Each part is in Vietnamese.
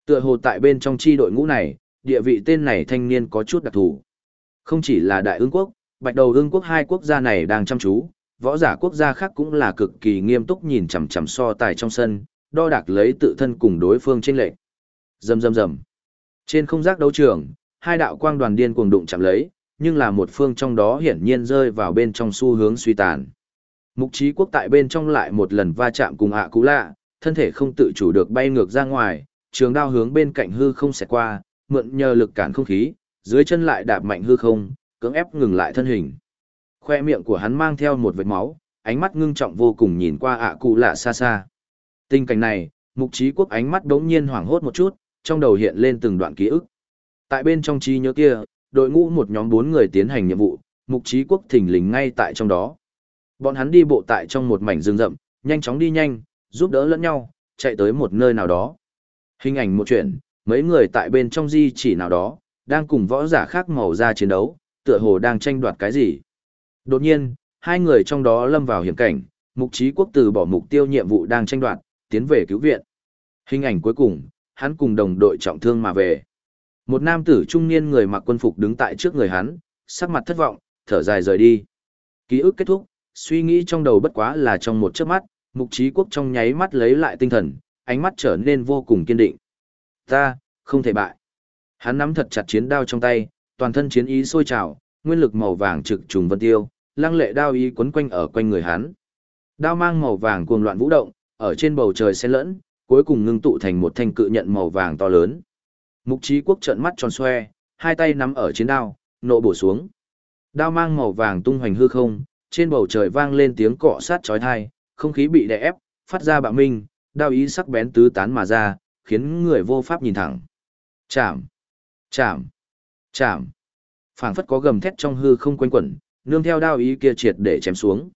Tựa hồ tại bên trong chi đội ngũ này, địa vị tên này thanh niên có chút đặc thù. Không chỉ là Đại Ương quốc, Bạch Đầu Ương quốc hai quốc gia này đang chăm chú, võ giả quốc gia khác cũng là cực kỳ nghiêm túc nhìn chằm chằm so tài trong sân, đo đạc lấy tự thân cùng đối phương chênh lệch. Rầm rầm rầm. Trên không giác đấu trường, hai đạo quang đoàn điên cuồng đụng chạm lấy, nhưng là một phương trong đó hiển nhiên rơi vào bên trong xu hướng suy tàn. Mục Chí Quốc tại bên trong lại một lần va chạm cùng Cú Lạ, thân thể không tự chủ được bay ngược ra ngoài, trường đao hướng bên cạnh hư không xẹt qua, mượn nhờ lực cản không khí, dưới chân lại đạp mạnh hư không, cưỡng ép ngừng lại thân hình. Khoe miệng của hắn mang theo một vệt máu, ánh mắt ngưng trọng vô cùng nhìn qua Cú Lạ xa xa. Tình cảnh này, Mục Chí Quốc ánh mắt đống nhiên hoảng hốt một chút, trong đầu hiện lên từng đoạn ký ức. Tại bên trong trí nhớ kia, đội ngũ một nhóm 4 người tiến hành nhiệm vụ, Mục Chí Quốc thình lình ngay tại trong đó. Bọn hắn đi bộ tại trong một mảnh rừng rậm, nhanh chóng đi nhanh, giúp đỡ lẫn nhau, chạy tới một nơi nào đó. Hình ảnh một chuyện, mấy người tại bên trong di chỉ nào đó, đang cùng võ giả khác màu ra chiến đấu, tựa hồ đang tranh đoạt cái gì. Đột nhiên, hai người trong đó lâm vào hiểm cảnh, Mục Chí Quốc từ bỏ mục tiêu nhiệm vụ đang tranh đoạt, tiến về cứu viện. Hình ảnh cuối cùng, hắn cùng đồng đội trọng thương mà về. Một nam tử trung niên người mặc quân phục đứng tại trước người hắn, sắc mặt thất vọng, thở dài rời đi. Ký ức kết thúc, suy nghĩ trong đầu bất quá là trong một chớp mắt, Mục Chí Quốc trong nháy mắt lấy lại tinh thần, ánh mắt trở nên vô cùng kiên định. Ta, không thể bại. Hắn nắm thật chặt chiến đao trong tay, toàn thân chiến ý sôi trào, nguyên lực màu vàng trực trùng vân tiêu, lăng lệ đao ý quấn quanh ở quanh người hắn. Đao mang màu vàng cuồng loạn vũ động, ở trên bầu trời xen lẫn, cuối cùng ngưng tụ thành một thanh cự nhận màu vàng to lớn. Mục Chí Quốc trợn mắt tròn xoe, hai tay nắm ở chiến đao, nộ bổ xuống. Đao mang màu vàng tung hoành hư không, trên bầu trời vang lên tiếng cọ sát chói tai, không khí bị đè ép, phát ra bạo minh, đao ý sắc bén tứ tán mà ra, khiến người vô pháp nhìn thẳng. Chạm, chạm, chạm. Phảng phất có gầm thét trong hư không quanh quẩn, nương theo đao ý kia triệt để chém xuống.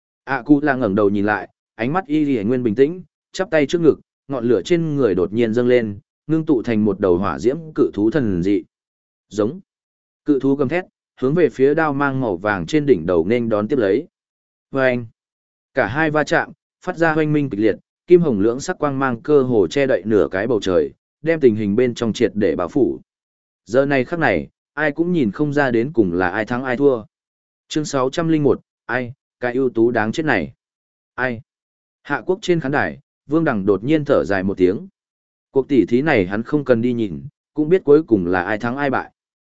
Cú Lạ ngẩng đầu nhìn lại, ánh mắt y liễu nguyên bình tĩnh, chắp tay trước ngực, ngọn lửa trên người đột nhiên dâng lên, ngưng tụ thành một đầu hỏa diễm cự thú thần dị. Giống. Cự thú gầm thét, hướng về phía đao mang màu vàng trên đỉnh đầu nên đón tiếp lấy. Oeng. Cả hai va chạm, phát ra hoanh minh kịch liệt, kim hồng lưỡng sắc quang mang cơ hồ che đậy nửa cái bầu trời, đem tình hình bên trong triệt để bao phủ. Giờ này khắc này, ai cũng nhìn không ra đến cùng là ai thắng ai thua. Chương 601, ai, cái ưu tú đáng chết này. Ai? Hạ Quốc trên khán đài, Vương Đằng đột nhiên thở dài một tiếng. Cuộc tỷ thí này hắn không cần đi nhìn, cũng biết cuối cùng là ai thắng ai bại.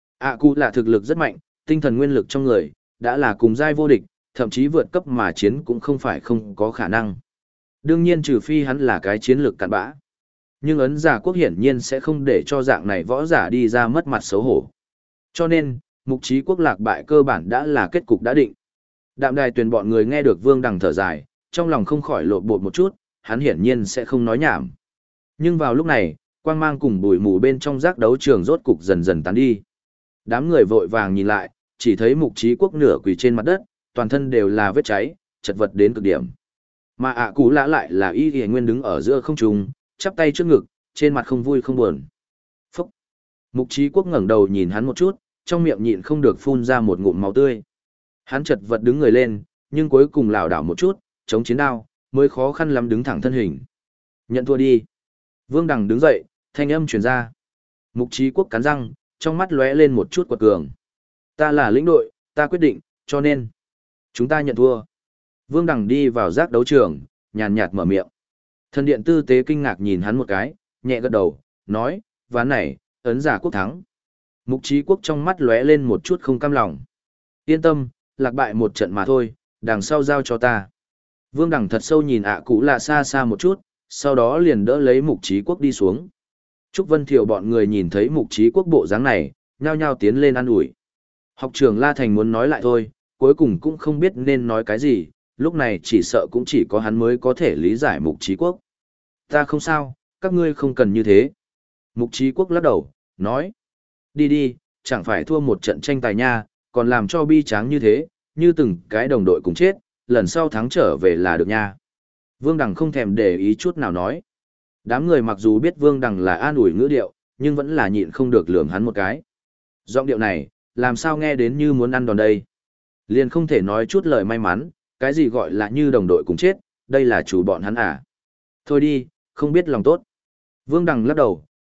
Cú Lạ thực lực rất mạnh, tinh thần nguyên lực trong người, đã là cùng giai vô địch, thậm chí vượt cấp mà chiến cũng không phải không có khả năng. Đương nhiên trừ phi hắn là cái chiến lược cặn bã. Nhưng ấn giả quốc hiển nhiên sẽ không để cho dạng này võ giả đi ra mất mặt xấu hổ. Cho nên, Mục Chí Quốc lạc bại cơ bản đã là kết cục đã định. Đạm Đài Tuyền bọn người nghe được Vương Đằng thở dài, trong lòng không khỏi lộn bột một chút, hắn hiển nhiên sẽ không nói nhảm. Nhưng vào lúc này, quang mang cùng bụi mù bên trong giác đấu trường rốt cục dần dần tán đi. Đám người vội vàng nhìn lại, chỉ thấy Mục Chí Quốc nửa quỳ trên mặt đất, toàn thân đều là vết cháy, chật vật đến cực điểm. Mà Cú Lạ lại là y liễu nguyên đứng ở giữa không trung, chắp tay trước ngực, trên mặt không vui không buồn. Phúc! Mục Chí Quốc ngẩng đầu nhìn hắn một chút, trong miệng nhịn không được phun ra một ngụm máu tươi. Hắn chật vật đứng người lên, nhưng cuối cùng lảo đảo một chút, chống chiến đao, mới khó khăn lắm đứng thẳng thân hình. Nhận thua đi. Vương Đằng đứng dậy, thanh âm truyền ra. Mục Chí Quốc cắn răng, trong mắt lóe lên một chút quật cường. Ta là lĩnh đội, ta quyết định, cho nên chúng ta nhận thua. Vương Đằng đi vào giác đấu trường, nhàn nhạt mở miệng. Thần điện tư tế kinh ngạc nhìn hắn một cái, nhẹ gật đầu, nói, ván này, ấn giả quốc thắng. Mục Chí Quốc trong mắt lóe lên một chút không cam lòng. Yên tâm, lạc bại một trận mà thôi, đằng sau giao cho ta. Vương Đằng thật sâu nhìn Cú Lạ xa xa một chút, sau đó liền đỡ lấy Mục Chí Quốc đi xuống. Trúc Vân Thiệu bọn người nhìn thấy Mục Chí Quốc bộ dáng này, nhao nhao tiến lên an ủi. Học trưởng La Thành muốn nói lại thôi, cuối cùng cũng không biết nên nói cái gì, lúc này chỉ sợ cũng chỉ có hắn mới có thể lý giải Mục Chí Quốc. Ta không sao, các ngươi không cần như thế. Mục Chí Quốc lắc đầu, nói. Đi đi, chẳng phải thua một trận tranh tài nha, còn làm cho bi tráng như thế, như từng cái đồng đội cùng chết, lần sau thắng trở về là được nha. Vương Đằng không thèm để ý chút nào nói. Đám người mặc dù biết Vương Đằng là an ủi ngữ điệu, nhưng vẫn là nhịn không được lườm hắn một cái. Giọng điệu này, làm sao nghe đến như muốn ăn đòn đây. Liền không thể nói chút lời may mắn, cái gì gọi là như đồng đội cùng chết, đây là chủ bọn hắn à. Thôi đi, không biết lòng tốt. Vương Đằng lắc đầu,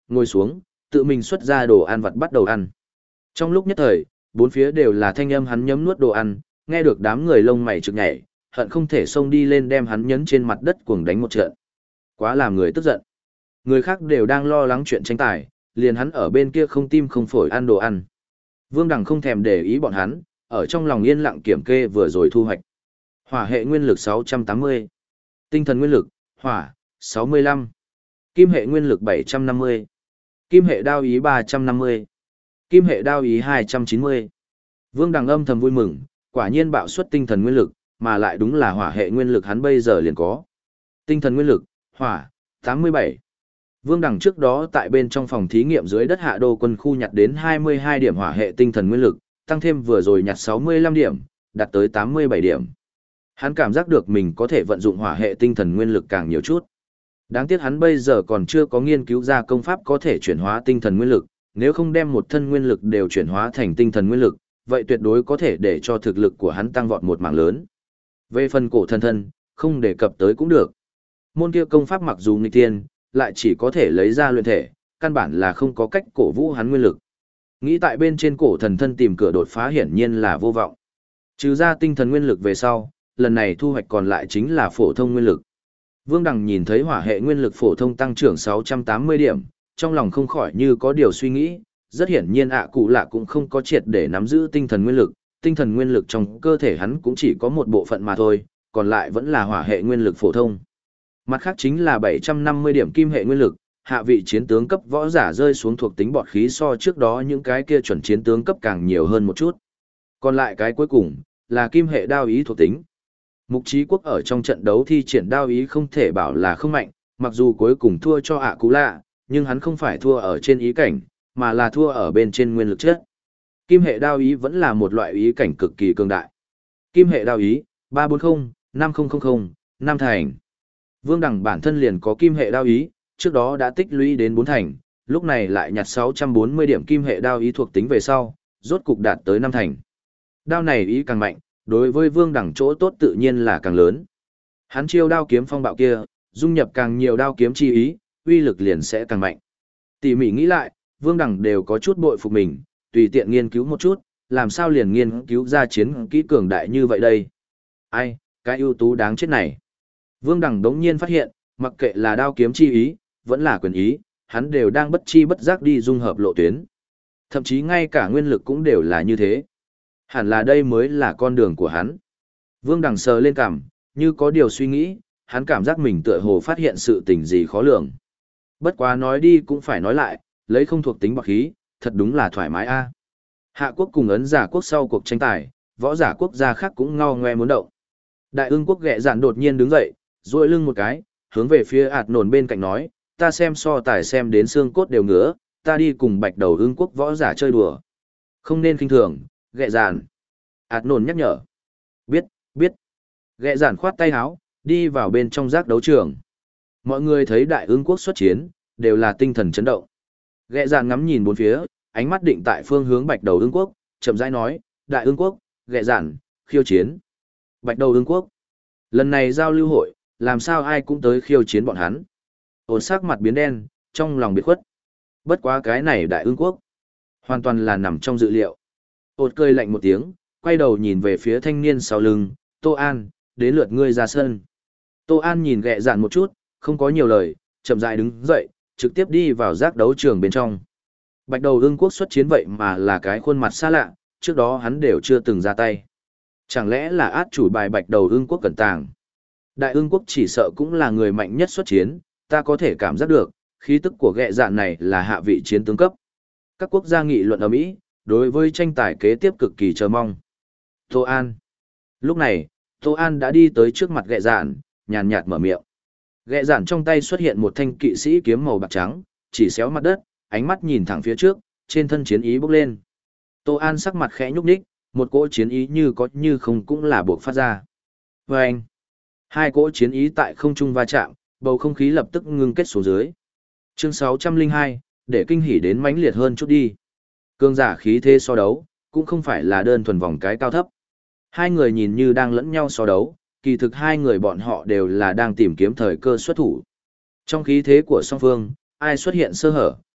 ngồi xuống, tự mình xuất ra đồ ăn vặt bắt đầu ăn. Trong lúc nhất thời, bốn phía đều là thanh âm hắn nhấm nuốt đồ ăn, nghe được đám người lông mày trực nhảy, hận không thể xông đi lên đem hắn nhấn trên mặt đất cuồng đánh một trận. Quá làm người tức giận. Người khác đều đang lo lắng chuyện tranh tài, liền hắn ở bên kia không tim không phổi ăn đồ ăn. Vương Đằng không thèm để ý bọn hắn, ở trong lòng yên lặng kiểm kê vừa rồi thu hoạch. Hỏa hệ nguyên lực 680, tinh thần nguyên lực, hỏa, 65, kim hệ nguyên lực 750, kim hệ đao ý 350, kim hệ đao ý 290. Vương Đằng âm thầm vui mừng, quả nhiên bạo suất tinh thần nguyên lực, mà lại đúng là hỏa hệ nguyên lực hắn bây giờ liền có. Tinh thần nguyên lực, hỏa, 87. Vương Đằng trước đó tại bên trong phòng thí nghiệm dưới đất Hạ Đô quân khu nhặt đến 22 điểm hỏa hệ tinh thần nguyên lực, tăng thêm vừa rồi nhặt 65 điểm, đạt tới 87 điểm. Hắn cảm giác được mình có thể vận dụng hỏa hệ tinh thần nguyên lực càng nhiều chút. Đáng tiếc hắn bây giờ còn chưa có nghiên cứu ra công pháp có thể chuyển hóa tinh thần nguyên lực, nếu không đem một thân nguyên lực đều chuyển hóa thành tinh thần nguyên lực, vậy tuyệt đối có thể để cho thực lực của hắn tăng vọt một mảng lớn. Về phần cổ thần thân, không đề cập tới cũng được. Môn kia công pháp mặc dù nghịch thiên, lại chỉ có thể lấy ra luyện thể, căn bản là không có cách cổ vũ hắn nguyên lực. Nghĩ tại bên trên cổ thần thân tìm cửa đột phá hiển nhiên là vô vọng. Trừ ra tinh thần nguyên lực về sau, lần này thu hoạch còn lại chính là phổ thông nguyên lực. Vương Đằng nhìn thấy hỏa hệ nguyên lực phổ thông tăng trưởng 680 điểm, trong lòng không khỏi như có điều suy nghĩ, rất hiển nhiên cụ lạ cũng không có triệt để nắm giữ tinh thần nguyên lực trong cơ thể hắn cũng chỉ có một bộ phận mà thôi, còn lại vẫn là hỏa hệ nguyên lực phổ thông. Mặt khác chính là 750 điểm kim hệ nguyên lực, hạ vị chiến tướng cấp võ giả rơi xuống thuộc tính bọt khí so trước đó những cái kia chuẩn chiến tướng cấp càng nhiều hơn một chút. Còn lại cái cuối cùng, là kim hệ đao ý thuộc tính. Mục Chí Quốc ở trong trận đấu thi triển đao ý không thể bảo là không mạnh, mặc dù cuối cùng thua cho Cú Lạ, nhưng hắn không phải thua ở trên ý cảnh, mà là thua ở bên trên nguyên lực chất. Kim hệ đao ý vẫn là một loại ý cảnh cực kỳ cường đại. Kim hệ đao ý, 340, 5000, 5 thành. Vương Đằng bản thân liền có kim hệ đao ý, trước đó đã tích lũy đến 4 thành, lúc này lại nhặt 640 điểm kim hệ đao ý thuộc tính về sau, rốt cục đạt tới 5 thành. Đao này ý càng mạnh, đối với Vương Đằng chỗ tốt tự nhiên là càng lớn. Hắn chiêu đao kiếm phong bạo kia, dung nhập càng nhiều đao kiếm chi ý, uy lực liền sẽ càng mạnh. Tỉ mỉ nghĩ lại, Vương Đằng đều có chút bội phục mình, tùy tiện nghiên cứu một chút, làm sao liền nghiên cứu ra chiến kỹ cường đại như vậy đây. Ai, cái ưu tú đáng chết này. Vương Đằng đống nhiên phát hiện, mặc kệ là đao kiếm chi ý, vẫn là quyền ý, hắn đều đang bất chi bất giác đi dung hợp lộ tuyến. Thậm chí ngay cả nguyên lực cũng đều là như thế. Hẳn là đây mới là con đường của hắn. Vương Đằng sờ lên cằm, như có điều suy nghĩ, hắn cảm giác mình tựa hồ phát hiện sự tình gì khó lường. Bất quá nói đi cũng phải nói lại, lấy không thuộc tính bạc khí, thật đúng là thoải mái a. Hạ quốc cùng ấn giả quốc sau cuộc tranh tài, võ giả quốc gia khác cũng ngao ngoe muốn động. Đại ương quốc ghẹ dạn đột nhiên đứng dậy, duỗi lưng một cái, hướng về phía ạt nổn bên cạnh nói, ta xem so tài xem đến xương cốt đều ngứa, ta đi cùng bạch đầu ương quốc võ giả chơi đùa. Không nên khinh thường, ghẹ dạn. Ạt nổn nhắc nhở. Biết, biết. Ghẹ dạn khoát tay áo, đi vào bên trong giác đấu trường. Mọi người thấy đại ương quốc xuất chiến, đều là tinh thần chấn động. Ghẹ dạn ngắm nhìn bốn phía, ánh mắt định tại phương hướng bạch đầu ương quốc, chậm rãi nói, đại ương quốc, ghẹ dạn, khiêu chiến. Bạch đầu ương quốc. Lần này giao lưu hội, làm sao ai cũng tới khiêu chiến bọn hắn. Ổn sắc mặt biến đen, trong lòng biệt khuất. Bất quá cái này đại ương quốc. Hoàn toàn là nằm trong dự liệu. Ổn cười lạnh một tiếng, quay đầu nhìn về phía thanh niên sau lưng, Tô An, đến lượt ngươi ra sân. Tô An nhìn ghẹ dạn một chút, không có nhiều lời, chậm rãi đứng dậy, trực tiếp đi vào giác đấu trường bên trong. Bạch đầu ương quốc xuất chiến vậy mà là cái khuôn mặt xa lạ, trước đó hắn đều chưa từng ra tay. Chẳng lẽ là át chủ bài bạch đầu ương quốc cẩn tàng? Đại ương quốc chỉ sợ cũng là người mạnh nhất xuất chiến, ta có thể cảm giác được, khí tức của ghẹ dạn này là hạ vị chiến tướng cấp. Các quốc gia nghị luận ở Mỹ, đối với tranh tài kế tiếp cực kỳ chờ mong. Tô An. Lúc này, Tô An đã đi tới trước mặt ghẹ dạn, nhàn nhạt mở miệng. Ghẹ dạn trong tay xuất hiện một thanh kỵ sĩ kiếm màu bạc trắng, chỉ xéo mặt đất, ánh mắt nhìn thẳng phía trước, trên thân chiến ý bốc lên. Tô An sắc mặt khẽ nhúc nhích, một cỗ chiến ý như có như không cũng là buộc phát ra. Và anh, hai cỗ chiến ý tại không trung va chạm, bầu không khí lập tức ngưng kết xuống dưới. Chương 602, để kinh hỉ đến mãnh liệt hơn chút đi. Cương giả khí thế so đấu, cũng không phải là đơn thuần vòng cái cao thấp. Hai người nhìn như đang lẫn nhau so đấu, kỳ thực hai người bọn họ đều là đang tìm kiếm thời cơ xuất thủ. Trong khí thế của song phương, ai xuất hiện sơ hở,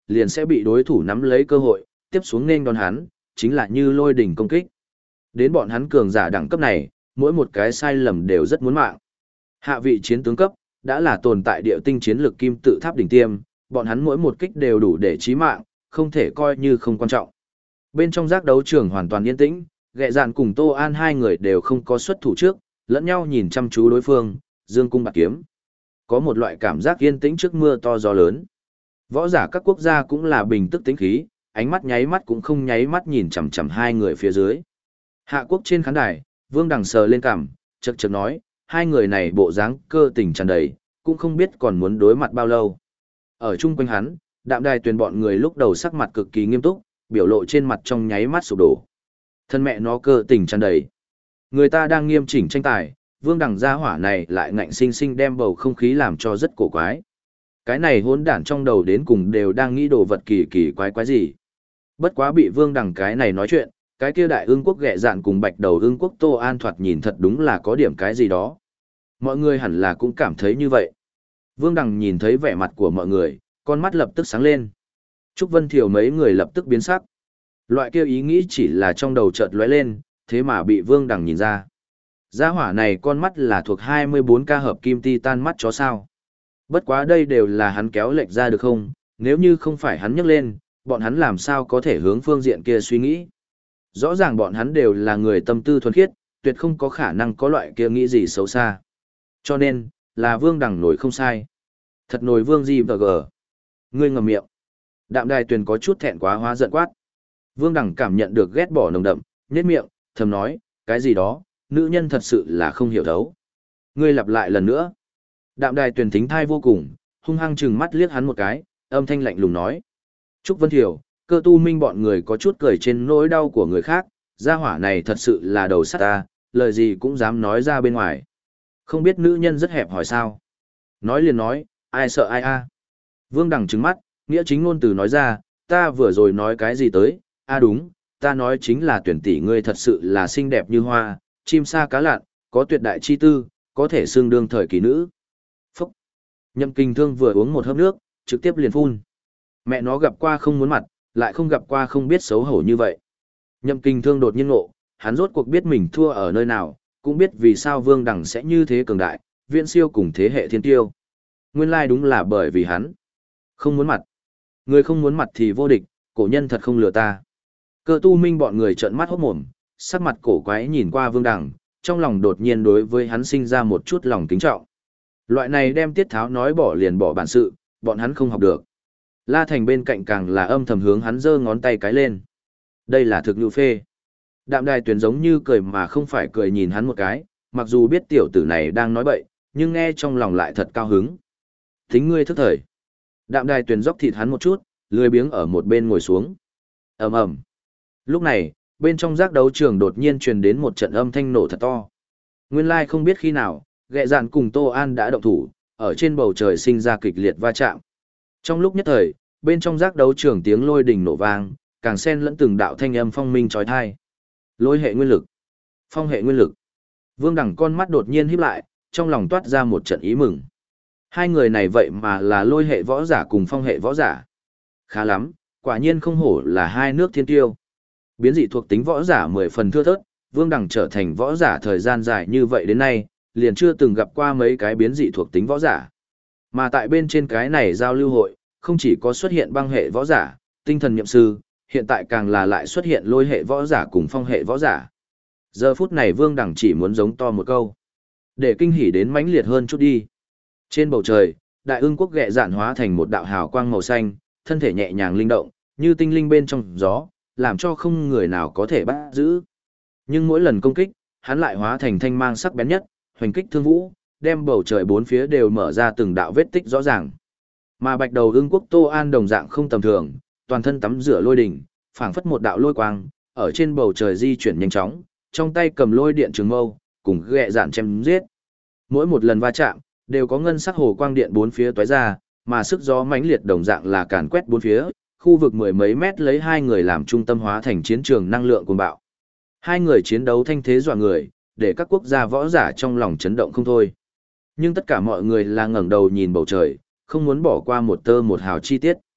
liền sẽ bị đối thủ nắm lấy cơ hội, tiếp xuống nên đón hắn, chính là như lôi đỉnh công kích. Đến bọn hắn cường giả đẳng cấp này, mỗi một cái sai lầm đều rất muốn mạng. Hạ vị chiến tướng cấp, đã là tồn tại địa tinh chiến lược kim tự tháp đỉnh tiêm, bọn hắn mỗi một kích đều đủ để chí mạng, không thể coi như không quan trọng. Bên trong giác đấu trường hoàn toàn yên tĩnh, Ghẹ Dạn cùng Tô An hai người đều không có xuất thủ trước, lẫn nhau nhìn chăm chú đối phương, dương cung bạc kiếm. Có một loại cảm giác yên tĩnh trước mưa to gió lớn. Võ giả các quốc gia cũng là bình tức tĩnh khí, ánh mắt nháy mắt cũng không nháy mắt nhìn chằm chằm hai người phía dưới. Hạ quốc trên khán đài, Vương Đằng sờ lên cằm, chậc chậc nói, hai người này bộ dáng cơ tình tràn đầy, cũng không biết còn muốn đối mặt bao lâu. Ở chung quanh hắn, Đạm Đài Tuyền bọn người lúc đầu sắc mặt cực kỳ nghiêm túc, biểu lộ trên mặt trong nháy mắt sụp đổ. Thân mẹ nó cơ tình tràn đầy. Người ta đang nghiêm chỉnh tranh tài, Vương Đằng gia hỏa này lại ngạnh sinh sinh đem bầu không khí làm cho rất cổ quái. Cái này hỗn đản trong đầu đến cùng đều đang nghĩ đồ vật kỳ kỳ quái quái gì. Bất quá bị Vương Đằng cái này nói chuyện, cái kia Đại Ương quốc Ghẹ Dạn cùng Bạch Đầu Ương quốc Tô An thoạt nhìn thật đúng là có điểm cái gì đó. Mọi người hẳn là cũng cảm thấy như vậy. Vương Đằng nhìn thấy vẻ mặt của mọi người, con mắt lập tức sáng lên. Trúc Vân Thiều mấy người lập tức biến sắc. Loại kia ý nghĩ chỉ là trong đầu chợt lóe lên, thế mà bị Vương Đằng nhìn ra. Gia hỏa này con mắt là thuộc 24K hợp kim titan mắt chó sao. Bất quá đây đều là hắn kéo lệch ra được không, nếu như không phải hắn nhấc lên, bọn hắn làm sao có thể hướng phương diện kia suy nghĩ. Rõ ràng bọn hắn đều là người tâm tư thuần khiết, tuyệt không có khả năng có loại kia nghĩ gì xấu xa. Cho nên, là Vương Đằng nổi không sai. Thật nổi Vương gì và gờ. Ngươi ngậm miệng. Đạm Đài Tuyền có chút thẹn quá hóa giận quát. Vương Đằng cảm nhận được ghét bỏ nồng đậm, nhếch miệng, thầm nói, cái gì đó, nữ nhân thật sự là không hiểu thấu. Ngươi lặp lại lần nữa. Đạm Đài Tuyền thính thai vô cùng, hung hăng chừng mắt liếc hắn một cái, âm thanh lạnh lùng nói. Trúc Vân Thiểu, Cơ Tu Minh bọn người có chút cười trên nỗi đau của người khác, gia hỏa này thật sự là đầu sắt ta, lời gì cũng dám nói ra bên ngoài. Không biết nữ nhân rất hẹp hỏi sao. Nói liền nói, ai sợ ai a. Vương Đằng trừng mắt, nghĩa chính ngôn từ nói ra, ta vừa rồi nói cái gì tới, đúng, ta nói chính là Tuyển tỷ ngươi thật sự là xinh đẹp như hoa, chim sa cá lặn, có tuyệt đại chi tư, có thể xương đương thời kỳ nữ. Phúc! Nhậm Kình Thương vừa uống một hớp nước, trực tiếp liền phun. Mẹ nó gặp qua không muốn mặt, lại không gặp qua không biết xấu hổ như vậy. Nhậm Kình Thương đột nhiên ngộ, hắn rốt cuộc biết mình thua ở nơi nào, cũng biết vì sao Vương Đằng sẽ như thế cường đại, viễn siêu cùng thế hệ thiên tiêu. Nguyên lai đúng là bởi vì hắn không muốn mặt. Người không muốn mặt thì vô địch, cổ nhân thật không lừa ta. Cơ Tu Minh bọn người trợn mắt hốt mồm, sắc mặt cổ quái nhìn qua Vương Đằng, trong lòng đột nhiên đối với hắn sinh ra một chút lòng kính trọng. Loại này đem tiết tháo nói bỏ liền bỏ bản sự, bọn hắn không học được. La Thành bên cạnh càng là âm thầm hướng hắn giơ ngón tay cái lên. Đây là thực ngữ phê. Đạm Đài Tuyền giống như cười mà không phải cười nhìn hắn một cái, mặc dù biết tiểu tử này đang nói bậy, nhưng nghe trong lòng lại thật cao hứng. Thính ngươi thức thời. Đạm Đài Tuyền dốc thịt hắn một chút, lười biếng ở một bên ngồi xuống. Ầm ầm. Lúc này, bên trong giác đấu trường đột nhiên truyền đến một trận âm thanh nổ thật to. Nguyên lai không biết khi nào, Ghẹ Dạn cùng Tô An đã động thủ, ở trên bầu trời sinh ra kịch liệt va chạm. Trong lúc nhất thời, bên trong giác đấu trường tiếng lôi đình nổ vang, càng xen lẫn từng đạo thanh âm phong minh chói tai. Lôi hệ nguyên lực, phong hệ nguyên lực. Vương Đằng con mắt đột nhiên híp lại, trong lòng toát ra một trận ý mừng. Hai người này vậy mà là lôi hệ võ giả cùng phong hệ võ giả. Khá lắm, quả nhiên không hổ là hai nước thiên tiêu. Biến dị thuộc tính võ giả 10 phần thưa thớt, Vương Đằng trở thành võ giả thời gian dài như vậy đến nay, liền chưa từng gặp qua mấy cái biến dị thuộc tính võ giả. Mà tại bên trên cái này giao lưu hội, không chỉ có xuất hiện băng hệ võ giả, tinh thần nhậm sư, hiện tại càng là lại xuất hiện lôi hệ võ giả cùng phong hệ võ giả. Giờ phút này Vương Đằng chỉ muốn giống to một câu, để kinh hỉ đến mãnh liệt hơn chút đi. Trên bầu trời, Đại Ương quốc Ghẹ Dạn hóa thành một đạo hào quang màu xanh, thân thể nhẹ nhàng linh động, như tinh linh bên trong gió, làm cho không người nào có thể bắt giữ. Nhưng mỗi lần công kích, hắn lại hóa thành thanh mang sắc bén nhất, hoành kích thương vũ, đem bầu trời bốn phía đều mở ra từng đạo vết tích rõ ràng. Mà Bạch Đầu Ương quốc Tô An đồng dạng không tầm thường, toàn thân tắm rửa lôi đỉnh, phảng phất một đạo lôi quang, ở trên bầu trời di chuyển nhanh chóng, trong tay cầm lôi điện trường mâu, cùng Ghẹ Dạn chém giết. Mỗi một lần va chạm, đều có ngân sắc hồ quang điện bốn phía tóe ra, mà sức gió mãnh liệt đồng dạng là càn quét bốn phía, khu vực mười mấy mét lấy hai người làm trung tâm hóa thành chiến trường năng lượng cuồng bạo. Hai người chiến đấu thanh thế dọa người, để các quốc gia võ giả trong lòng chấn động không thôi. Nhưng tất cả mọi người là ngẩng đầu nhìn bầu trời, không muốn bỏ qua một tơ một hào chi tiết.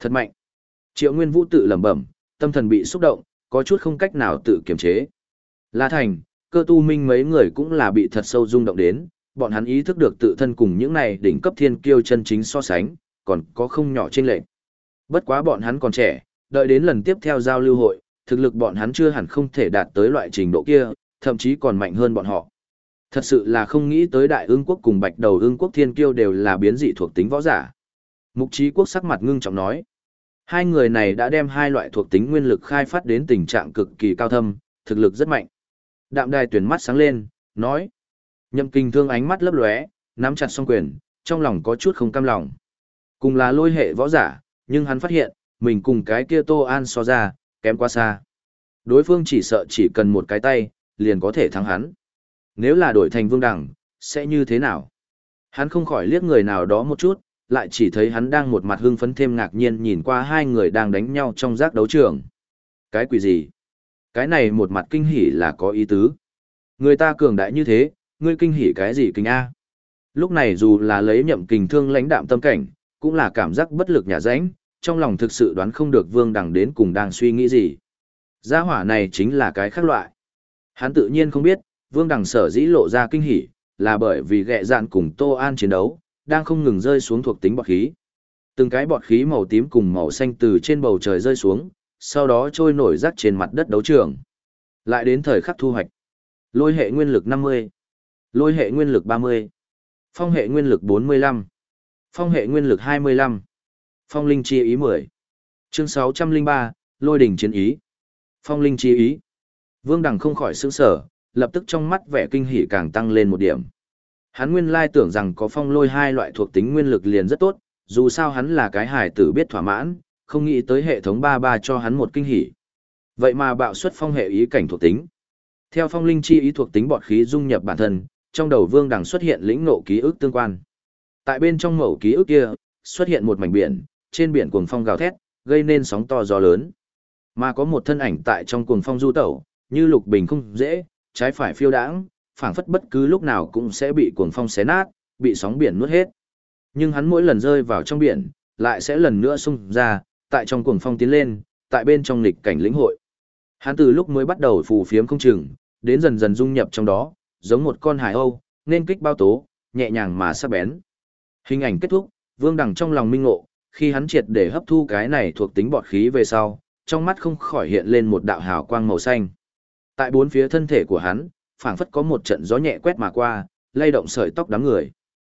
Thật mạnh. Triệu Nguyên Vũ tự lẩm bẩm, tâm thần bị xúc động, có chút không cách nào tự kiềm chế. La Thành, Cơ Tu Minh mấy người cũng là bị thật sâu rung động đến, bọn hắn ý thức được tự thân cùng những này đỉnh cấp thiên kiêu chân chính so sánh, còn có không nhỏ chênh lệch. Bất quá bọn hắn còn trẻ, đợi đến lần tiếp theo giao lưu hội, thực lực bọn hắn chưa hẳn không thể đạt tới loại trình độ kia, thậm chí còn mạnh hơn bọn họ. Thật sự là không nghĩ tới Đại Ưng Quốc cùng Bạch Đầu Ưng Quốc thiên kiêu đều là biến dị thuộc tính võ giả. Mục Chí Quốc sắc mặt ngưng trọng nói, hai người này đã đem hai loại thuộc tính nguyên lực khai phát đến tình trạng cực kỳ cao thâm, thực lực rất mạnh. Đạm Đài tuyển mắt sáng lên, nói. Nhậm Kình Thương ánh mắt lấp lóe, nắm chặt song quyền, trong lòng có chút không cam lòng. Cùng là lôi hệ võ giả, nhưng hắn phát hiện, mình cùng cái kia Tô An so ra, kém quá xa. Đối phương chỉ sợ chỉ cần một cái tay, liền có thể thắng hắn. Nếu là đổi thành Vương Đằng, sẽ như thế nào? Hắn không khỏi liếc người nào đó một chút, lại chỉ thấy hắn đang một mặt hưng phấn thêm ngạc nhiên nhìn qua hai người đang đánh nhau trong giác đấu trường. Cái quỷ gì? Cái này một mặt kinh hỉ là có ý tứ. Người ta cường đại như thế, ngươi kinh hỉ cái gì kinh A? Lúc này dù là lấy Nhậm Kình Thương lãnh đạm tâm cảnh, cũng là cảm giác bất lực nhả rãnh, trong lòng thực sự đoán không được Vương Đằng đến cùng đang suy nghĩ gì. Gia hỏa này chính là cái khác loại. Hắn tự nhiên không biết, Vương Đằng sở dĩ lộ ra kinh hỉ, là bởi vì ghẹ dạn cùng Tô An chiến đấu, đang không ngừng rơi xuống thuộc tính bọt khí. Từng cái bọt khí màu tím cùng màu xanh từ trên bầu trời rơi xuống, sau đó trôi nổi rác trên mặt đất đấu trường. Lại đến thời khắc thu hoạch. Lôi hệ nguyên lực 50, lôi hệ nguyên lực 30, phong hệ nguyên lực 45, phong hệ nguyên lực 25, phong linh chi ý 10. Chương 603, lôi đỉnh chiến ý. Phong linh chi ý. Vương Đằng không khỏi sững sờ, lập tức trong mắt vẻ kinh hỉ càng tăng lên một điểm. Hắn nguyên lai tưởng rằng có phong lôi hai loại thuộc tính nguyên lực liền rất tốt, dù sao hắn là cái hài tử biết thỏa mãn, không nghĩ tới hệ thống 33 cho hắn một kinh hỉ. Vậy mà bạo xuất phong hệ ý cảnh thuộc tính. Theo phong linh chi ý thuộc tính bọt khí dung nhập bản thân, trong đầu Vương Đằng xuất hiện lĩnh ngộ ký ức tương quan. Tại bên trong mẩu ký ức kia, xuất hiện một mảnh biển, trên biển cuồng phong gào thét, gây nên sóng to gió lớn. Mà có một thân ảnh tại trong cuồng phong du tẩu, như lục bình không dễ, trái phải phiêu đãng, phảng phất bất cứ lúc nào cũng sẽ bị cuồng phong xé nát, bị sóng biển nuốt hết. Nhưng hắn mỗi lần rơi vào trong biển, lại sẽ lần nữa xung ra, tại trong cuồng phong tiến lên, tại bên trong nghịch cảnh lĩnh hội. Hắn từ lúc mới bắt đầu phù phiếm không chừng, đến dần dần dung nhập trong đó, giống một con hải âu, nên kích bao tố, nhẹ nhàng mà sắc bén. Hình ảnh kết thúc, Vương Đằng trong lòng minh ngộ, khi hắn triệt để hấp thu cái này thuộc tính bọt khí về sau, trong mắt không khỏi hiện lên một đạo hào quang màu xanh. Tại bốn phía thân thể của hắn, phảng phất có một trận gió nhẹ quét mà qua, lay động sợi tóc đám người.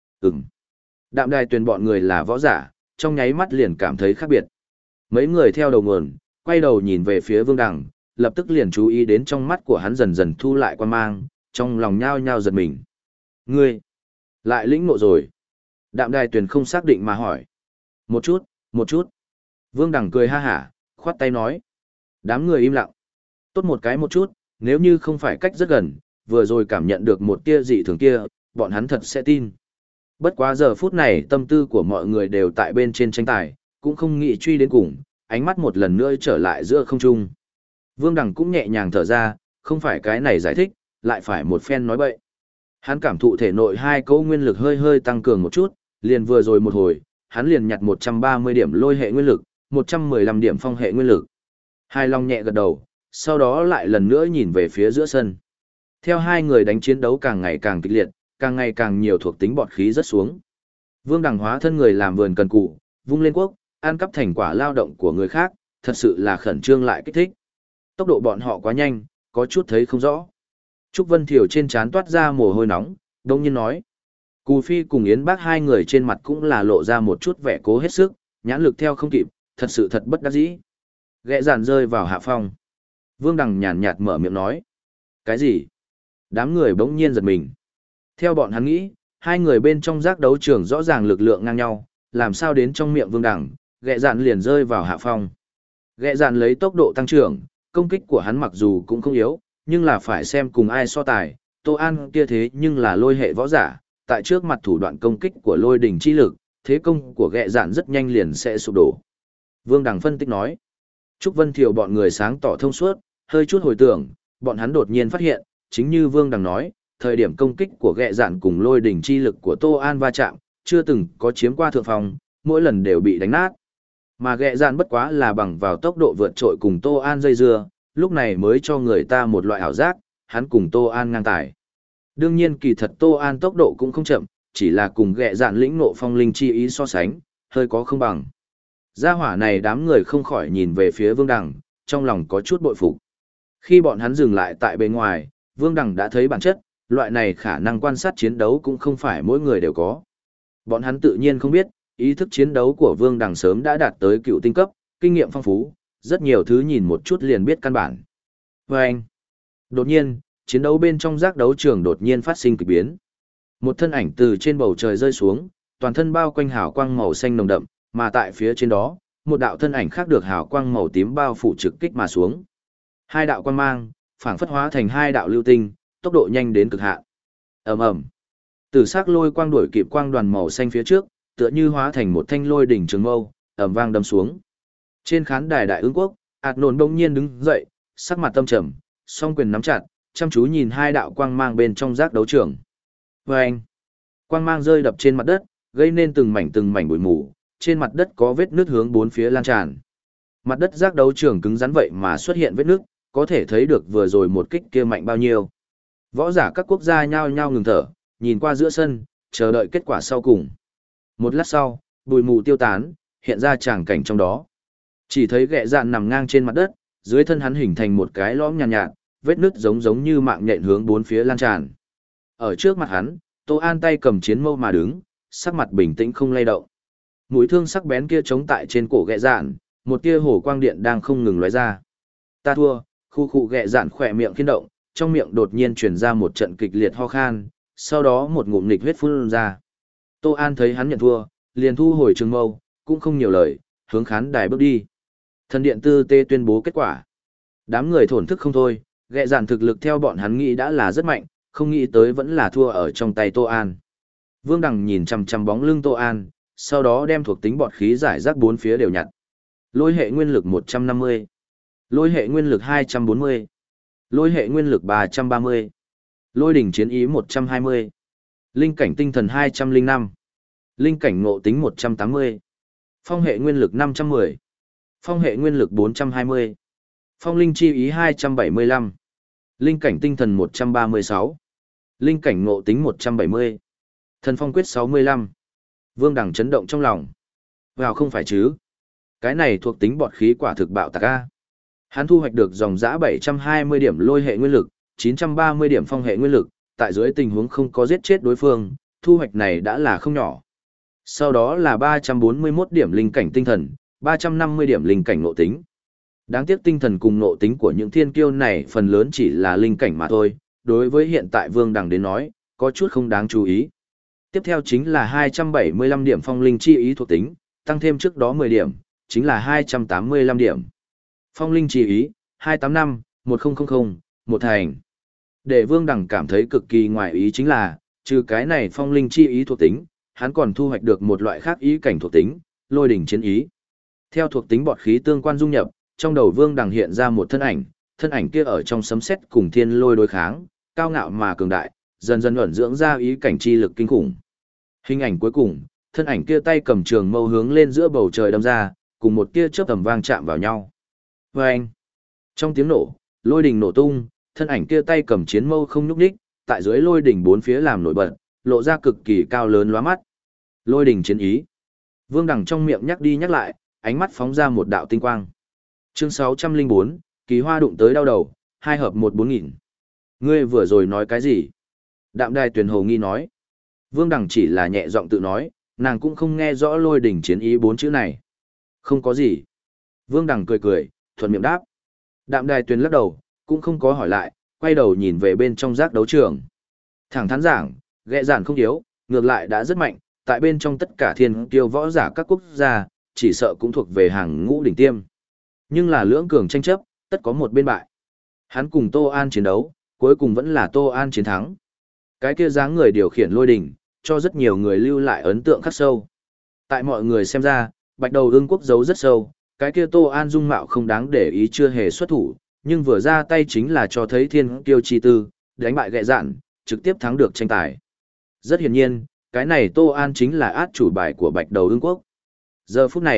Đạm Đài Tuyền bọn người là võ giả, trong nháy mắt liền cảm thấy khác biệt. Mấy người theo đầu nguồn, quay đầu nhìn về phía Vương Đằng, lập tức liền chú ý đến trong mắt của hắn dần dần thu lại quan mang, trong lòng nhao nhao giật mình. Ngươi, lại lĩnh ngộ rồi. Đạm Đài Tuyền không xác định mà hỏi. Một chút, một chút. Vương Đằng cười ha hả, khoát tay nói. Đám người im lặng. Tốt một cái một chút, nếu như không phải cách rất gần, vừa rồi cảm nhận được một tia dị thường kia, bọn hắn thật sẽ tin. Bất quá giờ phút này tâm tư của mọi người đều tại bên trên tranh tài, cũng không nghĩ truy đến cùng, ánh mắt một lần nữa trở lại giữa không trung. Vương Đằng cũng nhẹ nhàng thở ra, không phải cái này giải thích, lại phải một phen nói bậy. Hắn cảm thụ thể nội hai cấu nguyên lực hơi hơi tăng cường một chút, liền vừa rồi một hồi, hắn liền nhặt 130 điểm lôi hệ nguyên lực, 115 điểm phong hệ nguyên lực. Hai Long nhẹ gật đầu, sau đó lại lần nữa nhìn về phía giữa sân. Theo hai người đánh chiến đấu càng ngày càng kịch liệt, càng ngày càng nhiều thuộc tính bọt khí rất xuống. Vương Đằng hóa thân người làm vườn cần cù, vung lên quốc, ăn cắp thành quả lao động của người khác, thật sự là khẩn trương lại kích thích. Tốc độ bọn họ quá nhanh, có chút thấy không rõ. Trúc Vân Thiều trên trán toát ra mồ hôi nóng, đông nhiên nói. Cù Phi cùng Yến Bác hai người trên mặt cũng là lộ ra một chút vẻ cố hết sức, nhãn lực theo không kịp, thật sự thật bất đắc dĩ. Ghẹ dàn rơi vào hạ phong. Vương Đằng nhàn nhạt mở miệng nói. Cái gì? Đám người bỗng nhiên giật mình. Theo bọn hắn nghĩ, hai người bên trong giác đấu trường rõ ràng lực lượng ngang nhau, làm sao đến trong miệng Vương Đằng, ghẹ dàn liền rơi vào hạ phong. Ghẹ dàn lấy tốc độ tăng trưởng, công kích của hắn mặc dù cũng không yếu, nhưng là phải xem cùng ai so tài. Tô An kia thế nhưng là lôi hệ võ giả, tại trước mặt thủ đoạn công kích của lôi đỉnh chi lực, thế công của ghẹ dạn rất nhanh liền sẽ sụp đổ. Vương Đằng phân tích nói. Trúc Vân Thiều bọn người sáng tỏ thông suốt, hơi chút hồi tưởng, bọn hắn đột nhiên phát hiện, chính như Vương Đằng nói, thời điểm công kích của ghẹ dạn cùng lôi đỉnh chi lực của Tô An va chạm, chưa từng có chiếm qua thượng phòng, mỗi lần đều bị đánh nát. Mà ghẹ dạn bất quá là bằng vào tốc độ vượt trội cùng Tô An dây dưa, lúc này mới cho người ta một loại ảo giác, hắn cùng Tô An ngang tài. Đương nhiên kỳ thật Tô An tốc độ cũng không chậm, chỉ là cùng ghẹ dạn lĩnh ngộ phong linh chi ý so sánh, hơi có không bằng. Gia hỏa này đám người không khỏi nhìn về phía Vương Đằng, trong lòng có chút bội phục. Khi bọn hắn dừng lại tại bên ngoài, Vương Đằng đã thấy bản chất, loại này khả năng quan sát chiến đấu cũng không phải mỗi người đều có. Bọn hắn tự nhiên không biết, ý thức chiến đấu của Vương Đằng sớm đã đạt tới cựu tinh cấp, kinh nghiệm phong phú, rất nhiều thứ nhìn một chút liền biết căn bản. Và anh, đột nhiên, chiến đấu bên trong giác đấu trường đột nhiên phát sinh kỳ biến. Một thân ảnh từ trên bầu trời rơi xuống, toàn thân bao quanh hào quang màu xanh nồng đậm, mà tại phía trên đó, một đạo thân ảnh khác được hào quang màu tím bao phủ trực kích mà xuống. Hai đạo quang mang, phảng phất hóa thành hai đạo lưu tinh, tốc độ nhanh đến cực hạn. Ầm ầm. Tử sắc lôi quang đuổi kịp quang đoàn màu xanh phía trước, tựa như hóa thành một thanh lôi đỉnh trường mâu, ầm vang đâm xuống. Trên khán đài Đại Ưng Quốc, Ạt Nổn bỗng nhiên đứng dậy, sắc mặt tâm trầm, song quyền nắm chặt, chăm chú nhìn hai đạo quang mang bên trong giác đấu trường. Vâng! Quang mang rơi đập trên mặt đất, gây nên từng mảnh bụi mù, trên mặt đất có vết nứt hướng bốn phía lan tràn. Mặt đất giác đấu trường cứng rắn vậy mà xuất hiện vết nứt, có thể thấy được vừa rồi một kích kia mạnh bao nhiêu. Võ giả các quốc gia nhao nhao ngừng thở, nhìn qua giữa sân, chờ đợi kết quả sau cùng. Một lát sau, bụi mù tiêu tán, hiện ra tràng cảnh trong đó. Chỉ thấy ghẹ dạn nằm ngang trên mặt đất, dưới thân hắn hình thành một cái lõm nhàn nhạt, vết nứt giống như mạng nhện hướng bốn phía lan tràn. Ở trước mặt hắn, Tô An tay cầm chiến mâu mà đứng, sắc mặt bình tĩnh không lay động. Mũi thương sắc bén kia chống tại trên cổ ghẹ dạn, một tia hổ quang điện đang không ngừng lóe ra. Ta thua, khu ghẹ dạn khỏe miệng khiên động, trong miệng đột nhiên truyền ra một trận kịch liệt ho khan, sau đó một ngụm nghịch huyết phun ra. Tô An thấy hắn nhận thua, liền thu hồi trường mâu, cũng không nhiều lời, hướng khán đài bước đi. Thần điện tư tê tuyên bố kết quả. Đám người thổn thức không thôi, ghẹ dạn thực lực theo bọn hắn nghĩ đã là rất mạnh, không nghĩ tới vẫn là thua ở trong tay Tô An. Vương Đằng nhìn chằm chằm bóng lưng Tô An, sau đó đem thuộc tính bọt khí giải rác bốn phía đều nhặt. Lôi hệ nguyên lực 150, lôi hệ nguyên lực 240, lôi hệ nguyên lực 330, lôi đỉnh chiến ý 120, linh cảnh tinh thần 205, linh cảnh ngộ tính 180, phong hệ nguyên lực 510, phong hệ nguyên lực 420, phong linh chi ý 275, linh cảnh tinh thần 136, linh cảnh ngộ tính 170, thần phong quyết 65. Vương Đằng chấn động trong lòng. Vào không phải chứ. Cái này thuộc tính bọt khí quả thực bạo tạc a. Hắn thu hoạch được dòng dã 720 điểm lôi hệ nguyên lực, 930 điểm phong hệ nguyên lực, tại dưới tình huống không có giết chết đối phương, thu hoạch này đã là không nhỏ. Sau đó là 341 điểm linh cảnh tinh thần, 350 điểm linh cảnh ngộ tính. Đáng tiếc tinh thần cùng ngộ tính của những thiên kiêu này phần lớn chỉ là linh cảnh mà thôi, đối với hiện tại Vương Đằng đến nói, có chút không đáng chú ý. Tiếp theo chính là 275 điểm phong linh chi ý thuộc tính, tăng thêm trước đó 10 điểm, chính là 285 điểm. Phong linh chi ý, 285, 1000, một thành. Để Vương Đằng cảm thấy cực kỳ ngoài ý chính là, trừ cái này phong linh chi ý thuộc tính, hắn còn thu hoạch được một loại khác ý cảnh thuộc tính, lôi đỉnh chiến ý. Theo thuộc tính bọt khí tương quan dung nhập, trong đầu Vương Đằng hiện ra một thân ảnh kia ở trong sấm sét cùng thiên lôi đối kháng, cao ngạo mà cường đại, dần dần ẩn dưỡng ra ý cảnh chi lực kinh khủng. Hình ảnh cuối cùng, thân ảnh kia tay cầm trường mâu hướng lên giữa bầu trời đâm ra, cùng một tia chớp tầm vang chạm vào nhau. Vâng! Trong tiếng nổ, lôi đỉnh nổ tung, thân ảnh kia tay cầm chiến mâu không nhúc nhích, tại dưới lôi đỉnh bốn phía làm nổi bật, lộ ra cực kỳ cao lớn lóa mắt. Lôi đỉnh chiến ý. Vương Đằng trong miệng nhắc đi nhắc lại, ánh mắt phóng ra một đạo tinh quang. Chương 604, kỳ hoa đụng tới đau đầu, 2 hợp 1 4000. Ngươi vừa rồi nói cái gì? Đạm Đài Tuyền hồ nghi nói. Vương Đằng chỉ là nhẹ giọng tự nói, nàng cũng không nghe rõ lôi đỉnh chiến ý 4 chữ này. Không có gì. Vương Đằng cười, thuận miệng đáp. Đạm Đài Tuyền lắc đầu, cũng không có hỏi lại, quay đầu nhìn về bên trong giác đấu trường. Thẳng thắn giảng, ghẹ dạn không yếu, ngược lại đã rất mạnh, tại bên trong tất cả thiên kiêu võ giả các quốc gia, chỉ sợ cũng thuộc về hàng ngũ đỉnh tiêm. Nhưng là lưỡng cường tranh chấp, tất có một bên bại. Hắn cùng Tô An chiến đấu, cuối cùng vẫn là Tô An chiến thắng. Cái kia dáng người điều khiển lôi đỉnh, cho rất nhiều người lưu lại ấn tượng khắc sâu. Tại mọi người xem ra, Bạch Đầu Ưng Quốc giấu rất sâu, cái kia Tô An dung mạo không đáng để ý chưa hề xuất thủ, nhưng vừa ra tay chính là cho thấy thiên kiêu chi tư, đánh bại ghẹ dạn, trực tiếp thắng được tranh tài. Rất hiển nhiên, cái này Tô An chính là át chủ bài của Bạch Đầu Ưng Quốc. Giờ phút này,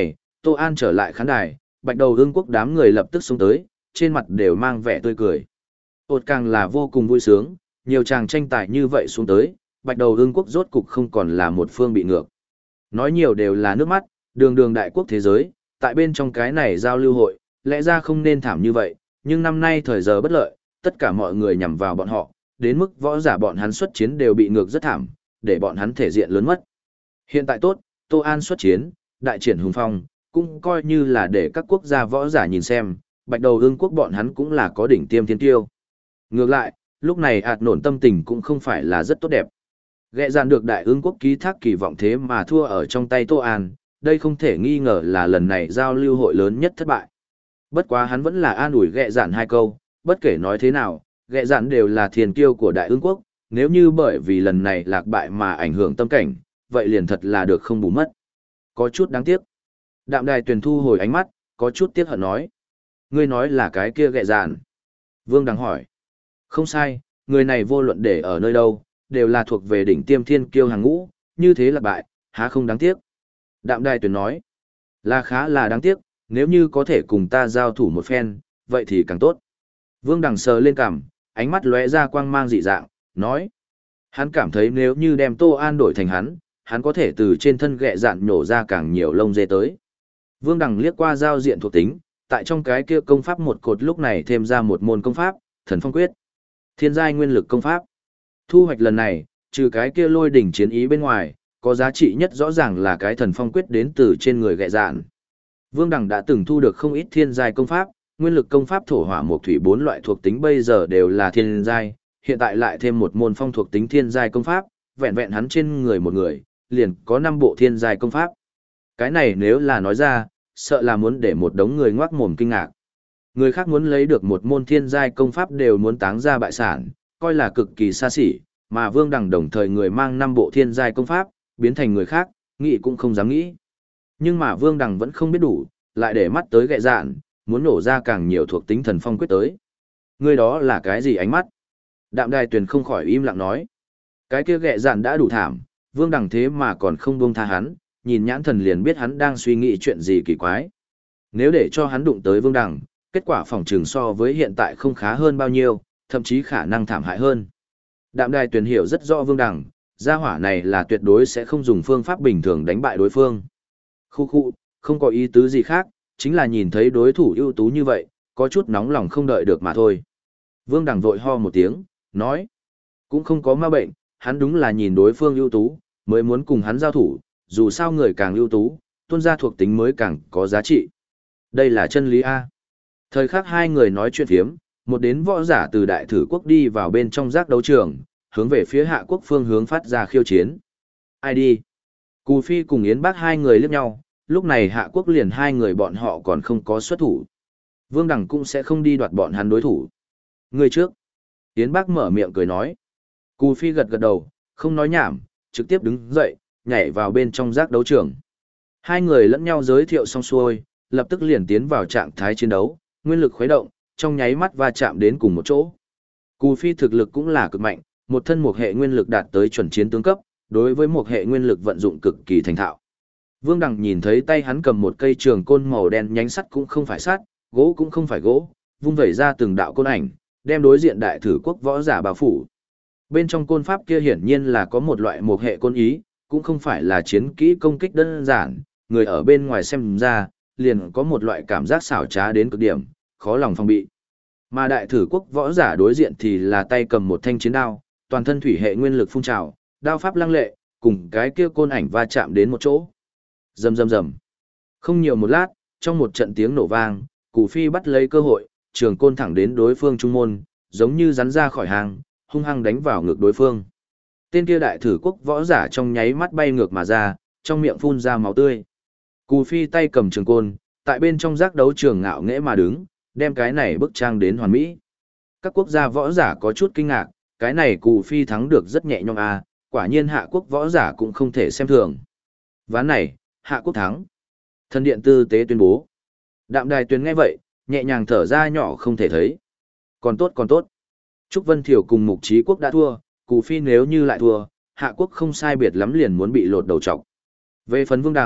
Tô An trở lại khán đài, Bạch Đầu Ưng Quốc đám người lập tức xuống tới, trên mặt đều mang vẻ tươi cười. Ột càng là vô cùng vui sướng, nhiều chàng tranh tài như vậy xuống tới, Bạch Đầu Ưng Quốc rốt cục không còn là một phương bị ngược. Nói nhiều đều là nước mắt, đường đường đại quốc thế giới, tại bên trong cái này giao lưu hội, lẽ ra không nên thảm như vậy, nhưng năm nay thời giờ bất lợi, tất cả mọi người nhằm vào bọn họ, đến mức võ giả bọn hắn xuất chiến đều bị ngược rất thảm, để bọn hắn thể diện lớn mất. Hiện tại tốt, Tô An xuất chiến, đại triển hùng phong, cũng coi như là để các quốc gia võ giả nhìn xem, Bạch Đầu Ưng Quốc bọn hắn cũng là có đỉnh tiêm thiên tiêu. Ngược lại, lúc này ạt nổn tâm tình cũng không phải là rất tốt đẹp. Ghẹ dàn được đại ương quốc ký thác kỳ vọng thế mà thua ở trong tay Tô An, đây không thể nghi ngờ là lần này giao lưu hội lớn nhất thất bại. Bất quá hắn vẫn là an ủi ghẹ dàn hai câu, bất kể nói thế nào, ghẹ dàn đều là thiền kiêu của đại ương quốc, nếu như bởi vì lần này lạc bại mà ảnh hưởng tâm cảnh, vậy liền thật là được không bù mất. Có chút đáng tiếc. Đạm Đài Tuyền thu hồi ánh mắt, có chút tiếc hận nói. Ngươi nói là cái kia ghẹ dàn. Vương Đằng hỏi. Không sai, người này vô luận để ở nơi đâu, đều là thuộc về đỉnh tiêm thiên kiêu hàng ngũ, như thế là bại, há không đáng tiếc. Đạm Đài Tuyền nói. Là khá là đáng tiếc, nếu như có thể cùng ta giao thủ một phen, vậy thì càng tốt. Vương Đằng sờ lên cằm, ánh mắt lóe ra quang mang dị dạng, nói. Hắn cảm thấy nếu như đem Tô An đổi thành hắn có thể từ trên thân ghẹ dạn nhổ ra càng nhiều lông dê tới. Vương Đằng liếc qua giao diện thuộc tính, tại trong cái kia công pháp một cột lúc này thêm ra một môn công pháp, Thần Phong Quyết. Thiên giai nguyên lực công pháp. Thu hoạch lần này, trừ cái kia lôi đỉnh chiến ý bên ngoài, có giá trị nhất rõ ràng là cái Thần Phong Quyết đến từ trên người ghẹ dạn. Vương Đằng đã từng thu được không ít thiên giai công pháp, nguyên lực công pháp thổ hỏa mộc thủy 4 loại thuộc tính bây giờ đều là thiên giai, hiện tại lại thêm một môn phong thuộc tính thiên giai công pháp, vẹn vẹn hắn trên người một người, liền có 5 bộ thiên giai công pháp. Cái này nếu là nói ra, sợ là muốn để một đống người ngoác mồm kinh ngạc. Người khác muốn lấy được một môn thiên giai công pháp đều muốn táng ra bại sản, coi là cực kỳ xa xỉ, mà Vương Đằng đồng thời người mang 5 bộ thiên giai công pháp, biến thành người khác, nghĩ cũng không dám nghĩ. Nhưng mà Vương Đằng vẫn không biết đủ, lại để mắt tới ghẹ dạn, muốn nổ ra càng nhiều thuộc tính Thần Phong Quyết tới. Người đó là cái gì ánh mắt? Đạm Đài Tuyền không khỏi im lặng nói. Cái kia ghẹ dạn đã đủ thảm, Vương Đằng thế mà còn không buông tha hắn, nhìn nhãn thần liền biết hắn đang suy nghĩ chuyện gì kỳ quái. Nếu để cho hắn đụng tới Vương Đằng, kết quả phòng trường so với hiện tại không khá hơn bao nhiêu, thậm chí khả năng thảm hại hơn. Đạm Đài Tuyền hiểu rất rõ Vương Đằng, gia hỏa này là tuyệt đối sẽ không dùng phương pháp bình thường đánh bại đối phương. Khu khu, không có ý tứ gì khác, chính là nhìn thấy đối thủ ưu tú như vậy, có chút nóng lòng không đợi được mà thôi. Vương Đằng vội ho một tiếng, nói, cũng không có ma bệnh, hắn đúng là nhìn đối phương ưu tú, mới muốn cùng hắn giao thủ, dù sao người càng ưu tú, tuôn ra thuộc tính mới càng có giá trị. Đây là chân lý A. Thời khắc hai người nói chuyện phiếm, một đến võ giả từ đại thử quốc đi vào bên trong giác đấu trường, hướng về phía hạ quốc phương hướng phát ra khiêu chiến. Ai đi? Cù Phi cùng Yến Bác hai người liếc nhau, lúc này hạ quốc liền hai người bọn họ còn không có xuất thủ. Vương Đằng cũng sẽ không đi đoạt bọn hắn đối thủ. Người trước. Yến Bác mở miệng cười nói. Cù Phi gật gật đầu, không nói nhảm, trực tiếp đứng dậy, nhảy vào bên trong giác đấu trường. Hai người lẫn nhau giới thiệu xong xuôi, lập tức liền tiến vào trạng thái chiến đấu, nguyên lực khuấy động, trong nháy mắt va chạm đến cùng một chỗ. Cù Phi thực lực cũng là cực mạnh, một thân một hệ nguyên lực đạt tới chuẩn chiến tướng cấp, đối với một hệ nguyên lực vận dụng cực kỳ thành thạo. Vương Đằng nhìn thấy tay hắn cầm một cây trường côn màu đen nhánh sắt cũng không phải sắt, gỗ cũng không phải gỗ, vung vẩy ra từng đạo côn ảnh, đem đối diện đại thử quốc võ giả bao phủ. Bên trong côn pháp kia hiển nhiên là có một loại một hệ côn ý, cũng không phải là chiến kỹ công kích đơn giản, người ở bên ngoài xem ra, liền có một loại cảm giác xảo trá đến cực điểm, khó lòng phòng bị. Mà đại thử quốc võ giả đối diện thì là tay cầm một thanh chiến đao, toàn thân thủy hệ nguyên lực phun trào, đao pháp lăng lệ, cùng cái kia côn ảnh va chạm đến một chỗ. Rầm rầm rầm. Không nhiều một lát, trong một trận tiếng nổ vang, Cù Phi bắt lấy cơ hội, trường côn thẳng đến đối phương trung môn, giống như rắn ra khỏi hàng, hung hăng đánh vào ngực đối phương. Tên kia đại thử quốc võ giả trong nháy mắt bay ngược mà ra, trong miệng phun ra máu tươi. Cù Phi tay cầm trường côn, tại bên trong giác đấu trường ngạo nghễ mà đứng, đem cái này bức trang đến hoàn mỹ. Các quốc gia võ giả có chút kinh ngạc, cái này Cù Phi thắng được rất nhẹ nhõm à, quả nhiên hạ quốc võ giả cũng không thể xem thường. Ván này, hạ quốc thắng. Thần điện tư tế tuyên bố. Đạm Đài Tuyền nghe vậy, nhẹ nhàng thở ra nhỏ không thể thấy. Còn tốt còn tốt. Trúc Vân Thiểu cùng Mục Trí Quốc đã thua, Cù Phi nếu như lại thua, hạ quốc không sai biệt lắm liền muốn bị lột đầu trọc. Về phần Vương Đằng,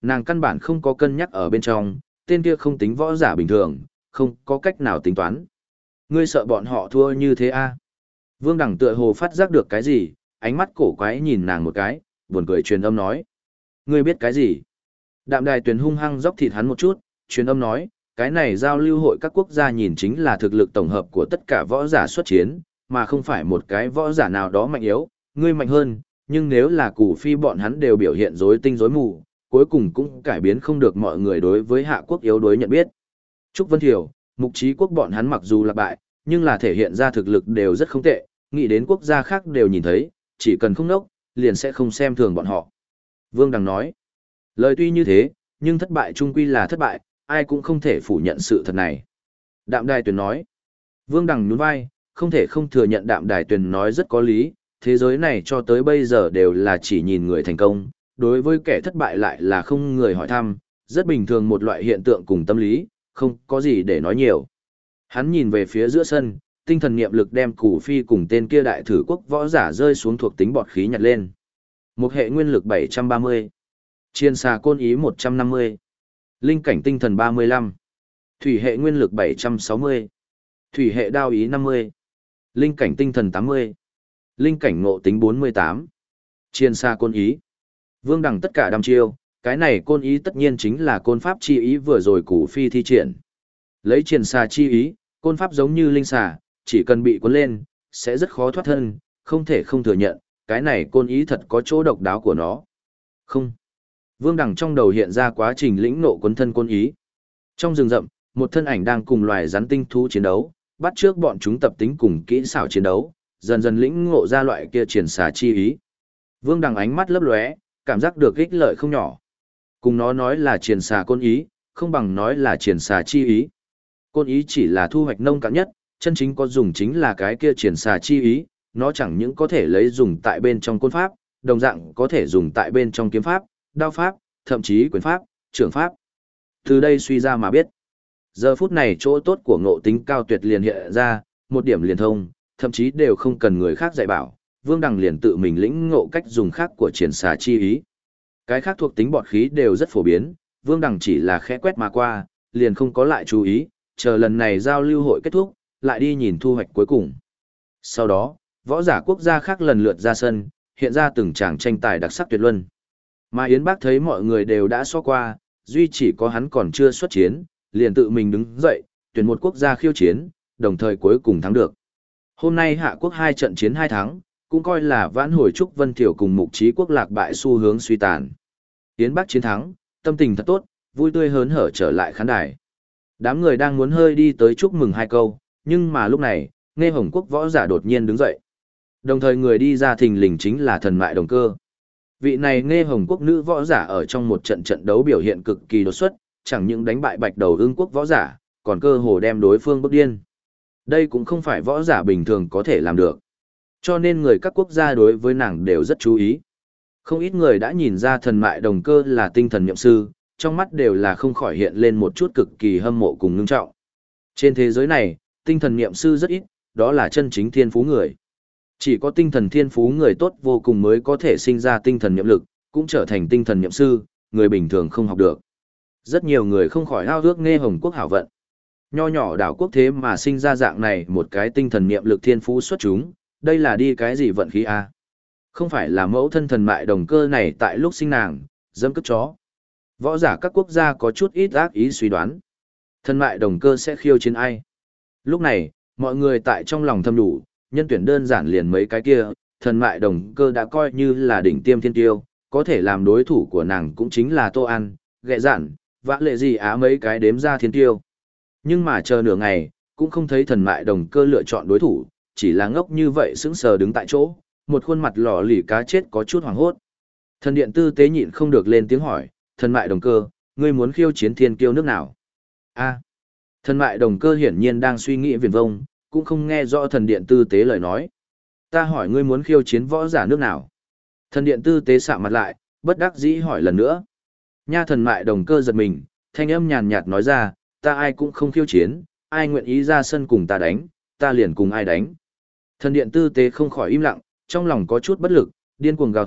Nàng căn bản không có cân nhắc ở bên trong, tên kia không tính võ giả bình thường, không có cách nào tính toán. Ngươi sợ bọn họ thua như thế à? Vương Đằng tựa hồ phát giác được cái gì, ánh mắt cổ quái nhìn nàng một cái, buồn cười truyền âm nói. Ngươi biết cái gì? Đạm Đài Tuyền hung hăng dốc thịt hắn một chút, truyền âm nói, cái này giao lưu hội các quốc gia nhìn chính là thực lực tổng hợp của tất cả võ giả xuất chiến, mà không phải một cái võ giả nào đó mạnh yếu, ngươi mạnh hơn, nhưng nếu là Cù Phi bọn hắn đều biểu hiện rối tinh rối mù, cuối cùng cũng cải biến không được mọi người đối với Hạ quốc yếu đối nhận biết. Trúc Vân Thiểu, Mục Chí Quốc bọn hắn mặc dù là bại, nhưng là thể hiện ra thực lực đều rất không tệ, nghĩ đến quốc gia khác đều nhìn thấy, chỉ cần không nốc, liền sẽ không xem thường bọn họ. Vương Đằng nói, lời tuy như thế, nhưng thất bại chung quy là thất bại, ai cũng không thể phủ nhận sự thật này. Đạm Đài Tuyền nói, Vương Đằng nhún vai, không thể không thừa nhận Đạm Đài Tuyền nói rất có lý, thế giới này cho tới bây giờ đều là chỉ nhìn người thành công, đối với kẻ thất bại lại là không người hỏi thăm, rất bình thường một loại hiện tượng cùng tâm lý, không có gì để nói nhiều. Hắn nhìn về phía giữa sân, tinh thần niệm lực đem Cù Phi cùng tên kia đại thử quốc võ giả rơi xuống thuộc tính bọt khí nhặt lên. Một hệ nguyên lực 730, chiên xà côn ý 150, linh cảnh tinh thần 35, thủy hệ nguyên lực 760, thủy hệ đao ý 50, linh cảnh tinh thần 80, linh cảnh ngộ tính 48, chiên xà côn ý. Vương Đằng tất cả đăm chiêu, cái này côn ý tất nhiên chính là côn pháp chi ý vừa rồi Cù Phi thi triển. Lấy chiên xà chi ý, côn pháp giống như linh xà, chỉ cần bị cuốn lên, sẽ rất khó thoát thân, không thể không thừa nhận, cái này côn ý thật có chỗ độc đáo của nó. Không. Vương Đằng trong đầu hiện ra quá trình lĩnh nộ cuốn thân côn ý. Trong rừng rậm, một thân ảnh đang cùng loài rắn tinh thú chiến đấu, bắt trước bọn chúng tập tính cùng kỹ xảo chiến đấu, dần dần lĩnh ngộ ra loại kia triển xà chi ý. Vương Đằng ánh mắt lấp lóe, cảm giác được ích lợi không nhỏ. Cùng nó nói là triển xà côn ý, không bằng nói là triển xà chi ý. Côn ý chỉ là thu hoạch nông cạn nhất, chân chính có dùng chính là cái kia triển xà chi ý, nó chẳng những có thể lấy dùng tại bên trong côn pháp, đồng dạng có thể dùng tại bên trong kiếm pháp, đao pháp, thậm chí quyền pháp, trưởng pháp. Từ đây suy ra mà biết. Giờ phút này chỗ tốt của ngộ tính cao tuyệt liền hiện ra, một điểm liền thông, thậm chí đều không cần người khác dạy bảo, Vương Đằng liền tự mình lĩnh ngộ cách dùng khác của triển xà chi ý. Cái khác thuộc tính bọt khí đều rất phổ biến, Vương Đằng chỉ là khẽ quét mà qua, liền không có lại chú ý, chờ lần này giao lưu hội kết thúc, lại đi nhìn thu hoạch cuối cùng. Sau đó, võ giả quốc gia khác lần lượt ra sân, hiện ra từng tràng tranh tài đặc sắc tuyệt luân. Mà Yến Bác thấy mọi người đều đã so qua, duy chỉ có hắn còn chưa xuất chiến, liền tự mình đứng dậy, tuyển một quốc gia khiêu chiến, đồng thời cuối cùng thắng được. Hôm nay Hạ quốc 2 trận chiến 2 thắng, cũng coi là vãn hồi Trúc Vân Thiểu cùng Mục Chí Quốc lạc bại xu hướng suy tàn. Yến Bác chiến thắng, tâm tình thật tốt, vui tươi hớn hở trở lại khán đài. Đám người đang muốn hơi đi tới chúc mừng 2 câu, nhưng mà lúc này, Nghe Hồng Quốc võ giả đột nhiên đứng dậy. Đồng thời người đi ra thình lình chính là Thần Mại Đồng Cơ. Vị này Nghe Hồng Quốc nữ võ giả ở trong một trận trận đấu biểu hiện cực kỳ đột xuất, chẳng những đánh bại Bạch Đầu Ưng Quốc võ giả, còn cơ hồ đem đối phương bức điên. Đây cũng không phải võ giả bình thường có thể làm được. Cho nên người các quốc gia đối với nàng đều rất chú ý. Không ít người đã nhìn ra Thần Mại Đồng Cơ là tinh thần niệm sư, trong mắt đều là không khỏi hiện lên một chút cực kỳ hâm mộ cùng ngưng trọng. Trên thế giới này, tinh thần niệm sư rất ít, đó là chân chính thiên phú người. Chỉ có tinh thần thiên phú người tốt vô cùng mới có thể sinh ra tinh thần niệm lực, cũng trở thành tinh thần niệm sư, người bình thường không học được. Rất nhiều người không khỏi ao ước Nghe Hồng Quốc hảo vận. Nho nhỏ đảo quốc thế mà sinh ra dạng này một cái tinh thần niệm lực thiên phú xuất chúng, đây là đi cái gì vận khí a? Không phải là mẫu thân Thần Mại Đồng Cơ này tại lúc sinh nàng, dẫm cất chó. Võ giả các quốc gia có chút ít ác ý suy đoán. Thần Mại Đồng Cơ sẽ khiêu chiến ai? Lúc này, mọi người tại trong lòng thầm đủ, nhân tuyển đơn giản liền mấy cái kia, Thần Mại Đồng Cơ đã coi như là đỉnh tiêm thiên tiêu, có thể làm đối thủ của nàng cũng chính là Tô An, Ghẹ Dạn, Vã Lệ gì á mấy cái đếm ra thiên tiêu. Nhưng mà chờ nửa ngày, cũng không thấy Thần Mại Đồng Cơ lựa chọn đối thủ, chỉ là ngốc như vậy sững sờ đứng tại chỗ, một khuôn mặt lỏ lì cá chết có chút hoảng hốt. Thần Điện Tư Tế nhịn không được lên tiếng hỏi, Thần Mại Đồng Cơ, ngươi muốn khiêu chiến thiên kiêu nước nào? A. Thần Mại Đồng Cơ hiển nhiên đang suy nghĩ viển vông, cũng không nghe rõ Thần Điện Tư Tế lời nói. Ta hỏi ngươi muốn khiêu chiến võ giả nước nào? Thần Điện Tư Tế sạm mặt lại, bất đắc dĩ hỏi lần nữa. Nha Thần Mại Đồng Cơ giật mình, thanh âm nhàn nhạt nói ra, ta ai cũng không khiêu chiến, ai nguyện ý ra sân cùng ta đánh, ta liền cùng ai đánh. Thần Điện Tư Tế không khỏi im lặng, trong lòng có chút bất lực, điên cuồng gào thét,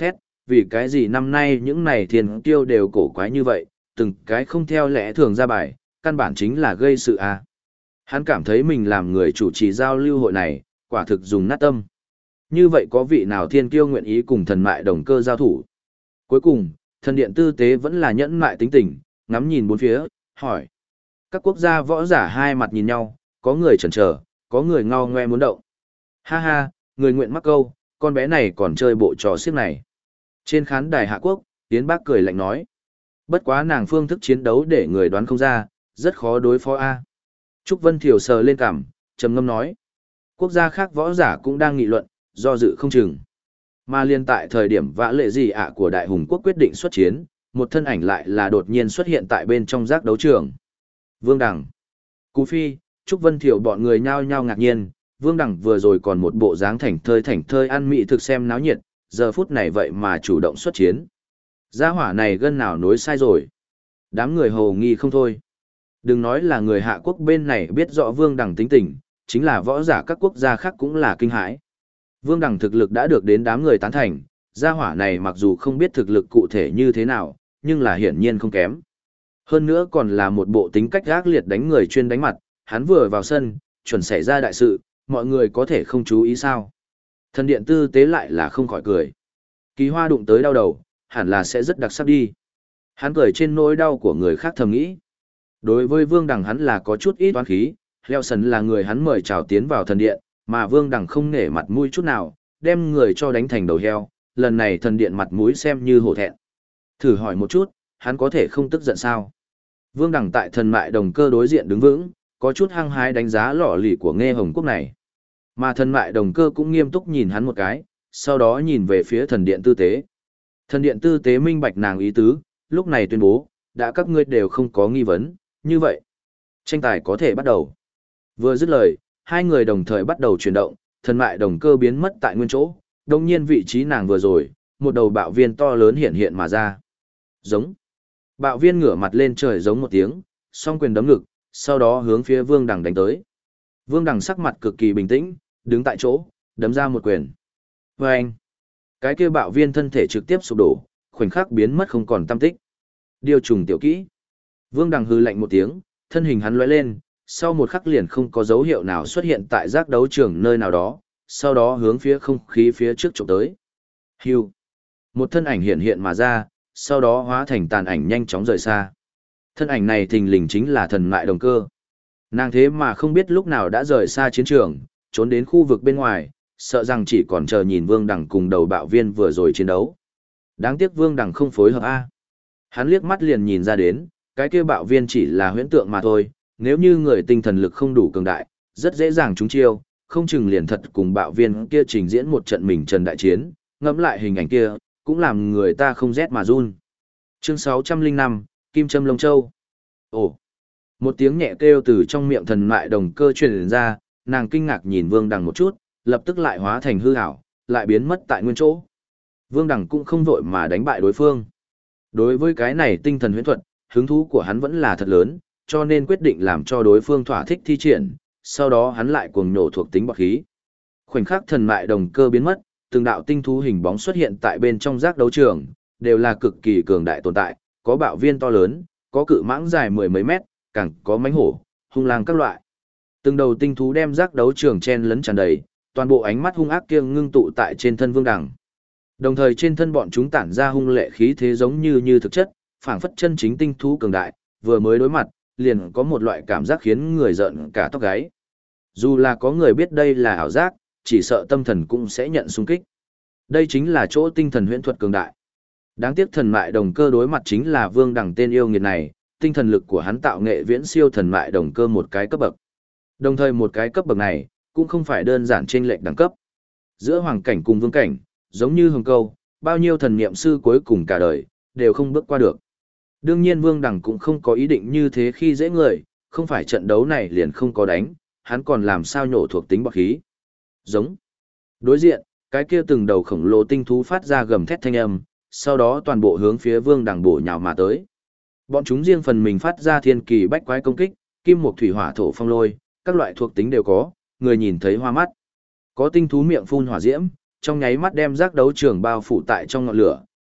vì cái gì năm nay những này thiên kiêu đều cổ quái như vậy, từng cái không theo lẽ thường ra bài, căn bản chính là gây sự à. Hắn cảm thấy mình làm người chủ trì giao lưu hội này, quả thực dùng nát tâm. Như vậy có vị nào thiên kiêu nguyện ý cùng thần mại đồng cơ giao thủ? Cuối cùng, thần điện tư tế vẫn là nhẫn mại tính tình, ngắm nhìn bốn phía, hỏi. Các quốc gia võ giả hai mặt nhìn nhau, có người chần chờ, có người ngao ngoe muốn động. Ha ha, người nguyện mắc câu, con bé này còn chơi bộ trò xiếc này. Trên khán đài Hạ Quốc, Tiến Bác cười lạnh nói. Bất quá nàng phương thức chiến đấu để người đoán không ra, rất khó đối phó a. Trúc Vân Thiều sờ lên cằm, trầm ngâm nói. Quốc gia khác võ giả cũng đang nghị luận, do dự không chừng. Mà liên tại thời điểm vã lệ gì ạ của Đại Hùng Quốc quyết định xuất chiến, một thân ảnh lại là đột nhiên xuất hiện tại bên trong giác đấu trường. Vương Đằng. Cú Phi, Trúc Vân Thiều bọn người nhao nhao ngạc nhiên, Vương Đằng vừa rồi còn một bộ dáng thảnh thơi ăn mị thực xem náo nhiệt, giờ phút này vậy mà chủ động xuất chiến. Gia hỏa này gân nào nối sai rồi. Đám người hồ nghi không thôi. Đừng nói là người Hạ Quốc bên này biết rõ Vương Đằng tính tình, chính là võ giả các quốc gia khác cũng là kinh hãi. Vương Đằng thực lực đã được đến đám người tán thành, gia hỏa này mặc dù không biết thực lực cụ thể như thế nào, nhưng là hiển nhiên không kém. Hơn nữa còn là một bộ tính cách ác liệt đánh người chuyên đánh mặt, hắn vừa vào sân, chuẩn xảy ra đại sự, mọi người có thể không chú ý sao. Thần điện tư tế lại là không khỏi cười. Kỳ Hoa đụng tới đau đầu, hẳn là sẽ rất đặc sắc đi. Hắn cười trên nỗi đau của người khác thầm nghĩ. Đối với Vương Đằng hắn là có chút ít oán khí, Leo Sần là người hắn mời chào tiến vào thần điện, mà Vương Đằng không nể mặt mũi chút nào, đem người cho đánh thành đầu heo, lần này thần điện mặt mũi xem như hổ thẹn. Thử hỏi một chút, hắn có thể không tức giận sao? Vương Đằng tại thần mại đồng cơ đối diện đứng vững, có chút hăng hái đánh giá lọ lì của Nghe Hồng Quốc này. Mà thần mại đồng cơ cũng nghiêm túc nhìn hắn một cái, sau đó nhìn về phía thần điện tư tế. Thần điện tư tế minh bạch nàng ý tứ, lúc này tuyên bố, đã các ngươi đều không có nghi vấn, như vậy. Tranh tài có thể bắt đầu. Vừa dứt lời, hai người đồng thời bắt đầu chuyển động, thần mại đồng cơ biến mất tại nguyên chỗ, đồng nhiên vị trí nàng vừa rồi, một đầu bạo viên to lớn hiện hiện mà ra. Giống. Bạo viên ngửa mặt lên trời giống một tiếng, song quyền đấm ngực, sau đó hướng phía Vương Đằng đánh tới. Vương Đằng sắc mặt cực kỳ bình tĩnh, đứng tại chỗ, đấm ra một quyền. Và anh, cái kia bạo viên thân thể trực tiếp sụp đổ, khoảnh khắc biến mất không còn tăm tích. Điều trùng tiểu kỹ. Vương Đằng hư lạnh một tiếng, thân hình hắn lóe lên, sau một khắc liền không có dấu hiệu nào xuất hiện tại giác đấu trường nơi nào đó, sau đó hướng phía không khí phía trước chụp tới. Hưu. Một thân ảnh hiện hiện mà ra, sau đó hóa thành tàn ảnh nhanh chóng rời xa. Thân ảnh này thình lình chính là thần mại đồng cơ. Nàng thế mà không biết lúc nào đã rời xa chiến trường, trốn đến khu vực bên ngoài, sợ rằng chỉ còn chờ nhìn Vương Đằng cùng đầu bạo viên vừa rồi chiến đấu. Đáng tiếc Vương Đằng không phối hợp a. Hắn liếc mắt liền nhìn ra đến, cái kia bạo viên chỉ là huyễn tượng mà thôi, nếu như người tinh thần lực không đủ cường đại, rất dễ dàng trúng chiêu, không chừng liền thật cùng bạo viên kia trình diễn một trận mình trần đại chiến, ngẫm lại hình ảnh kia, cũng làm người ta không rét mà run. Chương 605, Kim Châm Lông Châu. Ồ! Một tiếng nhẹ kêu từ trong miệng thần mại đồng cơ truyền ra, nàng kinh ngạc nhìn Vương Đằng một chút, lập tức lại hóa thành hư ảo, lại biến mất tại nguyên chỗ. Vương Đằng cũng không vội mà đánh bại đối phương. Đối với cái này tinh thần huyễn thuật, hứng thú của hắn vẫn là thật lớn, cho nên quyết định làm cho đối phương thỏa thích thi triển, sau đó hắn lại cuồng nổ thuộc tính bọt khí. Khoảnh khắc thần mại đồng cơ biến mất, từng đạo tinh thú hình bóng xuất hiện tại bên trong giác đấu trường, đều là cực kỳ cường đại tồn tại, có bạo viên to lớn, có cự mãng dài mười mấy mét, càng có mãnh hổ, hung lang các loại. Từng đầu tinh thú đem giác đấu trường chen lấn tràn đầy, toàn bộ ánh mắt hung ác kia ngưng tụ tại trên thân Vương Đằng. Đồng thời trên thân bọn chúng tản ra hung lệ khí thế giống như thực chất, phảng phất chân chính tinh thú cường đại, vừa mới đối mặt, liền có một loại cảm giác khiến người giận cả tóc gáy. Dù là có người biết đây là ảo giác, chỉ sợ tâm thần cũng sẽ nhận xung kích. Đây chính là chỗ tinh thần huyễn thuật cường đại. Đáng tiếc thần mại đồng cơ đối mặt chính là Vương Đằng tên yêu nghiệt này, tinh thần lực của hắn tạo nghệ viễn siêu thần mại đồng cơ một cái cấp bậc. Đồng thời một cái cấp bậc này, cũng không phải đơn giản chênh lệch đẳng cấp. Giữa hoàng cảnh cùng vương cảnh, giống như hồng câu, bao nhiêu thần niệm sư cuối cùng cả đời, đều không bước qua được. Đương nhiên Vương Đằng cũng không có ý định như thế khi dễ người, không phải trận đấu này liền không có đánh, hắn còn làm sao nhổ thuộc tính bọt khí. Giống. Đối diện, cái kia từng đầu khổng lồ tinh thú phát ra gầm thét thanh âm, sau đó toàn bộ hướng phía Vương Đằng bổ nhào mà tới. Bọn chúng riêng phần mình phát ra thiên kỳ bách quái công kích, kim mộc thủy hỏa thổ phong lôi, các loại thuộc tính đều có, người nhìn thấy hoa mắt. Có tinh thú miệng phun hỏa diễm, trong nháy mắt đem giác đấu trường bao phủ tại trong ngọn lửa,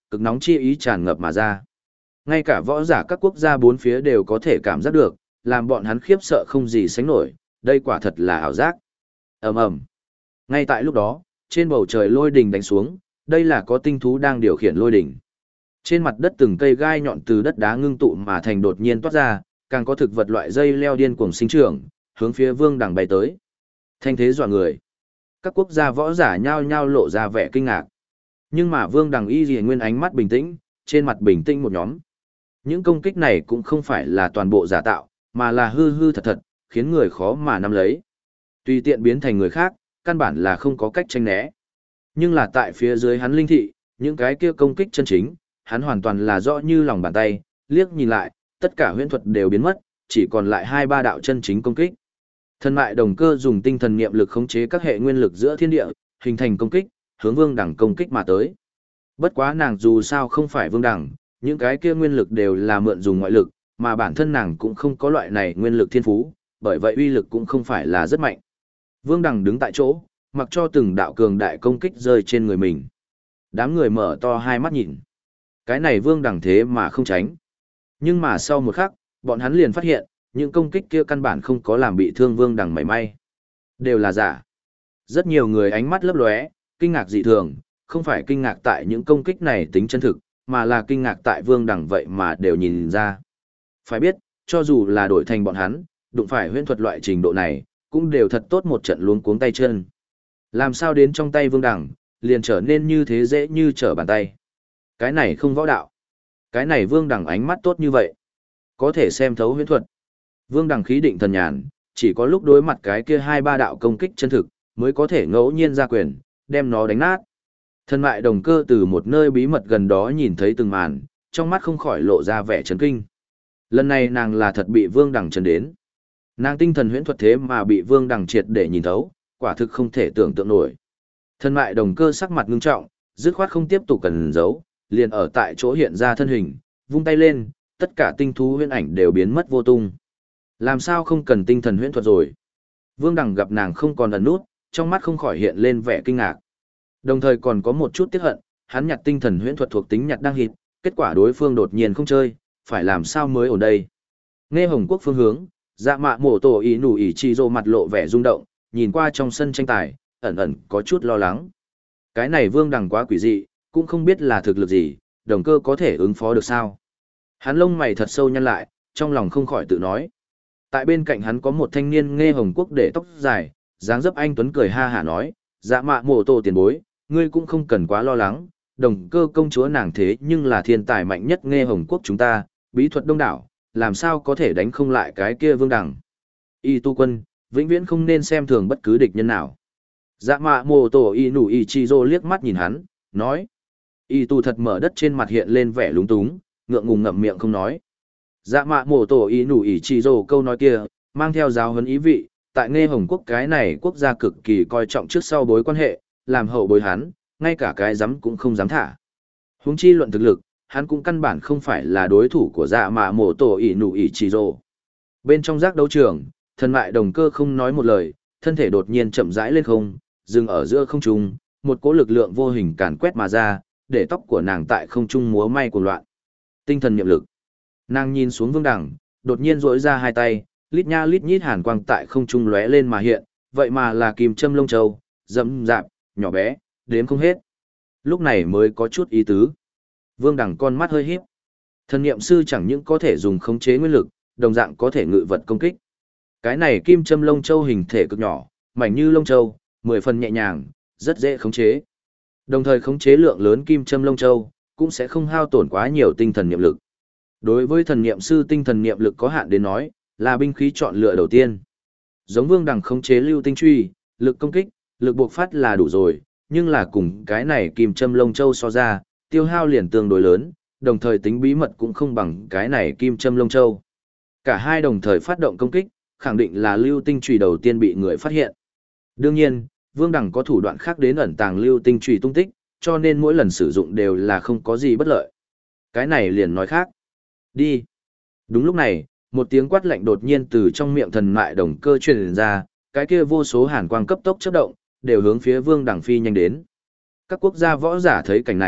cực nóng chi ý tràn ngập mà ra. Ngay cả võ giả các quốc gia bốn phía đều có thể cảm giác được, làm bọn hắn khiếp sợ không gì sánh nổi, đây quả thật là ảo giác. Ầm ầm. Ngay tại lúc đó, trên bầu trời lôi đình đánh xuống, đây là có tinh thú đang điều khiển lôi đình. Trên mặt đất từng cây gai nhọn từ đất đá ngưng tụ mà thành đột nhiên toát ra, càng có thực vật loại dây leo điên cuồng sinh trưởng, hướng phía Vương Đằng bay tới. Thanh thế dọa người. Các quốc gia võ giả nhao nhao lộ ra vẻ kinh ngạc. Nhưng mà Vương Đằng y lìa nguyên ánh mắt bình tĩnh, trên mặt bình tĩnh một nhóm. Những công kích này cũng không phải là toàn bộ giả tạo, mà là hư hư thật thật, khiến người khó mà nắm lấy. Tùy tiện biến thành người khác, căn bản là không có cách tranh né. Nhưng là tại phía dưới hắn linh thị, những cái kia công kích chân chính, hắn hoàn toàn là rõ như lòng bàn tay, liếc nhìn lại, tất cả huyễn thuật đều biến mất, chỉ còn lại 2-3 đạo chân chính công kích. Thần mại đồng cơ dùng tinh thần niệm lực khống chế các hệ nguyên lực giữa thiên địa, hình thành công kích, hướng Vương Đằng công kích mà tới. Bất quá nàng dù sao không phải Vương Đằng, những cái kia nguyên lực đều là mượn dùng ngoại lực, mà bản thân nàng cũng không có loại này nguyên lực thiên phú, bởi vậy uy lực cũng không phải là rất mạnh. Vương Đằng đứng tại chỗ, mặc cho từng đạo cường đại công kích rơi trên người mình. Đám người mở to hai mắt nhìn. Cái này Vương Đằng thế mà không tránh. Nhưng mà sau một khắc, bọn hắn liền phát hiện, những công kích kia căn bản không có làm bị thương Vương Đằng mảy may. Đều là giả. Rất nhiều người ánh mắt lấp lóe, kinh ngạc dị thường, không phải kinh ngạc tại những công kích này tính chân thực, mà là kinh ngạc tại Vương Đằng vậy mà đều nhìn ra. Phải biết, cho dù là đổi thành bọn hắn, đụng phải huyễn thuật loại trình độ này, cũng đều thật tốt một trận luống cuống tay chân. Làm sao đến trong tay Vương Đằng, liền trở nên như thế dễ như trở bàn tay. Cái này không võ đạo. Cái này Vương Đằng ánh mắt tốt như vậy. Có thể xem thấu huyễn thuật. Vương Đằng khí định thần nhàn, chỉ có lúc đối mặt cái kia 2-3 đạo công kích chân thực, mới có thể ngẫu nhiên ra quyền, đem nó đánh nát. Thần mại đồng cơ từ một nơi bí mật gần đó nhìn thấy từng màn, trong mắt không khỏi lộ ra vẻ chấn kinh. Lần này nàng là thật bị Vương Đằng chấn đến. Nàng tinh thần huyễn thuật thế mà bị Vương Đằng triệt để nhìn thấu, quả thực không thể tưởng tượng nổi. Thần mại đồng cơ sắc mặt ngưng trọng, dứt khoát không tiếp tục cần giấu, liền ở tại chỗ hiện ra thân hình, vung tay lên, tất cả tinh thú huyễn ảnh đều biến mất vô tung. Làm sao không cần tinh thần huyễn thuật rồi? Vương Đằng gặp nàng không còn ẩn nút, trong mắt không khỏi hiện lên vẻ kinh ngạc. Đồng thời còn có một chút tiếc hận, hắn nhặt tinh thần huyễn thuật thuộc tính nhặt đang hít, kết quả đối phương đột nhiên không chơi, phải làm sao mới ổn đây? Nghe Hồng Quốc phương hướng, Dạ Mạ Mộ Tổ Ý Nụ Ý Chi Dô mặt lộ vẻ rung động, nhìn qua trong sân tranh tài, ẩn ẩn có chút lo lắng. Cái này Vương Đằng quá quỷ dị, cũng không biết là thực lực gì, đồng cơ có thể ứng phó được sao? Hắn lông mày thật sâu nhăn lại, trong lòng không khỏi tự nói. Tại bên cạnh hắn có một thanh niên Nghe Hồng Quốc để tóc dài, dáng dấp anh tuấn cười ha hả nói, Dạ Mạ Mộ Tổ tiền bối, ngươi cũng không cần quá lo lắng, đồng cơ công chúa nàng thế nhưng là thiên tài mạnh nhất Nghe Hồng Quốc chúng ta, bí thuật đông đảo, làm sao có thể đánh không lại cái kia Vương Đằng. Y tu quân, vĩnh viễn không nên xem thường bất cứ địch nhân nào. Dạ Mạ Mộ Tổ Y Nụ Y Chi Dô liếc mắt nhìn hắn, nói. Y tu thật mở đất trên mặt hiện lên vẻ lúng túng, ngượng ngùng ngậm miệng không nói. Dạ Mạ Mộ Tổ Y Nụ Y Chi Dô câu nói kia, mang theo giáo huấn ý vị, tại Nghe Hồng Quốc cái này quốc gia cực kỳ coi trọng trước sau bối quan hệ, làm hậu bối hắn, ngay cả cái dám cũng không dám thả. Huống chi luận thực lực, hắn cũng căn bản không phải là đối thủ của Dạ Mạ Mộ Tổ ỷ nụ ỷ chỉ rồ. Bên trong giác đấu trường, thần mại đồng cơ không nói một lời, thân thể đột nhiên chậm rãi lên không, dừng ở giữa không trung, một cỗ lực lượng vô hình càn quét mà ra, để tóc của nàng tại không trung múa may cuồng loạn. Tinh thần niệm lực. Nàng nhìn xuống Vương Đằng, đột nhiên duỗi ra hai tay, lít nha lít nhít hàn quang tại không trung lóe lên mà hiện, vậy mà là kim châm lông châu, rậm rạp, nhỏ bé, đếm không hết. Lúc này mới có chút ý tứ. Vương Đằng con mắt hơi híp. Thần niệm sư chẳng những có thể dùng khống chế nguyên lực, đồng dạng có thể ngự vật công kích. Cái này kim châm lông châu hình thể cực nhỏ, mảnh như lông châu, 10 phần nhẹ nhàng, rất dễ khống chế. Đồng thời khống chế lượng lớn kim châm lông châu, cũng sẽ không hao tổn quá nhiều tinh thần niệm lực. Đối với thần niệm sư tinh thần niệm lực có hạn đến nói, là binh khí chọn lựa đầu tiên. Giống Vương Đằng khống chế lưu tinh truy, lực công kích, lực buộc phát là đủ rồi, nhưng là cùng cái này kim châm lông châu so ra, tiêu hao liền tương đối lớn, đồng thời tính bí mật cũng không bằng cái này kim châm lông châu. Cả hai đồng thời phát động công kích, khẳng định là lưu tinh chùy đầu tiên bị người phát hiện. Đương nhiên, Vương Đằng có thủ đoạn khác đến ẩn tàng lưu tinh chùy tung tích, cho nên mỗi lần sử dụng đều là không có gì bất lợi. Cái này liền nói khác. Đi. Đúng lúc này, một tiếng quát lạnh đột nhiên từ trong miệng thần mại đồng cơ truyền ra, cái kia vô số hàn quang cấp tốc chớp động, đều hướng phía Vương Đằng phi nhanh đến. Các quốc gia võ giả thấy cảnh này,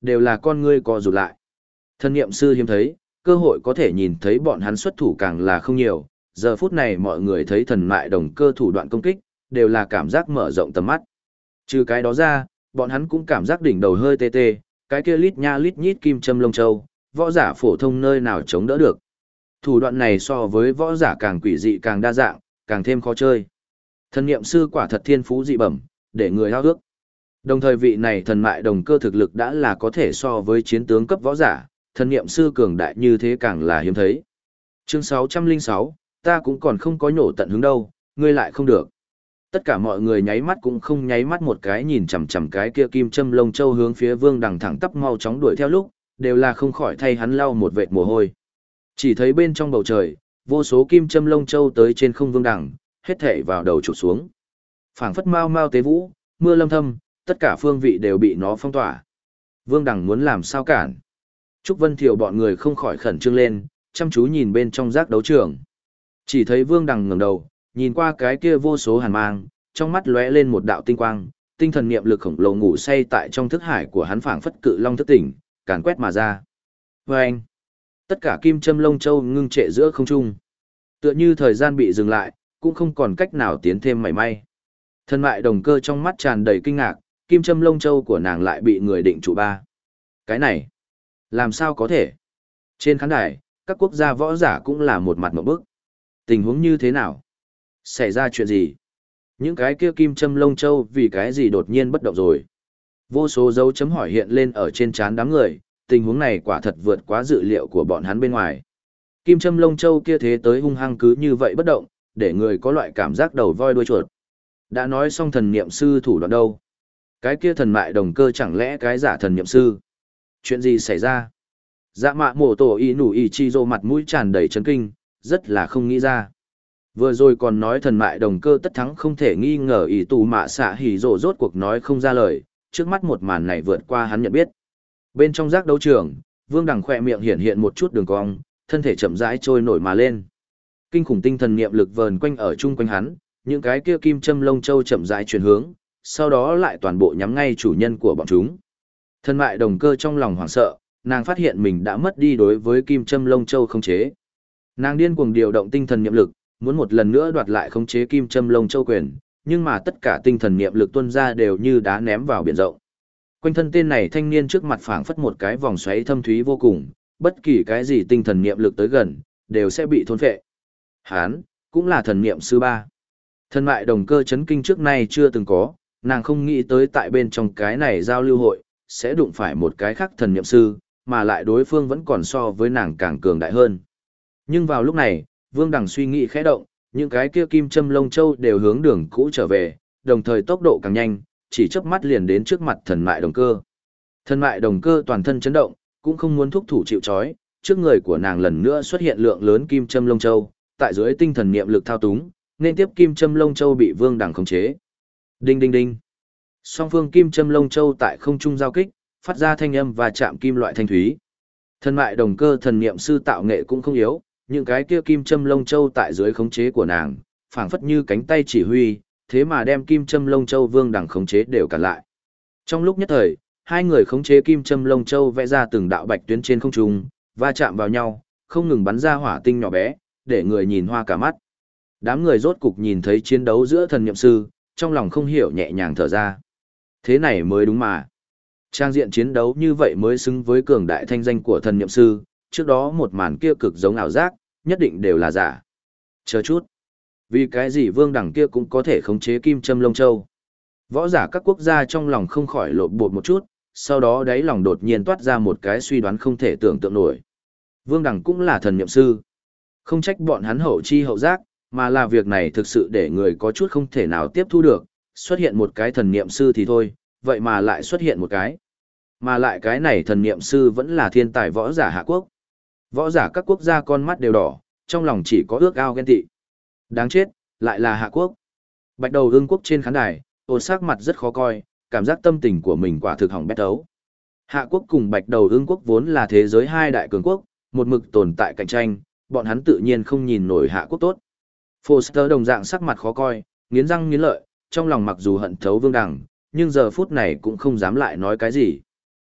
đều là con ngươi co rụt lại. Thân niệm sư hiếm thấy, cơ hội có thể nhìn thấy bọn hắn xuất thủ càng là không nhiều, giờ phút này mọi người thấy thần mại đồng cơ thủ đoạn công kích, đều là cảm giác mở rộng tầm mắt. Trừ cái đó ra, bọn hắn cũng cảm giác đỉnh đầu hơi tê tê, cái kia lít nha lít nhít kim châm lông châu, võ giả phổ thông nơi nào chống đỡ được. Thủ đoạn này so với võ giả càng quỷ dị càng đa dạng, càng thêm khó chơi. Thần niệm sư quả thật thiên phú dị bẩm, để người hao ước. Đồng thời vị này thần mại đồng cơ thực lực đã là có thể so với chiến tướng cấp võ giả, thần niệm sư cường đại như thế càng là hiếm thấy. Chương 606, ta cũng còn không có nhổ tận hứng đâu, ngươi lại không được. Tất cả mọi người nháy mắt cũng không nháy mắt một cái nhìn chằm chằm cái kia kim châm lông châu hướng phía Vương Đằng thẳng tắp mau chóng đuổi theo lúc, đều là không khỏi thay hắn lau một vệt mồ hôi. Chỉ thấy bên trong bầu trời, vô số kim châm lông châu tới trên không Vương Đằng, hết thảy vào đầu chụp xuống. Phảng phất mau mau tế vũ, mưa lâm thâm, tất cả phương vị đều bị nó phong tỏa. Vương Đằng muốn làm sao cản? Trúc Vân Thiều bọn người không khỏi khẩn trương lên, chăm chú nhìn bên trong giác đấu trường. Chỉ thấy Vương Đằng ngẩng đầu, nhìn qua cái kia vô số hàn mang, trong mắt lóe lên một đạo tinh quang, tinh thần niệm lực khổng lồ ngủ say tại trong thức hải của hắn phảng phất cự long thức tỉnh, càn quét mà ra. Vâng! Tất cả kim châm lông châu ngưng trệ giữa không trung. Tựa như thời gian bị dừng lại, cũng không còn cách nào tiến thêm mảy may. Thần mại đồng cơ trong mắt tràn đầy kinh ngạc, kim châm lông châu của nàng lại bị người định trụ ba. Cái này, làm sao có thể? Trên khán đài, các quốc gia võ giả cũng là một mặt ngộp bức. Tình huống như thế nào? Xảy ra chuyện gì? Những cái kia kim châm lông châu vì cái gì đột nhiên bất động rồi? Vô số dấu chấm hỏi hiện lên ở trên trán đám người, tình huống này quả thật vượt quá dự liệu của bọn hắn bên ngoài. Kim châm lông châu kia thế tới hung hăng cứ như vậy bất động, để người có loại cảm giác đầu voi đuôi chuột. Đã nói xong thần niệm sư thủ đoạn đâu? Cái kia thần mại đồng cơ chẳng lẽ cái giả thần niệm sư? Chuyện gì xảy ra? Dạ mạ mổ tổ y nủ y chi rô mặt mũi tràn đầy chấn kinh, rất là không nghĩ ra. Vừa rồi còn nói thần mại đồng cơ tất thắng không thể nghi ngờ ý tù mạ xạ hỉ rộ rốt cuộc nói không ra lời, trước mắt một màn này vượt qua hắn nhận biết. Bên trong giác đấu trường, Vương Đằng khỏe miệng hiện hiện một chút đường cong, thân thể chậm rãi trôi nổi mà lên. Kinh khủng tinh thần niệm lực vờn quanh ở chung quanh hắn, những cái kia kim châm lông châu chậm rãi chuyển hướng, sau đó lại toàn bộ nhắm ngay chủ nhân của bọn chúng. Thần mại đồng cơ trong lòng hoảng sợ, nàng phát hiện mình đã mất đi đối với kim châm lông châu khống chế. Nàng điên cuồng điều động tinh thần niệm lực, muốn một lần nữa đoạt lại khống chế kim châm lông châu quyền, nhưng mà tất cả tinh thần niệm lực tuôn ra đều như đá ném vào biển rộng. Quanh thân tên này thanh niên trước mặt phảng phất một cái vòng xoáy thâm thúy vô cùng, bất kỳ cái gì tinh thần niệm lực tới gần, đều sẽ bị thôn phệ. Hán, cũng là thần niệm sư ba. Thần mại đồng cơ chấn kinh trước nay chưa từng có, nàng không nghĩ tới tại bên trong cái này giao lưu hội, sẽ đụng phải một cái khác thần niệm sư, mà lại đối phương vẫn còn so với nàng càng cường đại hơn. Nhưng vào lúc này, Vương Đằng suy nghĩ khẽ động, những cái kia kim châm lông châu đều hướng đường cũ trở về, đồng thời tốc độ càng nhanh, chỉ chớp mắt liền đến trước mặt thần mại đồng cơ. Thần mại đồng cơ toàn thân chấn động, cũng không muốn thúc thủ chịu trói, trước người của nàng lần nữa xuất hiện lượng lớn kim châm lông châu, tại dưới tinh thần niệm lực thao túng, nên tiếp kim châm lông châu bị Vương Đằng khống chế. Đinh đinh đinh. Song phương kim châm lông châu tại không trung giao kích, phát ra thanh âm và chạm kim loại thanh thúy. Thần mại đồng cơ thần niệm sư tạo nghệ cũng không yếu, những cái kia kim châm lông châu tại dưới khống chế của nàng, phảng phất như cánh tay chỉ huy, thế mà đem kim châm lông châu Vương Đằng khống chế đều cản lại. Trong lúc nhất thời, hai người khống chế kim châm lông châu vẽ ra từng đạo bạch tuyến trên không trung, va chạm vào nhau, không ngừng bắn ra hỏa tinh nhỏ bé, để người nhìn hoa cả mắt. Đám người rốt cục nhìn thấy chiến đấu giữa thần niệm sư, trong lòng không hiểu nhẹ nhàng thở ra. Thế này mới đúng mà. Trang diện chiến đấu như vậy mới xứng với cường đại thanh danh của thần niệm sư, trước đó một màn kia cực giống ảo giác, nhất định đều là giả. Chờ chút. Vì cái gì Vương Đằng kia cũng có thể khống chế kim châm lông châu? Võ giả các quốc gia trong lòng không khỏi lộn bột một chút, sau đó đáy lòng đột nhiên toát ra một cái suy đoán không thể tưởng tượng nổi. Vương Đằng cũng là thần niệm sư. Không trách bọn hắn hậu chi hậu giác, mà là việc này thực sự để người có chút không thể nào tiếp thu được, xuất hiện một cái thần niệm sư thì thôi, vậy mà lại xuất hiện một cái. Mà lại cái này thần niệm sư vẫn là thiên tài võ giả Hạ Quốc. Võ giả các quốc gia con mắt đều đỏ, trong lòng chỉ có ước ao ghen tị. Đáng chết, lại là Hạ Quốc. Bạch Đầu Ưng Quốc trên khán đài, ôn sắc mặt rất khó coi, cảm giác tâm tình của mình quả thực hỏng bét ấu. Hạ Quốc cùng Bạch Đầu Ưng Quốc vốn là thế giới hai đại cường quốc, một mực tồn tại cạnh tranh, bọn hắn tự nhiên không nhìn nổi Hạ Quốc tốt. Foster đồng dạng sắc mặt khó coi, nghiến răng nghiến lợi, trong lòng mặc dù hận thấu Vương Đằng, nhưng giờ phút này cũng không dám lại nói cái gì.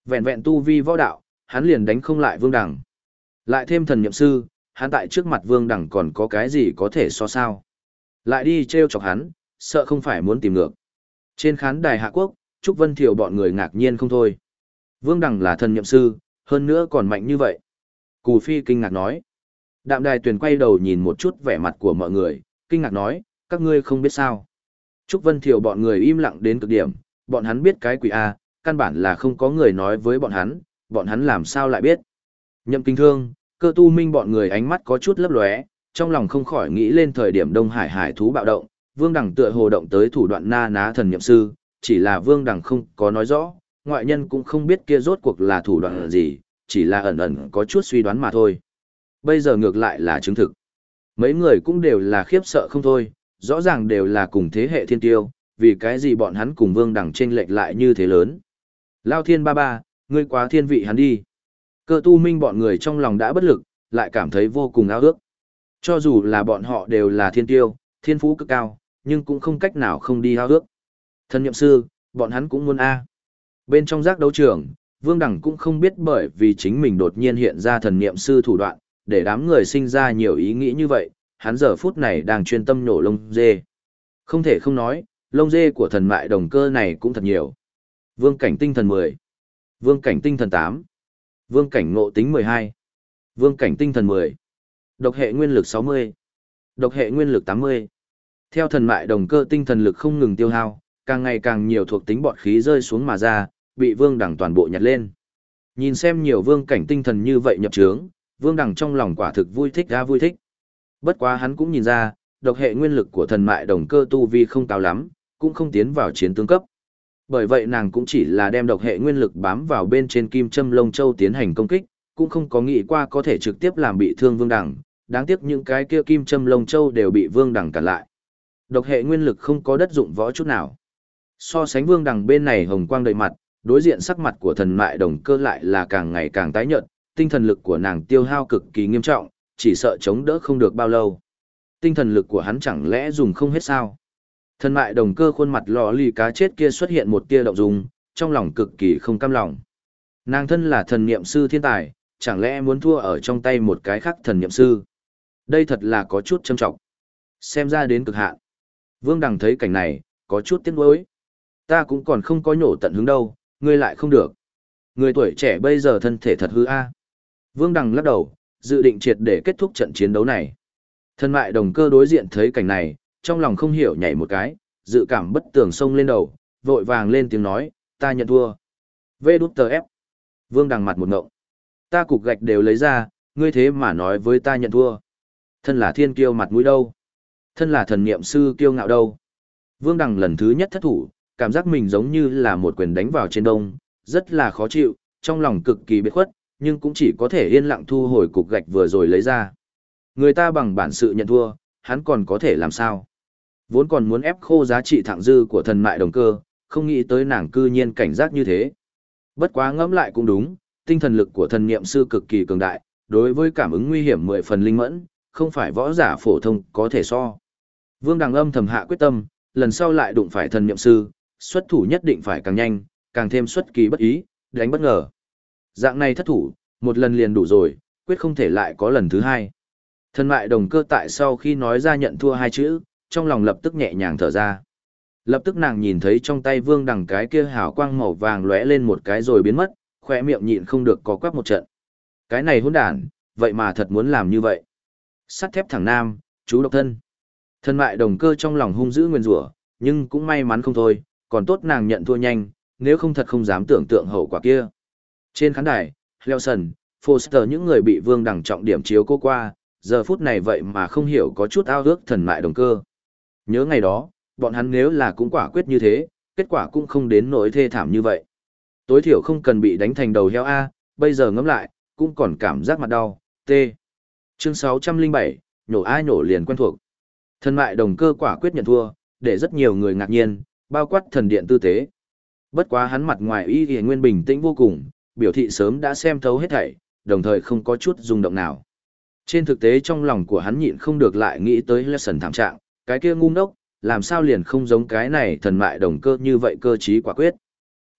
Vẹn vẹn tu vi võ đạo, hắn liền đánh không lại Vương Đằng. Lại thêm thần niệm sư, hắn tại trước mặt Vương Đằng còn có cái gì có thể so sao. Lại đi trêu chọc hắn, sợ không phải muốn tìm ngược. Trên khán đài Hạ Quốc, Trúc Vân Thiều bọn người ngạc nhiên không thôi. Vương Đằng là thần niệm sư, hơn nữa còn mạnh như vậy. Cù Phi kinh ngạc nói. Đạm Đài Tuyền quay đầu nhìn một chút vẻ mặt của mọi người, kinh ngạc nói, các ngươi không biết sao. Trúc Vân Thiều bọn người im lặng đến cực điểm, bọn hắn biết cái quỷ A, căn bản là không có người nói với bọn hắn làm sao lại biết. Nhậm Kinh Thương, Cơ Tu Minh bọn người ánh mắt có chút lấp lóe, trong lòng không khỏi nghĩ lên thời điểm Đông Hải hải thú bạo động, Vương Đằng tựa hồ động tới thủ đoạn na ná thần niệm sư, chỉ là Vương Đằng không có nói rõ, ngoại nhân cũng không biết kia rốt cuộc là thủ đoạn gì, chỉ là ẩn ẩn có chút suy đoán mà thôi. Bây giờ ngược lại là chứng thực. Mấy người cũng đều là khiếp sợ không thôi, rõ ràng đều là cùng thế hệ thiên tiêu, vì cái gì bọn hắn cùng Vương Đằng chênh lệch lại như thế lớn. Lao Thiên ba ba, ngươi quá thiên vị hắn đi. Cơ Tu Minh bọn người trong lòng đã bất lực, lại cảm thấy vô cùng ao ước. Cho dù là bọn họ đều là thiên tiêu, thiên phú cực cao, nhưng cũng không cách nào không đi ao ước. Thần niệm sư, bọn hắn cũng muốn A. Bên trong giác đấu trường, Vương Đằng cũng không biết bởi vì chính mình đột nhiên hiện ra thần niệm sư thủ đoạn, để đám người sinh ra nhiều ý nghĩ như vậy, hắn giờ phút này đang chuyên tâm nhổ lông dê. Không thể không nói, lông dê của thần mại đồng cơ này cũng thật nhiều. Vương cảnh tinh thần 10, vương cảnh tinh thần 8, vương cảnh ngộ tính 12, vương cảnh tinh thần 10, độc hệ nguyên lực 60, độc hệ nguyên lực 80. Theo thần mại đồng cơ tinh thần lực không ngừng tiêu hao, càng ngày càng nhiều thuộc tính bọt khí rơi xuống mà ra, bị Vương Đằng toàn bộ nhặt lên. Nhìn xem nhiều vương cảnh tinh thần như vậy nhập trướng, Vương Đằng trong lòng quả thực vui thích ra vui thích. Bất quá hắn cũng nhìn ra, độc hệ nguyên lực của thần mại đồng cơ tu vi không cao lắm, cũng không tiến vào chiến tướng cấp. Bởi vậy nàng cũng chỉ là đem độc hệ nguyên lực bám vào bên trên kim châm lông châu tiến hành công kích, cũng không có nghĩ qua có thể trực tiếp làm bị thương Vương Đằng. Đáng tiếc những cái kia kim châm lông châu đều bị Vương Đằng cản lại. Độc hệ nguyên lực không có đất dụng võ chút nào. So sánh Vương Đằng bên này hồng quang đầy mặt, đối diện sắc mặt của thần mại đồng cơ lại là càng ngày càng tái nhợt, tinh thần lực của nàng tiêu hao cực kỳ nghiêm trọng, chỉ sợ chống đỡ không được bao lâu. Tinh thần lực của hắn chẳng lẽ dùng không hết sao? Thần mại đồng cơ khuôn mặt lò lì cá chết kia xuất hiện một tia động dung, trong lòng cực kỳ không cam lòng. Nàng thân là thần niệm sư thiên tài, chẳng lẽ muốn thua ở trong tay một cái khác thần niệm sư? Đây thật là có chút châm trọng. Xem ra đến cực hạn. Vương Đằng thấy cảnh này, có chút tiếc nuối. Ta cũng còn không có nhổ tận hứng đâu, ngươi lại không được. Người tuổi trẻ bây giờ thân thể thật hư a. Vương Đằng lắc đầu, dự định triệt để kết thúc trận chiến đấu này. Thần mại đồng cơ đối diện thấy cảnh này, trong lòng không hiểu nhảy một cái, dự cảm bất tường xông lên đầu, vội vàng lên tiếng nói, ta nhận thua. Vê đút tờ ép. Vương Đằng mặt một ngộng. Ta cục gạch đều lấy ra, ngươi thế mà nói với ta nhận thua. Thân là thiên kiêu mặt mũi đâu? Thân là thần niệm sư kiêu ngạo đâu? Vương Đằng lần thứ nhất thất thủ, cảm giác mình giống như là một quyền đánh vào trên đông, rất là khó chịu, trong lòng cực kỳ biệt khuất, nhưng cũng chỉ có thể yên lặng thu hồi cục gạch vừa rồi lấy ra. Người ta bằng bản sự nhận thua, hắn còn có thể làm sao? Vốn còn muốn ép khô giá trị thặng dư của thần mại đồng cơ, không nghĩ tới nàng cư nhiên cảnh giác như thế. Bất quá ngẫm lại cũng đúng, tinh thần lực của thần niệm sư cực kỳ cường đại, đối với cảm ứng nguy hiểm 10 phần linh mẫn, không phải võ giả phổ thông có thể so. Vương Đằng âm thầm hạ quyết tâm, lần sau lại đụng phải thần niệm sư, xuất thủ nhất định phải càng nhanh, càng thêm xuất kỳ bất ý, đánh bất ngờ. Dạng này thất thủ, một lần liền đủ rồi, quyết không thể lại có lần thứ hai. Thần mại đồng cơ tại sau khi nói ra nhận thua hai chữ, trong lòng lập tức nhẹ nhàng thở ra. Lập tức nàng nhìn thấy trong tay Vương Đằng cái kia hào quang màu vàng lóe lên một cái rồi biến mất, khỏe miệng nhịn không được có quắc một trận. Cái này hỗn đản, vậy mà thật muốn làm như vậy. Sắt thép thẳng nam, chú độc thân. Thần mại đồng cơ trong lòng hung dữ nguyên rủa, nhưng cũng may mắn không thôi, còn tốt nàng nhận thua nhanh, nếu không thật không dám tưởng tượng hậu quả kia. Trên khán đài, Nelson, Foster những người bị Vương Đằng trọng điểm chiếu cố qua, giờ phút này vậy mà không hiểu có chút ao ước thần mại đồng cơ. Nhớ ngày đó, bọn hắn nếu là cũng quả quyết như thế, kết quả cũng không đến nỗi thê thảm như vậy. Tối thiểu không cần bị đánh thành đầu heo A, bây giờ ngẫm lại, cũng còn cảm giác mặt đau, T. Chương 607, nhổ ai nhổ liền quen thuộc. Thần mại đồng cơ quả quyết nhận thua, để rất nhiều người ngạc nhiên, bao quát thần điện tư tế. Bất quá hắn mặt ngoài y y nguyên bình tĩnh vô cùng, biểu thị sớm đã xem thấu hết thảy, đồng thời không có chút rung động nào. Trên thực tế trong lòng của hắn nhịn không được lại nghĩ tới Lesson thảm trạng, cái kia ngu ngốc, làm sao liền không giống cái này thần mại đồng cơ như vậy cơ trí quả quyết.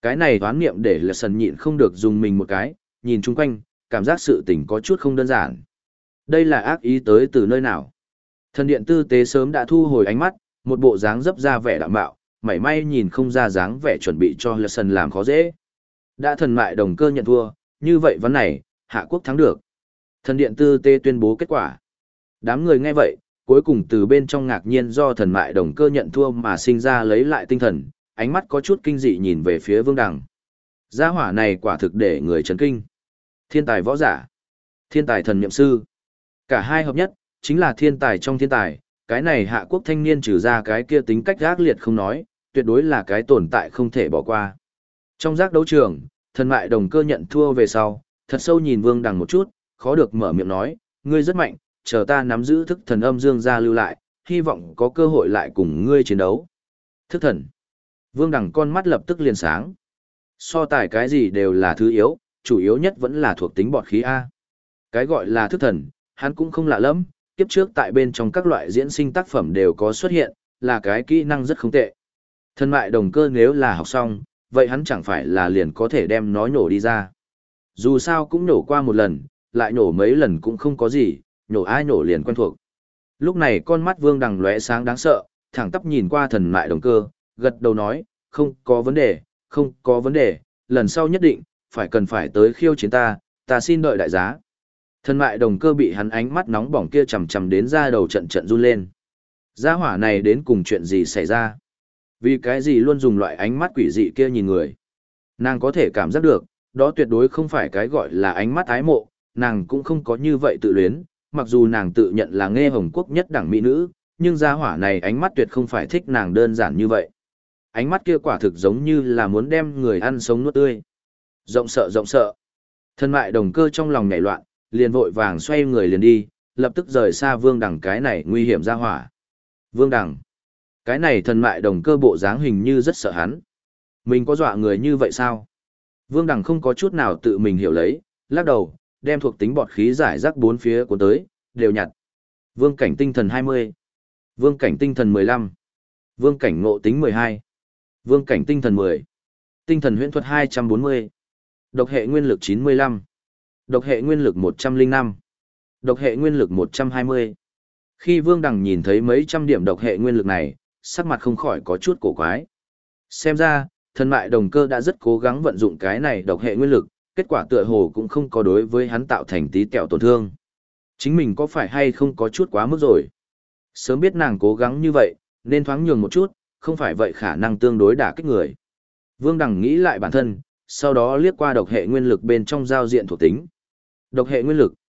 Cái này đoán niệm để là sần nhịn không được dùng mình một cái, nhìn chung quanh, cảm giác sự tình có chút không đơn giản. Đây là ác ý tới từ nơi nào? Thần điện tư tế sớm đã thu hồi ánh mắt, một bộ dáng dấp ra vẻ đạm bạo, mảy may nhìn không ra dáng vẻ chuẩn bị cho là sần làm khó dễ. Đã thần mại đồng cơ nhận thua, như vậy vấn này, hạ quốc thắng được. Thần điện tư tế tuyên bố kết quả. Đám người nghe vậy, cuối cùng từ bên trong ngạc nhiên do thần mại đồng cơ nhận thua mà sinh ra lấy lại tinh thần, ánh mắt có chút kinh dị nhìn về phía Vương Đằng. Gia hỏa này quả thực để người chấn kinh. Thiên tài võ giả, thiên tài thần niệm sư. Cả hai hợp nhất, chính là thiên tài trong thiên tài, cái này hạ quốc thanh niên trừ ra cái kia tính cách gác liệt không nói, tuyệt đối là cái tồn tại không thể bỏ qua. Trong giác đấu trường, thần mại đồng cơ nhận thua về sau, thật sâu nhìn Vương Đằng một chút, khó được mở miệng nói, ngươi rất mạnh, chờ ta nắm giữ thức thần âm dương gia lưu lại, hy vọng có cơ hội lại cùng ngươi chiến đấu. Thức thần. Vương Đằng con mắt lập tức liền sáng. So tài cái gì đều là thứ yếu, chủ yếu nhất vẫn là thuộc tính bọt khí A. Cái gọi là thức thần, hắn cũng không lạ lắm, kiếp trước tại bên trong các loại diễn sinh tác phẩm đều có xuất hiện, là cái kỹ năng rất không tệ. Thần mại đồng cơ nếu là học xong, vậy hắn chẳng phải là liền có thể đem nó nhổ đi ra. Dù sao cũng nhổ qua một lần, lại nhổ mấy lần cũng không có gì, nhổ ai nhổ liền quen thuộc. Lúc này con mắt Vương Đằng lóe sáng đáng sợ, thẳng tắp nhìn qua thần mại đồng cơ, gật đầu nói, không có vấn đề, không có vấn đề, lần sau nhất định, cần phải tới khiêu chiến ta xin đợi đại giá. Thần mại đồng cơ bị hắn ánh mắt nóng bỏng kia chầm chầm đến ra đầu trận trận run lên. Gia hỏa này đến cùng chuyện gì xảy ra? Vì cái gì luôn dùng loại ánh mắt quỷ dị kia nhìn người? Nàng có thể cảm giác được, đó tuyệt đối không phải cái gọi là ánh mắt ái mộ, nàng cũng không có như vậy tự luyến, mặc dù nàng tự nhận là nghe hồng quốc nhất đẳng mỹ nữ, nhưng gia hỏa này ánh mắt tuyệt không phải thích nàng đơn giản như vậy. Ánh mắt kia quả thực giống như là muốn đem người ăn sống nuốt tươi. Rộng sợ rộng sợ. Thần mại đồng cơ trong lòng nhảy loạn, liền vội vàng xoay người liền đi, lập tức rời xa Vương Đằng cái này nguy hiểm ra hỏa. Vương Đằng. Cái này thần mại đồng cơ bộ dáng hình như rất sợ hắn. Mình có dọa người như vậy sao? Vương Đằng không có chút nào tự mình hiểu lấy, lắc đầu, đem thuộc tính bọt khí giải rác bốn phía của tới, đều nhặt. Vương cảnh tinh thần 20. Vương cảnh tinh thần 15. Vương cảnh ngộ tính 12. Vương cảnh tinh thần 10. Tinh thần huyễn thuật 240. Độc hệ nguyên lực 95. Độc hệ nguyên lực 105. Độc hệ nguyên lực 120. Khi Vương Đằng nhìn thấy mấy trăm điểm độc hệ nguyên lực này, sắc mặt không khỏi có chút cổ quái. Xem ra, thần mại đồng cơ đã rất cố gắng vận dụng cái này độc hệ nguyên lực, kết quả tựa hồ cũng không có đối với hắn tạo thành tí tẹo tổn thương. Chính mình có phải hay không có chút quá mức rồi? Sớm biết nàng cố gắng như vậy, nên thoáng nhường một chút, không phải vậy khả năng tương đối đả kích người. Vương Đằng nghĩ lại bản thân, sau đó liếc qua độc hệ nguyên lực bên trong giao diện thuộc tính. Độc hệ nguyên lực,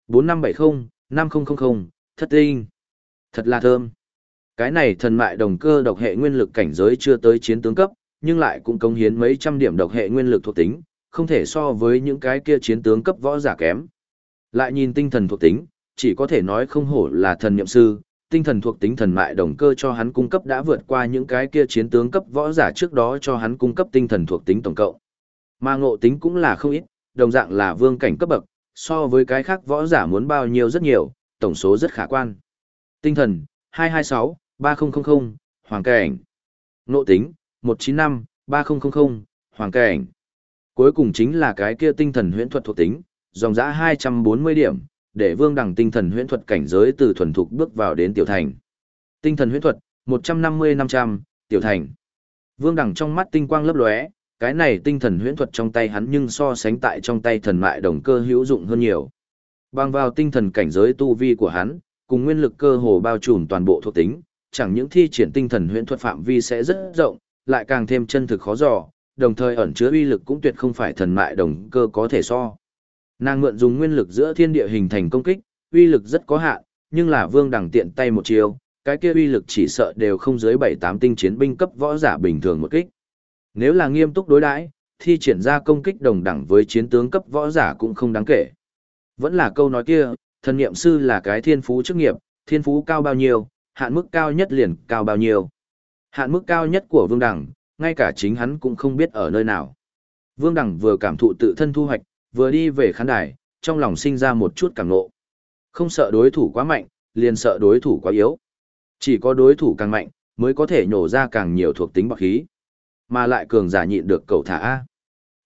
4570-5000, thất tinh. Thật là thơm. Cái này thần mại đồng cơ độc hệ nguyên lực cảnh giới chưa tới chiến tướng cấp, nhưng lại cũng cống hiến mấy trăm điểm độc hệ nguyên lực thuộc tính, không thể so với những cái kia chiến tướng cấp võ giả kém. Lại nhìn tinh thần thuộc tính, chỉ có thể nói không hổ là thần niệm sư, tinh thần thuộc tính thần mại đồng cơ cho hắn cung cấp đã vượt qua những cái kia chiến tướng cấp võ giả trước đó cho hắn cung cấp tinh thần thuộc tính tổng cộng. Mà ngộ tính cũng là không ít, đồng dạng là vương cảnh cấp bậc, so với cái khác võ giả muốn bao nhiêu rất nhiều, tổng số rất khả quan. Tinh thần 226-3000, hoàng cảnh. Ngộ tính 195-3000, hoàng cảnh. Cuối cùng chính là cái kia tinh thần huyễn thuật thuộc tính, dòng dã 240 điểm, để Vương Đằng tinh thần huyễn thuật cảnh giới từ thuần thục bước vào đến tiểu thành. Tinh thần huyễn thuật 150-500, tiểu thành. Vương Đằng trong mắt tinh quang lấp lóe, cái này tinh thần huyễn thuật trong tay hắn nhưng so sánh tại trong tay thần mại đồng cơ hữu dụng hơn nhiều. Bằng vào tinh thần cảnh giới tu vi của hắn, cùng nguyên lực cơ hồ bao trùm toàn bộ thuộc tính, chẳng những thi triển tinh thần huyễn thuật phạm vi sẽ rất rộng, lại càng thêm chân thực khó dò, đồng thời ẩn chứa uy lực cũng tuyệt không phải thần mại đồng cơ có thể so. Nàng mượn dùng nguyên lực giữa thiên địa hình thành công kích, uy lực rất có hạn, nhưng là Vương Đằng tiện tay một chiêu, cái kia uy lực chỉ sợ đều không dưới 7-8 tinh chiến binh cấp võ giả bình thường một kích. Nếu là nghiêm túc đối đãi, thi triển ra công kích đồng đẳng với chiến tướng cấp võ giả cũng không đáng kể. Vẫn là câu nói kia, thần niệm sư là cái thiên phú chức nghiệp, thiên phú cao bao nhiêu, hạn mức cao nhất liền cao bao nhiêu. Hạn mức cao nhất của Vương Đằng, ngay cả chính hắn cũng không biết ở nơi nào. Vương Đằng vừa cảm thụ tự thân thu hoạch, vừa đi về khán đài, trong lòng sinh ra một chút cảm ngộ. Không sợ đối thủ quá mạnh, liền sợ đối thủ quá yếu. Chỉ có đối thủ càng mạnh, mới có thể nhổ ra càng nhiều thuộc tính bạc khí. Mà lại cường giả nhịn được cầu thả A.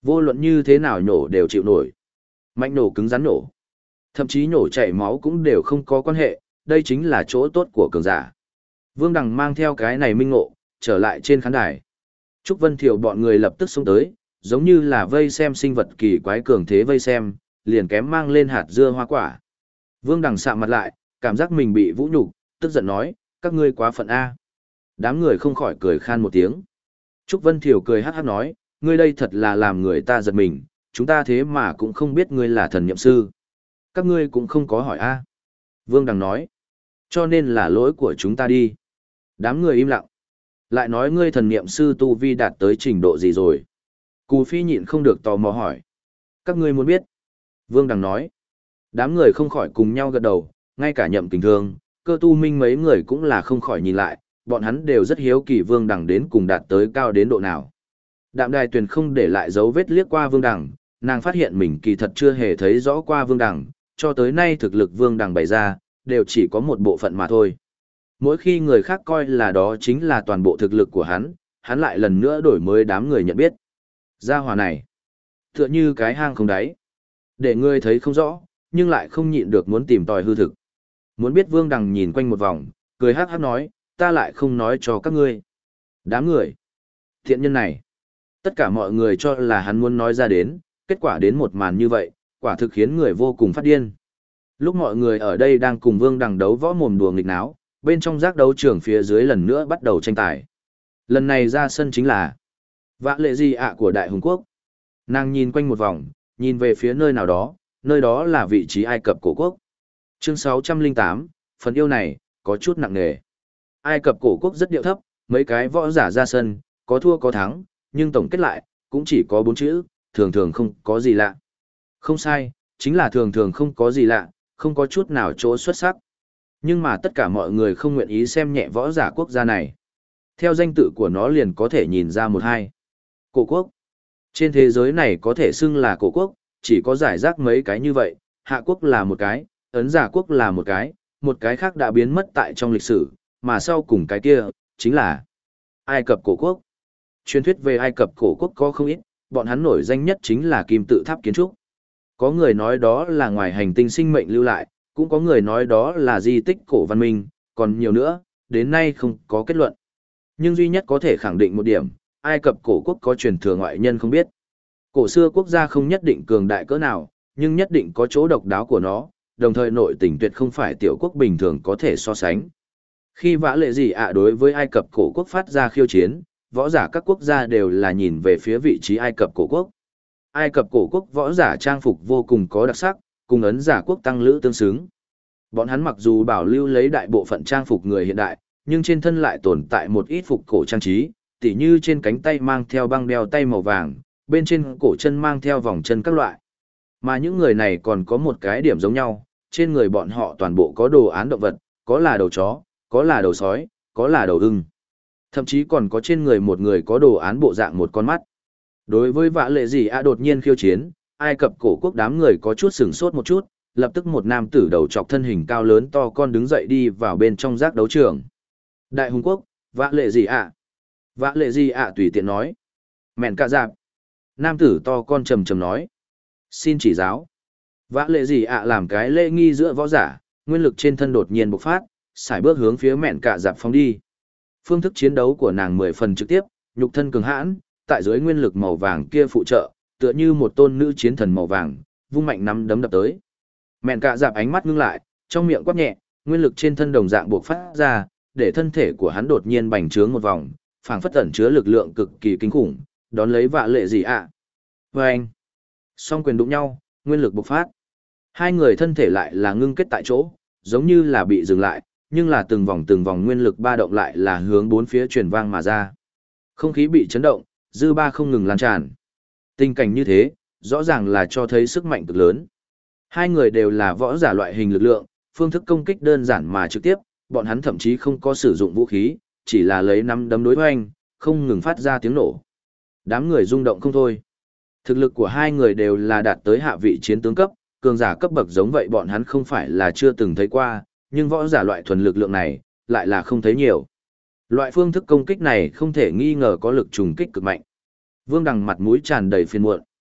Vô luận như thế nào nhổ đều chịu nổi. Mạnh nổ cứng rắn nổ. Thậm chí nhổ chảy máu cũng đều không có quan hệ, đây chính là chỗ tốt của cường giả. Vương Đằng mang theo cái này minh ngộ, trở lại trên khán đài. Trúc Vân Thiều bọn người lập tức xông tới, giống như là vây xem sinh vật kỳ quái cường thế vây xem, liền kém mang lên hạt dưa hoa quả. Vương Đằng sạm mặt lại, cảm giác mình bị vũ nhục, tức giận nói, các ngươi quá phận A. Đám người không khỏi cười khan một tiếng. Trúc Vân Thiều cười hát hát nói, ngươi đây thật là làm người ta giật mình, chúng ta thế mà cũng không biết ngươi là thần nhậm sư. Các ngươi cũng không có hỏi A. Vương Đằng nói, cho nên là lỗi của chúng ta đi. Đám người im lặng. Lại nói ngươi thần niệm sư tu vi đạt tới trình độ gì rồi? Cù Phi nhịn không được tò mò hỏi. Các ngươi muốn biết? Vương Đằng nói. Đám người không khỏi cùng nhau gật đầu, ngay cả Nhậm Kình Thương, Cơ Tu Minh mấy người cũng là không khỏi nhìn lại, bọn hắn đều rất hiếu kỳ Vương Đằng đến cùng đạt tới cao đến độ nào. Đạm Đài Tuyền không để lại dấu vết liếc qua Vương Đằng, nàng phát hiện mình kỳ thật chưa hề thấy rõ qua Vương Đằng, cho tới nay thực lực Vương Đằng bày ra, đều chỉ có một bộ phận mà thôi. Mỗi khi người khác coi là đó chính là toàn bộ thực lực của hắn lại lần nữa đổi mới đám người nhận biết. Gia hỏa này, tựa như cái hang không đáy. Để ngươi thấy không rõ, nhưng lại không nhịn được muốn tìm tòi hư thực. Muốn biết Vương Đằng nhìn quanh một vòng, cười hát hát nói, ta lại không nói cho các ngươi. Đám người, thiện nhân này, tất cả mọi người cho là hắn muốn nói ra đến, kết quả đến một màn như vậy, quả thực khiến người vô cùng phát điên. Lúc mọi người ở đây đang cùng Vương Đằng đấu võ mồm đùa nghịch náo, bên trong giác đấu trường phía dưới lần nữa bắt đầu tranh tài. Lần này ra sân chính là Vã Lệ Di ạ của Đại Hùng Quốc. Nàng nhìn quanh một vòng, nhìn về phía nơi nào đó, nơi đó là vị trí Ai Cập cổ quốc. Chương 608, phần yêu này, có chút nặng nề. Ai Cập cổ quốc rất điệu thấp, mấy cái võ giả ra sân, có thua có thắng, nhưng tổng kết lại, cũng chỉ có 4 chữ, thường thường không có gì lạ. Không sai, chính là thường thường không có gì lạ, không có chút nào chỗ xuất sắc. Nhưng mà tất cả mọi người không nguyện ý xem nhẹ võ giả quốc gia này. Theo danh tự của nó liền có thể nhìn ra một hai. Cổ quốc. Trên thế giới này có thể xưng là cổ quốc, chỉ có giải rác mấy cái như vậy, Hạ quốc là một cái, Ấn Giả quốc là một cái khác đã biến mất tại trong lịch sử, mà sau cùng cái kia, chính là Ai Cập cổ quốc. Truyền thuyết về Ai Cập cổ quốc có không ít, bọn hắn nổi danh nhất chính là kim tự tháp kiến trúc. Có người nói đó là ngoài hành tinh sinh mệnh lưu lại, cũng có người nói đó là di tích cổ văn minh, còn nhiều nữa, đến nay không có kết luận. Nhưng duy nhất có thể khẳng định một điểm, Ai Cập cổ quốc có truyền thừa ngoại nhân không biết. Cổ xưa quốc gia không nhất định cường đại cỡ nào, nhưng nhất định có chỗ độc đáo của nó, đồng thời nội tình tuyệt không phải tiểu quốc bình thường có thể so sánh. Khi Vã Lệ Dị ạ đối với Ai Cập cổ quốc phát ra khiêu chiến, võ giả các quốc gia đều là nhìn về phía vị trí Ai Cập cổ quốc. Ai Cập cổ quốc võ giả trang phục vô cùng có đặc sắc, cùng Ấn Giả quốc tăng lữ tương xứng. Bọn hắn mặc dù bảo lưu lấy đại bộ phận trang phục người hiện đại, nhưng trên thân lại tồn tại một ít phục cổ trang trí, tỉ như trên cánh tay mang theo băng đeo tay màu vàng, bên trên cổ chân mang theo vòng chân các loại. Mà những người này còn có một cái điểm giống nhau, trên người bọn họ toàn bộ có đồ án động vật, có là đầu chó, có là đầu sói, có là đầu ưng. Thậm chí còn có trên người một người có đồ án bộ dạng một con mắt. Đối với Vã Lệ Dị ạ đột nhiên khiêu chiến, Ai Cập cổ quốc đám người có chút sửng sốt một chút, lập tức một nam tử đầu trọc thân hình cao lớn to con đứng dậy đi vào bên trong giác đấu trường. Đại Hùng quốc, Vã Lệ Dị ạ. Vã Lệ Dị ạ tùy tiện nói. Mẹn cả dạp. Nam tử to con trầm trầm nói. Xin chỉ giáo. Vã Lệ Dị ạ làm cái lễ nghi giữa võ giả, nguyên lực trên thân đột nhiên bộc phát, sải bước hướng phía mẹn cả dạp phóng đi. Phương thức chiến đấu của nàng 10 phần trực tiếp, nhục thân cường hãn, tại dưới nguyên lực màu vàng kia phụ trợ, tựa như một tôn nữ chiến thần màu vàng, vung mạnh nắm đấm đập tới. Mẹn cả dạp ánh mắt ngưng lại, trong miệng quát nhẹ, nguyên lực trên thân đồng dạng bộc phát ra, để thân thể của hắn đột nhiên bành trướng một vòng, phảng phất ẩn chứa lực lượng cực kỳ kinh khủng, đón lấy Vã Lệ Dị ạ. Vâng! Song quyền đụng nhau, nguyên lực bộc phát. Hai người thân thể lại là ngưng kết tại chỗ, giống như là bị dừng lại, nhưng là từng vòng nguyên lực ba động lại là hướng bốn phía truyền vang mà ra. Không khí bị chấn động, dư ba không ngừng lan tràn. Tình cảnh như thế, rõ ràng là cho thấy sức mạnh cực lớn. Hai người đều là võ giả loại hình lực lượng, phương thức công kích đơn giản mà trực tiếp, bọn hắn thậm chí không có sử dụng vũ khí, chỉ là lấy nắm đấm đối hoành, không ngừng phát ra tiếng nổ. Đám người rung động không thôi. Thực lực của hai người đều là đạt tới hạ vị chiến tướng cấp, cường giả cấp bậc giống vậy bọn hắn không phải là chưa từng thấy qua, nhưng võ giả loại thuần lực lượng này, lại là không thấy nhiều. Loại phương thức công kích này không thể nghi ngờ có lực trùng kích cực mạnh. Vương Đằng mặt mũi tràn đầy phiền muộn,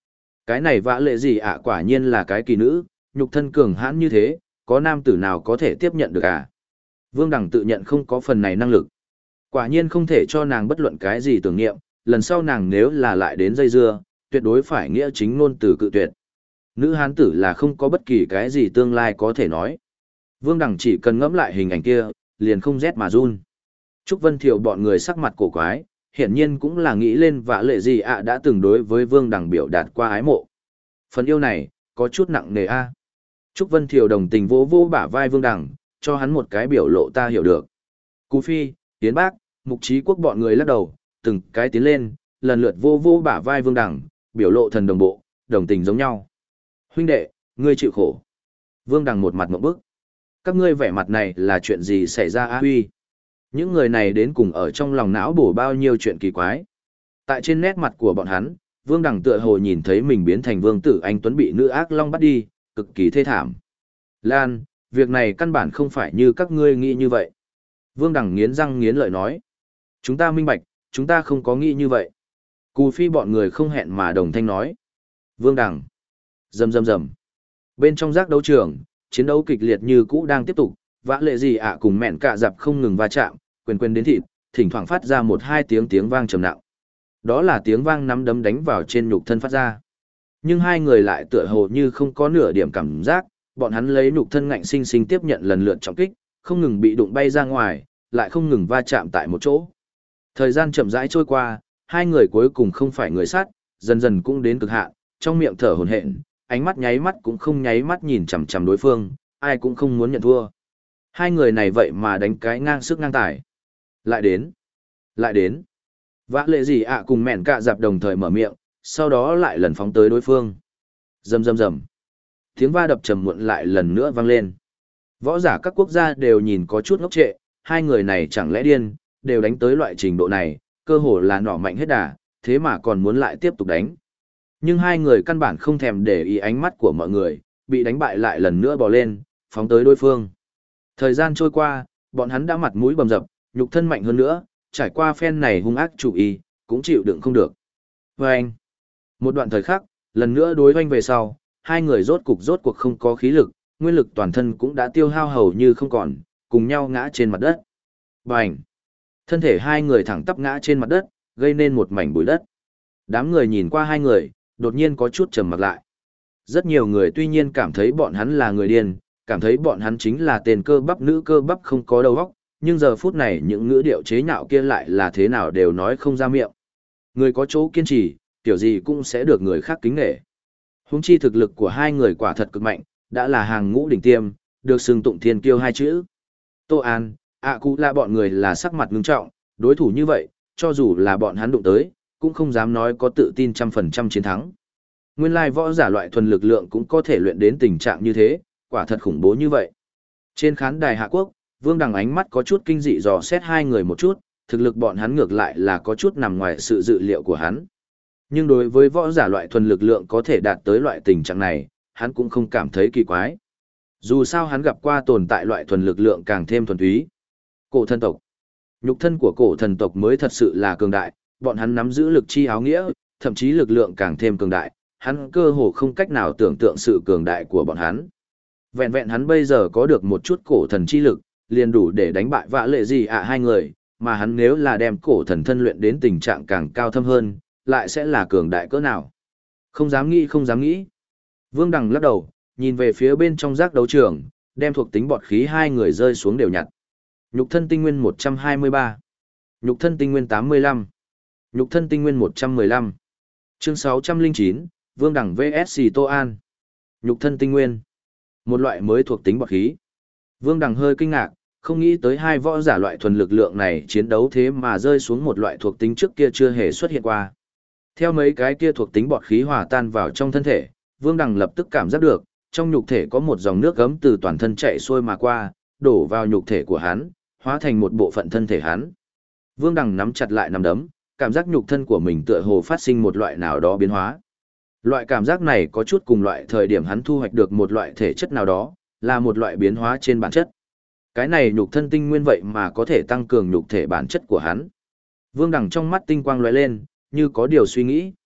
Cái này vã lệ gì ạ quả nhiên là cái kỳ nữ, nhục thân cường hãn như thế, có nam tử nào có thể tiếp nhận được à? Vương Đằng tự nhận không có phần này năng lực. Quả nhiên không thể cho nàng bất luận cái gì tưởng niệm, lần sau nàng nếu là lại đến dây dưa, tuyệt đối phải nghĩa chính ngôn từ cự tuyệt. Nữ hán tử là không có bất kỳ cái gì tương lai có thể nói. Vương Đằng chỉ cần ngẫm lại hình ảnh kia, liền không rét mà run. Trúc Vân Thiệu bọn người sắc mặt cổ quái, hiển nhiên cũng là nghĩ lên vã lệ gì ạ đã từng đối với Vương Đằng biểu đạt qua ái mộ. Phần yêu này, có chút nặng nề a. Trúc Vân Thiệu đồng tình vỗ vỗ bả vai Vương Đằng, cho hắn một cái biểu lộ ta hiểu được. Cú Phi, Tiến Bác, Mục Trí Quốc bọn người lắc đầu, từng cái tiến lên, lần lượt vô vô bả vai Vương Đằng, biểu lộ thần đồng bộ, đồng tình giống nhau. Huynh đệ, ngươi chịu khổ. Vương Đằng một mặt ngộp bức. Các ngươi vẻ mặt này là chuyện gì xảy ra a huy? Những người này đến cùng ở trong lòng não bổ bao nhiêu chuyện kỳ quái. Tại trên nét mặt của bọn hắn, Vương Đằng tựa hồ nhìn thấy mình biến thành vương tử anh Tuấn bị nữ ác long bắt đi, cực kỳ thê thảm. Lan, việc này căn bản không phải như các ngươi nghĩ như vậy. Vương Đằng nghiến răng nghiến lợi nói. Chúng ta minh bạch, chúng ta không có nghĩ như vậy. Cù Phi bọn người không hẹn mà đồng thanh nói. Vương Đằng. Rầm rầm rầm. Bên trong giác đấu trường, chiến đấu kịch liệt như cũ đang tiếp tục, vã lệ gì ạ cùng mẹn cạ dạp không ngừng va chạm, quyền quyền đến thịt, thỉnh thoảng phát ra một hai tiếng vang trầm nặng. Đó là tiếng vang nắm đấm đánh vào trên nhục thân phát ra. Nhưng hai người lại tựa hồ như không có nửa điểm cảm giác, bọn hắn lấy nhục thân ngạnh sinh sinh tiếp nhận lần lượt trọng kích, không ngừng bị đụng bay ra ngoài, lại không ngừng va chạm tại một chỗ. Thời gian chậm rãi trôi qua, hai người cuối cùng không phải người sát, dần dần cũng đến cực hạn, trong miệng thở hổn hển, ánh mắt nháy mắt cũng không nháy mắt nhìn chằm chằm đối phương, ai cũng không muốn nhận thua. Hai người này vậy mà đánh cái ngang sức ngang tài. Lại đến. Lại đến. Vã lệ gì ạ cùng mẹn cạ dạp đồng thời mở miệng, sau đó lại lần phóng tới đối phương. Rầm rầm rầm. Tiếng va đập trầm muộn lại lần nữa vang lên. Võ giả các quốc gia đều nhìn có chút ngốc trệ, hai người này chẳng lẽ điên, đều đánh tới loại trình độ này, cơ hồ là nỏ mạnh hết đà, thế mà còn muốn lại tiếp tục đánh. Nhưng hai người căn bản không thèm để ý ánh mắt của mọi người, bị đánh bại lại lần nữa bò lên, phóng tới đối phương. Thời gian trôi qua, bọn hắn đã mặt mũi bầm dập, nhục thân mạnh hơn nữa, trải qua phen này hung ác chủ ý, cũng chịu đựng không được. Và anh, một đoạn thời khắc, lần nữa đối hoanh về sau, hai người rốt cuộc không có khí lực, nguyên lực toàn thân cũng đã tiêu hao hầu như không còn, cùng nhau ngã trên mặt đất. Bành! Thân thể hai người thẳng tắp ngã trên mặt đất, gây nên một mảnh bụi đất. Đám người nhìn qua hai người, đột nhiên có chút trầm mặc lại. Rất nhiều người tuy nhiên cảm thấy bọn hắn là người điên, cảm thấy bọn hắn chính là tên cơ bắp nữ cơ bắp không có đầu óc, nhưng giờ phút này những ngữ điệu chế nhạo kia lại là thế nào đều nói không ra miệng. Người có chỗ kiên trì, kiểu gì cũng sẽ được người khác kính nể. Huống chi thực lực của hai người quả thật cực mạnh, đã là hàng ngũ đỉnh tiêm, được xưng tụng thiên kiêu hai chữ. Tô An, Cụ là bọn người là sắc mặt ngưng trọng, đối thủ như vậy, cho dù là bọn hắn đụng tới, cũng không dám nói có tự tin 100% chiến thắng. Nguyên lai võ giả loại thuần lực lượng cũng có thể luyện đến tình trạng như thế, quả thật khủng bố như vậy. Trên khán đài Hạ Quốc, Vương Đằng ánh mắt có chút kinh dị dò xét hai người một chút, thực lực bọn hắn ngược lại là có chút nằm ngoài sự dự liệu của hắn. Nhưng đối với võ giả loại thuần lực lượng có thể đạt tới loại tình trạng này, hắn cũng không cảm thấy kỳ quái. Dù sao hắn gặp qua tồn tại loại thuần lực lượng càng thêm thuần túy. Cổ thần tộc. Nhục thân của cổ thần tộc mới thật sự là cường đại, bọn hắn nắm giữ lực chi áo nghĩa, thậm chí lực lượng càng thêm cường đại, hắn cơ hồ không cách nào tưởng tượng sự cường đại của bọn hắn. Vẹn vẹn hắn bây giờ có được một chút cổ thần chi lực, liền đủ để đánh bại vã lệ gì ạ hai người, mà hắn nếu là đem cổ thần thân luyện đến tình trạng càng cao thâm hơn, lại sẽ là cường đại cỡ nào. Không dám nghĩ không dám nghĩ. Vương Đằng lắc đầu, nhìn về phía bên trong giác đấu trường, đem thuộc tính bọt khí hai người rơi xuống đều nhặt. Nhục thân tinh nguyên 123. Nhục thân tinh nguyên 85. Nhục thân tinh nguyên 115. Chương 609, Vương Đằng vs Tô An. Nhục thân tinh nguyên. Một loại mới thuộc tính bọt khí. Vương Đằng hơi kinh ngạc, không nghĩ tới hai võ giả loại thuần lực lượng này chiến đấu thế mà rơi xuống một loại thuộc tính trước kia chưa hề xuất hiện qua. Theo mấy cái kia thuộc tính bọt khí hòa tan vào trong thân thể, Vương Đằng lập tức cảm giác được, trong nhục thể có một dòng nước gấm từ toàn thân chạy xuôi mà qua, đổ vào nhục thể của hắn, hóa thành một bộ phận thân thể hắn. Vương Đằng nắm chặt lại nắm đấm, cảm giác nhục thân của mình tựa hồ phát sinh một loại nào đó biến hóa. Loại cảm giác này có chút cùng loại thời điểm hắn thu hoạch được một loại thể chất nào đó, là một loại biến hóa trên bản chất. Cái này nhục thân tinh nguyên vậy mà có thể tăng cường nhục thể bản chất của hắn. Vương Đằng trong mắt tinh quang lóe lên, như có điều suy nghĩ.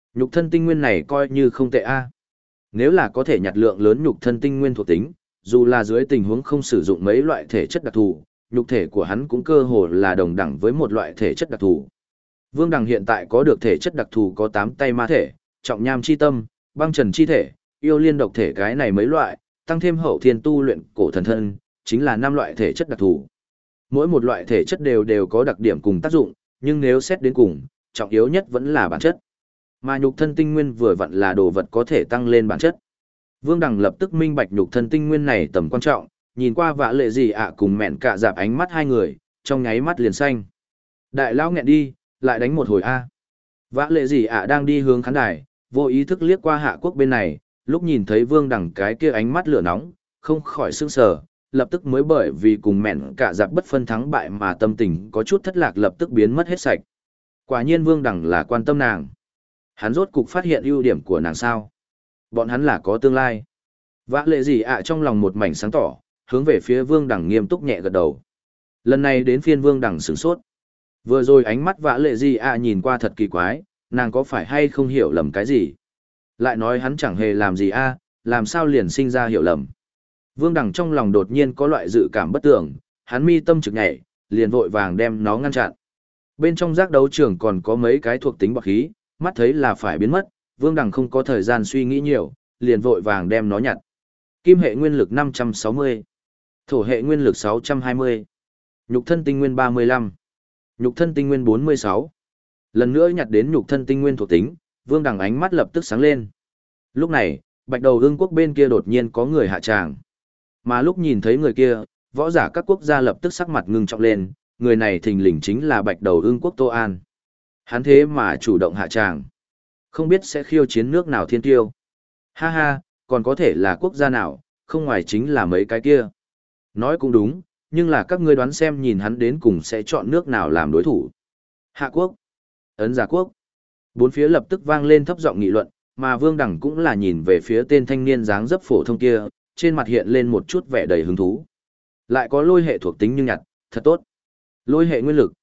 Nhục thân tinh nguyên này coi như không tệ a. Nếu là có thể nhặt lượng lớn nhục thân tinh nguyên thuộc tính, dù là dưới tình huống không sử dụng mấy loại thể chất đặc thù, nhục thể của hắn cũng cơ hồ là đồng đẳng với một loại thể chất đặc thù. Vương Đằng hiện tại có được thể chất đặc thù có 8 tay ma thể, trọng nham chi tâm, băng trần chi thể, yêu liên độc thể cái này mấy loại, tăng thêm hậu thiên tu luyện cổ thần thân, chính là 5 loại thể chất đặc thù. Mỗi một loại thể chất đều có đặc điểm cùng tác dụng, nhưng nếu xét đến cùng, trọng yếu nhất vẫn là bản chất. Mà nhục thân tinh nguyên vừa vặn là đồ vật có thể tăng lên bản chất. Vương Đằng lập tức minh bạch nhục thân tinh nguyên này tầm quan trọng, nhìn qua Vã Lệ Gì ạ cùng mẹn cạ dạp ánh mắt hai người, trong nháy mắt liền xanh. Đại lão nghẹn đi, lại đánh một hồi a. Vã Lệ Gì ạ đang đi hướng khán đài, vô ý thức liếc qua Hạ Quốc bên này, lúc nhìn thấy Vương Đằng cái kia ánh mắt lửa nóng, không khỏi sửng sở, lập tức mới bởi vì cùng mẹn cạ dạp bất phân thắng bại mà tâm tình có chút thất lạc lập tức biến mất hết sạch. Quả nhiên Vương Đằng là quan tâm nàng. Hắn rốt cục phát hiện ưu điểm của nàng sao? Bọn hắn là có tương lai. Vã Lệ Gì ạ trong lòng một mảnh sáng tỏ, hướng về phía Vương Đằng nghiêm túc nhẹ gật đầu. Lần này đến phiên Vương Đằng sửng sốt. Vừa rồi ánh mắt Vã Lệ Gì ạ nhìn qua thật kỳ quái, nàng có phải hay không hiểu lầm cái gì? Lại nói hắn chẳng hề làm gì a, làm sao liền sinh ra hiểu lầm? Vương Đằng trong lòng đột nhiên có loại dự cảm bất tưởng, hắn mi tâm trực nhảy, liền vội vàng đem nó ngăn chặn. Bên trong giác đấu trường còn có mấy cái thuộc tính bạc khí, mắt thấy là phải biến mất, Vương Đằng không có thời gian suy nghĩ nhiều, liền vội vàng đem nó nhặt. Kim hệ nguyên lực 560, thổ hệ nguyên lực 620, nhục thân tinh nguyên 35, nhục thân tinh nguyên 46. Lần nữa nhặt đến nhục thân tinh nguyên thuộc tính, Vương Đằng ánh mắt lập tức sáng lên. Lúc này, Bạch Đầu Ưng quốc bên kia đột nhiên có người hạ tràng. Mà lúc nhìn thấy người kia, võ giả các quốc gia lập tức sắc mặt ngưng trọng lên, người này thình lình chính là Bạch Đầu Ưng quốc Tô An. Hắn thế mà chủ động hạ tràng. Không biết sẽ khiêu chiến nước nào thiên tiêu. Ha ha, còn có thể là quốc gia nào, không ngoài chính là mấy cái kia. Nói cũng đúng, nhưng là các ngươi đoán xem nhìn hắn đến cùng sẽ chọn nước nào làm đối thủ. Hạ quốc, Ấn Giả quốc. Bốn phía lập tức vang lên thấp giọng nghị luận, mà Vương Đằng cũng là nhìn về phía tên thanh niên dáng dấp phổ thông kia, trên mặt hiện lên một chút vẻ đầy hứng thú. Lại có lôi hệ thuộc tính nhưng nhặt, thật tốt. Lôi hệ nguyên lực,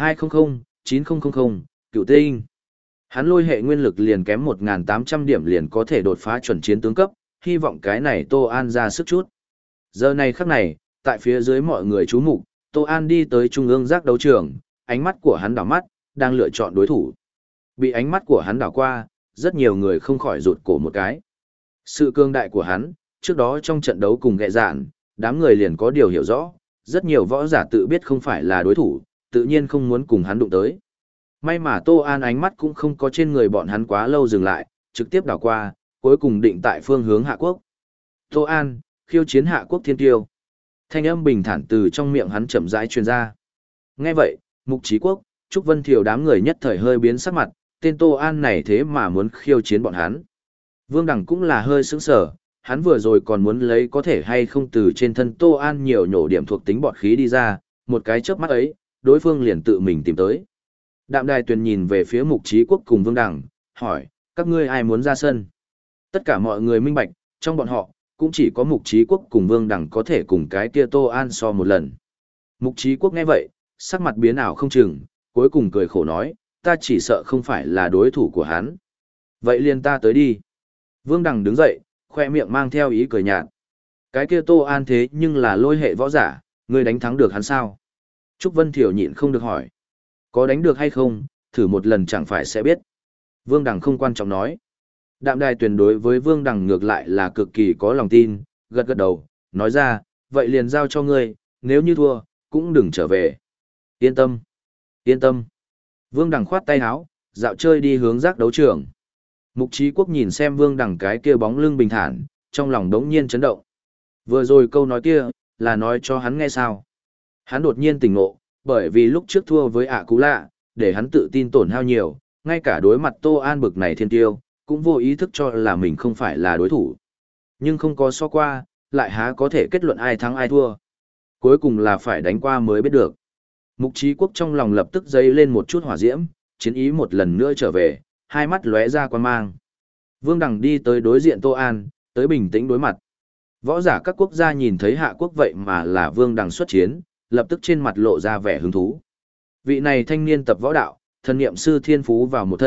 7200-9000, cựu tinh. Hắn lôi hệ nguyên lực liền kém 1.800 điểm liền có thể đột phá chuẩn chiến tướng cấp, hy vọng cái này Tô An ra sức chút. Giờ này khắc này, tại phía dưới mọi người chú mục, Tô An đi tới trung ương giác đấu trường, ánh mắt của hắn đảo mắt, đang lựa chọn đối thủ. Bị ánh mắt của hắn đảo qua, rất nhiều người không khỏi rụt cổ một cái. Sự cương đại của hắn, trước đó trong trận đấu cùng ghẹ dạn, đám người liền có điều hiểu rõ, rất nhiều võ giả tự biết không phải là đối thủ, tự nhiên không muốn cùng hắn đụng tới. May mà Tô An ánh mắt cũng không có trên người bọn hắn quá lâu dừng lại, trực tiếp đảo qua, cuối cùng định tại phương hướng Hạ Quốc. Tô An, khiêu chiến Hạ Quốc thiên tiêu. Thanh âm bình thản từ trong miệng hắn chậm rãi truyền ra. Nghe vậy, Mục Chí Quốc, Trúc Vân Thiều đám người nhất thời hơi biến sắc mặt, tên Tô An này thế mà muốn khiêu chiến bọn hắn. Vương Đằng cũng là hơi sững sờ, hắn vừa rồi còn muốn lấy có thể hay không từ trên thân Tô An nhiều nhổ điểm thuộc tính bọt khí đi ra, một cái chớp mắt ấy, đối phương liền tự mình tìm tới. Đạm Đài Tuyền nhìn về phía Mục Chí Quốc cùng Vương Đằng, hỏi, các ngươi ai muốn ra sân? Tất cả mọi người minh bạch, trong bọn họ, cũng chỉ có Mục Chí Quốc cùng Vương Đằng có thể cùng cái kia Tô An so một lần. Mục Chí Quốc nghe vậy, sắc mặt biến ảo không chừng, cuối cùng cười khổ nói, ta chỉ sợ không phải là đối thủ của hắn. Vậy liền ta tới đi. Vương Đằng đứng dậy, khoe miệng mang theo ý cười nhạt. Cái kia Tô An thế nhưng là lôi hệ võ giả, ngươi đánh thắng được hắn sao? Trúc Vân Thiểu nhịn không được hỏi. Có đánh được hay không, thử một lần chẳng phải sẽ biết. Vương Đằng không quan trọng nói. Đạm Đài Tuyền đối với Vương Đằng ngược lại là cực kỳ có lòng tin, gật gật đầu, nói ra, vậy liền giao cho ngươi, nếu như thua, cũng đừng trở về. Yên tâm, yên tâm. Vương Đằng khoát tay áo, dạo chơi đi hướng giác đấu trường. Mục Chí Quốc nhìn xem Vương Đằng cái kia bóng lưng bình thản, trong lòng đống nhiên chấn động. Vừa rồi câu nói kia, là nói cho hắn nghe sao. Hắn đột nhiên tỉnh ngộ, bởi vì lúc trước thua với ạ cú lạ, để hắn tự tin tổn hao nhiều, ngay cả đối mặt Tô An bực này thiên tiêu, cũng vô ý thức cho là mình không phải là đối thủ. Nhưng không có so qua, lại há có thể kết luận ai thắng ai thua. Cuối cùng là phải đánh qua mới biết được. Mục Chí Quốc trong lòng lập tức dấy lên một chút hỏa diễm, chiến ý một lần nữa trở về, hai mắt lóe ra quan mang. Vương Đằng đi tới đối diện Tô An, tới bình tĩnh đối mặt. Võ giả các quốc gia nhìn thấy Hạ Quốc vậy mà là Vương Đằng xuất chiến, lập tức trên mặt lộ ra vẻ hứng thú. Vị này thanh niên tập võ đạo, thần niệm sư thiên phú vào một thân,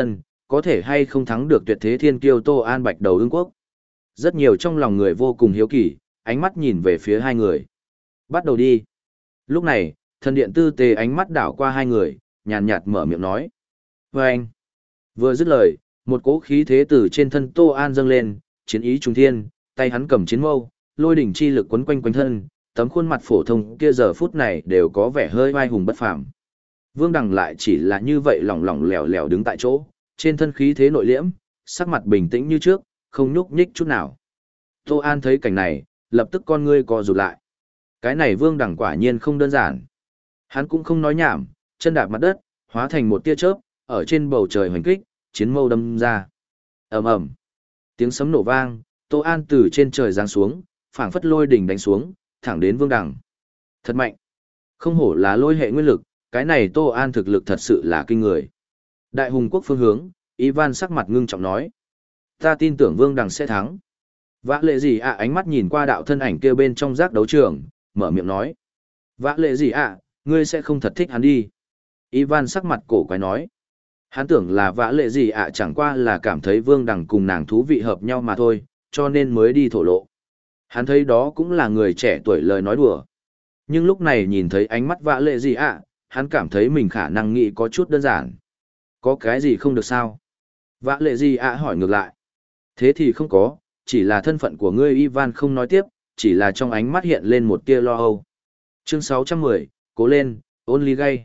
có thể hay không thắng được tuyệt thế thiên kiêu Tô An Bạch Đầu Ưng Quốc. Rất nhiều trong lòng người vô cùng hiếu kỳ, ánh mắt nhìn về phía hai người. Bắt đầu đi. Lúc này, thần điện tư tế ánh mắt đảo qua hai người, nhàn nhạt mở miệng nói. Và anh, vừa dứt lời, một cỗ khí thế từ trên thân Tô An dâng lên, chiến ý trung thiên, tay hắn cầm chiến mâu, lôi đỉnh chi lực quấn quanh quanh thân, tấm khuôn mặt phổ thông kia giờ phút này đều có vẻ hơi vai hùng bất phàm. Vương Đằng lại chỉ là như vậy lỏng lỏng lẻo lẻo đứng tại chỗ, trên thân khí thế nội liễm, sắc mặt bình tĩnh như trước, không nhúc nhích chút nào. Tô An thấy cảnh này, lập tức con ngươi co rụt lại. Cái này Vương Đằng quả nhiên không đơn giản. Hắn cũng không nói nhảm, chân đạp mặt đất, hóa thành một tia chớp, ở trên bầu trời hoành kích, chiến mâu đâm ra. Ầm ầm. Tiếng sấm nổ vang, Tô An từ trên trời giáng xuống, phảng phất lôi đỉnh đánh xuống, thẳng đến Vương Đằng. Thật mạnh. Không hổ là lôi hệ nguyên lực, cái này Tô An thực lực thật sự là kinh người. Đại hùng quốc phương hướng, Ivan sắc mặt ngưng trọng nói. Ta tin tưởng Vương Đằng sẽ thắng. Vã lệ gì ạ ánh mắt nhìn qua đạo thân ảnh kia bên trong giác đấu trường, mở miệng nói. Vã lệ gì ạ, ngươi sẽ không thật thích hắn đi. Ivan sắc mặt cổ quái nói. Hắn tưởng là vã lệ gì ạ chẳng qua là cảm thấy Vương Đằng cùng nàng thú vị hợp nhau mà thôi, cho nên mới đi thổ lộ. Hắn thấy đó cũng là người trẻ tuổi lời nói đùa. Nhưng lúc này nhìn thấy ánh mắt vã lệ gì ạ, hắn cảm thấy mình khả năng nghĩ có chút đơn giản. Có cái gì không được sao? Vã lệ gì ạ hỏi ngược lại. Thế thì không có, chỉ là thân phận của ngươi Ivan không nói tiếp, chỉ là trong ánh mắt hiện lên một tia lo âu. Chương 610, cố lên, only gay.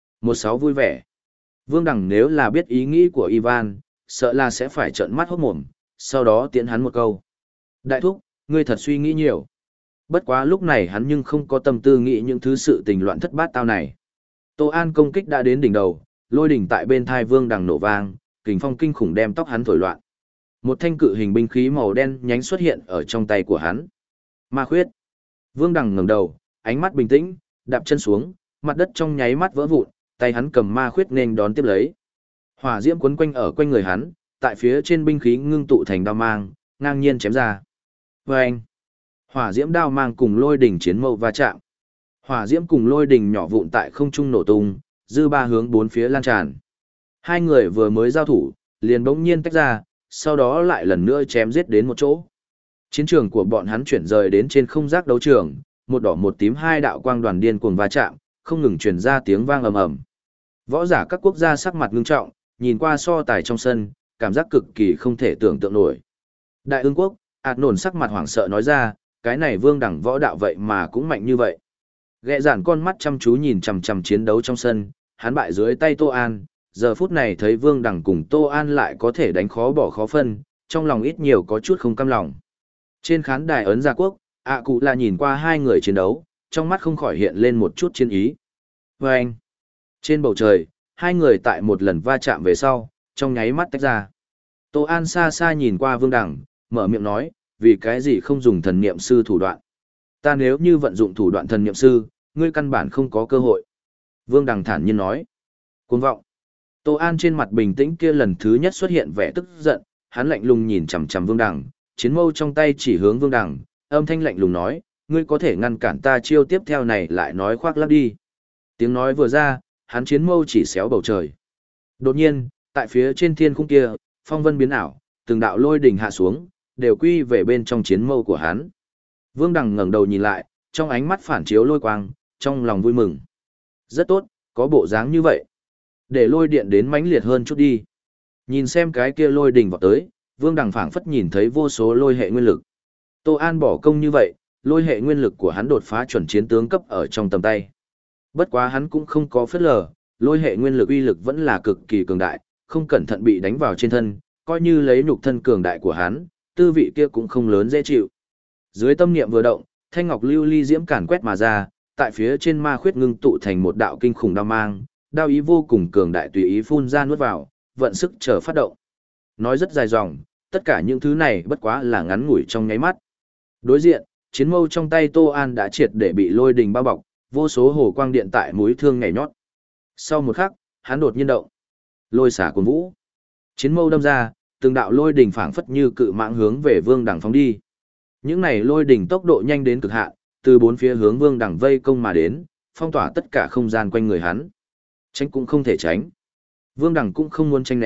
16 vui vẻ. Vương Đằng nếu là biết ý nghĩ của Ivan, sợ là sẽ phải trợn mắt hốt mồm, sau đó tiễn hắn một câu. Đại thúc, ngươi thật suy nghĩ nhiều. Bất quá lúc này hắn nhưng không có tâm tư nghĩ những thứ sự tình loạn thất bát tao này. Tô An công kích đã đến đỉnh đầu, lôi đỉnh tại bên thai Vương Đằng nổ vang, kình phong kinh khủng đem tóc hắn thổi loạn. Một thanh cự hình binh khí màu đen nhánh xuất hiện ở trong tay của hắn. Ma khuyết. Vương Đằng ngẩng đầu, ánh mắt bình tĩnh, đạp chân xuống, mặt đất trong nháy mắt vỡ vụn, tay hắn cầm ma khuyết nên đón tiếp lấy. Hỏa diễm quấn quanh ở quanh người hắn, tại phía trên binh khí ngưng tụ thành đao mang, ngang nhiên chém ra. Vâng! Hỏa diễm đao mang cùng lôi đỉnh chiến mâu va chạm. Hỏa diễm cùng lôi đỉnh nhỏ vụn tại không trung nổ tung, dư ba hướng bốn phía lan tràn. Hai người vừa mới giao thủ, liền bỗng nhiên tách ra, sau đó lại lần nữa chém giết đến một chỗ. Chiến trường của bọn hắn chuyển rời đến trên không giác đấu trường, một đỏ một tím hai đạo quang đoàn điên cuồng va chạm, không ngừng truyền ra tiếng vang ầm ầm. Võ giả các quốc gia sắc mặt ngưng trọng, nhìn qua so tài trong sân, cảm giác cực kỳ không thể tưởng tượng nổi. Đại ương quốc, ạt nổn sắc mặt hoảng sợ nói ra, cái này Vương Đằng võ đạo vậy mà cũng mạnh như vậy. Ghẹ dạn con mắt chăm chú nhìn chằm chằm chiến đấu trong sân, hắn bại dưới tay Tô An, giờ phút này thấy Vương Đằng cùng Tô An lại có thể đánh khó bỏ khó phân, trong lòng ít nhiều có chút không cam lòng. Trên khán đài ấn gia quốc, cụ là nhìn qua hai người chiến đấu, trong mắt không khỏi hiện lên một chút chiến ý. Vâng! Trên bầu trời, hai người tại một lần va chạm về sau, trong nháy mắt tách ra. Tô An xa xa nhìn qua Vương Đằng, mở miệng nói, vì cái gì không dùng thần niệm sư thủ đoạn. Ta nếu như vận dụng thủ đoạn thần niệm sư, ngươi căn bản không có cơ hội. Vương Đằng thản nhiên nói. Cuồng vọng. Tô An trên mặt bình tĩnh kia lần thứ nhất xuất hiện vẻ tức giận, hắn lạnh lùng nhìn chằm chằm Vương Đằng, chiến mâu trong tay chỉ hướng Vương Đằng, âm thanh lạnh lùng nói, ngươi có thể ngăn cản ta chiêu tiếp theo này lại nói khoác lác đi. Tiếng nói vừa ra, hắn chiến mâu chỉ xéo bầu trời. Đột nhiên, tại phía trên thiên khung kia, phong vân biến ảo, từng đạo lôi đỉnh hạ xuống, đều quy về bên trong chiến mâu của hắn. Vương Đằng ngẩng đầu nhìn lại, trong ánh mắt phản chiếu lôi quang, trong lòng vui mừng. Rất tốt, có bộ dáng như vậy. Để lôi điện đến mãnh liệt hơn chút đi. Nhìn xem cái kia lôi đỉnh vọt tới, Vương Đằng phảng phất nhìn thấy vô số lôi hệ nguyên lực. Tô An bỏ công như vậy, lôi hệ nguyên lực của hắn đột phá chuẩn chiến tướng cấp ở trong tầm tay. Bất quá hắn cũng không có phất lờ, lôi hệ nguyên lực uy lực vẫn là cực kỳ cường đại, không cẩn thận bị đánh vào trên thân, coi như lấy nhục thân cường đại của hắn, tư vị kia cũng không lớn dễ chịu. Dưới tâm niệm vừa động, thanh ngọc lưu ly diễm càn quét mà ra, tại phía trên ma khuyết ngưng tụ thành một đạo kinh khủng đao mang, đao ý vô cùng cường đại tùy ý phun ra nuốt vào, vận sức chờ phát động. Nói rất dài dòng, tất cả những thứ này bất quá là ngắn ngủi trong nháy mắt. Đối diện, chiến mâu trong tay Tô An đã triệt để bị lôi đình bao bọc, vô số hồ quang điện tại mũi thương nhảy nhót. Sau một khắc, hắn đột nhiên động. Lôi xả cuồn vũ. Chiến mâu đâm ra, từng đạo lôi đỉnh phảng phất như cự mãng hướng về Vương Đằng phóng đi. Những này lôi đỉnh tốc độ nhanh đến cực hạn, từ bốn phía hướng Vương Đằng vây công mà đến, phong tỏa tất cả không gian quanh người hắn. Tránh cũng không thể tránh. Vương Đằng cũng không muốn tránh né,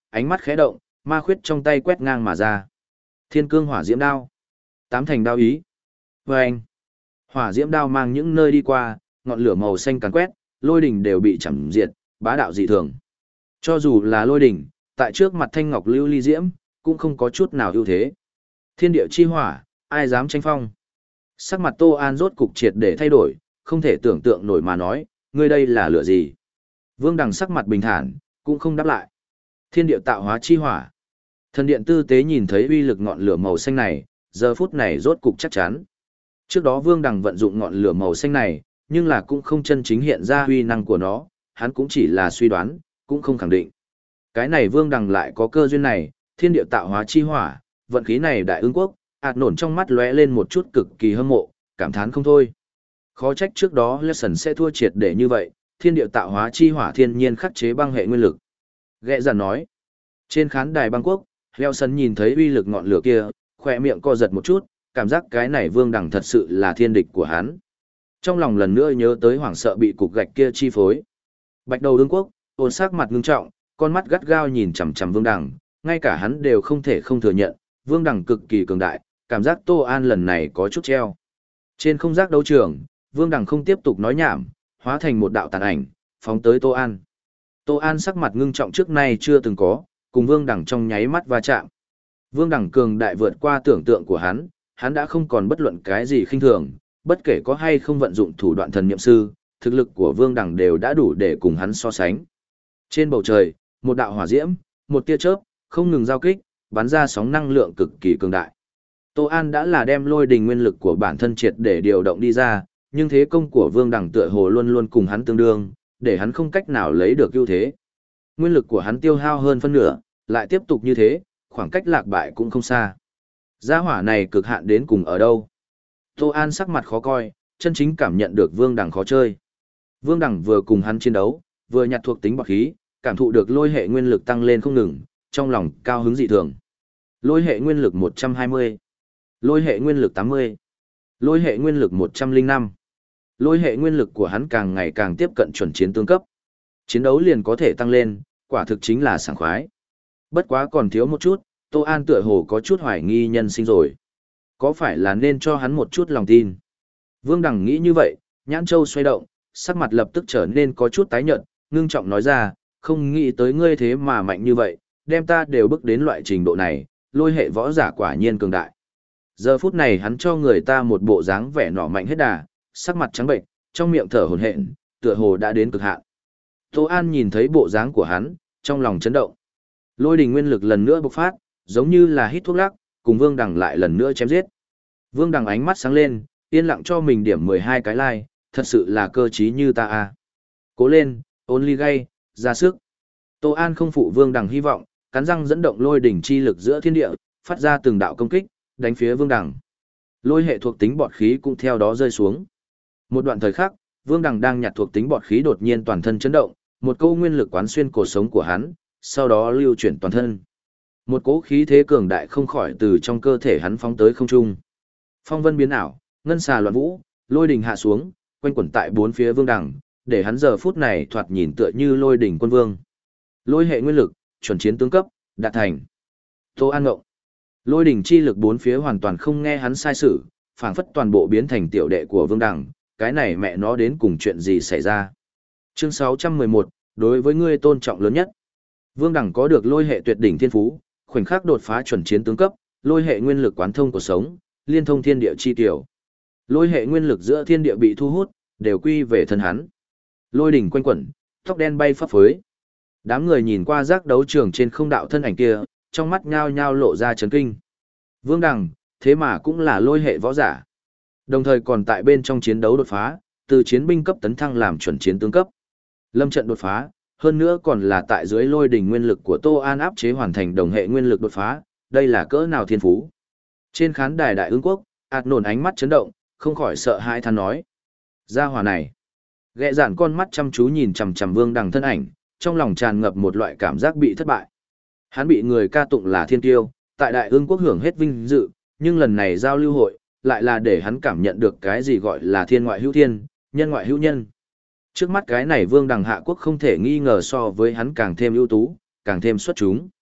ánh mắt khẽ động, ma khuyết trong tay quét ngang mà ra. Thiên cương hỏa diễm đao. Tám thành đao ý. Vâng. Hỏa diễm đao mang những nơi đi qua, ngọn lửa màu xanh càn quét, lôi đỉnh đều bị chẩm diệt, bá đạo dị thường. Cho dù là lôi đỉnh, tại trước mặt thanh ngọc lưu ly diễm, cũng không có chút nào ưu thế. Thiên địa chi hỏa, ai dám tranh phong. Sắc mặt Tô An rốt cục triệt để thay đổi, không thể tưởng tượng nổi mà nói, ngươi đây là lửa gì? Vương Đằng sắc mặt bình thản, cũng không đáp lại. Thiên địa tạo hóa chi hỏa. Thần điện tư tế nhìn thấy uy lực ngọn lửa màu xanh này, giờ phút này rốt cục chắc chắn. Trước đó Vương Đằng vận dụng ngọn lửa màu xanh này, nhưng là cũng không chân chính hiện ra uy năng của nó, hắn cũng chỉ là suy đoán, cũng không khẳng định. Cái này Vương Đằng lại có cơ duyên này, thiên địa tạo hóa chi hỏa, vận khí này đại ương quốc, ạt nổn trong mắt lóe lên một chút cực kỳ hâm mộ, cảm thán không thôi. Khó trách trước đó Lesson sẽ thua triệt để như vậy, thiên địa tạo hóa chi hỏa thiên nhiên khắc chế băng hệ nguyên lực. Ghẹ dần nói. Trên khán đài băng quốc, Lesson nhìn thấy uy lực ngọn lửa kia, khỏe miệng co giật một chút, cảm giác cái này Vương Đằng thật sự là thiên địch của hắn. Trong lòng lần nữa nhớ tới hoảng sợ bị cục gạch kia chi phối. Bạch đầu đương quốc, ôn sắc mặt ngưng trọng, con mắt gắt gao nhìn chằm chằm Vương Đằng, ngay cả hắn đều không thể không thừa nhận, Vương Đằng cực kỳ cường đại, cảm giác Tô An lần này có chút treo. Trên không giác đấu trường, Vương Đằng không tiếp tục nói nhảm, hóa thành một đạo tàn ảnh, phóng tới Tô An. Tô An sắc mặt ngưng trọng trước nay chưa từng có, cùng Vương Đằng trong nháy mắt va chạm. Vương Đằng cường đại vượt qua tưởng tượng của hắn đã không còn bất luận cái gì khinh thường, bất kể có hay không vận dụng thủ đoạn thần niệm sư, thực lực của Vương Đằng đều đã đủ để cùng hắn so sánh. Trên bầu trời, một đạo hỏa diễm, một tia chớp, không ngừng giao kích, bắn ra sóng năng lượng cực kỳ cường đại. Tô An đã là đem lôi đình nguyên lực của bản thân triệt để điều động đi ra, nhưng thế công của Vương Đằng tựa hồ luôn luôn cùng hắn tương đương, để hắn không cách nào lấy được ưu thế. Nguyên lực của hắn tiêu hao hơn phân nửa, lại tiếp tục như thế, khoảng cách lạc bại cũng không xa. Gia hỏa này cực hạn đến cùng ở đâu? Tô An sắc mặt khó coi, chân chính cảm nhận được Vương Đằng khó chơi. Vương Đằng vừa cùng hắn chiến đấu, vừa nhặt thuộc tính bạc khí, cảm thụ được lôi hệ nguyên lực tăng lên không ngừng, trong lòng cao hứng dị thường. Lôi hệ nguyên lực 120, lôi hệ nguyên lực 80, lôi hệ nguyên lực 105. Lôi hệ nguyên lực của hắn càng ngày càng tiếp cận chuẩn chiến tướng cấp. Chiến đấu liền có thể tăng lên, quả thực chính là sảng khoái. Bất quá còn thiếu một chút, Tô An tựa hồ có chút hoài nghi nhân sinh rồi. Có phải là nên cho hắn một chút lòng tin? Vương Đằng nghĩ như vậy, nhãn châu xoay động, sắc mặt lập tức trở nên có chút tái nhợt, ngưng trọng nói ra, không nghĩ tới ngươi thế mà mạnh như vậy, đem ta đều bước đến loại trình độ này, lôi hệ võ giả quả nhiên cường đại. Giờ phút này hắn cho người ta một bộ dáng vẻ nỏ mạnh hết đà, sắc mặt trắng bệnh, trong miệng thở hổn hển, tựa hồ đã đến cực hạn. Tô An nhìn thấy bộ dáng của hắn, trong lòng chấn động. Lôi đình nguyên lực lần nữa bộc phát, giống như là hít thuốc lắc, cùng Vương Đằng lại lần nữa chém giết. Vương Đằng ánh mắt sáng lên, yên lặng cho mình điểm 12 cái like, thật sự là cơ trí như ta à. Cố lên, only gay, ra sức. Tô An không phụ Vương Đằng hy vọng, cắn răng dẫn động lôi đỉnh chi lực giữa thiên địa, phát ra từng đạo công kích, đánh phía Vương Đằng. Lôi hệ thuộc tính bọt khí cũng theo đó rơi xuống. Một đoạn thời khắc, Vương Đằng đang nhặt thuộc tính bọt khí đột nhiên toàn thân chấn động, một câu nguyên lực quán xuyên cổ sống của hắn, sau đó lưu chuyển toàn thân. Một cỗ khí thế cường đại không khỏi từ trong cơ thể hắn phóng tới không trung. Phong vân biến ảo, ngân xà loạn vũ, lôi đình hạ xuống, quanh quẩn tại bốn phía Vương Đằng, để hắn giờ phút này thoạt nhìn tựa như lôi đỉnh quân vương. Lôi hệ nguyên lực, chuẩn chiến tướng cấp, đạt thành. Tô An ngộng. Lôi đỉnh chi lực bốn phía hoàn toàn không nghe hắn sai sử, phảng phất toàn bộ biến thành tiểu đệ của Vương Đằng, cái này mẹ nó đến cùng chuyện gì xảy ra. Chương 611, đối với ngươi tôn trọng lớn nhất. Vương Đằng có được lôi hệ tuyệt đỉnh thiên phú, khoảnh khắc đột phá chuẩn chiến tướng cấp, lôi hệ nguyên lực quán thông cuộc sống, liên thông thiên địa chi tiểu. Lôi hệ nguyên lực giữa thiên địa bị thu hút, đều quy về thân hắn. Lôi đỉnh quanh quẩn, tóc đen bay phấp phới. Đám người nhìn qua giác đấu trường trên không đạo thân ảnh kia, trong mắt nhao nhao lộ ra chấn kinh. Vương Đằng, thế mà cũng là lôi hệ võ giả. Đồng thời còn tại bên trong chiến đấu đột phá, từ chiến binh cấp tấn thăng làm chuẩn chiến tướng cấp. Lâm trận đột phá, hơn nữa còn là tại dưới lôi đỉnh nguyên lực của Tô An áp chế hoàn thành đồng hệ nguyên lực đột phá, đây là cỡ nào thiên phú. Trên khán đài đại ương quốc, ạt nổn ánh mắt chấn động, không khỏi sợ hãi than nói. Gia hỏa này. Ghẹ dạn con mắt chăm chú nhìn chằm chằm Vương Đằng thân ảnh, trong lòng tràn ngập một loại cảm giác bị thất bại. Hắn bị người ca tụng là thiên tiêu, tại đại ương quốc hưởng hết vinh dự, nhưng lần này giao lưu hội, lại là để hắn cảm nhận được cái gì gọi là thiên ngoại hữu thiên, nhân ngoại hữu nhân. Trước mắt cái này Vương Đằng hạ quốc không thể nghi ngờ so với hắn càng thêm ưu tú, càng thêm xuất chúng.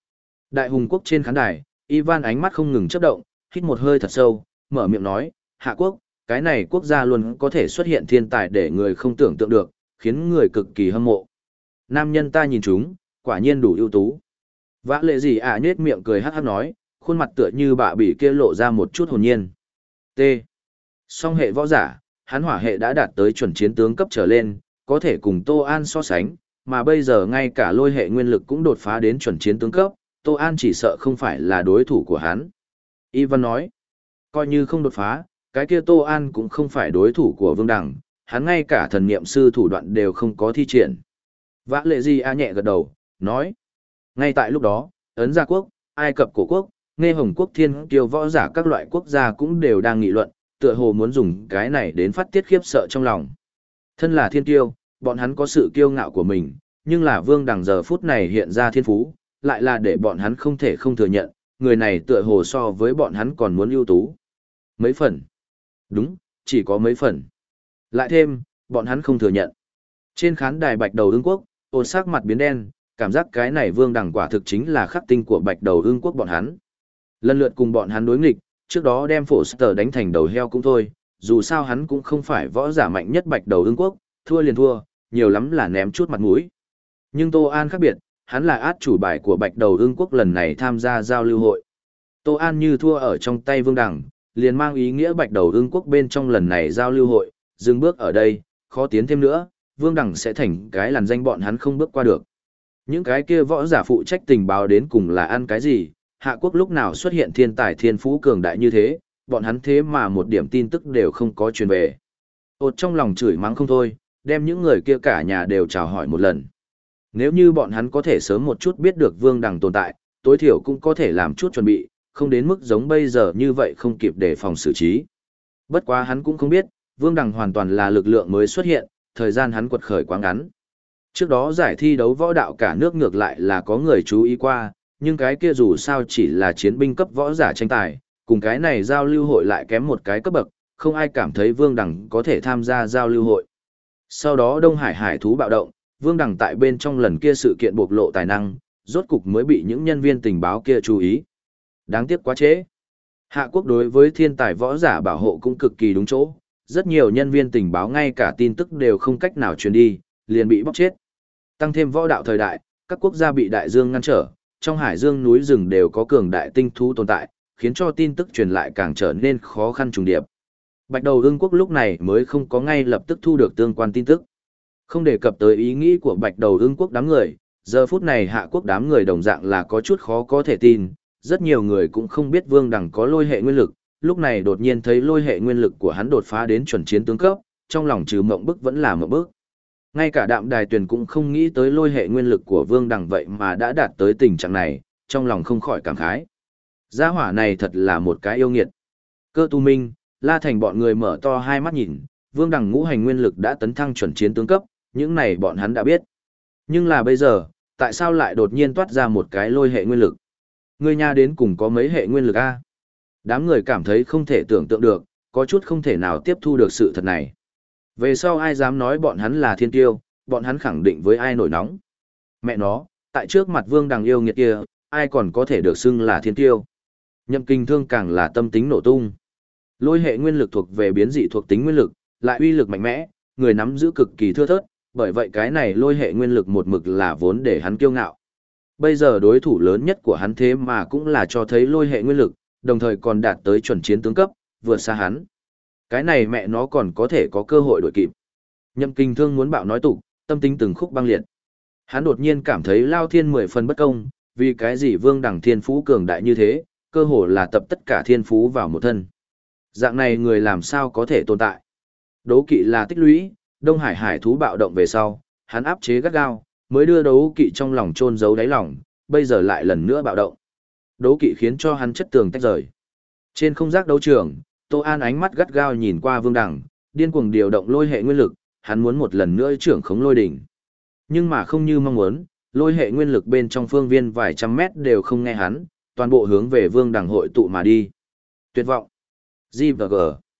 Đại hùng quốc trên khán đài, Ivan ánh mắt không ngừng chớp động, hít một hơi thật sâu, mở miệng nói, Hạ quốc, cái này quốc gia luôn có thể xuất hiện thiên tài để người không tưởng tượng được, khiến người cực kỳ hâm mộ. Nam nhân ta nhìn chúng, quả nhiên đủ ưu tú. Vã lệ gì nhết miệng cười hắc hắc nói, khuôn mặt tựa như bạ bỉ kia lộ ra một chút hồn nhiên. T. Song hệ võ giả, hắn hỏa hệ đã đạt tới chuẩn chiến tướng cấp trở lên, có thể cùng Tô An so sánh, mà bây giờ ngay cả lôi hệ nguyên lực cũng đột phá đến chuẩn chiến tướng cấp, Tô An chỉ sợ không phải là đối thủ của hắn. Ivan nói, coi như không đột phá, cái kia Tô An cũng không phải đối thủ của Vương Đằng, hắn ngay cả thần niệm sư thủ đoạn đều không có thi triển. Vã lệ gì nhẹ gật đầu, nói, ngay tại lúc đó, Ấn Gia Quốc, Ai Cập Cổ Quốc, Nghe Hồng Quốc Thiên Kiêu võ giả các loại quốc gia cũng đều đang nghị luận, tựa hồ muốn dùng cái này đến phát tiết khiếp sợ trong lòng. Thân là thiên kiêu, bọn hắn có sự kiêu ngạo của mình, nhưng là Vương Đằng giờ phút này hiện ra thiên phú, lại là để bọn hắn không thể không thừa nhận, người này tựa hồ so với bọn hắn còn muốn ưu tú. Mấy phần? Đúng, chỉ có mấy phần. Lại thêm, bọn hắn không thừa nhận. Trên khán đài Bạch Đầu Ưng Quốc, ôn sắc mặt biến đen, cảm giác cái này Vương Đằng quả thực chính là khắc tinh của Bạch Đầu Ưng Quốc bọn hắn. Lần lượt cùng bọn hắn đối nghịch, trước đó đem Foster đánh thành đầu heo cũng thôi, dù sao hắn cũng không phải võ giả mạnh nhất Bạch Đầu Ưng Quốc, thua liền thua, nhiều lắm là ném chút mặt mũi. Nhưng Tô An khác biệt, hắn là át chủ bài của Bạch Đầu Ưng Quốc lần này tham gia giao lưu hội. Tô An như thua ở trong tay Vương Đằng, liền mang ý nghĩa Bạch Đầu Ưng Quốc bên trong lần này giao lưu hội, dừng bước ở đây, khó tiến thêm nữa, Vương Đằng sẽ thành cái làn danh bọn hắn không bước qua được. Những cái kia võ giả phụ trách tình báo đến cùng là ăn cái gì, Hạ quốc lúc nào xuất hiện thiên tài thiên phú cường đại như thế, bọn hắn thế mà một điểm tin tức đều không có truyền về. Ôt trong lòng chửi mắng không thôi, đem những người kia cả nhà đều chào hỏi một lần. Nếu như bọn hắn có thể sớm một chút biết được Vương Đằng tồn tại, tối thiểu cũng có thể làm chút chuẩn bị, không đến mức giống bây giờ như vậy không kịp để phòng xử trí. Bất quá hắn cũng không biết, Vương Đằng hoàn toàn là lực lượng mới xuất hiện, thời gian hắn quật khởi quá ngắn. Trước đó giải thi đấu võ đạo cả nước ngược lại là có người chú ý qua, nhưng cái kia dù sao chỉ là chiến binh cấp võ giả tranh tài, cùng cái này giao lưu hội lại kém một cái cấp bậc, không ai cảm thấy Vương Đằng có thể tham gia giao lưu hội. Sau đó Đông Hải hải thú bạo động, Vương Đằng tại bên trong lần kia sự kiện bộc lộ tài năng, rốt cục mới bị những nhân viên tình báo kia chú ý. Đáng tiếc quá trễ. Hạ quốc đối với thiên tài võ giả bảo hộ cũng cực kỳ đúng chỗ, rất nhiều nhân viên tình báo ngay cả tin tức đều không cách nào truyền đi, liền bị bóc chết. Tăng thêm võ đạo thời đại, các quốc gia bị đại dương ngăn trở, trong hải dương núi rừng đều có cường đại tinh thú tồn tại, khiến cho tin tức truyền lại càng trở nên khó khăn trùng điệp. Bạch Đầu Ưng Quốc lúc này mới không có ngay lập tức thu được tương quan tin tức. Không đề cập tới ý nghĩ của Bạch Đầu Ưng Quốc đám người, giờ phút này Hạ quốc đám người đồng dạng là có chút khó có thể tin, rất nhiều người cũng không biết Vương Đằng có lôi hệ nguyên lực, lúc này đột nhiên thấy lôi hệ nguyên lực của hắn đột phá đến chuẩn chiến tướng cấp, trong lòng trừ mộng bức vẫn là mộng bức. Ngay cả Đạm Đài Tuyền cũng không nghĩ tới lôi hệ nguyên lực của Vương Đằng vậy mà đã đạt tới tình trạng này, trong lòng không khỏi cảm khái. Gia hỏa này thật là một cái yêu nghiệt. Cơ Tu Minh, La Thành bọn người mở to hai mắt nhìn, Vương Đằng ngũ hành nguyên lực đã tấn thăng chuẩn chiến tướng cấp, những này bọn hắn đã biết. Nhưng là bây giờ, tại sao lại đột nhiên toát ra một cái lôi hệ nguyên lực? Người nhà đến cùng có mấy hệ nguyên lực a? Đám người cảm thấy không thể tưởng tượng được, có chút không thể nào tiếp thu được sự thật này. Về sau ai dám nói bọn hắn là thiên tiêu, bọn hắn khẳng định với ai nổi nóng. Mẹ nó, tại trước mặt Vương Đằng yêu nghiệt kia, ai còn có thể được xưng là thiên tiêu. Nhậm Kinh Thương càng là tâm tính nổ tung. Lôi hệ nguyên lực thuộc về biến dị thuộc tính nguyên lực, lại uy lực mạnh mẽ, người nắm giữ cực kỳ thưa thớt, bởi vậy cái này lôi hệ nguyên lực một mực là vốn để hắn kiêu ngạo. Bây giờ đối thủ lớn nhất của hắn thế mà cũng là cho thấy lôi hệ nguyên lực, đồng thời còn đạt tới chuẩn chiến tướng cấp, vượt xa hắn. Cái này mẹ nó còn có thể có cơ hội đuổi kịp. Nhậm Kinh Thương muốn bạo nói tục, tâm tính từng khúc băng liệt. Hắn đột nhiên cảm thấy Lao Thiên 10 phần bất công, vì cái gì Vương Đằng thiên phú cường đại như thế, cơ hồ là tập tất cả thiên phú vào một thân. Dạng này người làm sao có thể tồn tại. Đố kỵ là tích lũy, Đông Hải hải thú bạo động về sau, hắn áp chế gắt gao, mới đưa đố kỵ trong lòng chôn giấu đáy lòng, bây giờ lại lần nữa bạo động. Đố kỵ khiến cho hắn chất tường tách rời. Trên không giác đấu trường, Tô An ánh mắt gắt gao nhìn qua Vương Đằng, điên cuồng điều động lôi hệ nguyên lực, hắn muốn một lần nữa trưởng khống lôi đỉnh. Nhưng mà không như mong muốn, lôi hệ nguyên lực bên trong phương viên vài trăm mét đều không nghe hắn, toàn bộ hướng về Vương Đằng hội tụ mà đi. Tuyệt vọng. G và G.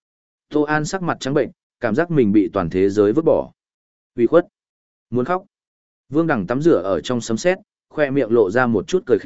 Tô An sắc mặt trắng bệnh, cảm giác mình bị toàn thế giới vứt bỏ. Uy khuất. Muốn khóc. Vương Đằng tắm rửa ở trong sấm sét, khoe miệng lộ ra một chút cười khẽ,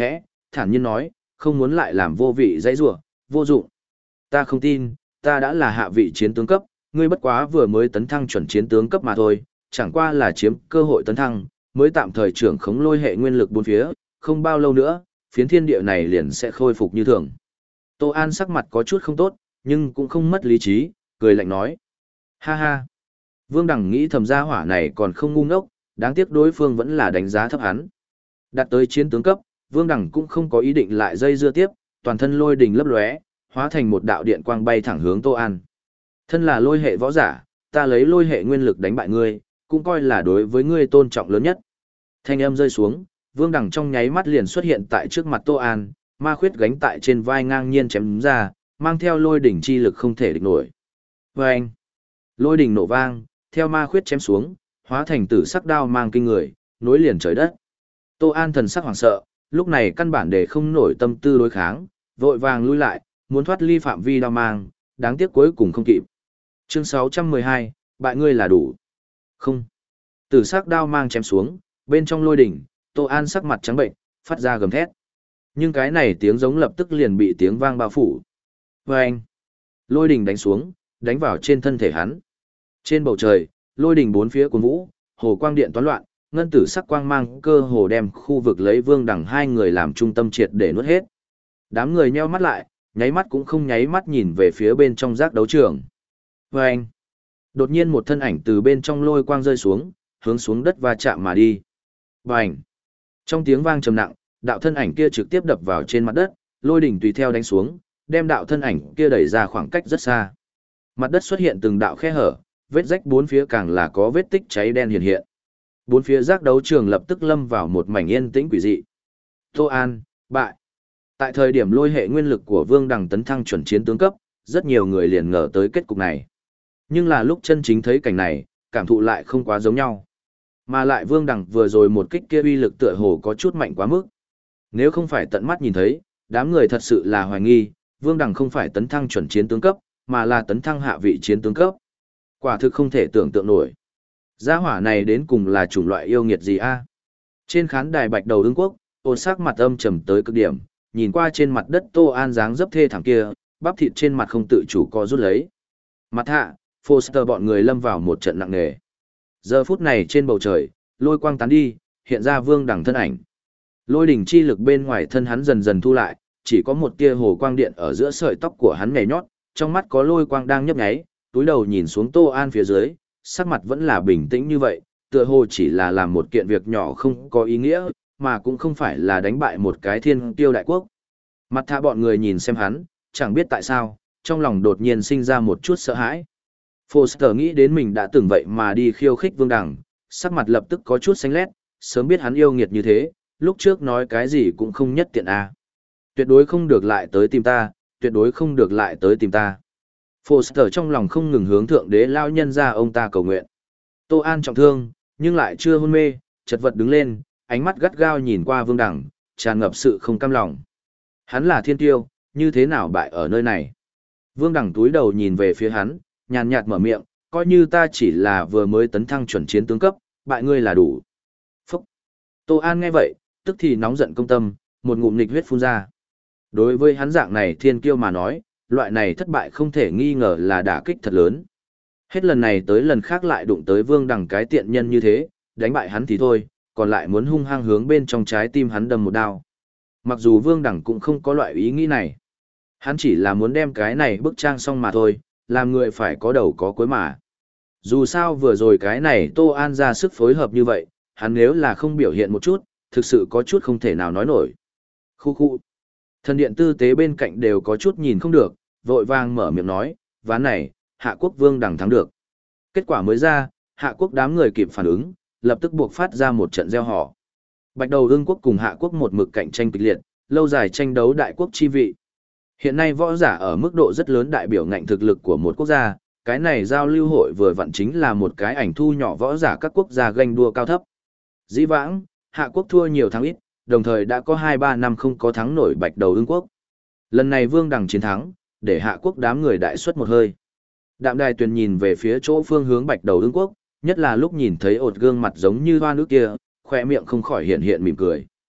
thản nhiên nói, không muốn lại làm vô vị dãy rủa, vô dụng. Ta không tin, ta đã là hạ vị chiến tướng cấp, ngươi bất quá vừa mới tấn thăng chuẩn chiến tướng cấp mà thôi, chẳng qua là chiếm cơ hội tấn thăng, mới tạm thời trưởng khống lôi hệ nguyên lực bốn phía, không bao lâu nữa, phiến thiên địa này liền sẽ khôi phục như thường. Tô An sắc mặt có chút không tốt, nhưng cũng không mất lý trí, cười lạnh nói. Ha ha. Vương Đằng nghĩ thầm gia hỏa này còn không ngu ngốc, đáng tiếc đối phương vẫn là đánh giá thấp hắn. Đạt tới chiến tướng cấp, Vương Đằng cũng không có ý định lại dây dưa tiếp, toàn thân lôi đình lấp lóe, hóa thành một đạo điện quang bay thẳng hướng Tô An. Thân là lôi hệ võ giả, ta lấy lôi hệ nguyên lực đánh bại ngươi, cũng coi là đối với ngươi tôn trọng lớn nhất. Thanh âm rơi xuống, Vương Đằng trong nháy mắt liền xuất hiện tại trước mặt Tô An, ma khuyết gánh tại trên vai ngang nhiên chém ra, mang theo lôi đỉnh chi lực không thể địch nổi. Vâng! Lôi đỉnh nổ vang, theo ma khuyết chém xuống, hóa thành tử sắc đao mang kinh người, nối liền trời đất. Tô An thần sắc hoảng sợ, lúc này căn bản để không nổi tâm tư đối kháng, vội vàng lui lại, muốn thoát ly phạm vi đao mang, đáng tiếc cuối cùng không kịp. Chương 612, bại ngươi là đủ. Không. Tử sắc đao mang chém xuống, bên trong lôi đỉnh, Tô An sắc mặt trắng bệnh, phát ra gầm thét. Nhưng cái này tiếng giống lập tức liền bị tiếng vang bao phủ. Vâng! Lôi đỉnh đánh xuống, đánh vào trên thân thể hắn. Trên bầu trời, lôi đỉnh bốn phía cuốn vũ, hồ quang điện toán loạn, ngân tử sắc quang mang cơ hồ đem khu vực lấy Vương Đằng hai người làm trung tâm triệt để nuốt hết. Đám người nheo mắt lại, nháy mắt cũng không nháy mắt nhìn về phía bên trong giác đấu trường. Vâng! Đột nhiên một thân ảnh từ bên trong lôi quang rơi xuống, hướng xuống đất và chạm mà đi. Bành! Trong tiếng vang trầm nặng, đạo thân ảnh kia trực tiếp đập vào trên mặt đất, lôi đỉnh tùy theo đánh xuống, đem đạo thân ảnh kia đẩy ra khoảng cách rất xa. Mặt đất xuất hiện từng đạo khe hở, vết rách bốn phía càng là có vết tích cháy đen hiện hiện. Bốn phía giác đấu trường lập tức lâm vào một mảnh yên tĩnh quỷ dị. Tô An, bại. Tại thời điểm lôi hệ nguyên lực của Vương Đằng tấn thăng chuẩn chiến tướng cấp, rất nhiều người liền ngờ tới kết cục này. Nhưng là lúc chân chính thấy cảnh này, cảm thụ lại không quá giống nhau. Mà lại Vương Đằng vừa rồi một kích kia uy lực tựa hồ có chút mạnh quá mức. Nếu không phải tận mắt nhìn thấy, đám người thật sự là hoài nghi, Vương Đằng không phải tấn thăng chuẩn chiến tướng cấp, mà là tấn thăng hạ vị chiến tướng cấp. Quả thực không thể tưởng tượng nổi. Gia hỏa này đến cùng là chủng loại yêu nghiệt gì a? Trên khán đài Bạch Đầu Ưng Quốc, Ôn sắc mặt âm trầm tới cực điểm, nhìn qua trên mặt đất Tô An dáng dấp thê thảm kia, bắp thịt trên mặt không tự chủ co rút lấy. Mặt hạ, Foster bọn người lâm vào một trận nặng nề. Giờ phút này trên bầu trời, lôi quang tán đi, hiện ra Vương Đằng thân ảnh. Lôi đỉnh chi lực bên ngoài thân hắn dần dần thu lại, chỉ có một tia hồ quang điện ở giữa sợi tóc của hắn nhảy nhót, trong mắt có lôi quang đang nhấp nháy, túi đầu nhìn xuống Tô An phía dưới, sắc mặt vẫn là bình tĩnh như vậy, tựa hồ chỉ là làm một kiện việc nhỏ không có ý nghĩa, mà cũng không phải là đánh bại một cái thiên tiêu đại quốc. Mặt thả bọn người nhìn xem hắn, chẳng biết tại sao, trong lòng đột nhiên sinh ra một chút sợ hãi. Foster nghĩ đến mình đã từng vậy mà đi khiêu khích Vương Đằng, sắc mặt lập tức có chút xanh lét, sớm biết hắn yêu nghiệt như thế, lúc trước nói cái gì cũng không nhất tiện a. Tuyệt đối không được lại tới tìm ta, tuyệt đối không được lại tới tìm ta. Foster trong lòng không ngừng hướng thượng đế lao nhân ra ông ta cầu nguyện. Tô An trọng thương, nhưng lại chưa hôn mê, chật vật đứng lên, ánh mắt gắt gao nhìn qua Vương Đằng, tràn ngập sự không cam lòng. Hắn là thiên tiêu, như thế nào bại ở nơi này? Vương Đằng túi đầu nhìn về phía hắn, nhàn nhạt mở miệng, coi như ta chỉ là vừa mới tấn thăng chuẩn chiến tướng cấp, bại ngươi là đủ. Phúc! Tô An nghe vậy, tức thì nóng giận công tâm, một ngụm nghịch huyết phun ra. Đối với hắn dạng này thiên kiêu mà nói, loại này thất bại không thể nghi ngờ là đả kích thật lớn. Hết lần này tới lần khác lại đụng tới Vương Đằng cái tiện nhân như thế, đánh bại hắn thì thôi, còn lại muốn hung hăng hướng bên trong trái tim hắn đâm một đao. Mặc dù Vương Đằng cũng không có loại ý nghĩ này. Hắn chỉ là muốn đem cái này bức trang xong mà thôi, làm người phải có đầu có cuối mà. Dù sao vừa rồi cái này Tô An ra sức phối hợp như vậy, hắn nếu là không biểu hiện một chút, thực sự có chút không thể nào nói nổi. Khu khu. Thần điện tư tế bên cạnh đều có chút nhìn không được, vội vàng mở miệng nói, ván này, Hạ Quốc Vương Đằng thắng được. Kết quả mới ra, Hạ Quốc đám người kịp phản ứng, lập tức buộc phát ra một trận gieo họ. Bạch Đầu Ưng Quốc cùng Hạ Quốc một mực cạnh tranh kịch liệt, lâu dài tranh đấu đại quốc chi vị. Hiện nay võ giả ở mức độ rất lớn đại biểu ngạnh thực lực của một quốc gia, cái này giao lưu hội vừa vặn chính là một cái ảnh thu nhỏ võ giả các quốc gia ganh đua cao thấp. Dĩ vãng, Hạ Quốc thua nhiều thắng ít, đồng thời đã có 2-3 năm không có thắng nổi Bạch Đầu Ưng Quốc. Lần này Vương Đằng chiến thắng, để Hạ Quốc đám người đại xuất một hơi. Đạm Đài Tuyền nhìn về phía chỗ phương hướng Bạch Đầu Ưng Quốc, nhất là lúc nhìn thấy ột gương mặt giống như hoa nước kia, khỏe miệng không khỏi hiện hiện mỉm cười.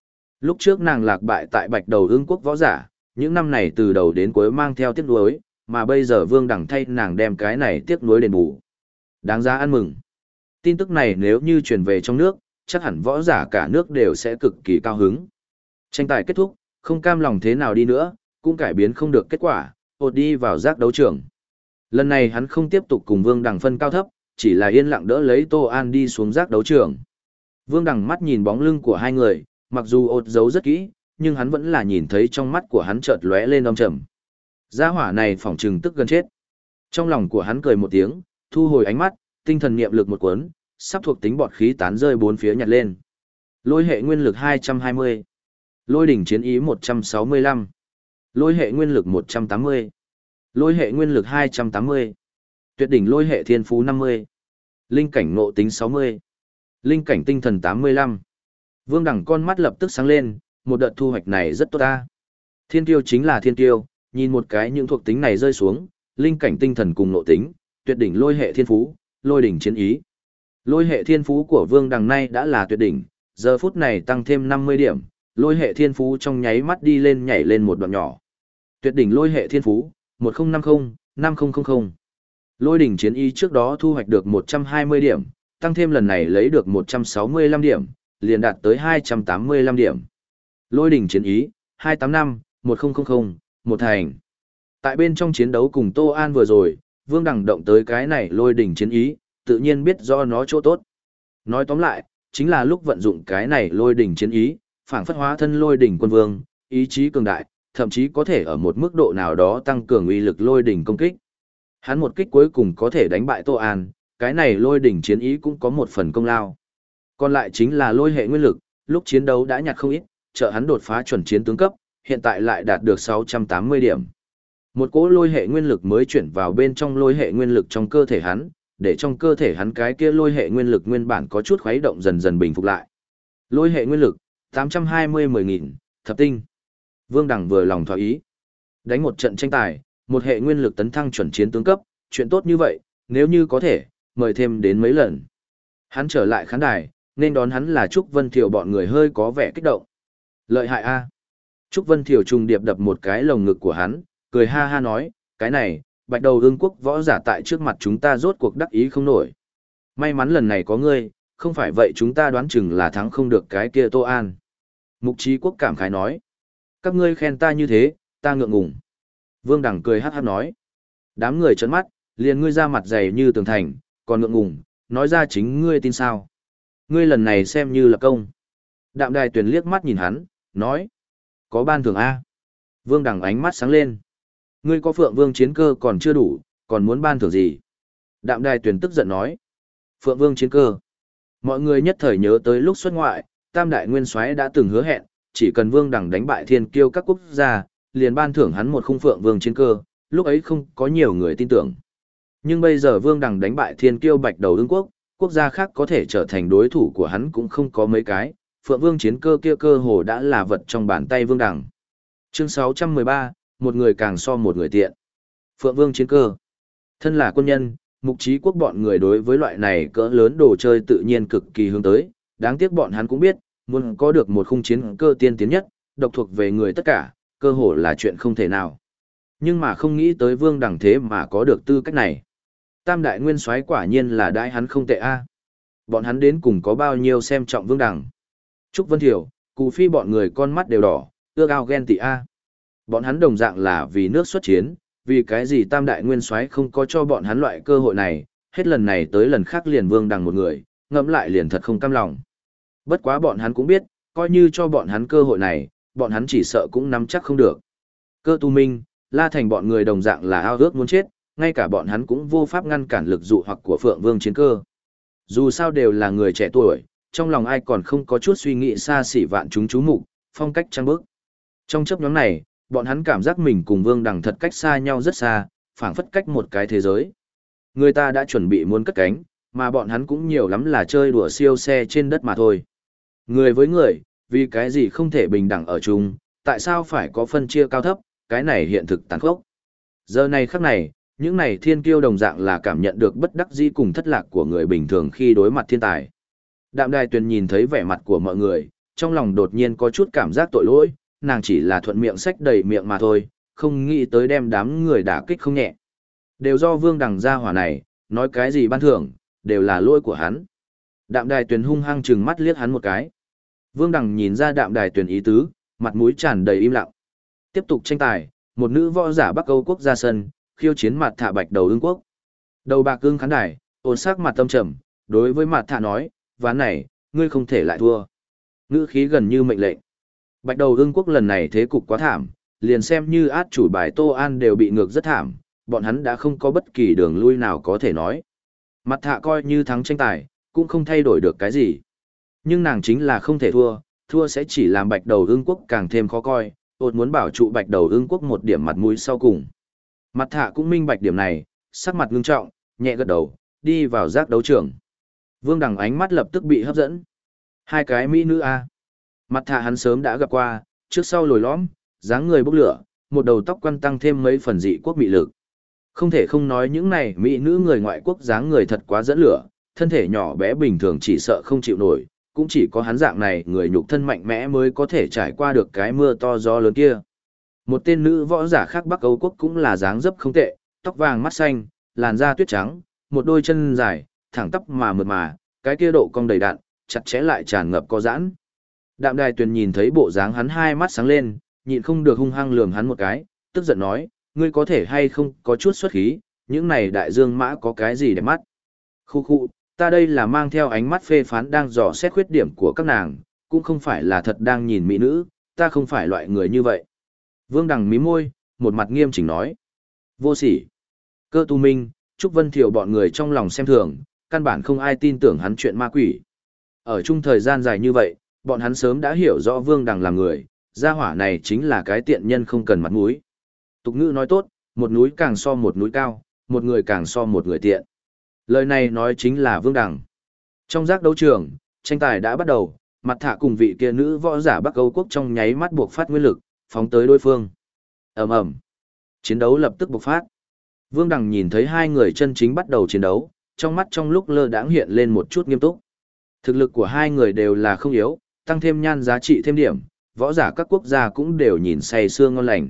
Lúc trước nàng lạc bại tại Bạch Đầu Ưng quốc võ giả, những năm này từ đầu đến cuối mang theo tiếc nuối, mà bây giờ Vương Đằng thay nàng đem cái này tiếc nuối đền bù. Đáng giá ăn mừng. Tin tức này nếu như truyền về trong nước, chắc hẳn võ giả cả nước đều sẽ cực kỳ cao hứng. Tranh tài kết thúc, không cam lòng thế nào đi nữa, cũng cải biến không được kết quả, hột đi vào giác đấu trường. Lần này hắn không tiếp tục cùng Vương Đằng phân cao thấp, chỉ là yên lặng đỡ lấy Tô An đi xuống giác đấu trường. Vương Đằng mắt nhìn bóng lưng của hai người, mặc dù ột giấu rất kỹ, nhưng hắn vẫn là nhìn thấy trong mắt của hắn chợt lóe lên âm trầm. Gia hỏa này phỏng trừng tức gần chết. Trong lòng của hắn cười một tiếng, thu hồi ánh mắt, tinh thần niệm lực một cuốn, sắp thuộc tính bọt khí tán rơi bốn phía nhặt lên. Lôi hệ nguyên lực 220, lôi đỉnh chiến ý 165, lôi hệ nguyên lực 180, lôi hệ nguyên lực 280, tuyệt đỉnh lôi hệ thiên phú 50, linh cảnh ngộ tính 60, linh cảnh tinh thần 85. Vương Đằng con mắt lập tức sáng lên, một đợt thu hoạch này rất tốt ta. Thiên tiêu chính là thiên tiêu, nhìn một cái những thuộc tính này rơi xuống, linh cảnh tinh thần cùng ngộ tính, tuyệt đỉnh lôi hệ thiên phú, lôi đỉnh chiến ý. Lôi hệ thiên phú của Vương Đằng nay đã là tuyệt đỉnh, giờ phút này tăng thêm 50 điểm, lôi hệ thiên phú trong nháy mắt đi lên nhảy lên một đoạn nhỏ. Tuyệt đỉnh lôi hệ thiên phú, 1050-5000. Lôi đỉnh chiến ý trước đó thu hoạch được 120 điểm, tăng thêm lần này lấy được 165 điểm, liền đạt tới 285 điểm. Lôi đỉnh chiến ý, 285-1000, một thành. Tại bên trong chiến đấu cùng Tô An vừa rồi, Vương Đằng động tới cái này lôi đỉnh chiến ý, tự nhiên biết do nó chỗ tốt. Nói tóm lại, chính là lúc vận dụng cái này lôi đỉnh chiến ý, phảng phất hóa thân lôi đỉnh quân vương, ý chí cường đại, thậm chí có thể ở một mức độ nào đó tăng cường uy lực lôi đỉnh công kích. Hắn một kích cuối cùng có thể đánh bại Tô An, cái này lôi đỉnh chiến ý cũng có một phần công lao. Còn lại chính là lôi hệ nguyên lực, lúc chiến đấu đã nhặt không ít, trợ hắn đột phá chuẩn chiến tướng cấp, hiện tại lại đạt được 680 điểm. Một cỗ lôi hệ nguyên lực mới chuyển vào bên trong lôi hệ nguyên lực trong cơ thể hắn, để trong cơ thể hắn cái kia lôi hệ nguyên lực nguyên bản có chút khuấy động dần dần bình phục lại. Lôi hệ nguyên lực, 820-10.000, thập tinh. Vương Đằng vừa lòng thỏa ý. Đánh một trận tranh tài, một hệ nguyên lực tấn thăng chuẩn chiến tướng cấp, chuyện tốt như vậy, nếu như có thể, mời thêm đến mấy lần. Hắn trở lại khán đài, nên đón hắn là Trúc Vân Thiều bọn người hơi có vẻ kích động. Lợi hại a. Trúc Vân Thiều trùng điệp đập một cái lồng ngực của hắn, cười ha ha nói, cái này, Bạch Đầu Ưng quốc võ giả tại trước mặt chúng ta rốt cuộc đắc ý không nổi. May mắn lần này có ngươi, không phải vậy chúng ta đoán chừng là thắng không được cái kia Tô An. Mục Chí Quốc cảm khái nói, các ngươi khen ta như thế, ta ngượng ngùng. Vương Đằng cười hát hát nói, đám người trấn mắt, liền ngươi ra mặt dày như tường thành, còn ngượng ngùng, nói ra chính ngươi tin sao. Ngươi lần này xem như là công. Đạm Đài Tuyền liếc mắt nhìn hắn, nói, có ban thưởng A. Vương Đằng ánh mắt sáng lên. Ngươi có Phượng Vương chiến cơ còn chưa đủ, còn muốn ban thưởng gì? Đạm Đài Tuyền tức giận nói. Phượng Vương chiến cơ. Mọi người nhất thời nhớ tới lúc xuất ngoại, Tam Đại Nguyên Soái đã từng hứa hẹn, chỉ cần Vương Đằng đánh bại thiên kiêu các quốc gia, liền ban thưởng hắn một khung Phượng Vương chiến cơ, lúc ấy không có nhiều người tin tưởng. Nhưng bây giờ Vương Đằng đánh bại thiên kiêu Bạch Đầu Ưng quốc, quốc gia khác có thể trở thành đối thủ của hắn cũng không có mấy cái, Phượng Vương chiến cơ kia cơ hồ đã là vật trong bàn tay Vương Đằng. Chương 613, một người càng so một người tiện. Phượng Vương chiến cơ. Thân là quân nhân, Mục Chí Quốc bọn người đối với loại này cỡ lớn đồ chơi tự nhiên cực kỳ hướng tới, đáng tiếc bọn hắn cũng biết, muốn có được một khung chiến cơ tiên tiến nhất, độc thuộc về người tất cả, cơ hồ là chuyện không thể nào. Nhưng mà không nghĩ tới Vương Đằng thế mà có được tư cách này. Tam Đại Nguyên Soái quả nhiên là đãi hắn không tệ a. Bọn hắn đến cùng có bao nhiêu xem trọng Vương Đằng. Trúc Vân Thiểu, Cù Phi bọn người con mắt đều đỏ, ước ao ghen tị a. Bọn hắn đồng dạng là vì nước xuất chiến, vì cái gì Tam Đại Nguyên Soái không có cho bọn hắn loại cơ hội này, hết lần này tới lần khác liền Vương Đằng một người, ngẫm lại liền thật không cam lòng. Bất quá bọn hắn cũng biết, coi như cho bọn hắn cơ hội này, bọn hắn chỉ sợ cũng nắm chắc không được. Cơ Tu Minh, La Thành bọn người đồng dạng là ao ước muốn chết, ngay cả bọn hắn cũng vô pháp ngăn cản lực dụ hoặc của Phượng Vương chiến cơ. Dù sao đều là người trẻ tuổi, trong lòng ai còn không có chút suy nghĩ xa xỉ vạn chúng chú mục, phong cách trang bức. Trong chấp nhóm này, bọn hắn cảm giác mình cùng Vương Đằng thật cách xa nhau rất xa, phảng phất cách một cái thế giới. Người ta đã chuẩn bị muốn cất cánh, mà bọn hắn cũng nhiều lắm là chơi đùa siêu xe trên đất mà thôi. Người với người, vì cái gì không thể bình đẳng ở chung, tại sao phải có phân chia cao thấp, cái này hiện thực tàn khốc. Giờ này khắc này, những này thiên kiêu đồng dạng là cảm nhận được bất đắc dĩ cùng thất lạc của người bình thường khi đối mặt thiên tài. Đạm Đài Tuyền nhìn thấy vẻ mặt của mọi người, trong lòng đột nhiên có chút cảm giác tội lỗi, nàng chỉ là thuận miệng xách đầy miệng mà thôi, không nghĩ tới đem đám người đả kích không nhẹ. Đều do Vương Đằng gia hỏa này, nói cái gì ban thưởng, đều là lỗi của hắn. Đạm Đài Tuyền hung hăng trừng mắt liếc hắn một cái. Vương Đằng nhìn ra Đạm Đài Tuyền ý tứ, mặt mũi tràn đầy im lặng. Tiếp tục tranh tài, một nữ võ giả Bắc Âu quốc ra sân, khiêu chiến Mạt Thạ Bạch Đầu Ưng quốc. Đầu bạc ưng khán đài, ổn sắc mặt tâm trầm, đối với Mạt Thạ nói, ván này, ngươi không thể lại thua. Ngữ khí gần như mệnh lệnh. Bạch Đầu Ưng quốc lần này thế cục quá thảm, liền xem như át chủ bài Tô An đều bị ngược rất thảm, bọn hắn đã không có bất kỳ đường lui nào có thể nói. Mạt Thạ coi như thắng tranh tài, cũng không thay đổi được cái gì. Nhưng nàng chính là không thể thua, thua sẽ chỉ làm Bạch Đầu Ưng quốc càng thêm khó coi, ột muốn bảo trụ Bạch Đầu Ưng quốc một điểm mặt mũi sau cùng. Mạt Thạ cũng minh bạch điểm này, sắc mặt ngưng trọng, nhẹ gật đầu, đi vào giác đấu trường. Vương Đằng ánh mắt lập tức bị hấp dẫn. Hai cái mỹ nữ A. Mạt Thạ hắn sớm đã gặp qua, trước sau lồi lõm, dáng người bốc lửa, một đầu tóc quăn tăng thêm mấy phần dị quốc mị lực. Không thể không nói những này mỹ nữ người ngoại quốc dáng người thật quá dẫn lửa, thân thể nhỏ bé bình thường chỉ sợ không chịu nổi, cũng chỉ có hắn dạng này người nhục thân mạnh mẽ mới có thể trải qua được cái mưa to gió lớn kia. Một tên nữ võ giả khác Bắc Âu quốc cũng là dáng dấp không tệ, tóc vàng mắt xanh, làn da tuyết trắng, một đôi chân dài, thẳng tắp mà mượt mà, cái kia độ cong đầy đặn, chặt chẽ lại tràn ngập có giãn. Đạm Đài Tuyền nhìn thấy bộ dáng hắn hai mắt sáng lên, nhịn không được hung hăng lườm hắn một cái, tức giận nói, ngươi có thể hay không có chút xuất khí, những này đại dương mã có cái gì để mắt. Khu khu, ta đây là mang theo ánh mắt phê phán đang dò xét khuyết điểm của các nàng, cũng không phải là thật đang nhìn mỹ nữ, ta không phải loại người như vậy. Vương Đằng mím môi, một mặt nghiêm chỉnh nói. Vô sỉ. Cơ tu minh, Trúc Vân Thiệu bọn người trong lòng xem thường, căn bản không ai tin tưởng hắn chuyện ma quỷ. Ở chung thời gian dài như vậy, bọn hắn sớm đã hiểu rõ Vương Đằng là người, gia hỏa này chính là cái tiện nhân không cần mặt mũi. Tục ngữ nói tốt, một núi càng so một núi cao, một người càng so một người tiện. Lời này nói chính là Vương Đằng. Trong giác đấu trường, tranh tài đã bắt đầu, Mạt Thạ cùng vị kia nữ võ giả Bắc Âu quốc trong nháy mắt buộc phát nguyên lực, phóng tới đối phương. Ầm ầm. Chiến đấu lập tức bộc phát. Vương Đằng nhìn thấy hai người chân chính bắt đầu chiến đấu, trong mắt trong lúc lơ đãng hiện lên một chút nghiêm túc. Thực lực của hai người đều là không yếu, tăng thêm nhan giá trị thêm điểm, võ giả các quốc gia cũng đều nhìn say sưa ngon lành.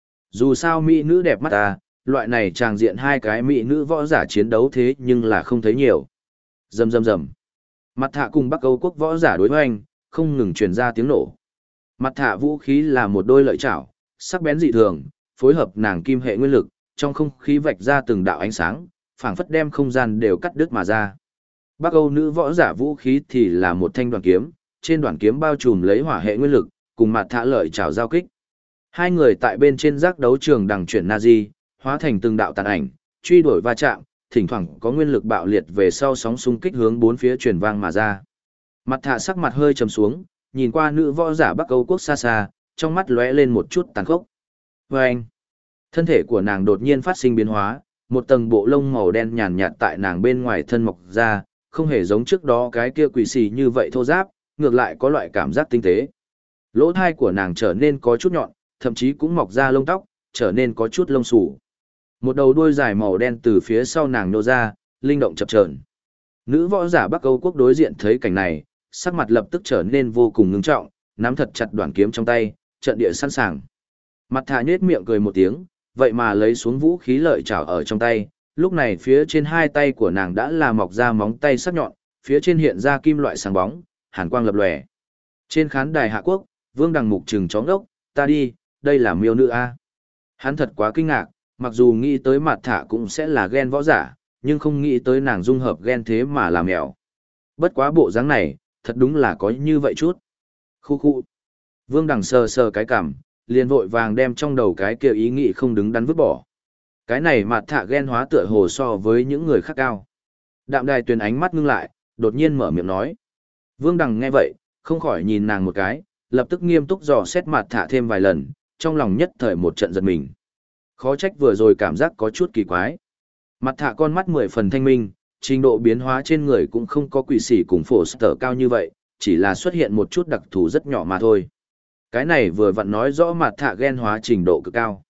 Dù sao mỹ nữ đẹp mắt ta, loại này tràng diện hai cái mỹ nữ võ giả chiến đấu thế nhưng là không thấy nhiều. Rầm rầm rầm. Mạt Thạ cùng Bắc Âu quốc võ giả đối hoành, không ngừng truyền ra tiếng nổ. Mạt Thạ vũ khí là một đôi lợi chảo, sắc bén dị thường, phối hợp nàng kim hệ nguyên lực, trong không khí vạch ra từng đạo ánh sáng, phảng phất đem không gian đều cắt đứt mà ra. Bắc Âu nữ võ giả vũ khí thì là một thanh đoàn kiếm, trên đoàn kiếm bao trùm lấy hỏa hệ nguyên lực, cùng Mạt Thạ lợi chảo giao kích. Hai người tại bên trên giác đấu trường đằng chuyển Nazi, hóa thành từng đạo tàn ảnh, truy đuổi va chạm, thỉnh thoảng có nguyên lực bạo liệt về sau sóng xung kích hướng bốn phía truyền vang mà ra. Mạt Thạ sắc mặt hơi trầm xuống, nhìn qua nữ võ giả Bắc Âu quốc xa xa, trong mắt lóe lên một chút tàn khốc. Vâng! Thân thể của nàng đột nhiên phát sinh biến hóa, một tầng bộ lông màu đen nhàn nhạt tại nàng bên ngoài thân mọc ra, không hề giống trước đó cái kia quỷ xì như vậy thô ráp, ngược lại có loại cảm giác tinh tế. Lỗ thai của nàng trở nên có chút nhọn, thậm chí cũng mọc ra lông tóc, trở nên có chút lông xù. Một đầu đuôi dài màu đen từ phía sau nàng nô ra, linh động chập chờn. Nữ võ giả Bắc Âu quốc đối diện thấy cảnh này, sắc mặt lập tức trở nên vô cùng ngưng trọng, nắm thật chặt đoạn kiếm trong tay, trận địa sẵn sàng. Mạt Thạ nhếch miệng cười một tiếng, vậy mà lấy xuống vũ khí lợi chảo ở trong tay, lúc này phía trên hai tay của nàng đã là mọc ra móng tay sắc nhọn, phía trên hiện ra kim loại sáng bóng, hàn quang lập lòe. Trên khán đài Hạ Quốc, Vương Đằng mục trừng chó ngốc, ta đi, đây là miêu nữ a. Hắn thật quá kinh ngạc, mặc dù nghĩ tới Mạt Thạ cũng sẽ là ghen võ giả, nhưng không nghĩ tới nàng dung hợp ghen thế mà làm mèo. Bất quá bộ dáng này, thật đúng là có như vậy chút. Khu khu. Vương Đằng sờ sờ cái cằm, liền vội vàng đem trong đầu cái kia ý nghĩ không đứng đắn vứt bỏ. Cái này Mạt Thạ ghen hóa tựa hồ so với những người khác cao. Đạm Đài Tuyền ánh mắt ngưng lại, đột nhiên mở miệng nói. Vương Đằng nghe vậy, không khỏi nhìn nàng một cái, lập tức nghiêm túc dò xét Mạt Thạ thêm vài lần, trong lòng nhất thời một trận giật mình. Khó trách vừa rồi cảm giác có chút kỳ quái. Mạt Thạ con mắt 10 phần thanh minh, trình độ biến hóa trên người cũng không có quỷ sỉ cùng phổ sở cao như vậy, chỉ là xuất hiện một chút đặc thù rất nhỏ mà thôi. Cái này vừa vặn nói rõ Mạt Thạ ghen hóa trình độ cực cao.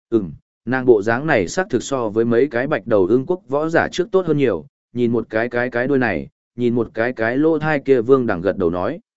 Nàng bộ dáng này xác thực so với mấy cái bạch đầu ương quốc võ giả trước tốt hơn nhiều, nhìn một cái đuôi này, nhìn một cái lỗ thai kia. Vương Đằng gật đầu nói.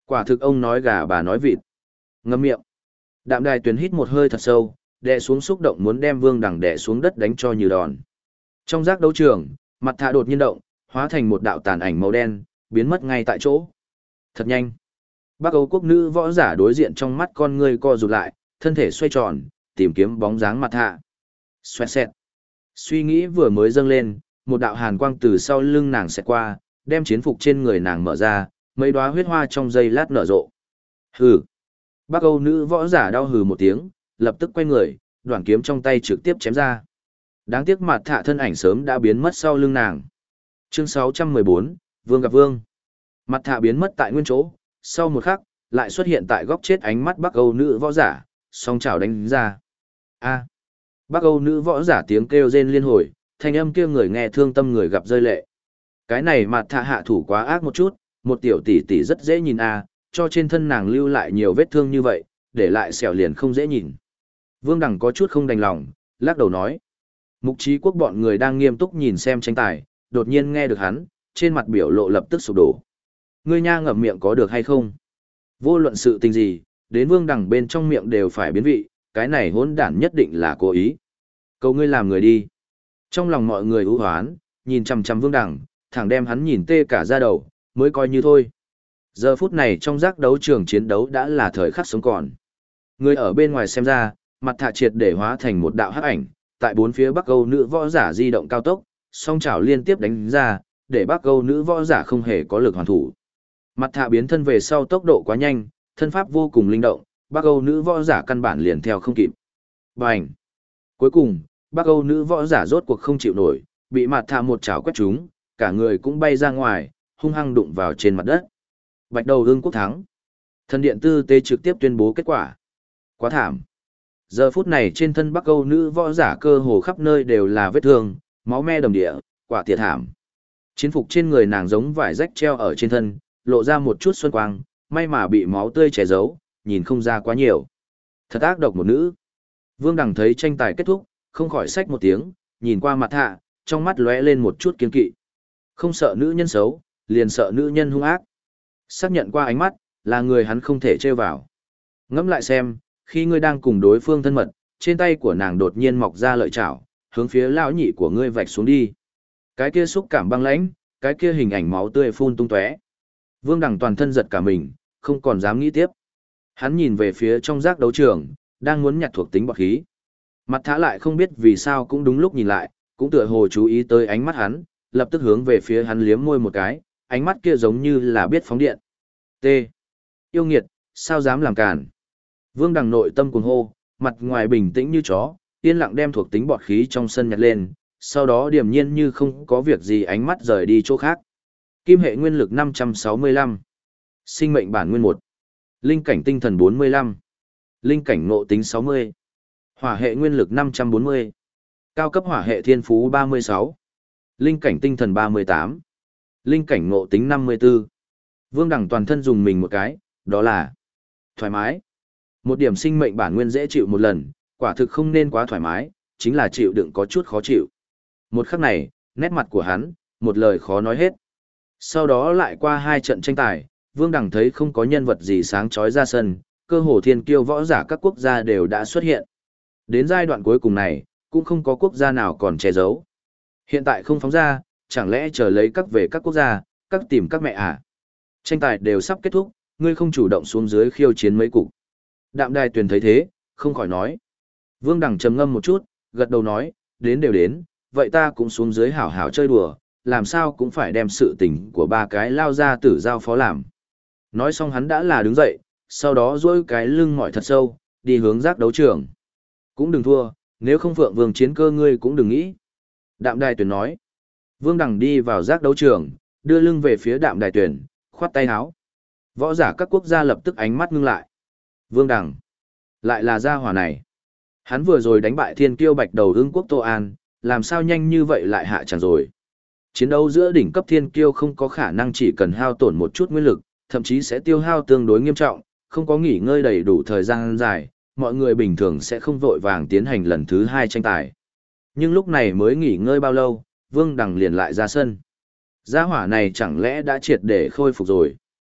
Quả thực ông nói gà bà nói vịt. Ngậm miệng. Đạm Đài Tuyền hít một hơi thật sâu, đè xuống xúc động muốn đem Vương Đằng đè xuống đất đánh cho như đòn. Trong giác đấu trường, mặt thạ đột nhiên động, hóa thành một đạo tàn ảnh màu đen, biến mất ngay tại chỗ. Thật nhanh. Bắc Âu quốc nữ võ giả đối diện trong mắt con ngươi co rụt lại, thân thể xoay tròn, tìm kiếm bóng dáng mặt thạ. Xoẹt xẹt. Suy nghĩ vừa mới dâng lên, một đạo hàn quang từ sau lưng nàng xẹt qua, đem chiến phục trên người nàng mở ra, mấy đóa huyết hoa trong giây lát nở rộ. Hừ. Bắc Âu nữ võ giả đau hừ một tiếng, lập tức quay người, đoạn kiếm trong tay trực tiếp chém ra. Đáng tiếc mặt thạ thân ảnh sớm đã biến mất sau lưng nàng. Chương 614, Vương gặp Vương. Mặt thạ biến mất tại nguyên chỗ, sau một khắc, lại xuất hiện tại góc chết ánh mắt Bắc Âu nữ võ giả, song chảo đánh ra. A. Bắc Âu nữ võ giả tiếng kêu rên liên hồi, thanh âm kia người nghe thương tâm người gặp rơi lệ. Cái này mặt thạ hạ thủ quá ác một chút, một tiểu tỷ tỷ rất dễ nhìn a, cho trên thân nàng lưu lại nhiều vết thương như vậy, để lại sẹo liền không dễ nhìn. Vương Đằng có chút không đành lòng, lắc đầu nói. Mục Chí Quốc bọn người đang nghiêm túc nhìn xem tranh tài, đột nhiên nghe được hắn, trên mặt biểu lộ lập tức sụp đổ. Ngươi nha ngậm miệng có được hay không? Vô luận sự tình gì, đến Vương Đằng bên trong miệng đều phải biến vị, cái này hỗn đản nhất định là cố ý. Cầu ngươi làm người đi. Trong lòng mọi người ưu hoán, nhìn chằm chằm Vương Đằng, thẳng đem hắn nhìn tê cả da đầu, mới coi như thôi. Giờ phút này trong giác đấu trường chiến đấu đã là thời khắc sống còn. Người ở bên ngoài xem ra, mặt thạ triệt để hóa thành một đạo hắc ảnh, tại bốn phía Bắc Âu nữ võ giả di động cao tốc, song chảo liên tiếp đánh ra, để Bắc Âu nữ võ giả không hề có lực hoàn thủ. Mặt thạ biến thân về sau tốc độ quá nhanh, thân pháp vô cùng linh động, Bắc Âu nữ võ giả căn bản liền theo không kịp. Bành! Cuối cùng, Bắc Âu nữ võ giả rốt cuộc không chịu nổi, bị mặt thạ một chảo quét trúng, cả người cũng bay ra ngoài, hung hăng đụng vào trên mặt đất. Bạch Đầu Ưng quốc thắng. Thần điện tư tế trực tiếp tuyên bố kết quả. Quá thảm. Giờ phút này trên thân Bắc Âu nữ võ giả cơ hồ khắp nơi đều là vết thương, máu me đầm địa, quả tiệt thảm. Chiến phục trên người nàng giống vải rách treo ở trên thân, lộ ra một chút xuân quang, may mà bị máu tươi che giấu, nhìn không ra quá nhiều. Thật ác độc một nữ. Vương Đằng thấy tranh tài kết thúc, không khỏi xách một tiếng, nhìn qua mặt thạ, trong mắt lóe lên một chút kiên kỵ. Không sợ nữ nhân xấu, liền sợ nữ nhân hung ác. Xác nhận qua ánh mắt, là người hắn không thể trêu vào. Ngẫm lại xem, khi ngươi đang cùng đối phương thân mật, trên tay của nàng đột nhiên mọc ra lợi chảo, hướng phía lão nhị của ngươi vạch xuống đi. Cái kia xúc cảm băng lãnh, cái kia hình ảnh máu tươi phun tung tóe. Vương Đằng toàn thân giật cả mình, không còn dám nghĩ tiếp. Hắn nhìn về phía trong giác đấu trường, đang muốn nhặt thuộc tính bọt khí. Mặt thả lại không biết vì sao cũng đúng lúc nhìn lại, cũng tựa hồ chú ý tới ánh mắt hắn, lập tức hướng về phía hắn liếm môi một cái, ánh mắt kia giống như là biết phóng điện. T. Yêu nghiệt, sao dám làm càn. Vương Đằng nội tâm cuồng hô, mặt ngoài bình tĩnh như chó, yên lặng đem thuộc tính bọt khí trong sân nhặt lên, sau đó điềm nhiên như không có việc gì ánh mắt rời đi chỗ khác. Kim hệ nguyên lực 565. Sinh mệnh bản nguyên 1. Linh cảnh tinh thần 45. Linh cảnh ngộ tính 60. Hỏa hệ nguyên lực 540. Cao cấp hỏa hệ thiên phú 36. Linh cảnh tinh thần 38. Linh cảnh ngộ tính 54. Vương Đằng toàn thân dùng mình một cái, đó là thoải mái. Một điểm sinh mệnh bản nguyên dễ chịu một lần, quả thực không nên quá thoải mái, chính là chịu đựng có chút khó chịu. Một khắc này, nét mặt của hắn, một lời khó nói hết. Sau đó lại qua hai trận tranh tài, Vương Đằng thấy không có nhân vật gì sáng chói ra sân, cơ hồ thiên kiêu võ giả các quốc gia đều đã xuất hiện. Đến giai đoạn cuối cùng này, cũng không có quốc gia nào còn che giấu. Hiện tại không phóng ra, chẳng lẽ chờ lấy các về các quốc gia, các tìm các mẹ à? Tranh tài đều sắp kết thúc, ngươi không chủ động xuống dưới khiêu chiến mấy cục. Đạm Đài Tuyền thấy thế, không khỏi nói. Vương Đằng trầm ngâm một chút, gật đầu nói, đến đều đến, vậy ta cũng xuống dưới hảo hảo chơi đùa, làm sao cũng phải đem sự tình của ba cái lao ra tử giao phó làm. Nói xong hắn đã là đứng dậy, sau đó duỗi cái lưng mỏi thật sâu, đi hướng giác đấu trường. Cũng đừng thua, nếu không Phượng Vương chiến cơ ngươi cũng đừng nghĩ. Đạm Đài Tuyền nói. Vương Đằng đi vào giác đấu trường, đưa lưng về phía Đạm Đài Tuyền, khoát tay áo. Võ giả các quốc gia lập tức ánh mắt ngưng lại. Vương Đằng, lại là gia hỏa này. Hắn vừa rồi đánh bại thiên kiêu Bạch Đầu Ưng quốc Tô An, làm sao nhanh như vậy lại hạ tràng rồi. Chiến đấu giữa đỉnh cấp thiên kiêu không có khả năng chỉ cần hao tổn một chút nguyên lực, thậm chí sẽ tiêu hao tương đối nghiêm trọng, không có nghỉ ngơi đầy đủ thời gian dài, mọi người bình thường sẽ không vội vàng tiến hành lần thứ hai tranh tài. Nhưng lúc này mới nghỉ ngơi bao lâu, Vương Đằng liền lại ra sân. Gia hỏa này chẳng lẽ đã triệt để khôi phục rồi.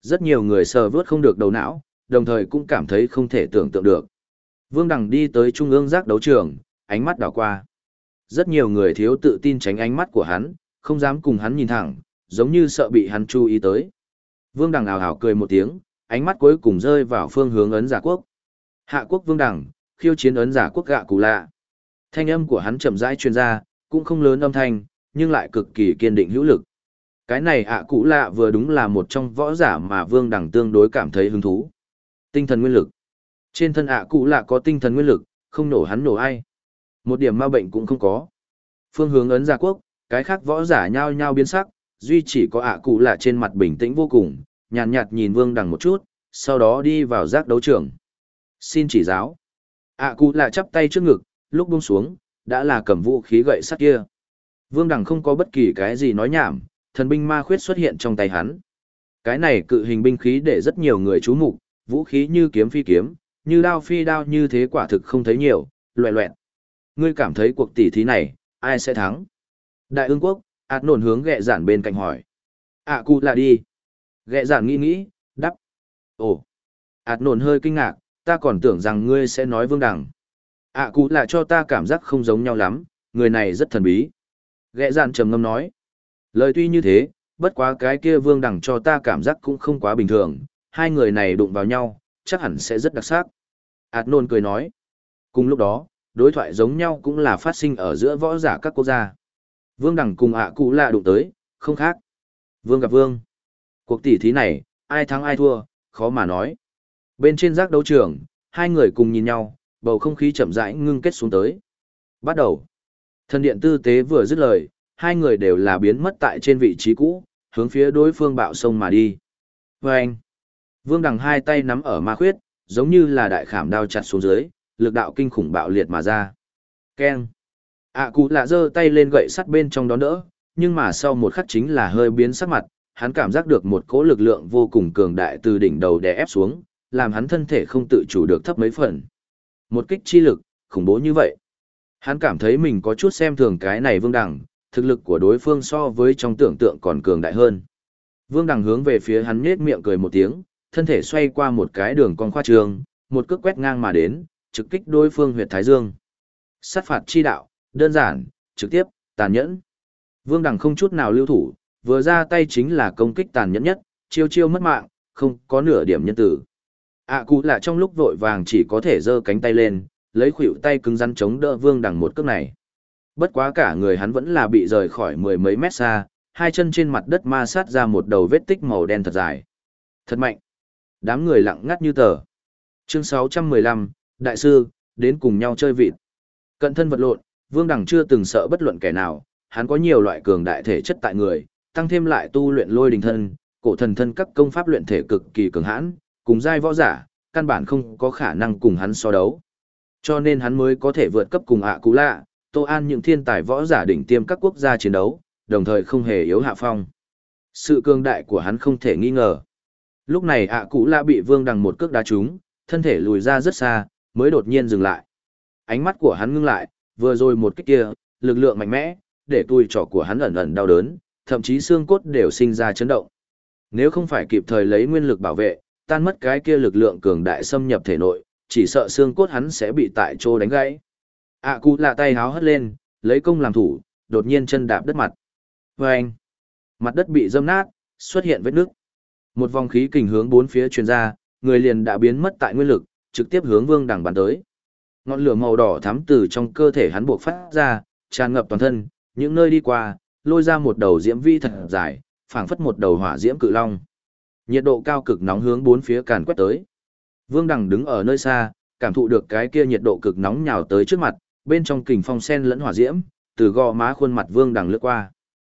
Rất nhiều người sờ vớt không được đầu não, đồng thời cũng cảm thấy không thể tưởng tượng được. Vương Đằng đi tới trung ương giác đấu trường, ánh mắt đảo qua. Rất nhiều người thiếu tự tin tránh ánh mắt của hắn, không dám cùng hắn nhìn thẳng, giống như sợ bị hắn chú ý tới. Vương Đằng ào ào cười một tiếng, ánh mắt cuối cùng rơi vào phương hướng ấn giả quốc. Hạ quốc Vương Đằng, khiêu chiến ấn giả quốc gạ cụ lạ. Thanh âm của hắn chậm rãi truyền ra, cũng không lớn âm thanh, nhưng lại cực kỳ kiên định hữu lực. Cái này ạ cụ lạ vừa đúng là một trong võ giả mà Vương Đằng tương đối cảm thấy hứng thú. Tinh thần nguyên lực. Trên thân ạ cụ lạ có tinh thần nguyên lực, không nổ hắn nổ ai. Một điểm ma bệnh cũng không có. Phương hướng ấn giả quốc, cái khác võ giả nhao nhao biến sắc, duy chỉ có ạ cụ lạ trên mặt bình tĩnh vô cùng, nhàn nhạt nhìn Vương Đằng một chút, sau đó đi vào giác đấu trường. Xin chỉ giáo. ạ cụ lạ chắp tay trước ngực, lúc buông xuống, đã là cầm vũ khí gậy sắt kia. Vương Đằng không có bất kỳ cái gì nói nhảm, thần binh ma khuyết xuất hiện trong tay hắn. Cái này cự hình binh khí để rất nhiều người chú mục, vũ khí như kiếm phi kiếm, như đao phi đao như thế quả thực không thấy nhiều, loẹ loẹt. Ngươi cảm thấy cuộc tỷ thí này, ai sẽ thắng? Đại ương quốc, ạt nổn hướng ghẹ giản bên cạnh hỏi. Cụ là đi. Ghẹ giản nghĩ nghĩ, đắp. Ồ. Ạt nổn hơi kinh ngạc, ta còn tưởng rằng ngươi sẽ nói Vương Đằng. Cụ là cho ta cảm giác không giống nhau lắm, người này rất thần bí. Ghẹ giản trầm ngâm nói. Lời tuy như thế, bất quá cái kia Vương Đằng cho ta cảm giác cũng không quá bình thường, hai người này đụng vào nhau, chắc hẳn sẽ rất đặc sắc. Át nôn cười nói. Cùng lúc đó, đối thoại giống nhau cũng là phát sinh ở giữa võ giả các quốc gia. Vương Đằng cùng cụ lạ đụng tới, không khác. Vương gặp Vương. Cuộc tỷ thí này, ai thắng ai thua, khó mà nói. Bên trên giác đấu trường, hai người cùng nhìn nhau, bầu không khí chậm rãi ngưng kết xuống tới. Bắt đầu. Thần điện tư tế vừa dứt lời, hai người đều là biến mất tại trên vị trí cũ, hướng phía đối phương bạo sông mà đi. Vâng! Vương Đằng hai tay nắm ở ma khuyết, giống như là đại khảm đao chặt xuống dưới, lực đạo kinh khủng bạo liệt mà ra. Keng! Cụ lạ giơ tay lên gậy sắt bên trong đón đỡ, nhưng mà sau một khắc chính là hơi biến sắc mặt, hắn cảm giác được một cỗ lực lượng vô cùng cường đại từ đỉnh đầu đè ép xuống, làm hắn thân thể không tự chủ được thấp mấy phần. Một kích chi lực, khủng bố như vậy. Hắn cảm thấy mình có chút xem thường cái này Vương Đằng, thực lực của đối phương so với trong tưởng tượng còn cường đại hơn. Vương Đằng hướng về phía hắn nhếch miệng cười một tiếng, thân thể xoay qua một cái đường cong khoa trương, một cước quét ngang mà đến, trực kích đối phương huyệt thái dương. Sát phạt chi đạo, đơn giản, trực tiếp, tàn nhẫn. Vương Đằng không chút nào lưu thủ, vừa ra tay chính là công kích tàn nhẫn nhất, chiêu chiêu mất mạng, không có nửa điểm nhân tử. Cụ lạ trong lúc vội vàng chỉ có thể giơ cánh tay lên, lấy khuỷu tay cứng rắn chống đỡ Vương Đằng một cước này. Bất quá cả người hắn vẫn là bị rời khỏi mười mấy mét xa, hai chân trên mặt đất ma sát ra một đầu vết tích màu đen thật dài. Thật mạnh. Đám người lặng ngắt như tờ. Chương 615, Đại sư, đến cùng nhau chơi vịt. Cận thân vật lộn, Vương Đằng chưa từng sợ bất luận kẻ nào, hắn có nhiều loại cường đại thể chất tại người, tăng thêm lại tu luyện lôi đình thân, cổ thần thân các công pháp luyện thể cực kỳ cường hãn, cùng giai võ giả, căn bản không có khả năng cùng hắn so đấu. Cho nên hắn mới có thể vượt cấp cùng Cụ lạ, Tô An những thiên tài võ giả đỉnh tiêm các quốc gia chiến đấu, đồng thời không hề yếu hạ phong. Sự cường đại của hắn không thể nghi ngờ. Lúc này Cụ lạ bị Vương Đằng một cước đá trúng, thân thể lùi ra rất xa, mới đột nhiên dừng lại. Ánh mắt của hắn ngưng lại, vừa rồi một kích kia, lực lượng mạnh mẽ, để tui trỏ của hắn ẩn ẩn đau đớn, thậm chí xương cốt đều sinh ra chấn động. Nếu không phải kịp thời lấy nguyên lực bảo vệ, tan mất cái kia lực lượng cường đại xâm nhập thể nội, chỉ sợ xương cốt hắn sẽ bị tại chỗ đánh gãy. Cụ lạ tay háo hất lên, lấy công làm thủ, đột nhiên chân đạp đất mặt. Vâng! Mặt đất bị dâm nát, xuất hiện vết nước. Một vòng khí kình hướng bốn phía truyền ra, người liền đã biến mất tại nguyên lực, trực tiếp hướng Vương Đằng bắn tới. Ngọn lửa màu đỏ thắm từ trong cơ thể hắn buộc phát ra, tràn ngập toàn thân, những nơi đi qua, lôi ra một đầu diễm vi thật dài, phảng phất một đầu hỏa diễm cự long. Nhiệt độ cao cực nóng hướng bốn phía càn quét tới. Vương Đằng đứng ở nơi xa, cảm thụ được cái kia nhiệt độ cực nóng nhào tới trước mặt, bên trong kình phong sen lẫn hỏa diễm, từ gò má khuôn mặt Vương Đằng lướt qua.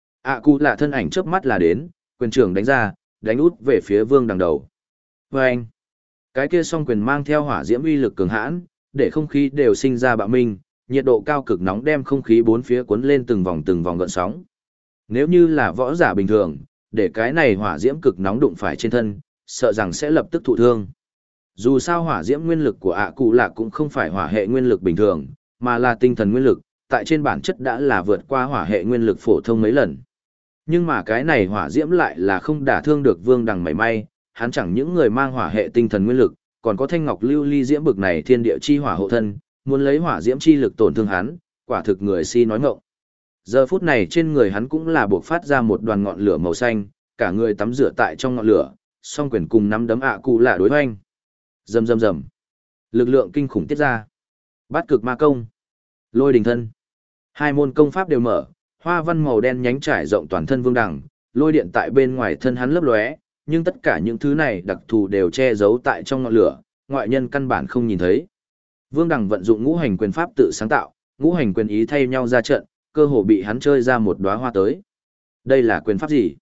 Cụ lạ thân ảnh chớp mắt là đến, quyền trưởng đánh ra, đánh út về phía Vương Đằng đầu. Vâng! Cái kia song quyền mang theo hỏa diễm uy lực cường hãn, để không khí đều sinh ra bạo minh, nhiệt độ cao cực nóng đem không khí bốn phía cuốn lên từng vòng gợn sóng. Nếu như là võ giả bình thường, để cái này hỏa diễm cực nóng đụng phải trên thân, sợ rằng sẽ lập tức thụ thương. Dù sao hỏa diễm nguyên lực của Cụ lạ cũng không phải hỏa hệ nguyên lực bình thường, mà là tinh thần nguyên lực, tại trên bản chất đã là vượt qua hỏa hệ nguyên lực phổ thông mấy lần. Nhưng mà cái này hỏa diễm lại là không đả thương được Vương Đằng mảy may, hắn chẳng những người mang hỏa hệ tinh thần nguyên lực, còn có thanh ngọc lưu ly diễm bực này thiên địa chi hỏa hộ thân, muốn lấy hỏa diễm chi lực tổn thương hắn, quả thực người si nói ngọng. Giờ phút này trên người hắn cũng là buộc phát ra một đoàn ngọn lửa màu xanh, cả người tắm rửa tại trong ngọn lửa, song quyền cùng nắm đấm cụ là đối hoành. Rầm rầm rầm. Lực lượng kinh khủng tiết ra. Bát cực ma công, lôi đình thân. Hai môn công pháp đều mở, hoa văn màu đen nhánh trải rộng toàn thân Vương Đằng, lôi điện tại bên ngoài thân hắn lấp lóe, nhưng tất cả những thứ này đặc thù đều che giấu tại trong ngọn lửa, ngoại nhân căn bản không nhìn thấy. Vương Đằng vận dụng ngũ hành quyền pháp tự sáng tạo, ngũ hành quyền ý thay nhau ra trận, cơ hồ bị hắn chơi ra một đóa hoa tới. Đây là quyền pháp gì?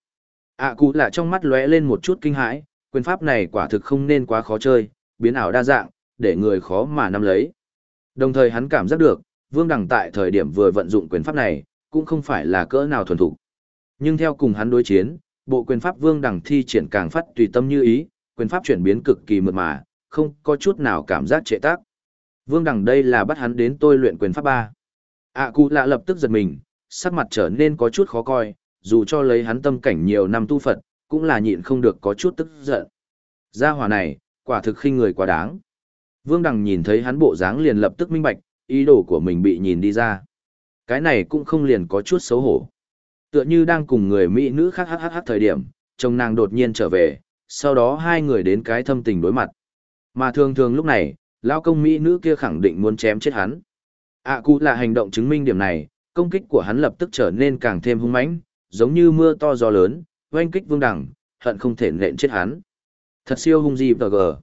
Cụ là trong mắt lóe lên một chút kinh hãi, quyền pháp này quả thực không nên quá khó chơi, biến ảo đa dạng, để người khó mà nắm lấy. Đồng thời hắn cảm giác được, Vương Đằng tại thời điểm vừa vận dụng quyền pháp này, cũng không phải là cỡ nào thuần thục. Nhưng theo cùng hắn đối chiến, bộ quyền pháp Vương Đằng thi triển càng phát tùy tâm như ý, quyền pháp chuyển biến cực kỳ mượt mà, không có chút nào cảm giác trệ tác. Vương Đằng đây là bắt hắn đến tôi luyện quyền pháp ba. Cụ lạ lập tức giật mình, sắc mặt trở nên có chút khó coi, dù cho lấy hắn tâm cảnh nhiều năm tu Phật, cũng là nhịn không được có chút tức giận. Gia hỏa này, quả thực khinh người quá đáng. Vương Đằng nhìn thấy hắn bộ dáng liền lập tức minh bạch, ý đồ của mình bị nhìn đi ra. Cái này cũng không liền có chút xấu hổ. Tựa như đang cùng người mỹ nữ khác thời điểm, chồng nàng đột nhiên trở về, sau đó hai người đến cái thâm tình đối mặt. Mà thường thường lúc này, lão công mỹ nữ kia khẳng định muốn chém chết hắn. Cụ là hành động chứng minh điểm này, công kích của hắn lập tức trở nên càng thêm hung mãnh, giống như mưa to gió lớn, oanh kích Vương Đằng, hận không thể nện chết hắn. Thật siêu hung gì gờ.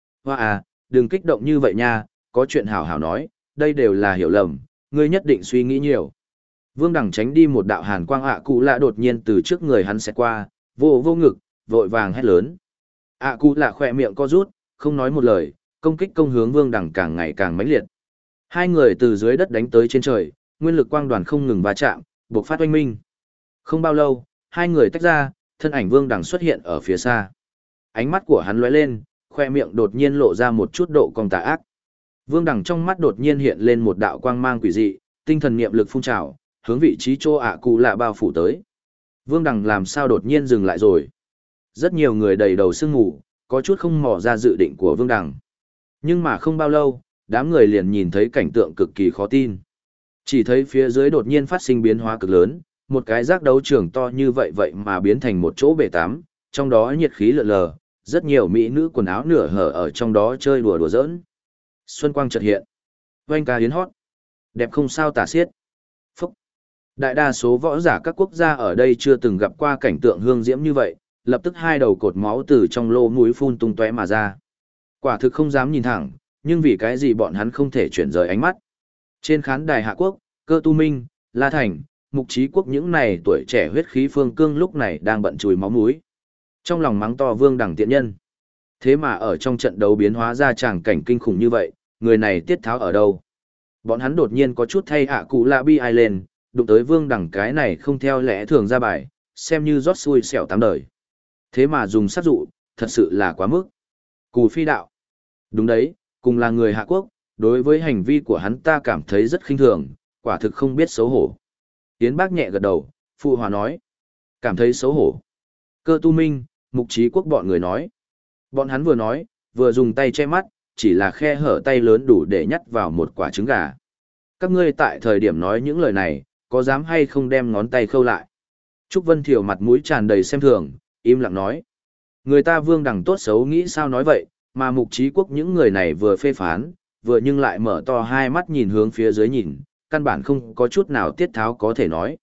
Hoa đừng kích động như vậy nha, có chuyện hảo hảo nói, đây đều là hiểu lầm, ngươi nhất định suy nghĩ nhiều. Vương Đằng tránh đi một đạo hàn quang cụ lạ đột nhiên từ trước người hắn sẽ qua, vô ngực, vội vàng hét lớn. Cụ lạ khỏe miệng co rút, không nói một lời, công kích công hướng Vương Đằng càng ngày càng mãnh liệt. Hai người từ dưới đất đánh tới trên trời, nguyên lực quang đoàn không ngừng va chạm, bộc phát oanh minh. Không bao lâu, hai người tách ra, thân ảnh Vương Đằng xuất hiện ở phía xa. Ánh mắt của hắn lóe lên, khoe miệng đột nhiên lộ ra một chút độ cong tà ác. Vương Đằng trong mắt đột nhiên hiện lên một đạo quang mang quỷ dị, tinh thần niệm lực phun trào, hướng vị trí chỗ cụ lạ bao phủ tới. Vương Đằng làm sao đột nhiên dừng lại rồi? Rất nhiều người đầy đầu sương mù, có chút không mò ra dự định của Vương Đằng. Nhưng mà không bao lâu, đám người liền nhìn thấy cảnh tượng cực kỳ khó tin. Chỉ thấy phía dưới đột nhiên phát sinh biến hóa cực lớn, một cái giác đấu trường to như vậy mà biến thành một chỗ bể tắm, trong đó nhiệt khí lượn lờ, rất nhiều mỹ nữ quần áo nửa hở ở trong đó chơi đùa giỡn. Xuân quang chợt hiện. Oanh ca yến hót. Đẹp không sao tả xiết. Phúc. Đại đa số võ giả các quốc gia ở đây chưa từng gặp qua cảnh tượng hương diễm như vậy, lập tức hai đầu cột máu từ trong lỗ mũi phun tung tóe mà ra. Quả thực không dám nhìn thẳng, nhưng vì cái gì bọn hắn không thể chuyển rời ánh mắt. Trên khán đài Hạ Quốc, Cơ Tu Minh, La Thành, Mục Chí Quốc những này tuổi trẻ huyết khí phương cương lúc này đang bận chùi máu mũi. Trong lòng mắng to Vương Đằng tiện nhân. Thế mà ở trong trận đấu biến hóa ra tràng cảnh kinh khủng như vậy, người này tiết tháo ở đâu? Bọn hắn đột nhiên có chút thay cụ lạ bi ai lên, đụng tới Vương Đằng cái này không theo lẽ thường ra bài, xem như rót xui xẻo tám đời. Thế mà dùng sát dụ, thật sự là quá mức. Cù phi đạo. Đúng đấy, cùng là người Hạ Quốc, đối với hành vi của hắn ta cảm thấy rất khinh thường, quả thực không biết xấu hổ. Yến Bác nhẹ gật đầu, phụ hòa nói. Cảm thấy xấu hổ. Cơ Tu Minh, Mục Chí Quốc bọn người nói. Bọn hắn vừa nói, vừa dùng tay che mắt, chỉ là khe hở tay lớn đủ để nhắt vào một quả trứng gà. Các ngươi tại thời điểm nói những lời này, có dám hay không đem ngón tay khâu lại? Trúc Vân Thiều mặt mũi tràn đầy xem thường, im lặng nói. Người ta Vương Đằng tốt xấu nghĩ sao nói vậy, mà Mục Chí Quốc những người này vừa phê phán, vừa nhưng lại mở to hai mắt nhìn hướng phía dưới nhìn, căn bản không có chút nào tiết tháo có thể nói.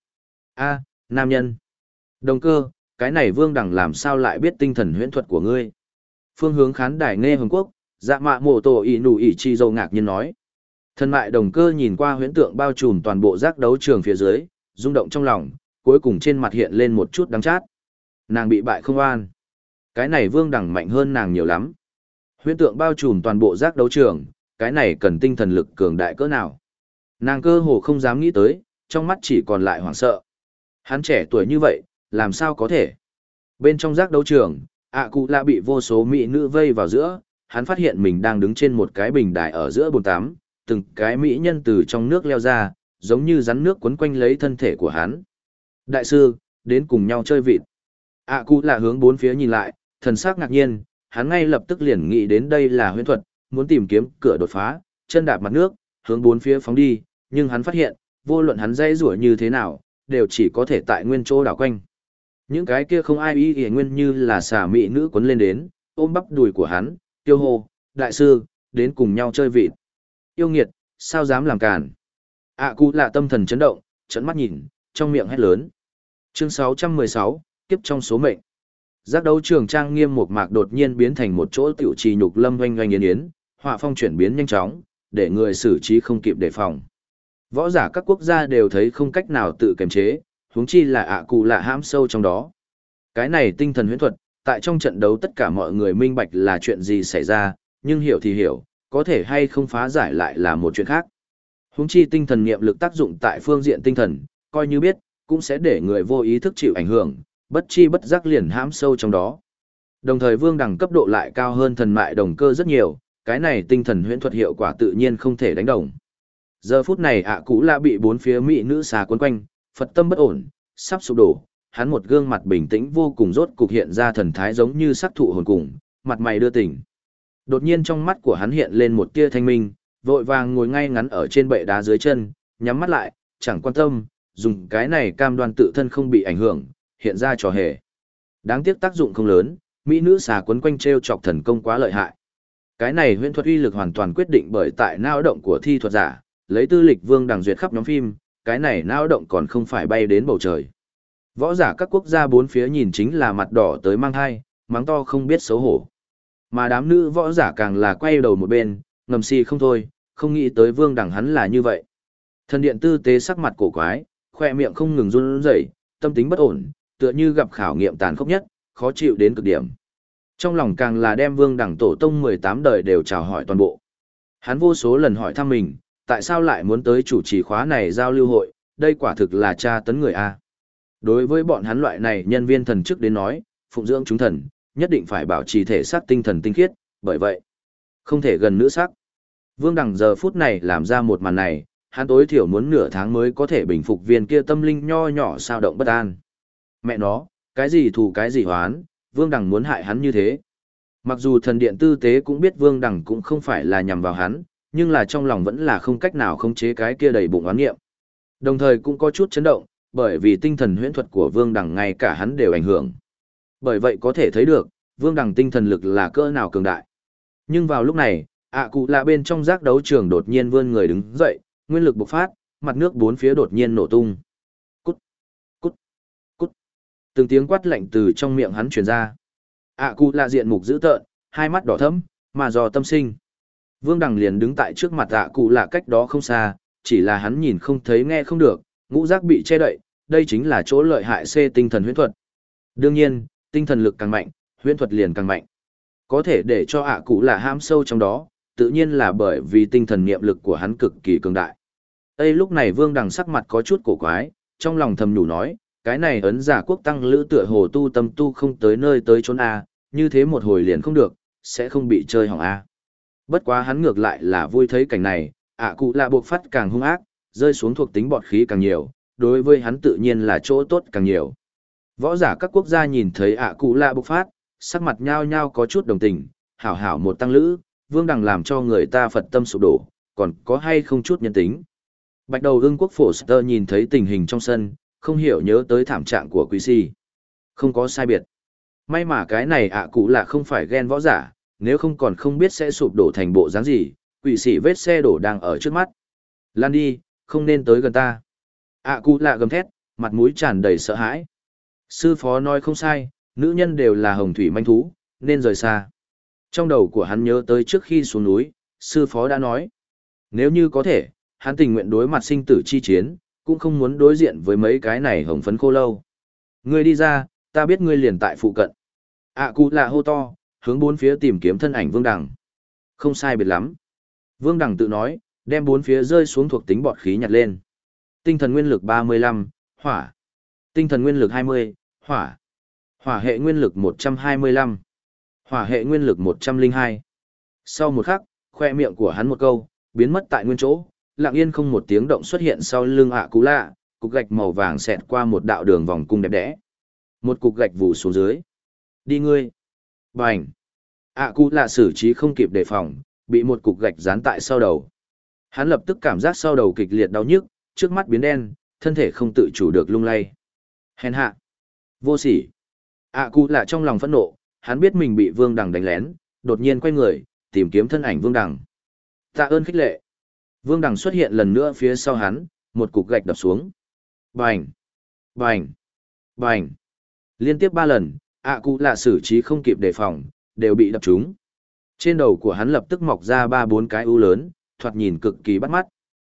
Nam nhân. Đồng cơ, cái này Vương Đằng làm sao lại biết tinh thần huyễn thuật của ngươi? Phương hướng khán đài nghe Hồng Quốc, dạ mạ mổ tổ ỉ nụ ỉ chi dâu ngạc nhiên nói. Thân mại đồng cơ nhìn qua huyễn tượng bao trùm toàn bộ giác đấu trường phía dưới, rung động trong lòng, cuối cùng trên mặt hiện lên một chút đắng chát. Nàng bị bại không an. Cái này Vương Đằng mạnh hơn nàng nhiều lắm. Huyễn tượng bao trùm toàn bộ giác đấu trường, cái này cần tinh thần lực cường đại cỡ nào. Nàng cơ hồ không dám nghĩ tới, trong mắt chỉ còn lại hoảng sợ. Hắn trẻ tuổi như vậy, làm sao có thể? Bên trong giác đấu trường, cụ lạ bị vô số mỹ nữ vây vào giữa, hắn phát hiện mình đang đứng trên một cái bình đài ở giữa bồn tắm, từng cái mỹ nhân từ trong nước leo ra, giống như rắn nước quấn quanh lấy thân thể của hắn. Đại sư, đến cùng nhau chơi vịt. Cụ lạ hướng bốn phía nhìn lại, thần sắc ngạc nhiên, hắn ngay lập tức liền nghĩ đến đây là huyễn thuật, muốn tìm kiếm cửa đột phá, chân đạp mặt nước, hướng bốn phía phóng đi, nhưng hắn phát hiện, vô luận hắn dây rủa như thế nào, đều chỉ có thể tại nguyên chỗ đảo quanh. Những cái kia không ai ý nghĩa nguyên như là xà mị nữ quấn lên đến, ôm bắp đùi của hắn, tiêu hô, đại sư, đến cùng nhau chơi vịt. Yêu nghiệt, sao dám làm càn. Cụ lạ tâm thần chấn động, trợn mắt nhìn, trong miệng hét lớn. Chương 616, kiếp trong số mệnh. Giác đấu trường trang nghiêm một mạc đột nhiên biến thành một chỗ tiểu trì nhục lâm oanh oanh yến yến, họa phong chuyển biến nhanh chóng, để người xử trí không kịp đề phòng. Võ giả các quốc gia đều thấy không cách nào tự kiềm chế, huống chi là cụ lạ hãm sâu trong đó. Cái này tinh thần huyễn thuật, tại trong trận đấu tất cả mọi người minh bạch là chuyện gì xảy ra, nhưng hiểu thì hiểu, có thể hay không phá giải lại là một chuyện khác. Huống chi tinh thần niệm lực tác dụng tại phương diện tinh thần, coi như biết, cũng sẽ để người vô ý thức chịu ảnh hưởng, bất chi bất giác liền hãm sâu trong đó. Đồng thời vương đẳng cấp độ lại cao hơn thần mại đồng cơ rất nhiều, cái này tinh thần huyễn thuật hiệu quả tự nhiên không thể đánh đồng. Giờ phút này cụ lạ bị bốn phía mỹ nữ xà quấn quanh, Phật tâm bất ổn, sắp sụp đổ, hắn một gương mặt bình tĩnh vô cùng rốt cục hiện ra thần thái giống như sắc thụ hồn cùng, mặt mày đưa tỉnh. Đột nhiên trong mắt của hắn hiện lên một tia thanh minh, vội vàng ngồi ngay ngắn ở trên bệ đá dưới chân, nhắm mắt lại, chẳng quan tâm, dùng cái này cam đoan tự thân không bị ảnh hưởng, hiện ra trò hề. Đáng tiếc tác dụng không lớn, mỹ nữ xà quấn quanh treo chọc thần công quá lợi hại. Cái này huyễn thuật uy lực hoàn toàn quyết định bởi tại não động của thi thuật giả, lấy tư lịch vương đằng duyệt khắp nhóm phim, cái này não động còn không phải bay đến bầu trời. Võ giả các quốc gia bốn phía nhìn chính là mặt đỏ tới mang hai, mắng to không biết xấu hổ. Mà đám nữ võ giả càng là quay đầu một bên, ngầm si không thôi, không nghĩ tới vương đằng hắn là như vậy. Thần điện tư tế sắc mặt cổ quái, khoe miệng không ngừng run rẩy, tâm tính bất ổn, tựa như gặp khảo nghiệm tàn khốc nhất, khó chịu đến cực điểm. Trong lòng càng là đem vương đẳng tổ tông 18 đời đều chào hỏi toàn bộ. Hắn vô số lần hỏi thăm mình, tại sao lại muốn tới chủ trì khóa này giao lưu hội, đây quả thực là tra tấn người A. Đối với bọn hắn loại này nhân viên thần chức đến nói, phụng dưỡng chúng thần, nhất định phải bảo trì thể xác tinh thần tinh khiết, bởi vậy, không thể gần nữ sắc. Vương đẳng giờ phút này làm ra một màn này, hắn tối thiểu muốn nửa tháng mới có thể bình phục viên kia tâm linh nho nhỏ sao động bất an. Mẹ nó, cái gì thù cái gì hoán, Vương Đằng muốn hại hắn như thế. Mặc dù thần điện tư tế cũng biết Vương Đằng cũng không phải là nhằm vào hắn, nhưng là trong lòng vẫn là không cách nào khống chế cái kia đầy bụng oán nghiệm. Đồng thời cũng có chút chấn động, bởi vì tinh thần huyễn thuật của Vương Đằng ngay cả hắn đều ảnh hưởng. Bởi vậy có thể thấy được, Vương Đằng tinh thần lực là cỡ nào cường đại. Nhưng vào lúc này, cụ lạ bên trong giác đấu trường đột nhiên vươn người đứng dậy, nguyên lực bộc phát, mặt nước bốn phía đột nhiên nổ tung. Cút, cút, cút. Từng tiếng quát lạnh từ trong miệng hắn truyền ra. Cụ lạ diện mục dữ tợn, hai mắt đỏ thẫm, mà do tâm sinh. Vương Đằng liền đứng tại trước mặt cụ lạ cách đó không xa, chỉ là hắn nhìn không thấy nghe không được, ngũ giác bị che đậy, đây chính là chỗ lợi hại C tinh thần huyễn thuật. Đương nhiên, tinh thần lực càng mạnh, huyễn thuật liền càng mạnh. Có thể để cho cụ lạ ham sâu trong đó, tự nhiên là bởi vì tinh thần niệm lực của hắn cực kỳ cường đại. Lúc này Vương Đằng sắc mặt có chút cổ quái, trong lòng thầm nhủ nói, cái này ấn giả quốc tăng lữ tựa hồ tu tâm tu không tới nơi tới chốn A, như thế một hồi liền không được, sẽ không bị chơi hỏng A. Bất quá hắn ngược lại là vui thấy cảnh này, cụ lạ buộc phát càng hung ác, rơi xuống thuộc tính bọt khí càng nhiều, đối với hắn tự nhiên là chỗ tốt càng nhiều. Võ giả các quốc gia nhìn thấy cụ lạ bộc phát, sắc mặt nhao nhao có chút đồng tình, hảo hảo một tăng lữ, Vương Đằng làm cho người ta Phật tâm sụp đổ, còn có hay không chút nhân tính. Bạch đầu ưng quốc phổ Sơ nhìn thấy tình hình trong sân, không hiểu nhớ tới thảm trạng của Quý Si. Không có sai biệt. May mà cái này cụ lạ không phải ghen võ giả, nếu không còn không biết sẽ sụp đổ thành bộ dáng gì, quỷ sĩ vết xe đổ đang ở trước mắt. Lan đi, không nên tới gần ta. Cụ lạ gầm thét, mặt mũi tràn đầy sợ hãi. Sư phó nói không sai, nữ nhân đều là hồng thủy manh thú, nên rời xa. Trong đầu của hắn nhớ tới trước khi xuống núi, sư phó đã nói. Nếu như có thể, hắn tình nguyện đối mặt sinh tử chi chiến, cũng không muốn đối diện với mấy cái này hồng phấn khô lâu. Ngươi đi ra, ta biết ngươi liền tại phụ cận. Cụ lạ hô to, hướng bốn phía tìm kiếm thân ảnh Vương Đằng. Không sai biệt lắm. Vương Đằng tự nói, đem bốn phía rơi xuống thuộc tính bọt khí nhặt lên. Tinh thần nguyên lực 35, hỏa. Tinh thần nguyên lực 20, hỏa. Hỏa hệ nguyên lực 125. Hỏa hệ nguyên lực 102. Sau một khắc, khoe miệng của hắn một câu, biến mất tại nguyên chỗ, lặng yên không một tiếng động xuất hiện sau lưng cụ lạ, cục gạch màu vàng xẹt qua một đạo đường vòng cung đẹp đẽ. Một cục gạch vù xuống dưới. Đi ngươi. Bành! ạ cụ lạ xử trí không kịp đề phòng, bị một cục gạch dán tại sau đầu. Hắn lập tức cảm giác sau đầu kịch liệt đau nhức, trước mắt biến đen, thân thể không tự chủ được lung lay. Hèn hạ! Vô sỉ! ạ cụ lạ trong lòng phẫn nộ, hắn biết mình bị Vương Đằng đánh lén, đột nhiên quay người, tìm kiếm thân ảnh Vương Đằng. Tạ ơn khích lệ! Vương Đằng xuất hiện lần nữa phía sau hắn, một cục gạch đập xuống. Bành! Bành! Bành! Liên tiếp 3 lần, ạ cụ lạ xử trí không kịp đề phòng, đều bị đập trúng. Trên đầu của hắn lập tức mọc ra 3-4 cái ưu lớn, thoạt nhìn cực kỳ bắt mắt.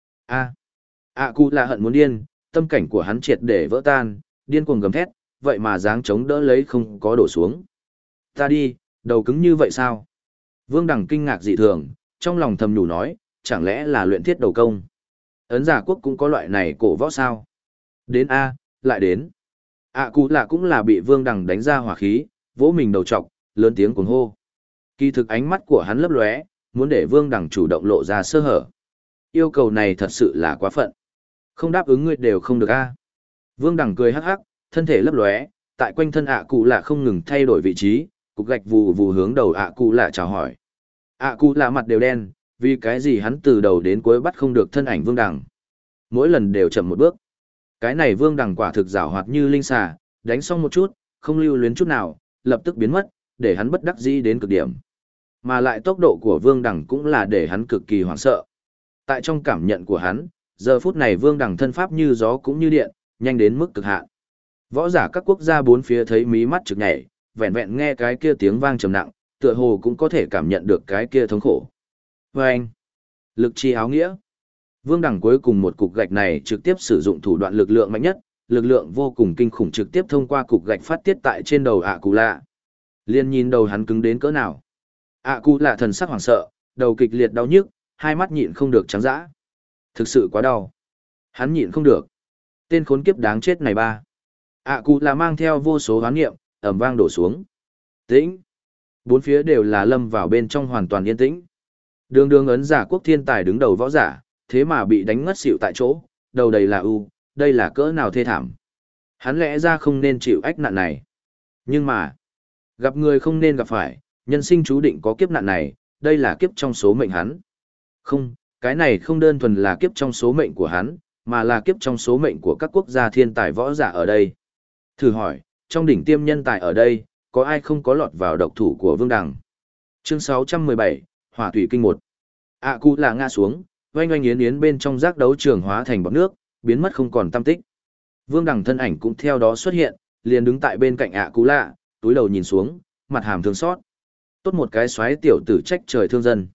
ạ cụ lạ hận muốn điên, tâm cảnh của hắn triệt để vỡ tan, điên cuồng gầm thét, vậy mà dáng chống đỡ lấy không có đổ xuống. Ta đi, đầu cứng như vậy sao? Vương Đằng kinh ngạc dị thường, trong lòng thầm nhủ nói, chẳng lẽ là luyện thiết đầu công? Ấn Giả Quốc cũng có loại này cổ võ sao? Đến A, lại đến. ạ cụ lạ cũng là bị Vương Đằng đánh ra hỏa khí, vỗ mình đầu trọc, lớn tiếng cuồng hô. Kỳ thực ánh mắt của hắn lấp lóe, muốn để Vương Đằng chủ động lộ ra sơ hở. Yêu cầu này thật sự là quá phận. Không đáp ứng ngươi đều không được A. Vương Đằng cười hắc hắc, thân thể lấp lóe, tại quanh thân ạ cụ lạ không ngừng thay đổi vị trí, cục gạch vù vù hướng đầu ạ cụ lạ chào hỏi. ạ cụ lạ mặt đều đen, vì cái gì hắn từ đầu đến cuối bắt không được thân ảnh Vương Đằng. Mỗi lần đều chậm một bước. Cái này Vương Đằng quả thực giảo hoạt như linh xà, đánh xong một chút, không lưu luyến chút nào, lập tức biến mất, để hắn bất đắc dĩ đến cực điểm. Mà lại tốc độ của Vương Đằng cũng là để hắn cực kỳ hoảng sợ. Tại trong cảm nhận của hắn, giờ phút này Vương Đằng thân pháp như gió cũng như điện, nhanh đến mức cực hạn. Võ giả các quốc gia bốn phía thấy mí mắt trực nhảy, vẹn vẹn nghe cái kia tiếng vang trầm nặng, tựa hồ cũng có thể cảm nhận được cái kia thống khổ. Vâng! Lực chi áo nghĩa. Vương Đằng cuối cùng một cục gạch này trực tiếp sử dụng thủ đoạn lực lượng mạnh nhất, lực lượng vô cùng kinh khủng trực tiếp thông qua cục gạch phát tiết tại trên đầu ạ cụ lạ. Liên nhìn đầu hắn cứng đến cỡ nào. ạ cụ lạ thần sắc hoảng sợ, đầu kịch liệt đau nhức, hai mắt nhịn không được trắng dã. Thực sự quá đau. Hắn nhịn không được. Tên khốn kiếp đáng chết này ba. ạ cụ lạ mang theo vô số hoán nghiệm, ầm vang đổ xuống. Tĩnh. Bốn phía đều là lâm vào bên trong hoàn toàn yên tĩnh. Đường đường Ấn Giả Quốc thiên tài đứng đầu võ giả, thế mà bị đánh ngất xỉu tại chỗ, đầu đầy là ưu, đây là cỡ nào thê thảm. Hắn lẽ ra không nên chịu ách nạn này. Nhưng mà, gặp người không nên gặp phải, nhân sinh chú định có kiếp nạn này, đây là kiếp trong số mệnh hắn. Không, cái này không đơn thuần là kiếp trong số mệnh của hắn, mà là kiếp trong số mệnh của các quốc gia thiên tài võ giả ở đây. Thử hỏi, trong đỉnh tiêm nhân tài ở đây, có ai không có lọt vào độc thủ của Vương Đằng? Chương 617, Hỏa Thủy Kinh 1. ạ cụ lạ ngã xuống, oanh oanh yến yến bên trong giác đấu trường hóa thành bọt nước, biến mất không còn tăm tích. Vương Đằng thân ảnh cũng theo đó xuất hiện, liền đứng tại bên cạnh ạ cụ lạ, túi đầu nhìn xuống, mặt hàm thương xót. Tốt một cái xoáy tiểu tử trách trời thương dân.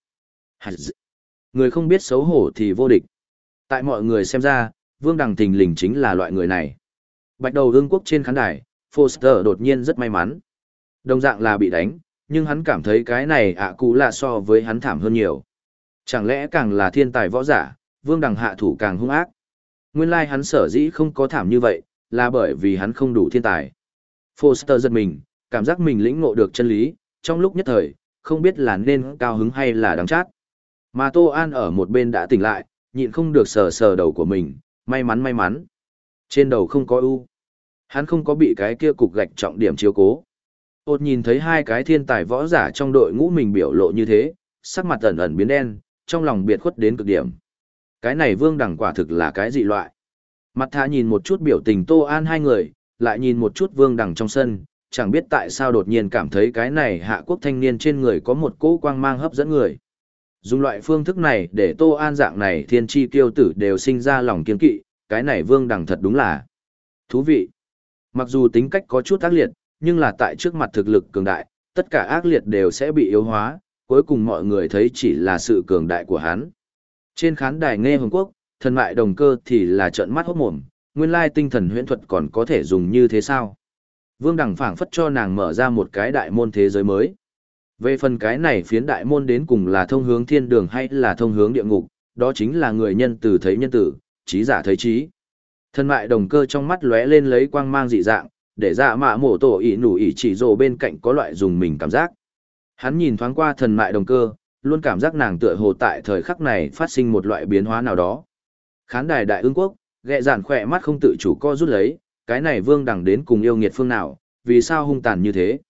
Người không biết xấu hổ thì vô địch. Tại mọi người xem ra, Vương Đằng thình lình chính là loại người này. Bạch đầu ương quốc trên khán đài, Foster đột nhiên rất may mắn. Đồng dạng là bị đánh, nhưng hắn cảm thấy cái này ạ cụ lạ so với hắn thảm hơn nhiều. Chẳng lẽ càng là thiên tài võ giả, Vương Đằng hạ thủ càng hung ác. Nguyên lai hắn sở dĩ không có thảm như vậy, là bởi vì hắn không đủ thiên tài. Foster giật mình, cảm giác mình lĩnh ngộ được chân lý, trong lúc nhất thời, không biết là nên cao hứng hay là đắng chát. Mà Tô An ở một bên đã tỉnh lại, nhịn không được sờ sờ đầu của mình, may mắn. Trên đầu không có ưu. Hắn không có bị cái kia cục gạch trọng điểm chiếu cố. Ôt nhìn thấy hai cái thiên tài võ giả trong đội ngũ mình biểu lộ như thế, sắc mặt ẩn ẩn biến đen, trong lòng biệt khuất đến cực điểm. Cái này Vương Đằng quả thực là cái dị loại. Mặt thà nhìn một chút biểu tình Tô An hai người, lại nhìn một chút Vương Đằng trong sân, chẳng biết tại sao đột nhiên cảm thấy cái này hạ quốc thanh niên trên người có một cỗ quang mang hấp dẫn người. Dùng loại phương thức này để Tô An dạng này thiên tri kiêu tử đều sinh ra lòng kiên kỵ, cái này Vương Đằng thật đúng là thú vị. Mặc dù tính cách có chút ác liệt, nhưng là tại trước mặt thực lực cường đại, tất cả ác liệt đều sẽ bị yếu hóa, cuối cùng mọi người thấy chỉ là sự cường đại của hắn. Trên khán đài nghe Hồng Quốc, thần mại đồng cơ thì là trợn mắt hốt mồm, nguyên lai tinh thần huyễn thuật còn có thể dùng như thế sao? Vương Đằng phảng phất cho nàng mở ra một cái đại môn thế giới mới. Về phần cái này phiến đại môn đến cùng là thông hướng thiên đường hay là thông hướng địa ngục, đó chính là người nhân tử thấy nhân tử, trí giả thấy trí. Thần mại đồng cơ trong mắt lóe lên lấy quang mang dị dạng, để dạ mạ mổ tổ ỉ nủ ỉ chỉ rồ bên cạnh có loại dùng mình cảm giác. Hắn nhìn thoáng qua thần mại đồng cơ, luôn cảm giác nàng tựa hồ tại thời khắc này phát sinh một loại biến hóa nào đó. Khán đài đại ương quốc, ghẹ dạn khỏe mắt không tự chủ co rút lấy, cái này Vương Đằng đến cùng yêu nghiệt phương nào, vì sao hung tàn như thế.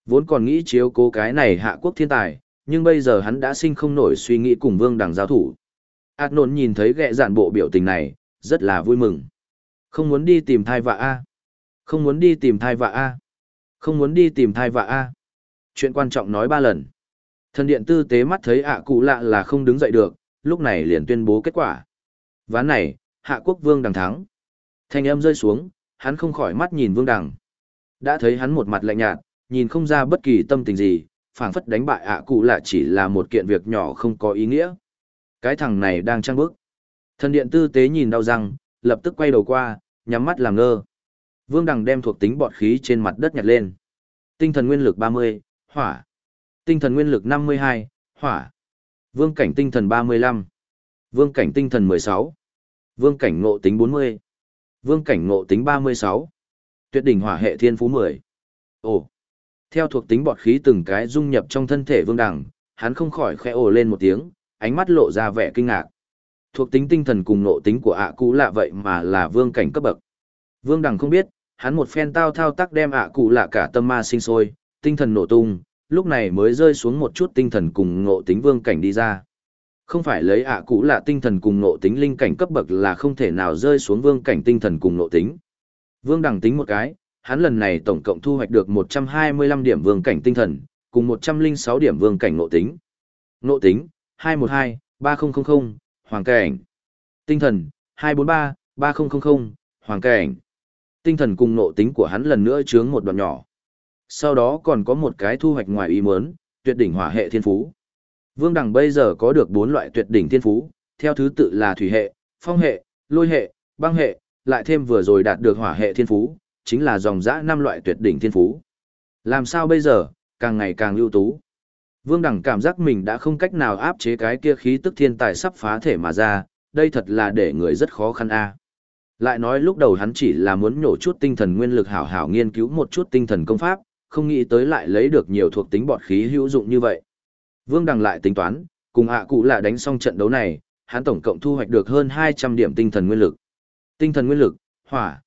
Vốn còn nghĩ chiếu cố cái này hạ quốc thiên tài, nhưng bây giờ hắn đã sinh không nổi suy nghĩ cùng Vương Đằng giao thủ. Át nôn nhìn thấy ghẹ dạn bộ biểu tình này, rất là vui mừng. Không muốn đi tìm thai vạ a. Không muốn đi tìm thai vạ a. Không muốn đi tìm thai vạ a. Chuyện quan trọng nói 3 lần. Thần điện tư tế mắt thấy ạ cụ lạ là không đứng dậy được, lúc này liền tuyên bố kết quả. Ván này, hạ quốc Vương Đằng thắng. Thanh âm rơi xuống, hắn không khỏi mắt nhìn Vương Đằng. Đã thấy hắn một mặt lạnh nhạt, nhìn không ra bất kỳ tâm tình gì, phảng phất đánh bại ạ cụ lạ chỉ là một kiện việc nhỏ không có ý nghĩa. Cái thằng này đang trăng bức. Thần điện tư tế nhìn đau răng, lập tức quay đầu qua, nhắm mắt làm ngơ. Vương Đằng đem thuộc tính bọt khí trên mặt đất nhặt lên. Tinh thần nguyên lực 30, hỏa. Tinh thần nguyên lực 52, hỏa. Vương cảnh tinh thần 35. Vương cảnh tinh thần 16. Vương cảnh ngộ tính 40. Vương cảnh ngộ tính 36. Tuyệt đỉnh hỏa hệ thiên phú 10. Ồ. Theo thuộc tính bọt khí từng cái dung nhập trong thân thể Vương Đằng, hắn không khỏi khẽ ồ lên một tiếng, ánh mắt lộ ra vẻ kinh ngạc. Thuộc tính tinh thần cùng ngộ tính của ạ cụ lạ vậy mà là vương cảnh cấp bậc. Vương Đằng không biết, hắn một phen thao tác đem ạ cụ lạ cả tâm ma sinh sôi, tinh thần nổ tung, lúc này mới rơi xuống một chút tinh thần cùng ngộ tính vương cảnh đi ra. Không phải lấy ạ cụ lạ tinh thần cùng ngộ tính linh cảnh cấp bậc là không thể nào rơi xuống vương cảnh tinh thần cùng ngộ tính. Vương Đằng tính một cái, hắn lần này tổng cộng thu hoạch được 125 điểm vương cảnh tinh thần, cùng 106 điểm vương cảnh ngộ tính. Ngộ tính, 212, 3000, hoàng cảnh. Tinh thần, 243, 3000, hoàng cảnh. Tinh thần cùng ngộ tính của hắn lần nữa chướng một đoạn nhỏ. Sau đó còn có một cái thu hoạch ngoài ý muốn, tuyệt đỉnh hỏa hệ thiên phú. Vương Đằng bây giờ có được 4 loại tuyệt đỉnh thiên phú, theo thứ tự là thủy hệ, phong hệ, lôi hệ, băng hệ, lại thêm vừa rồi đạt được hỏa hệ thiên phú, chính là dòng dã 5 loại tuyệt đỉnh thiên phú. Làm sao bây giờ, càng ngày càng ưu tú. Vương Đằng cảm giác mình đã không cách nào áp chế cái kia khí tức thiên tài sắp phá thể mà ra, đây thật là để người rất khó khăn a. Lại nói lúc đầu hắn chỉ là muốn nhổ chút tinh thần nguyên lực hảo hảo nghiên cứu một chút tinh thần công pháp, không nghĩ tới lại lấy được nhiều thuộc tính bọt khí hữu dụng như vậy. Vương Đằng lại tính toán, cùng ạ cụ lạ đánh xong trận đấu này, hắn tổng cộng thu hoạch được hơn 200 điểm tinh thần nguyên lực. Tinh thần nguyên lực, hỏa,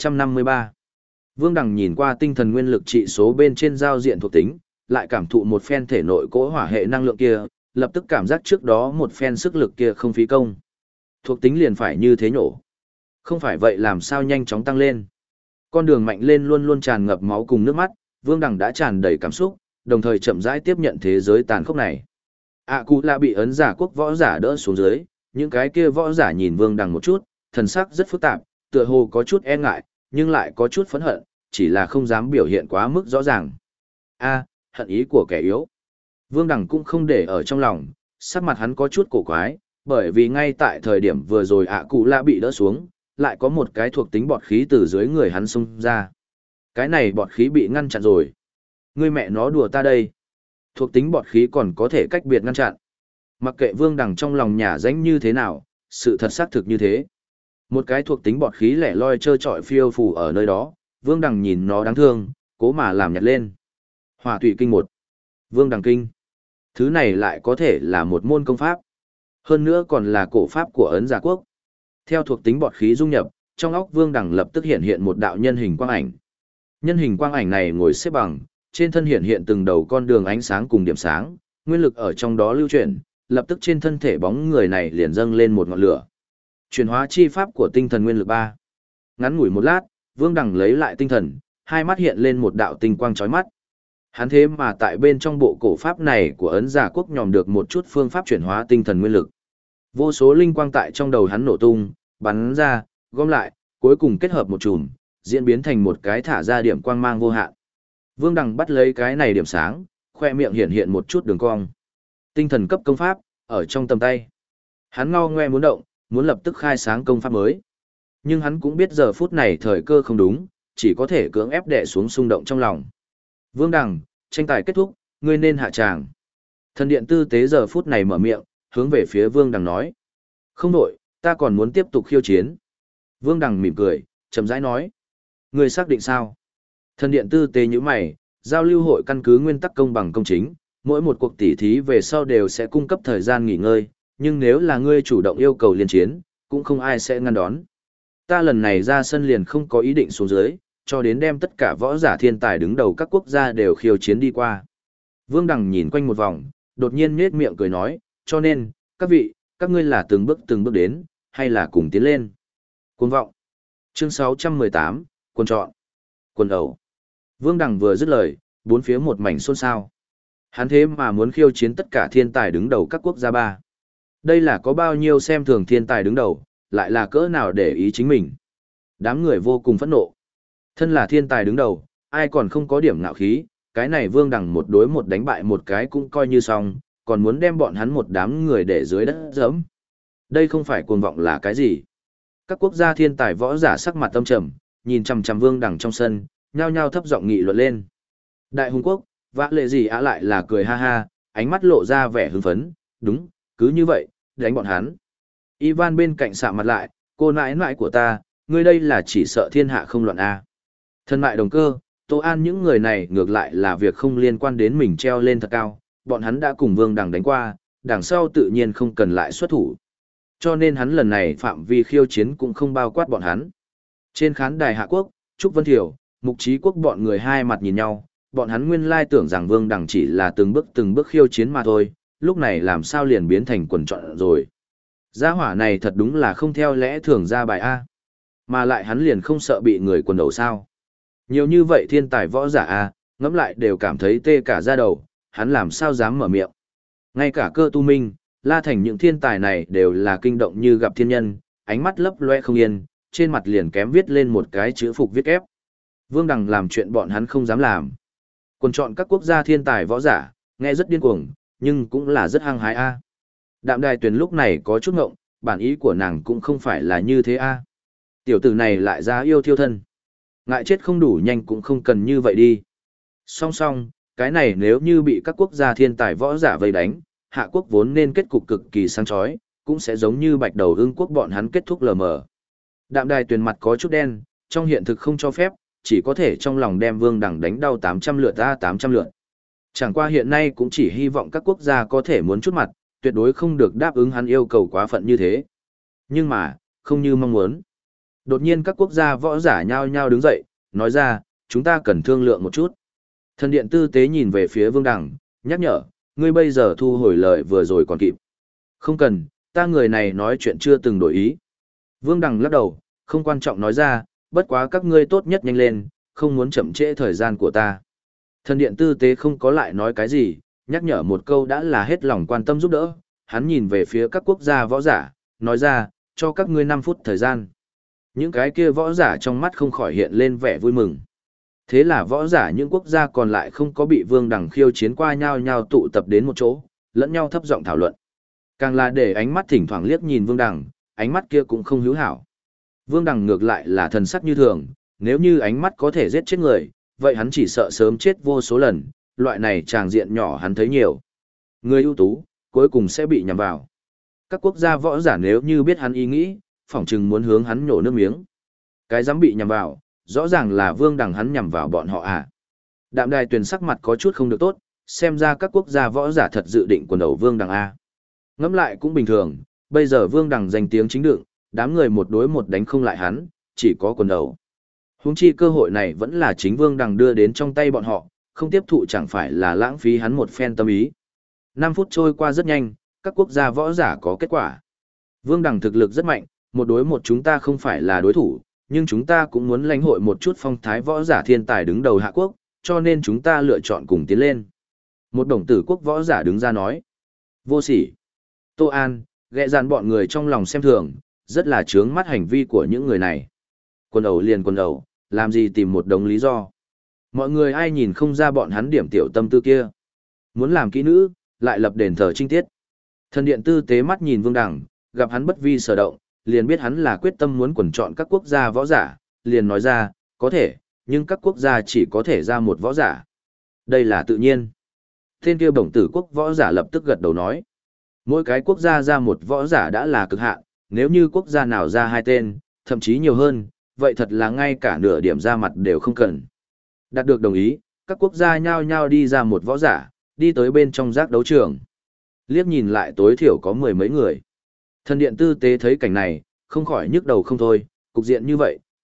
353. Vương Đằng nhìn qua tinh thần nguyên lực trị số bên trên giao diện thuộc tính, lại cảm thụ một phen thể nội cỗ hỏa hệ năng lượng kia, lập tức cảm giác trước đó một phen sức lực kia không phí công. Thuộc tính liền phải như thế nhổ. Không phải vậy làm sao nhanh chóng tăng lên. Con đường mạnh lên luôn luôn tràn ngập máu cùng nước mắt, Vương Đằng đã tràn đầy cảm xúc, đồng thời chậm rãi tiếp nhận thế giới tàn khốc này. Cụ là bị ấn giả quốc võ giả đỡ xuống dưới, những cái kia võ giả nhìn Vương Đằng một chút, thần sắc rất phức tạp, tựa hồ có chút e ngại, nhưng lại có chút phẫn hận, chỉ là không dám biểu hiện quá mức rõ ràng. Hận ý của kẻ yếu. Vương Đằng cũng không để ở trong lòng, sắc mặt hắn có chút cổ quái, bởi vì ngay tại thời điểm vừa rồi cụ lạ bị đỡ xuống, lại có một cái thuộc tính bọt khí từ dưới người hắn xông ra. Cái này bọt khí bị ngăn chặn rồi. Ngươi mẹ nó đùa ta đây. Thuộc tính bọt khí còn có thể cách biệt ngăn chặn. Mặc kệ Vương Đằng trong lòng nhả danh như thế nào, sự thật xác thực như thế. Một cái thuộc tính bọt khí lẻ loi trơ trọi phiêu phù ở nơi đó, Vương Đằng nhìn nó đáng thương, cố mà làm nhặt lên. Hỏa Thủy Kinh 1. Vương Đằng Kinh. Thứ này lại có thể là một môn công pháp. Hơn nữa còn là cổ pháp của ấn giả quốc. Theo thuộc tính bọt khí dung nhập, trong óc Vương Đằng lập tức hiện hiện một đạo nhân hình quang ảnh. Nhân hình quang ảnh này ngồi xếp bằng, trên thân hiện hiện từng đầu con đường ánh sáng cùng điểm sáng, nguyên lực ở trong đó lưu chuyển, lập tức trên thân thể bóng người này liền dâng lên một ngọn lửa. Chuyển hóa chi pháp của tinh thần nguyên lực 3. Ngắn ngủi một lát, Vương Đằng lấy lại tinh thần, hai mắt hiện lên một đạo tinh quang chói mắt. Hắn thế mà tại bên trong bộ cổ pháp này của ấn giả quốc nhòm được một chút phương pháp chuyển hóa tinh thần nguyên lực. Vô số linh quang tại trong đầu hắn nổ tung, bắn ra, gom lại, cuối cùng kết hợp một chùm, diễn biến thành một cái thả ra điểm quang mang vô hạn. Vương Đằng bắt lấy cái này điểm sáng, khoe miệng hiện hiện một chút đường cong. Tinh thần cấp công pháp, ở trong tầm tay. Hắn ngao ngoe muốn động, muốn lập tức khai sáng công pháp mới. Nhưng hắn cũng biết giờ phút này thời cơ không đúng, chỉ có thể cưỡng ép đè xuống xung động trong lòng. Vương Đằng, tranh tài kết thúc, ngươi nên hạ tràng. Thần điện tư tế giờ phút này mở miệng, hướng về phía Vương Đằng nói. Không đổi, ta còn muốn tiếp tục khiêu chiến. Vương Đằng mỉm cười, chậm rãi nói. Ngươi xác định sao? Thần điện tư tế như mày, giao lưu hội căn cứ nguyên tắc công bằng công chính, mỗi một cuộc tỉ thí về sau đều sẽ cung cấp thời gian nghỉ ngơi, nhưng nếu là ngươi chủ động yêu cầu liên chiến, cũng không ai sẽ ngăn đón. Ta lần này ra sân liền không có ý định xuống dưới, cho đến đem tất cả võ giả thiên tài đứng đầu các quốc gia đều khiêu chiến đi qua. Vương Đằng nhìn quanh một vòng, đột nhiên nhếch miệng cười nói, cho nên, các vị, các ngươi là từng bước đến, hay là cùng tiến lên? Cuồng vọng. Chương 618, quân chọn. Quân ẩu. Vương Đằng vừa dứt lời, bốn phía một mảnh xôn xao. Hắn thế mà muốn khiêu chiến tất cả thiên tài đứng đầu các quốc gia ba. Đây là có bao nhiêu xem thường thiên tài đứng đầu, lại là cỡ nào để ý chính mình. Đám người vô cùng phẫn nộ. Thân là thiên tài đứng đầu, ai còn không có điểm ngạo khí, cái này Vương Đằng một đối một đánh bại một cái cũng coi như xong, còn muốn đem bọn hắn một đám người để dưới đất giẫm. Đây không phải cuồng vọng là cái gì? Các quốc gia thiên tài võ giả sắc mặt âm trầm, nhìn chằm chằm Vương Đằng trong sân, nhao nhao thấp giọng nghị luận lên. Đại hùng quốc, vã lệ gì á lại là cười ha ha, ánh mắt lộ ra vẻ hưng phấn, đúng, cứ như vậy, đánh bọn hắn. Ivan bên cạnh sạm mặt lại, cô nãi nãi của ta, ngươi đây là chỉ sợ thiên hạ không loạn a. Thân mại đồng cơ, Tô An những người này ngược lại là việc không liên quan đến mình treo lên thật cao, bọn hắn đã cùng Vương Đằng đánh qua, đằng sau tự nhiên không cần lại xuất thủ. Cho nên hắn lần này phạm vi khiêu chiến cũng không bao quát bọn hắn. Trên khán đài Hạ Quốc, Trúc Vân Thiểu, Mục Trí Quốc bọn người hai mặt nhìn nhau, bọn hắn nguyên lai tưởng rằng Vương Đằng chỉ là từng bước khiêu chiến mà thôi, lúc này làm sao liền biến thành quần trọn rồi. Gia hỏa này thật đúng là không theo lẽ thường ra bài A. Mà lại hắn liền không sợ bị người quần đầu sao. Nhiều như vậy thiên tài võ giả A, ngẫm lại đều cảm thấy tê cả da đầu, hắn làm sao dám mở miệng. Ngay cả Cơ Tu Minh, La Thành những thiên tài này đều là kinh động như gặp thiên nhân, ánh mắt lấp loe không yên, trên mặt liền kém viết lên một cái chữ phục viết ép. Vương Đằng làm chuyện bọn hắn không dám làm. Còn chọn các quốc gia thiên tài võ giả, nghe rất điên cuồng, nhưng cũng là rất hăng hái A. Đạm Đài Tuyền lúc này có chút ngộng, bản ý của nàng cũng không phải là như thế A. Tiểu tử này lại ra yêu thiêu thân. Ngại chết không đủ nhanh cũng không cần như vậy đi. Song song, cái này nếu như bị các quốc gia thiên tài võ giả vây đánh, Hạ Quốc vốn nên kết cục cực kỳ sáng chói, cũng sẽ giống như Bạch Đầu Ưng quốc bọn hắn kết thúc lờ mờ. Đạm Đài Tuyền mặt có chút đen, trong hiện thực không cho phép, chỉ có thể trong lòng đem Vương Đằng đánh đau 800 lượt ra 800 lượt. Chẳng qua hiện nay cũng chỉ hy vọng các quốc gia có thể muốn chút mặt, tuyệt đối không được đáp ứng hắn yêu cầu quá phận như thế. Nhưng mà, không như mong muốn. Đột nhiên các quốc gia võ giả nhao nhao đứng dậy, nói ra, chúng ta cần thương lượng một chút. Thần điện tư tế nhìn về phía Vương Đằng, nhắc nhở, ngươi bây giờ thu hồi lời vừa rồi còn kịp. Không cần, ta người này nói chuyện chưa từng đổi ý. Vương Đằng lắc đầu, không quan trọng nói ra, bất quá các ngươi tốt nhất nhanh lên, không muốn chậm trễ thời gian của ta. Thần điện tư tế không có lại nói cái gì, nhắc nhở một câu đã là hết lòng quan tâm giúp đỡ. Hắn nhìn về phía các quốc gia võ giả, nói ra, cho các ngươi 5 phút thời gian. Những cái kia võ giả trong mắt không khỏi hiện lên vẻ vui mừng. Thế là võ giả những quốc gia còn lại không có bị Vương Đằng khiêu chiến qua nhau nhau tụ tập đến một chỗ, lẫn nhau thấp giọng thảo luận. Càng là để ánh mắt thỉnh thoảng liếc nhìn Vương Đằng, ánh mắt kia cũng không hữu hảo. Vương Đằng ngược lại là thần sắc như thường, nếu như ánh mắt có thể giết chết người, vậy hắn chỉ sợ sớm chết vô số lần, loại này tràng diện nhỏ hắn thấy nhiều. Người ưu tú, cuối cùng sẽ bị nhằm vào. Các quốc gia võ giả nếu như biết hắn ý nghĩ, phỏng chừng muốn hướng hắn nhổ nước miếng. Cái dám bị nhằm vào, rõ ràng là Vương Đằng hắn nhằm vào bọn họ à. Đạm Đài Tuyền sắc mặt có chút không được tốt, xem ra các quốc gia võ giả thật dự định quần đầu Vương Đằng A. Ngẫm lại cũng bình thường, bây giờ Vương Đằng danh tiếng chính đựng, đám người một đối một đánh không lại hắn, chỉ có quần đầu. Huống chi cơ hội này vẫn là chính Vương Đằng đưa đến trong tay bọn họ, không tiếp thụ chẳng phải là lãng phí hắn một phen tâm ý. 5 phút trôi qua rất nhanh, các quốc gia võ giả có kết quả. Vương Đằng thực lực rất mạnh, một đối một chúng ta không phải là đối thủ, nhưng chúng ta cũng muốn lãnh hội một chút phong thái võ giả thiên tài đứng đầu Hạ Quốc, cho nên chúng ta lựa chọn cùng tiến lên. Một đồng tử quốc võ giả đứng ra nói. Vô sỉ. Tô An, ghẹ dàn bọn người trong lòng xem thường, rất là trướng mắt hành vi của những người này. Quần ẩu liền quần ẩu, làm gì tìm một đống lý do. Mọi người ai nhìn không ra bọn hắn điểm tiểu tâm tư kia. Muốn làm kỹ nữ, lại lập đền thờ trinh tiết. Thần điện tư tế mắt nhìn Vương Đằng, gặp hắn bất vi sở động, liền biết hắn là quyết tâm muốn quần chọn các quốc gia võ giả, liền nói ra, có thể, nhưng các quốc gia chỉ có thể ra một võ giả. Đây là tự nhiên. Tên kia bổng tử quốc võ giả lập tức gật đầu nói. Mỗi cái quốc gia ra một võ giả đã là cực hạn, nếu như quốc gia nào ra 2 tên, thậm chí nhiều hơn, vậy thật là ngay cả nửa điểm ra mặt đều không cần. Đạt được đồng ý, các quốc gia nhao nhao đi ra một võ giả, đi tới bên trong giác đấu trường. Liếc nhìn lại tối thiểu có 10 mấy người. Thần điện tư tế thấy cảnh này, không khỏi nhức đầu không thôi, cục diện như vậy,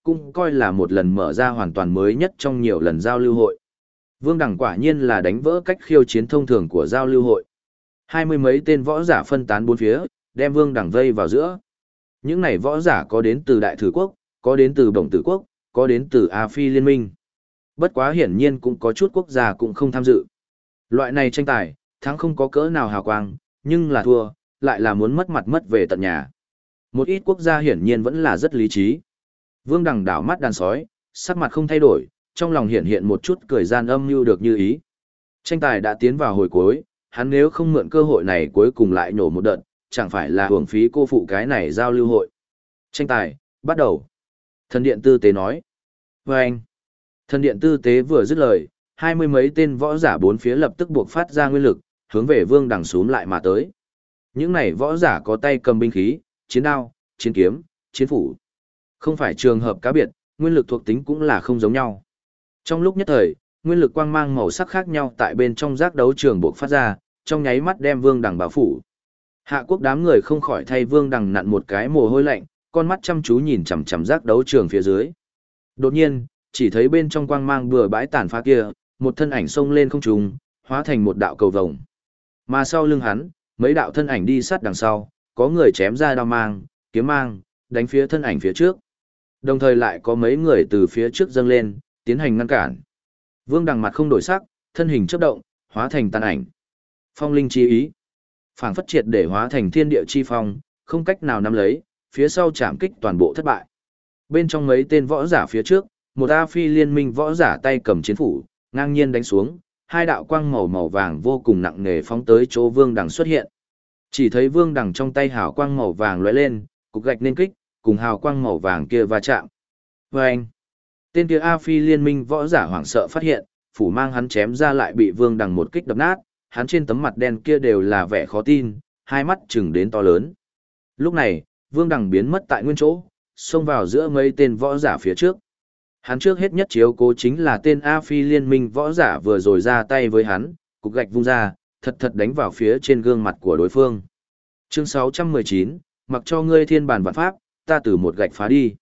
cũng coi là một lần mở ra hoàn toàn mới nhất trong nhiều lần giao lưu hội. Vương Đằng quả nhiên là đánh vỡ cách khiêu chiến thông thường của giao lưu hội. 20 mấy tên võ giả phân tán bốn phía, đem Vương Đằng vây vào giữa. Những này võ giả có đến từ Đại Thử Quốc, có đến từ Bổng Tử Quốc, có đến từ A Phi Liên minh. Bất quá hiển nhiên cũng có chút quốc gia cũng không tham dự. Loại này tranh tài, thắng không có cỡ nào hào quang, nhưng là thua, lại là muốn mất mặt mất về tận nhà. Một ít quốc gia hiển nhiên vẫn là rất lý trí. Vương Đằng đảo mắt đàn sói, sắc mặt không thay đổi, trong lòng hiện hiện một chút cười gian âm mưu được như ý. Tranh tài đã tiến vào hồi cuối, hắn nếu không mượn cơ hội này cuối cùng lại nổ một đợt, chẳng phải là hưởng phí cô phụ cái này giao lưu hội. Tranh tài, bắt đầu. Thần điện tư tế nói. Vâng. Thần điện tư tế vừa dứt lời, 20 mấy tên võ giả bốn phía lập tức buộc phát ra nguyên lực, hướng về Vương Đằng xuống lại mà tới. Những này võ giả có tay cầm binh khí, chiến đao, chiến kiếm, chiến phủ. Không phải trường hợp cá biệt, nguyên lực thuộc tính cũng là không giống nhau. Trong lúc nhất thời, nguyên lực quang mang màu sắc khác nhau tại bên trong giác đấu trường buộc phát ra, trong nháy mắt đem Vương Đằng bao phủ. Hạ quốc đám người không khỏi thay Vương Đằng nặn một cái mồ hôi lạnh, con mắt chăm chú nhìn chằm chằm giác đấu trường phía dưới. Đột nhiên, chỉ thấy bên trong quang mang bừa bãi tàn phá kia, một thân ảnh xông lên không trung, hóa thành một đạo cầu vồng. Mà sau lưng hắn, mấy đạo thân ảnh đi sát đằng sau, có người chém ra đao mang, kiếm mang, đánh phía thân ảnh phía trước. Đồng thời lại có mấy người từ phía trước dâng lên, tiến hành ngăn cản. Vương Đằng mặt không đổi sắc, thân hình chớp động, hóa thành tàn ảnh. Phong linh chi ý, phảng phất triệt để hóa thành thiên địa chi phong, không cách nào nắm lấy, phía sau chạm kích toàn bộ thất bại. Bên trong mấy tên võ giả phía trước, một A Phi liên minh võ giả tay cầm chiến phủ, ngang nhiên đánh xuống, hai đạo quang màu vàng vô cùng nặng nề phóng tới chỗ Vương Đằng xuất hiện. Chỉ thấy Vương Đằng trong tay hào quang màu vàng lóe lên, cục gạch nên kích, cùng hào quang màu vàng kia va chạm. Vâng! Tên kia A Phi liên minh võ giả hoảng sợ phát hiện, phủ mang hắn chém ra lại bị Vương Đằng một kích đập nát, hắn trên tấm mặt đen kia đều là vẻ khó tin, hai mắt chừng đến to lớn. Lúc này, Vương Đằng biến mất tại nguyên chỗ, xông vào giữa mấy tên võ giả phía trước. Hắn trước hết nhất chiếu cố chính là tên A Phi liên minh võ giả vừa rồi ra tay với hắn, cục gạch vung ra, thật thật đánh vào phía trên gương mặt của đối phương. Chương 619, mặc cho ngươi thiên bản vạn pháp, ta từ một gạch phá đi.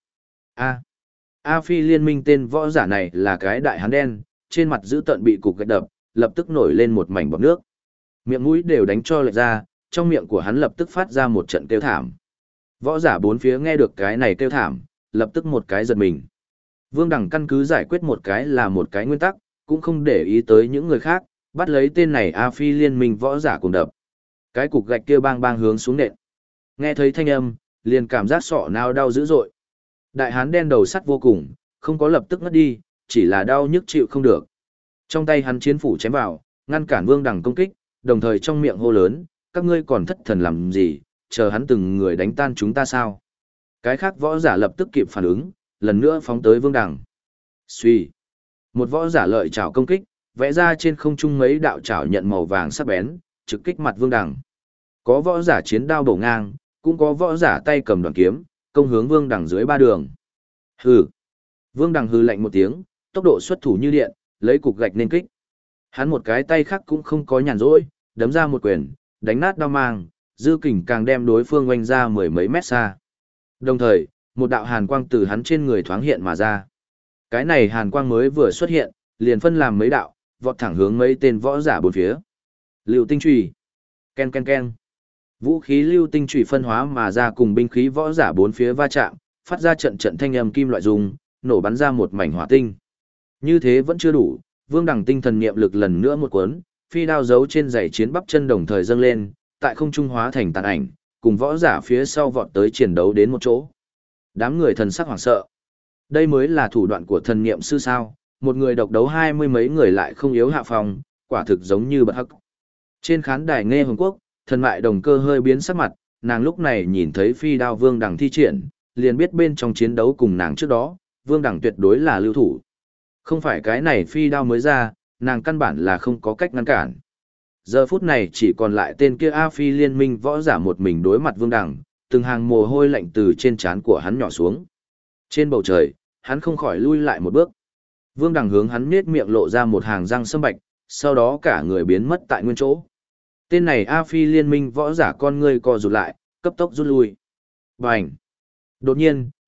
A Phi liên minh tên võ giả này là cái đại hán đen, trên mặt giữ tợn bị cục gạch đập, lập tức nổi lên một mảnh bọt nước. Miệng mũi đều đánh cho lệch ra, trong miệng của hắn lập tức phát ra một trận kêu thảm. Võ giả bốn phía nghe được cái này kêu thảm, lập tức một cái giật mình. Vương Đằng căn cứ giải quyết một cái là một cái nguyên tắc, cũng không để ý tới những người khác, bắt lấy tên này A Phi liên minh võ giả cùng đập. Cái cục gạch kia bang bang hướng xuống nện. Nghe thấy thanh âm, liền cảm giác sọ não đau dữ dội. Đại hán đen đầu sắt vô cùng, không có lập tức ngất đi, chỉ là đau nhức chịu không được. Trong tay hắn chiến phủ chém vào, ngăn cản Vương Đằng công kích, đồng thời trong miệng hô lớn, các ngươi còn thất thần làm gì, chờ hắn từng người đánh tan chúng ta sao? Cái khác võ giả lập tức kịp phản ứng, lần nữa phóng tới Vương Đằng. Xuy. Một võ giả lợi chảo công kích, vẽ ra trên không trung mấy đạo chảo nhận màu vàng sắc bén, trực kích mặt Vương Đằng. Có võ giả chiến đao bổ ngang, cũng có võ giả tay cầm đoạn kiếm, công hướng Vương Đằng dưới ba đường. Hừ. Vương Đằng hừ lạnh một tiếng, tốc độ xuất thủ như điện, lấy cục gạch nên kích. Hắn một cái tay khác cũng không có nhàn rỗi, đấm ra một quyền, đánh nát đao mang, dư kình càng đem đối phương oanh ra mười mấy mét xa. Đồng thời, một đạo hàn quang từ hắn trên người thoáng hiện mà ra. Cái này hàn quang mới vừa xuất hiện, liền phân làm mấy đạo, vọt thẳng hướng mấy tên võ giả bốn phía. Lưu tinh chùy, ken ken ken. Vũ khí lưu tinh chùy phân hóa mà ra cùng binh khí võ giả bốn phía va chạm, phát ra trận trận thanh âm kim loại rung, nổ bắn ra một mảnh hỏa tinh. Như thế vẫn chưa đủ, Vương Đằng tinh thần niệm lực lần nữa một cuốn, phi đao giấu trên giày chiến bắp chân đồng thời dâng lên, tại không trung hóa thành tàn ảnh, cùng võ giả phía sau vọt tới chiến đấu đến một chỗ. Đám người thần sắc hoảng sợ. Đây mới là thủ đoạn của thần niệm sư sao, một người độc đấu 20 mấy người lại không yếu hạ phòng, quả thực giống như bật hắc. Trên khán đài nghe Hồng Quốc, thần mại đồng cơ hơi biến sắc mặt, nàng lúc này nhìn thấy phi đao Vương Đằng thi triển, liền biết bên trong chiến đấu cùng nàng trước đó, Vương Đằng tuyệt đối là lưu thủ. Không phải cái này phi đao mới ra, nàng căn bản là không có cách ngăn cản. Giờ phút này chỉ còn lại tên kia A Phi liên minh võ giả một mình đối mặt Vương Đằng, từng hàng mồ hôi lạnh từ trên trán của hắn nhỏ xuống. Trên bầu trời, hắn không khỏi lui lại một bước. Vương Đằng hướng hắn nhếch miệng lộ ra một hàng răng sâm bạch, sau đó cả người biến mất tại nguyên chỗ. Tên này A Phi liên minh võ giả con ngươi co rụt lại, cấp tốc rút lui. Bành! Đột nhiên,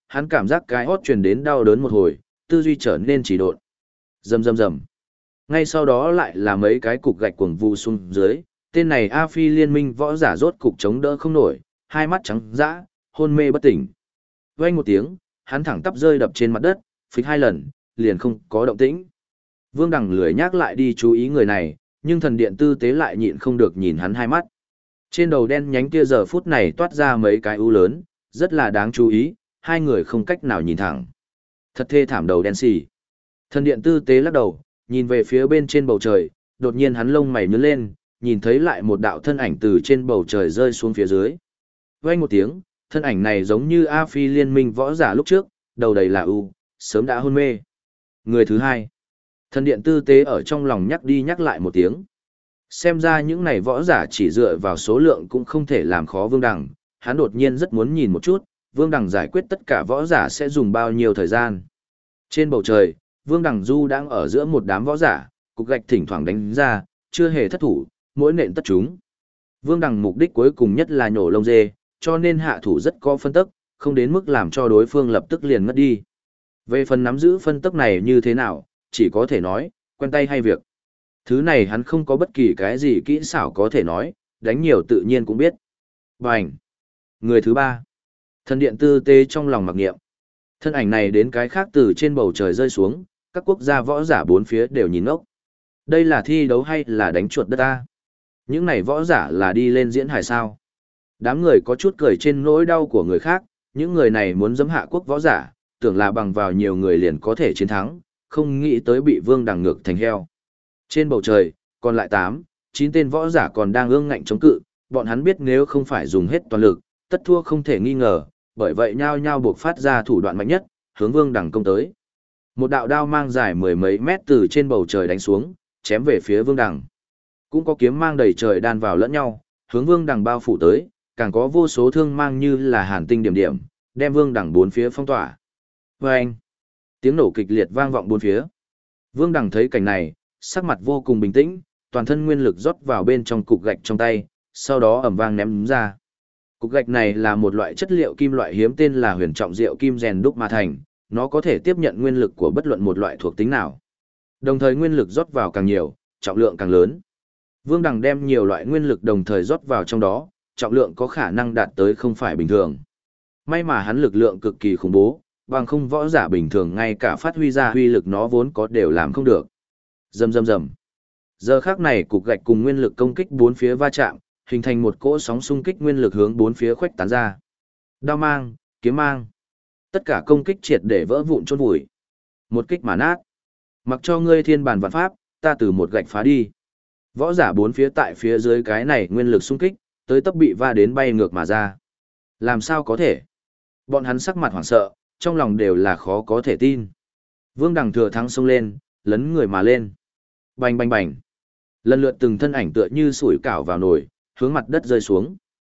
hắn cảm giác cái hót truyền đến đau đớn một hồi, tư duy trở nên chỉ độn. Rầm rầm rầm. Ngay sau đó lại là mấy cái cục gạch cuồng vu xuống dưới, tên này A Phi liên minh võ giả rốt cục chống đỡ không nổi, hai mắt trắng dã, hôn mê bất tỉnh. Vang một tiếng, hắn thẳng tắp rơi đập trên mặt đất, phịch hai lần, liền không có động tĩnh. Vương Đằng lười nhắc lại đi chú ý người này, nhưng thần điện tư tế lại nhịn không được nhìn hắn hai mắt. Trên đầu đen nhánh kia giờ phút này toát ra mấy cái ưu lớn, rất là đáng chú ý, hai người không cách nào nhìn thẳng. Thật thê thảm đầu đen xì. Thần điện tư tế lắc đầu, nhìn về phía bên trên bầu trời, đột nhiên hắn lông mày nhướng lên, nhìn thấy lại một đạo thân ảnh từ trên bầu trời rơi xuống phía dưới. Vang một tiếng, thân ảnh này giống như A Phi liên minh võ giả lúc trước, đầu đầy là ưu, sớm đã hôn mê. Người thứ hai. Thần điện tư tế ở trong lòng nhắc đi nhắc lại một tiếng. Xem ra những này võ giả chỉ dựa vào số lượng cũng không thể làm khó Vương Đằng, hắn đột nhiên rất muốn nhìn một chút, Vương Đằng giải quyết tất cả võ giả sẽ dùng bao nhiêu thời gian. Trên bầu trời, Vương Đằng du đang ở giữa một đám võ giả, cục gạch thỉnh thoảng đánh ra, chưa hề thất thủ, mỗi nện tất chúng. Vương Đằng mục đích cuối cùng nhất là nhổ lông dê, cho nên hạ thủ rất có phân tức, không đến mức làm cho đối phương lập tức liền ngất đi. Về phần nắm giữ phân tức này như thế nào, chỉ có thể nói, quen tay hay việc. Thứ này hắn không có bất kỳ cái gì kỹ xảo có thể nói, đánh nhiều tự nhiên cũng biết. Bành! Người thứ ba. Thần điện tư tế trong lòng mặc niệm. Thân ảnh này đến cái khác từ trên bầu trời rơi xuống, các quốc gia võ giả bốn phía đều nhìn ngốc. Đây là thi đấu hay là đánh chuột đất ta? Những này võ giả là đi lên diễn hài sao? Đám người có chút cười trên nỗi đau của người khác, những người này muốn giẫm hạ quốc võ giả, tưởng là bằng vào nhiều người liền có thể chiến thắng, không nghĩ tới bị Vương Đằng ngược thành heo. Trên bầu trời, còn lại 8, 9 tên võ giả còn đang ương ngạnh chống cự, bọn hắn biết nếu không phải dùng hết toàn lực, tất thua không thể nghi ngờ, bởi vậy nhao nhao buộc phát ra thủ đoạn mạnh nhất, hướng Vương Đằng công tới. Một đạo đao mang dài mười mấy mét từ trên bầu trời đánh xuống, chém về phía Vương Đằng. Cũng có kiếm mang đầy trời đan vào lẫn nhau, hướng Vương Đằng bao phủ tới, càng có vô số thương mang như là hàn tinh điểm điểm, đem Vương Đằng bốn phía phong tỏa. Vâng! Tiếng nổ kịch liệt vang vọng bốn phía. Vương Đằng thấy cảnh này, sắc mặt vô cùng bình tĩnh, toàn thân nguyên lực rót vào bên trong cục gạch trong tay, sau đó ầm vang ném ra. Cục gạch này là một loại chất liệu kim loại hiếm tên là huyền trọng diệu kim rèn đúc mà thành, nó có thể tiếp nhận nguyên lực của bất luận một loại thuộc tính nào. Đồng thời nguyên lực rót vào càng nhiều, trọng lượng càng lớn. Vương Đằng đem nhiều loại nguyên lực đồng thời rót vào trong đó, trọng lượng có khả năng đạt tới không phải bình thường. May mà hắn lực lượng cực kỳ khủng bố, bằng không võ giả bình thường ngay cả phát huy ra huy lực nó vốn có đều làm không được. Rầm rầm rầm. Giờ khắc này cục gạch cùng nguyên lực công kích bốn phía va chạm, hình thành một cỗ sóng xung kích nguyên lực hướng bốn phía khuếch tán ra. Đao mang, kiếm mang, tất cả công kích triệt để vỡ vụn chôn vùi. Một kích mà nát. Mặc cho ngươi thiên bản vạn pháp, ta từ một gạch phá đi. Võ giả bốn phía tại phía dưới cái này nguyên lực xung kích, tới tấp bị va đến bay ngược mà ra. Làm sao có thể? Bọn hắn sắc mặt hoảng sợ, trong lòng đều là khó có thể tin. Vương Đằng thừa thắng xông lên, lấn người mà lên. Bành bành bành. Lần lượt từng thân ảnh tựa như sủi cảo vào nồi, hướng mặt đất rơi xuống.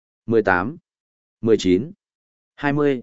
18, 19, 20,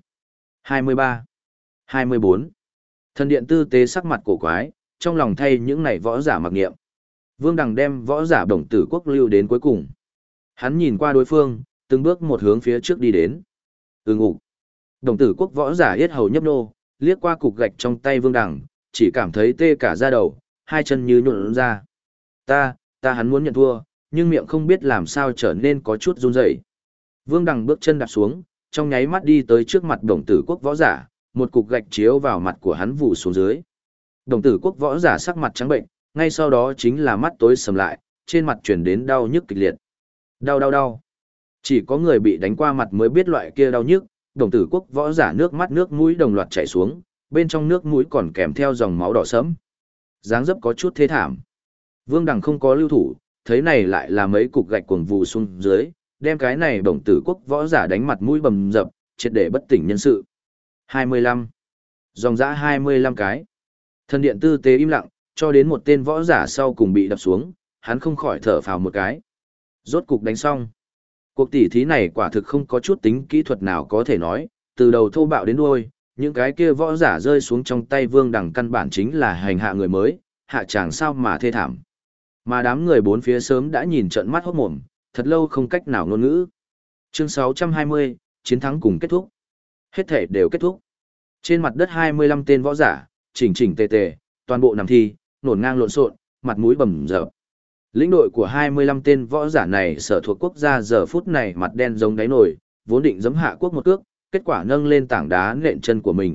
23, 24. Thần điện tư tế sắc mặt cổ quái, trong lòng thay những này võ giả mặc niệm. Vương Đằng đem võ giả Đồng Tử Quốc lưu đến cuối cùng. Hắn nhìn qua đối phương, từng bước một hướng phía trước đi đến. Ngục. Đồng Tử Quốc võ giả yết hầu nhấp nô, liếc qua cục gạch trong tay Vương Đằng, chỉ cảm thấy tê cả da đầu, hai chân như nhũn ra. Ta hắn muốn nhận thua, nhưng miệng không biết làm sao trở nên có chút run rẩy. Vương Đằng bước chân đạp xuống, trong nháy mắt đi tới trước mặt Đồng Tử Quốc võ giả, một cục gạch chiếu vào mặt của hắn vụ xuống dưới. Đồng Tử Quốc võ giả sắc mặt trắng bệnh, ngay sau đó chính là mắt tối sầm lại, trên mặt chuyển đến đau nhức kịch liệt. Đau đau đau. Chỉ có người bị đánh qua mặt mới biết loại kia đau nhức, Đồng Tử Quốc võ giả nước mắt nước mũi đồng loạt chảy xuống, bên trong nước mũi còn kèm theo dòng máu đỏ sẫm. Dáng dấp có chút thê thảm. Vương Đằng không có lưu thủ, thấy này lại là mấy cục gạch cuồng vụ xuống dưới, đem cái này Đồng Tử Quốc võ giả đánh mặt mũi bầm dập, triệt để bất tỉnh nhân sự. 25. Dòng dã 25 cái. Thần điện tư tế im lặng, cho đến một tên võ giả sau cùng bị đập xuống, hắn không khỏi thở phào một cái. Rốt cục đánh xong. Cuộc tỉ thí này quả thực không có chút tính kỹ thuật nào có thể nói, từ đầu thô bạo đến đuôi, những cái kia võ giả rơi xuống trong tay Vương Đằng căn bản chính là hành hạ người mới, hạ chàng sao mà thê thảm. Mà đám người bốn phía sớm đã nhìn trận mắt hốt mồm, thật lâu không cách nào ngôn ngữ. Chương 620, chiến thắng cùng kết thúc. Hết thể đều kết thúc. Trên mặt đất 25 tên võ giả, chỉnh chỉnh tề tề, toàn bộ nằm thi, nổn ngang lộn xộn, mặt mũi bầm dập. Lĩnh đội của 25 tên võ giả này sở thuộc quốc gia giờ phút này mặt đen giống đáy nồi, vốn định giẫm hạ quốc một cước, kết quả nâng lên tảng đá nện chân của mình.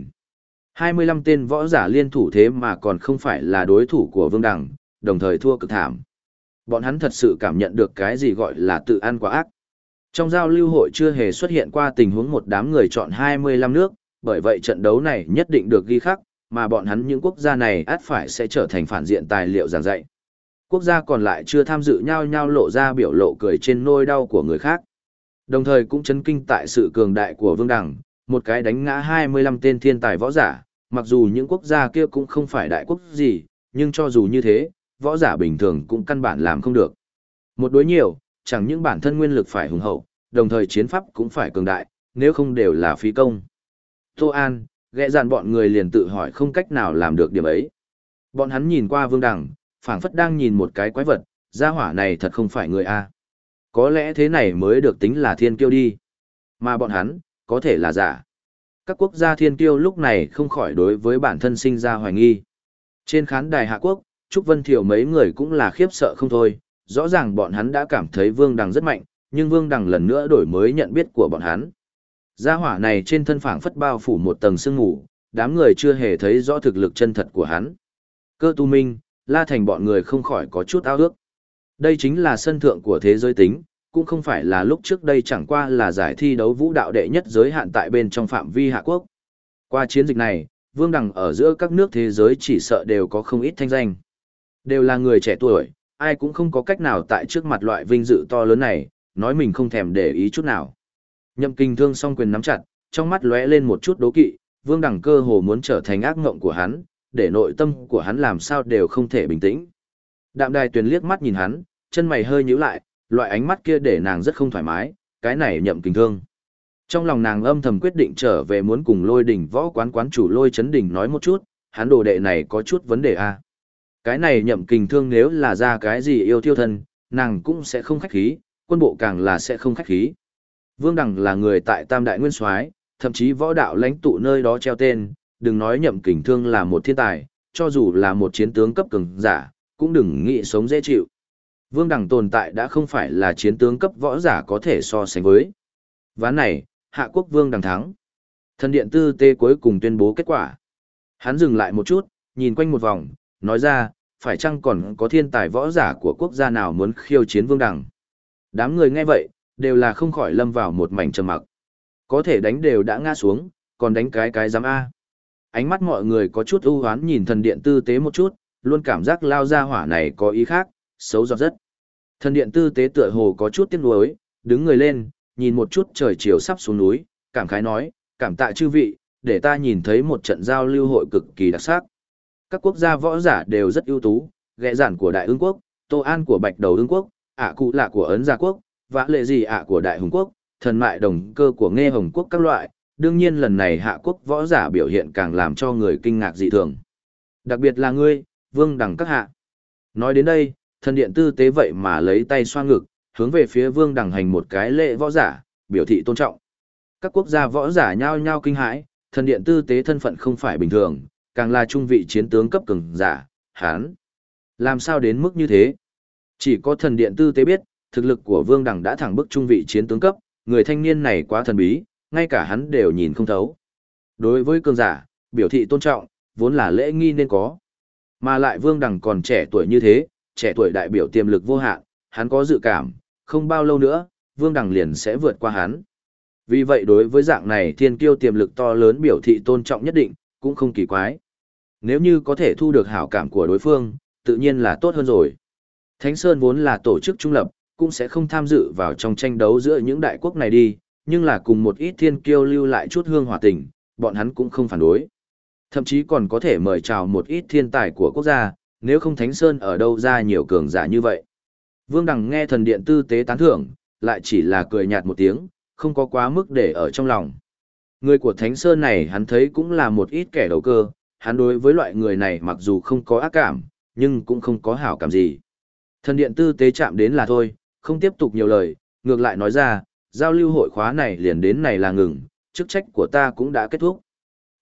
25 tên võ giả liên thủ thế mà còn không phải là đối thủ của Vương Đằng, đồng thời thua cực thảm. Bọn hắn thật sự cảm nhận được cái gì gọi là tự ăn quả ác. Trong giao lưu hội chưa hề xuất hiện qua tình huống một đám người chọn 25 nước, bởi vậy trận đấu này nhất định được ghi khắc, mà bọn hắn những quốc gia này ắt phải sẽ trở thành phản diện tài liệu giảng dạy. Quốc gia còn lại chưa tham dự nhau nhau lộ ra biểu lộ cười trên nỗi đau của người khác. Đồng thời cũng chấn kinh tại sự cường đại của Vương Đằng, một cái đánh ngã 25 tên thiên tài võ giả, mặc dù những quốc gia kia cũng không phải đại quốc gì, nhưng cho dù như thế, võ giả bình thường cũng căn bản làm không được. Một đối nhiều, chẳng những bản thân nguyên lực phải hùng hậu, đồng thời chiến pháp cũng phải cường đại, nếu không đều là phí công. Tô An, ghẹ dàn bọn người liền tự hỏi không cách nào làm được điểm ấy. Bọn hắn nhìn qua Vương Đằng, phảng phất đang nhìn một cái quái vật, gia hỏa này thật không phải người A. Có lẽ thế này mới được tính là thiên kiêu đi. Mà bọn hắn, có thể là giả. Các quốc gia thiên kiêu lúc này không khỏi đối với bản thân sinh ra hoài nghi. Trên khán đài Hạ Quốc, Trúc Vân Thiểu mấy người cũng là khiếp sợ không thôi, rõ ràng bọn hắn đã cảm thấy Vương Đằng rất mạnh, nhưng Vương Đằng lần nữa đổi mới nhận biết của bọn hắn. Gia hỏa này trên thân phảng phất bao phủ một tầng sương mù, đám người chưa hề thấy rõ thực lực chân thật của hắn. Cơ Tu Minh, La Thành bọn người không khỏi có chút ao ước. Đây chính là sân thượng của thế giới tính, cũng không phải là lúc trước đây chẳng qua là giải thi đấu vũ đạo đệ nhất giới hạn tại bên trong phạm vi Hạ Quốc. Qua chiến dịch này, Vương Đằng ở giữa các nước thế giới chỉ sợ đều có không ít thanh danh. Đều là người trẻ tuổi, ai cũng không có cách nào tại trước mặt loại vinh dự to lớn này, nói mình không thèm để ý chút nào. Nhậm Kình Thương song quyền nắm chặt, trong mắt lóe lên một chút đố kỵ, Vương Đằng cơ hồ muốn trở thành ác ngộng của hắn, để nội tâm của hắn làm sao đều không thể bình tĩnh. Đạm Đài Tuyền liếc mắt nhìn hắn, chân mày hơi nhíu lại, loại ánh mắt kia để nàng rất không thoải mái, cái này Nhậm Kình Thương. Trong lòng nàng âm thầm quyết định trở về muốn cùng Lôi Đỉnh võ quán quán chủ Lôi Chấn Đỉnh nói một chút, hắn đồ đệ này có chút vấn đề a. Cái này Nhậm Kình Thương nếu là ra cái gì yêu thiêu thân, nàng cũng sẽ không khách khí, quân bộ càng là sẽ không khách khí. Vương Đằng là người tại Tam Đại Nguyên Soái, thậm chí võ đạo lãnh tụ nơi đó treo tên, đừng nói Nhậm Kình Thương là một thiên tài, cho dù là một chiến tướng cấp cường giả, cũng đừng nghĩ sống dễ chịu. Vương Đằng tồn tại đã không phải là chiến tướng cấp võ giả có thể so sánh với. Ván này, Hạ Quốc Vương Đằng thắng. Thần điện tư tê cuối cùng tuyên bố kết quả. Hắn dừng lại một chút, nhìn quanh một vòng, nói ra, phải chăng còn có thiên tài võ giả của quốc gia nào muốn khiêu chiến Vương Đằng. Đám người nghe vậy, đều là không khỏi lâm vào một mảnh trầm mặc. Có thể đánh đều đã ngã xuống, còn đánh cái giám A. Ánh mắt mọi người có chút ưu hoán nhìn thần điện tư tế một chút, luôn cảm giác lao ra hỏa này có ý khác, xấu giọt rất. Thần điện tư tế tựa hồ có chút tiếc nuối, đứng người lên, nhìn một chút trời chiều sắp xuống núi, cảm khái nói, cảm tạ chư vị, để ta nhìn thấy một trận giao lưu hội cực kỳ đặc sắc. Các quốc gia võ giả đều rất ưu tú, ghẹ giản của Đại Ương quốc, Tô An của Bạch Đầu Ương quốc, ạ cụ lạ của Ấn Gia quốc, vã lệ gì ạ của Đại Hùng quốc, thần mại đồng cơ của Nghe Hồng quốc các loại. Đương nhiên lần này Hạ quốc võ giả biểu hiện càng làm cho người kinh ngạc dị thường. Đặc biệt là ngươi, Vương Đằng các hạ. Nói đến đây, thần điện tư tế vậy mà lấy tay xoa ngực, hướng về phía Vương Đằng hành một cái lễ võ giả, biểu thị tôn trọng. Các quốc gia võ giả nhao nhao kinh hãi, thần điện tư tế thân phận không phải bình thường, càng là trung vị chiến tướng cấp cường giả, hán. Làm sao đến mức như thế? Chỉ có thần điện tư tế biết, thực lực của Vương Đằng đã thẳng bức trung vị chiến tướng cấp, người thanh niên này quá thần bí, ngay cả hắn đều nhìn không thấu. Đối với cường giả, biểu thị tôn trọng, vốn là lễ nghi nên có. Mà lại Vương Đằng còn trẻ tuổi như thế, trẻ tuổi đại biểu tiềm lực vô hạn, hắn có dự cảm, không bao lâu nữa, Vương Đằng liền sẽ vượt qua hắn. Vì vậy đối với dạng này thiên kiêu tiềm lực to lớn biểu thị tôn trọng nhất định, cũng không kỳ quái. Nếu như có thể thu được hảo cảm của đối phương, tự nhiên là tốt hơn rồi. Thánh Sơn vốn là tổ chức trung lập, cũng sẽ không tham dự vào trong tranh đấu giữa những đại quốc này đi, nhưng là cùng một ít thiên kiêu lưu lại chút hương hòa tình, bọn hắn cũng không phản đối. Thậm chí còn có thể mời chào một ít thiên tài của quốc gia, nếu không Thánh Sơn ở đâu ra nhiều cường giả như vậy. Vương Đằng nghe thần điện tư tế tán thưởng, lại chỉ là cười nhạt một tiếng, không có quá mức để ở trong lòng. Người của Thánh Sơn này hắn thấy cũng là một ít kẻ đầu cơ, hắn đối với loại người này mặc dù không có ác cảm, nhưng cũng không có hảo cảm gì. Thần điện tư tế chạm đến là thôi, không tiếp tục nhiều lời, ngược lại nói ra, giao lưu hội khóa này liền đến này là ngừng, chức trách của ta cũng đã kết thúc.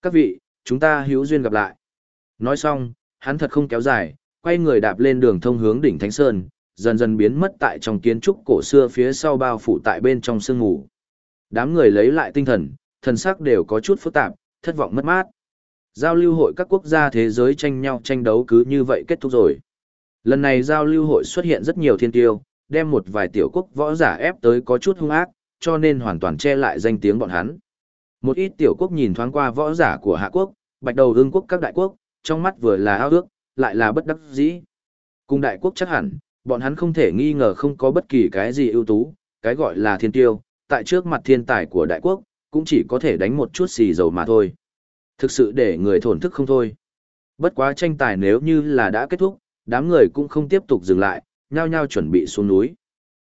Các vị, chúng ta hữu duyên gặp lại. Nói xong, hắn thật không kéo dài, quay người đạp lên đường thông hướng đỉnh Thánh Sơn, dần dần biến mất tại trong kiến trúc cổ xưa phía sau bao phủ tại bên trong sương ngủ. Đám người lấy lại tinh thần, thần sắc đều có chút phức tạp, thất vọng mất mát. Giao lưu hội các quốc gia thế giới tranh nhau tranh đấu cứ như vậy kết thúc rồi. Lần này giao lưu hội xuất hiện rất nhiều thiên tiêu, đem một vài tiểu quốc võ giả ép tới có chút hung ác, cho nên hoàn toàn che lại danh tiếng bọn hắn. Một ít tiểu quốc nhìn thoáng qua võ giả của Hạ quốc, Bạch Đầu Ương quốc các đại quốc, trong mắt vừa là ao ước, lại là bất đắc dĩ. Cùng đại quốc chắc hẳn, bọn hắn không thể nghi ngờ không có bất kỳ cái gì ưu tú, cái gọi là thiên tiêu, tại trước mặt thiên tài của đại quốc, cũng chỉ có thể đánh một chút xì dầu mà thôi. Thực sự để người thổn thức không thôi. Bất quá tranh tài nếu như là đã kết thúc, đám người cũng không tiếp tục dừng lại, nhao nhao chuẩn bị xuống núi.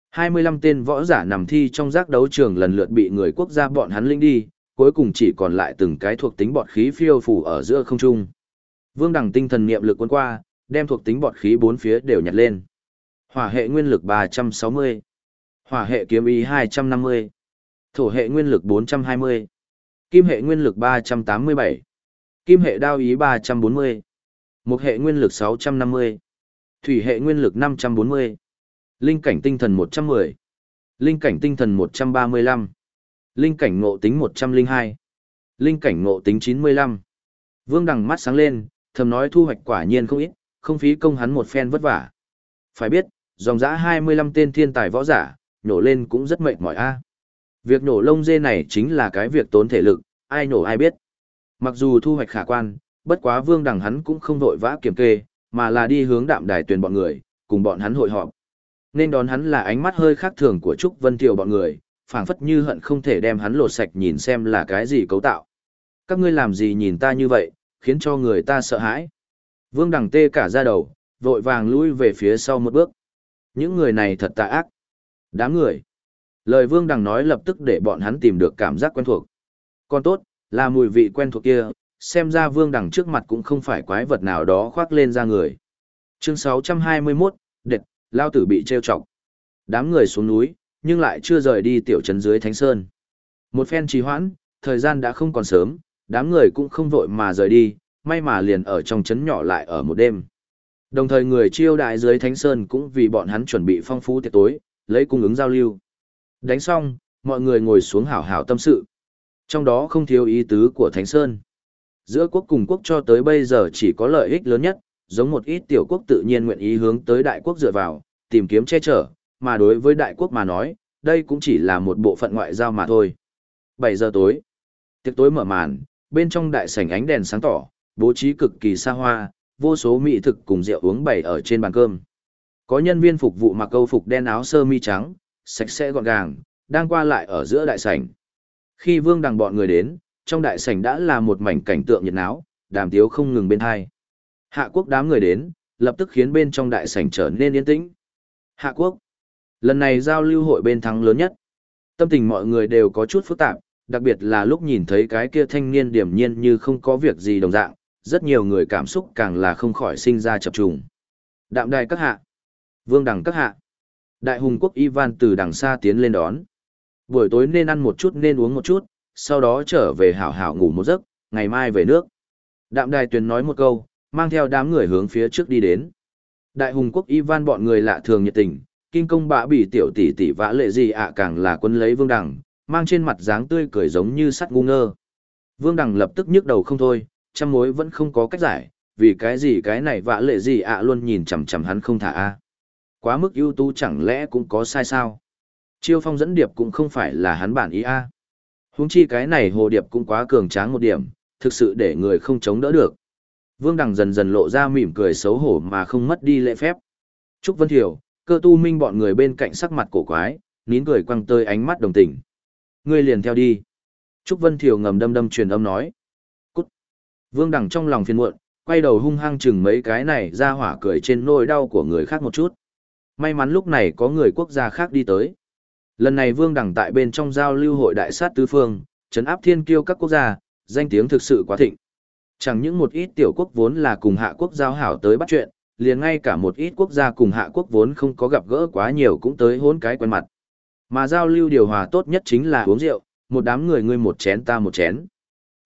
25 tên võ giả nằm thi trong giác đấu trường lần lượt bị người quốc gia bọn hắn linh đi, cuối cùng chỉ còn lại từng cái thuộc tính bọt khí phiêu phù ở giữa không trung. Vương Đằng tinh thần niệm lực cuốn qua, đem thuộc tính bọt khí bốn phía đều nhặt lên. Hỏa hệ nguyên lực 360, hỏa hệ kiếm ý 250, thổ hệ nguyên lực 420, kim hệ nguyên lực 387, kim hệ đao ý 340, mộc hệ nguyên lực 650, thủy hệ nguyên lực 540, linh cảnh tinh thần 110, linh cảnh tinh thần 135, linh cảnh ngộ tính 102, linh cảnh ngộ tính 95. Vương Đằng mắt sáng lên, thầm nói thu hoạch quả nhiên không ít, không phí công hắn một phen vất vả. Phải biết, dòng dã 25 tên thiên tài võ giả, nhổ lên cũng rất mệt mỏi a. Việc nổ lông dê này chính là cái việc tốn thể lực, ai nổ ai biết. Mặc dù thu hoạch khả quan, bất quá Vương Đằng hắn cũng không vội vã kiểm kê, mà là đi hướng Đạm Đài Tuyền bọn người, cùng bọn hắn hội họp. Nên đón hắn là ánh mắt hơi khác thường của Trúc Vân Thiều bọn người, phảng phất như hận không thể đem hắn lột sạch nhìn xem là cái gì cấu tạo. Các ngươi làm gì nhìn ta như vậy, khiến cho người ta sợ hãi. Vương Đằng tê cả da đầu, vội vàng lui về phía sau một bước. Những người này thật tà ác. Đám người. Lời Vương Đằng nói lập tức để bọn hắn tìm được cảm giác quen thuộc. Còn tốt, là mùi vị quen thuộc kia, xem ra Vương Đằng trước mặt cũng không phải quái vật nào đó khoác lên ra người. Chương 621, đệt, lao tử bị trêu chọc. Đám người xuống núi, nhưng lại chưa rời đi tiểu trấn dưới Thánh Sơn. Một phen trì hoãn, thời gian đã không còn sớm, đám người cũng không vội mà rời đi, may mà liền ở trong trấn nhỏ lại ở một đêm. Đồng thời người chiêu đại dưới Thánh Sơn cũng vì bọn hắn chuẩn bị phong phú tiệc tối, lấy cung ứng giao lưu. Đánh xong, mọi người ngồi xuống hảo hảo tâm sự. Trong đó không thiếu ý tứ của Thánh Sơn. Giữa quốc cùng quốc cho tới bây giờ chỉ có lợi ích lớn nhất, giống một ít tiểu quốc tự nhiên nguyện ý hướng tới đại quốc dựa vào, tìm kiếm che chở, mà đối với đại quốc mà nói, đây cũng chỉ là một bộ phận ngoại giao mà thôi. 7 giờ tối. Tiệc tối mở màn, bên trong đại sảnh ánh đèn sáng tỏ, bố trí cực kỳ xa hoa, vô số mỹ thực cùng rượu uống bày ở trên bàn cơm. Có nhân viên phục vụ mặc câu phục đen áo sơ mi trắng, sạch sẽ gọn gàng, đang qua lại ở giữa đại sảnh. Khi Vương Đằng bọn người đến, trong đại sảnh đã là một mảnh cảnh tượng nhiệt náo, đàm tiếu không ngừng bên hai. Hạ quốc đám người đến, lập tức khiến bên trong đại sảnh trở nên yên tĩnh. Hạ quốc. Lần này giao lưu hội bên thắng lớn nhất. Tâm tình mọi người đều có chút phức tạp, đặc biệt là lúc nhìn thấy cái kia thanh niên điềm nhiên như không có việc gì đồng dạng, rất nhiều người cảm xúc càng là không khỏi sinh ra chập trùng. Đạm Đài các hạ. Vương Đằng các hạ. Đại hùng quốc Ivan từ đằng xa tiến lên đón. Buổi tối nên ăn một chút nên uống một chút, sau đó trở về hảo hảo ngủ một giấc, ngày mai về nước. Đạm Đài Tuyền nói một câu, mang theo đám người hướng phía trước đi đến. Đại hùng quốc Ivan bọn người lạ thường nhiệt tình, kinh công bạ bị tiểu tỷ tỷ vã lệ gì ạ càng là quân lấy Vương Đằng, mang trên mặt dáng tươi cười giống như sắt ngu ngơ. Vương Đằng lập tức nhức đầu không thôi, trăm mối vẫn không có cách giải, vì cái gì cái này vã lệ gì ạ luôn nhìn chằm chằm hắn không thả a. Quá mức ưu tú chẳng lẽ cũng có sai sao? Chiêu phong dẫn điệp cũng không phải là hắn bản ý a. Huống chi cái này hồ điệp cũng quá cường tráng một điểm, thực sự để người không chống đỡ được. Vương Đằng dần dần lộ ra mỉm cười xấu hổ mà không mất đi lễ phép. Trúc Vân Thiểu, Cơ Tu Minh bọn người bên cạnh sắc mặt cổ quái, nín cười quăng tơi ánh mắt đồng tình. Ngươi liền theo đi. Trúc Vân Thiểu ngầm đâm đâm truyền âm nói. Cút. Vương Đằng trong lòng phiền muộn, quay đầu hung hăng chừng mấy cái này ra hỏa cười trên nỗi đau của người khác một chút. May mắn lúc này có người quốc gia khác đi tới. Lần này Vương Đằng tại bên trong giao lưu hội đại sát tứ phương, trấn áp thiên kiêu các quốc gia, danh tiếng thực sự quá thịnh. Chẳng những một ít tiểu quốc vốn là cùng hạ quốc giao hảo tới bắt chuyện, liền ngay cả một ít quốc gia cùng hạ quốc vốn không có gặp gỡ quá nhiều cũng tới hôn cái quen mặt. Mà giao lưu điều hòa tốt nhất chính là uống rượu, một đám người ngươi một chén ta một chén.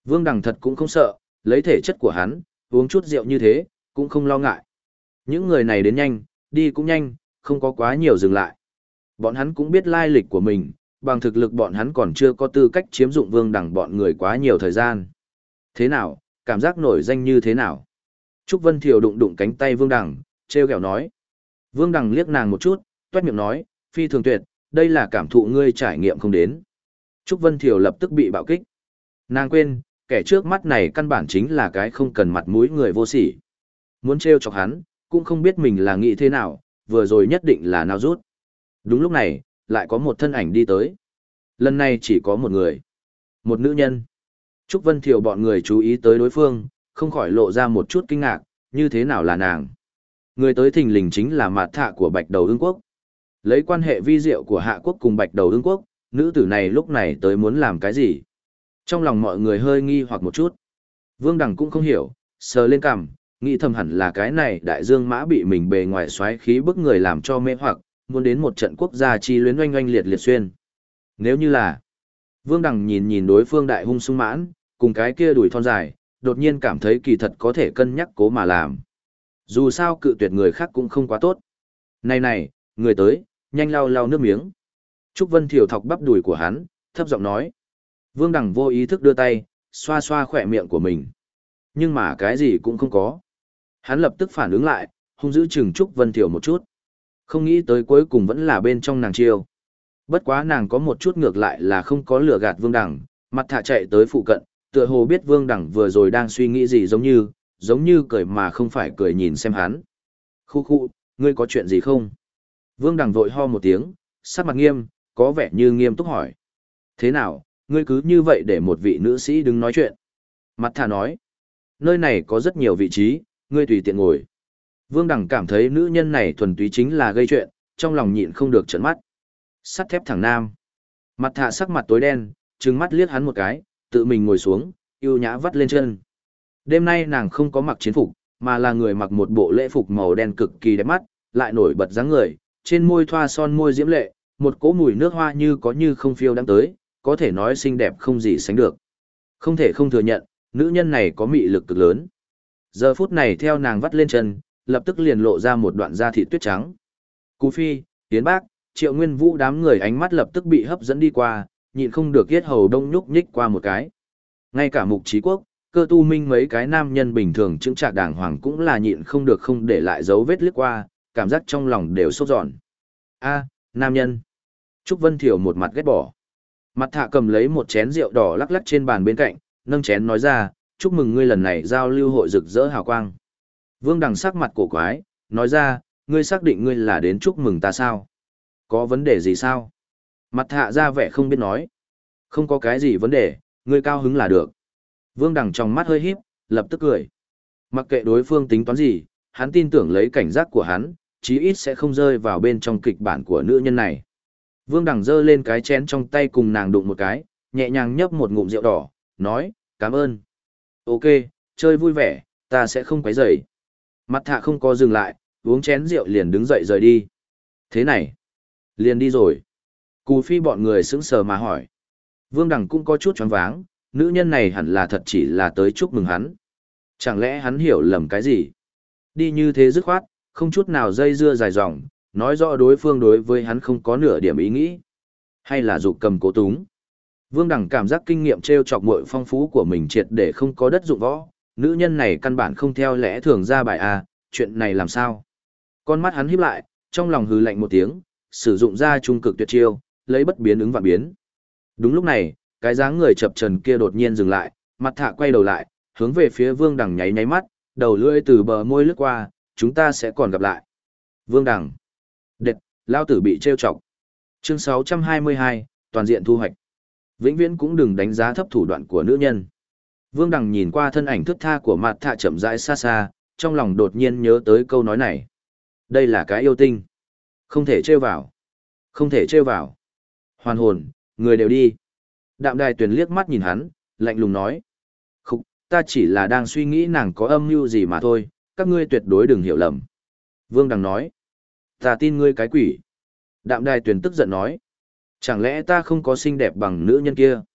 Vương Đằng thật cũng không sợ, lấy thể chất của hắn, uống chút rượu như thế, cũng không lo ngại. Những người này đến nhanh, đi cũng nhanh, không có quá nhiều dừng lại. Bọn hắn cũng biết lai lịch của mình, bằng thực lực bọn hắn còn chưa có tư cách chiếm dụng Vương Đằng bọn người quá nhiều thời gian. Thế nào, cảm giác nổi danh như thế nào? Trúc Vân Thiều đụng đụng cánh tay Vương Đằng, treo kẹo nói. Vương Đằng liếc nàng một chút, toét miệng nói, phi thường tuyệt, đây là cảm thụ ngươi trải nghiệm không đến. Trúc Vân Thiều lập tức bị bạo kích. Nàng quên, kẻ trước mắt này căn bản chính là cái không cần mặt mũi người vô sỉ. Muốn trêu chọc hắn, cũng không biết mình là nghĩ thế nào, vừa rồi nhất định là nào rút. Đúng lúc này, lại có một thân ảnh đi tới. Lần này chỉ có một người. Một nữ nhân. Trúc Vân Thiều bọn người chú ý tới đối phương, không khỏi lộ ra một chút kinh ngạc, như thế nào là nàng. Người tới thình lình chính là Mạt Thạ của Bạch Đầu Ưng Quốc. Lấy quan hệ vi diệu của Hạ Quốc cùng Bạch Đầu Ưng Quốc, nữ tử này lúc này tới muốn làm cái gì? Trong lòng mọi người hơi nghi hoặc một chút. Vương Đằng cũng không hiểu, sờ lên cằm, nghĩ thầm hẳn là cái này đại dương mã bị mình bề ngoài xoáy khí bức người làm cho mê hoặc, muốn đến một trận quốc gia chi luyến oanh oanh liệt liệt xuyên. Nếu như là, Vương Đằng nhìn nhìn đối phương đại hung sung mãn, cùng cái kia đùi thon dài, đột nhiên cảm thấy kỳ thật có thể cân nhắc cố mà làm. Dù sao cự tuyệt người khác cũng không quá tốt. Này này, người tới, nhanh lau lau nước miếng. Trúc Vân Thiều thọc bắp đùi của hắn, thấp giọng nói. Vương Đằng vô ý thức đưa tay, xoa xoa khỏe miệng của mình. Nhưng mà cái gì cũng không có. Hắn lập tức phản ứng lại, hung dữ chừng Trúc Vân Thiều một chút. Không nghĩ tới cuối cùng vẫn là bên trong nàng chiêu. Bất quá nàng có một chút ngược lại là không có lừa gạt Vương Đằng, mặt thả chạy tới phụ cận, tựa hồ biết Vương Đằng vừa rồi đang suy nghĩ gì giống như cười mà không phải cười nhìn xem hắn. Khu khu, ngươi có chuyện gì không? Vương Đằng vội ho một tiếng, sắc mặt nghiêm, có vẻ như nghiêm túc hỏi. Thế nào, ngươi cứ như vậy để một vị nữ sĩ đứng nói chuyện? Mặt thả nói, nơi này có rất nhiều vị trí, ngươi tùy tiện ngồi. Vương Đằng cảm thấy nữ nhân này thuần túy chính là gây chuyện, trong lòng nhịn không được trợn mắt. Sắt thép thẳng nam. Mặt thả sắc mặt tối đen, trừng mắt liếc hắn một cái, tự mình ngồi xuống, yêu nhã vắt lên chân. Đêm nay nàng không có mặc chiến phục, mà là người mặc một bộ lễ phục màu đen cực kỳ đẹp mắt, lại nổi bật dáng người, trên môi thoa son môi diễm lệ, một cỗ mùi nước hoa như có như không phiêu đang tới, có thể nói xinh đẹp không gì sánh được. Không thể không thừa nhận, nữ nhân này có mị lực cực lớn. Giờ phút này theo nàng vắt lên chân, lập tức liền lộ ra một đoạn da thịt tuyết trắng. Cú Phi, Tiến Bác, Triệu Nguyên Vũ đám người ánh mắt lập tức bị hấp dẫn đi qua, nhịn không được yết hầu đông nhúc nhích qua một cái. Ngay cả Mục Chí Quốc, Cơ Tu Minh mấy cái nam nhân bình thường chững chạc đàng hoàng cũng là nhịn không được không để lại dấu vết liếc qua, cảm giác trong lòng đều sốt giòn. A, nam nhân. Trúc Vân Thiểu một mặt ghét bỏ. Mặt thạ cầm lấy một chén rượu đỏ lắc lắc trên bàn bên cạnh, nâng chén nói ra, chúc mừng ngươi lần này giao lưu hội rực rỡ hào quang. Vương Đằng sắc mặt cổ quái, nói ra, ngươi xác định ngươi là đến chúc mừng ta sao? Có vấn đề gì sao? Mặt thạ ra vẻ không biết nói. Không có cái gì vấn đề, ngươi cao hứng là được. Vương Đằng trong mắt hơi híp, lập tức cười. Mặc kệ đối phương tính toán gì, hắn tin tưởng lấy cảnh giác của hắn, chí ít sẽ không rơi vào bên trong kịch bản của nữ nhân này. Vương Đằng giơ lên cái chén trong tay cùng nàng đụng một cái, nhẹ nhàng nhấp một ngụm rượu đỏ, nói, cảm ơn. Ok, chơi vui vẻ, ta sẽ không quấy rầy. Mặt thạ không có dừng lại, uống chén rượu liền đứng dậy rời đi. Thế này, liền đi rồi. Cù Phi bọn người sững sờ mà hỏi. Vương Đằng cũng có chút choáng váng, nữ nhân này hẳn là thật chỉ là tới chúc mừng hắn. Chẳng lẽ hắn hiểu lầm cái gì? Đi như thế dứt khoát, không chút nào dây dưa dài dòng, nói rõ đối phương đối với hắn không có nửa điểm ý nghĩ. Hay là dục cầm cố túng. Vương Đằng cảm giác kinh nghiệm trêu chọc muội phong phú của mình triệt để không có đất dụng võ, nữ nhân này căn bản không theo lẽ thường ra bài a, chuyện này làm sao? Con mắt hắn híp lại, trong lòng hừ lạnh một tiếng, sử dụng ra trung cực tuyệt chiêu, lấy bất biến ứng vạn biến. Đúng lúc này, cái dáng người chập chờn kia đột nhiên dừng lại, mặt thạ quay đầu lại, hướng về phía Vương Đằng nháy nháy mắt, đầu lưỡi từ bờ môi lướt qua, chúng ta sẽ còn gặp lại. Vương Đằng. Đệt, lao tử bị trêu chọc. Chương 622, toàn diện thu hoạch. Vĩnh viễn cũng đừng đánh giá thấp thủ đoạn của nữ nhân. Vương Đằng nhìn qua thân ảnh thướt tha của mặt thạ chậm rãi xa xa, trong lòng đột nhiên nhớ tới câu nói này. Đây là cái yêu tinh. Không thể trêu vào. Không thể trêu vào. Hoàn hồn, người đều đi. Đạm Đài Tuyền liếc mắt nhìn hắn, lạnh lùng nói. Khúc, ta chỉ là đang suy nghĩ nàng có âm mưu gì mà thôi, các ngươi tuyệt đối đừng hiểu lầm. Vương Đằng nói. Ta tin ngươi cái quỷ. Đạm Đài Tuyền tức giận nói. Chẳng lẽ ta không có xinh đẹp bằng nữ nhân kia?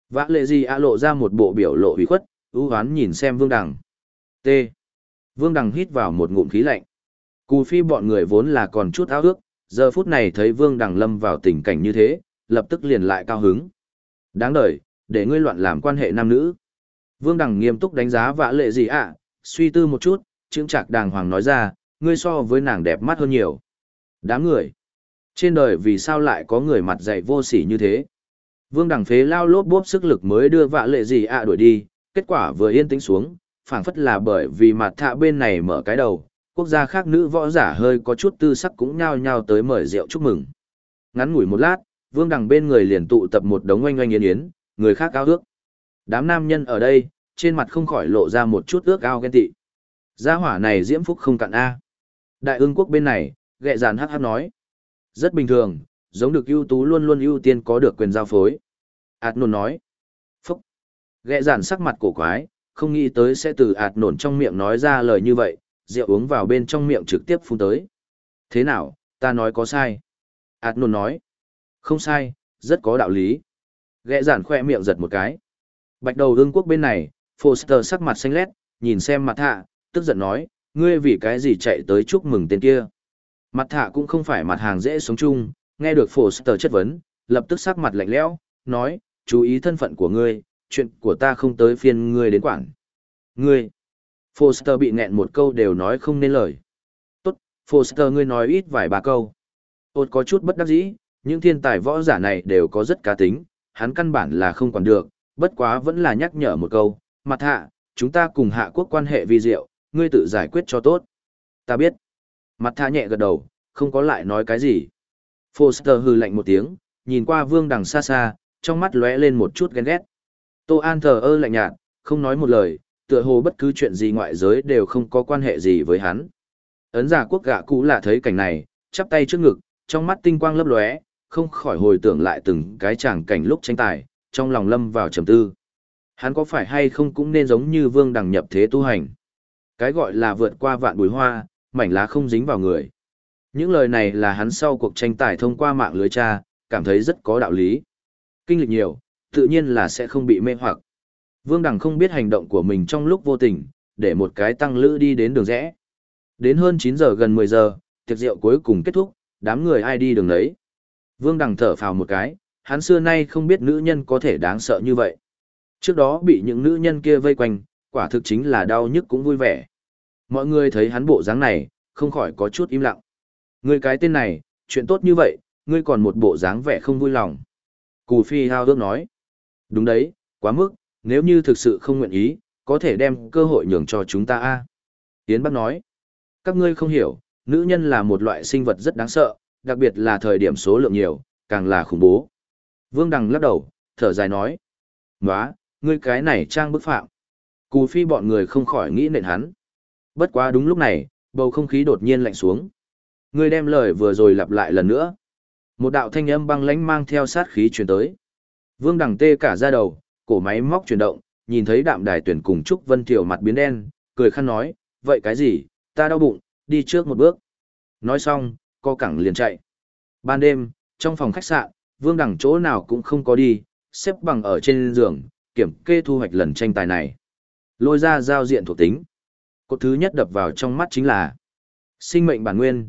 Vã lệ gì ạ lộ ra một bộ biểu lộ ủy khuất, ưu hoán nhìn xem Vương Đằng. T. Vương Đằng hít vào một ngụm khí lạnh. Cù phi bọn người vốn là còn chút ao ước, giờ phút này thấy Vương Đằng lâm vào tình cảnh như thế, lập tức liền lại cao hứng. Đáng đời, để ngươi loạn làm quan hệ nam nữ. Vương Đằng nghiêm túc đánh giá vã lệ gì ạ, suy tư một chút, chững chạc đàng hoàng nói ra, ngươi so với nàng đẹp mắt hơn nhiều. Đám người. Trên đời vì sao lại có người mặt dày vô sỉ như thế? Vương Đằng phế lao lốp bốp sức lực mới đưa vạ lệ gì ạ đuổi đi, kết quả vừa yên tĩnh xuống, phảng phất là bởi vì mặt thạ bên này mở cái đầu, quốc gia khác nữ võ giả hơi có chút tư sắc cũng nhao nhao tới mời rượu chúc mừng. Ngắn ngủi một lát, Vương Đằng bên người liền tụ tập một đống oanh oanh yến yến, người khác ao ước. Đám nam nhân ở đây, trên mặt không khỏi lộ ra một chút ước ao ghen tị. Gia hỏa này diễm phúc không cạn A. Đại ương quốc bên này, ghẹ dàn hắc hắc nói. Rất bình thường, giống được ưu tú luôn luôn ưu tiên có được quyền giao phối. Ảt nồn nói. Phúc. Ghẹ dàn sắc mặt cổ quái, không nghĩ tới sẽ từ ạt nổn trong miệng nói ra lời như vậy, rượu uống vào bên trong miệng trực tiếp phun tới. Thế nào, ta nói có sai? Ạt nổn nói. Không sai, rất có đạo lý. Ghẹ dàn khoe miệng giật một cái. Bạch đầu ương quốc bên này, Foster sắc mặt xanh lét, nhìn xem mặt hạ, tức giận nói, ngươi vì cái gì chạy tới chúc mừng tên kia. Mặt hạ cũng không phải mặt hàng dễ sống chung, nghe được Foster chất vấn, lập tức sắc mặt lạnh lẽo, nói, chú ý thân phận của ngươi, chuyện của ta không tới phiên ngươi đến quản. Ngươi. Foster bị nghẹn một câu đều nói không nên lời. Tốt, Foster ngươi nói ít vài ba câu. Ôt có chút bất đắc dĩ, những thiên tài võ giả này đều có rất cá tính, hắn căn bản là không quản được, bất quá vẫn là nhắc nhở một câu, mặt hạ, chúng ta cùng hạ quốc quan hệ vi diệu, ngươi tự giải quyết cho tốt. Ta biết. Mặt hạ nhẹ gật đầu, không có lại nói cái gì. Foster hừ lạnh một tiếng, nhìn qua Vương Đằng xa xa, trong mắt lóe lên một chút ghen ghét. Tô An thờ ơ lạnh nhạt, không nói một lời, tựa hồ bất cứ chuyện gì ngoại giới đều không có quan hệ gì với hắn. Ấn giả quốc gạ cũ là thấy cảnh này, chắp tay trước ngực, trong mắt tinh quang lấp lóe, không khỏi hồi tưởng lại từng cái tràng cảnh lúc tranh tài, trong lòng lâm vào trầm tư. Hắn có phải hay không cũng nên giống như Vương Đằng nhập thế tu hành. Cái gọi là vượt qua vạn bùi hoa, mảnh lá không dính vào người. Những lời này là hắn sau cuộc tranh tài thông qua mạng lưới tra, cảm thấy rất có đạo lý. Kinh lịch nhiều, tự nhiên là sẽ không bị mê hoặc. Vương Đằng không biết hành động của mình trong lúc vô tình, để một cái tăng lữ đi đến đường rẽ. Đến hơn 9 giờ gần 10 giờ, tiệc rượu cuối cùng kết thúc, đám người ai đi đường đấy. Vương Đằng thở phào một cái, hắn xưa nay không biết nữ nhân có thể đáng sợ như vậy. Trước đó bị những nữ nhân kia vây quanh, quả thực chính là đau nhức cũng vui vẻ. Mọi người thấy hắn bộ dáng này, không khỏi có chút im lặng. Ngươi cái tên này, chuyện tốt như vậy, ngươi còn một bộ dáng vẻ không vui lòng. Cù Phi hao ước nói. Đúng đấy, quá mức, nếu như thực sự không nguyện ý, có thể đem cơ hội nhường cho chúng ta a. Yến Bắc nói. Các ngươi không hiểu, nữ nhân là một loại sinh vật rất đáng sợ, đặc biệt là thời điểm số lượng nhiều, càng là khủng bố. Vương Đằng lắc đầu, thở dài nói. Nóa, ngươi cái này trang bức phạm. Cù Phi bọn người không khỏi nghĩ nện hắn. Bất quá đúng lúc này, bầu không khí đột nhiên lạnh xuống. Ngươi đem lời vừa rồi lặp lại lần nữa. Một đạo thanh âm băng lãnh mang theo sát khí truyền tới. Vương Đằng tê cả da đầu, cổ máy móc chuyển động, nhìn thấy Đạm Đài Tuyển cùng Trúc Vân Thiểu mặt biến đen, cười khăn nói, vậy cái gì, ta đau bụng, đi trước một bước. Nói xong, co cẳng liền chạy. Ban đêm, trong phòng khách sạn, Vương Đằng chỗ nào cũng không có đi, xếp bằng ở trên giường, kiểm kê thu hoạch lần tranh tài này. Lôi ra giao diện thuộc tính. Cột thứ nhất đập vào trong mắt chính là sinh mệnh bản nguyên,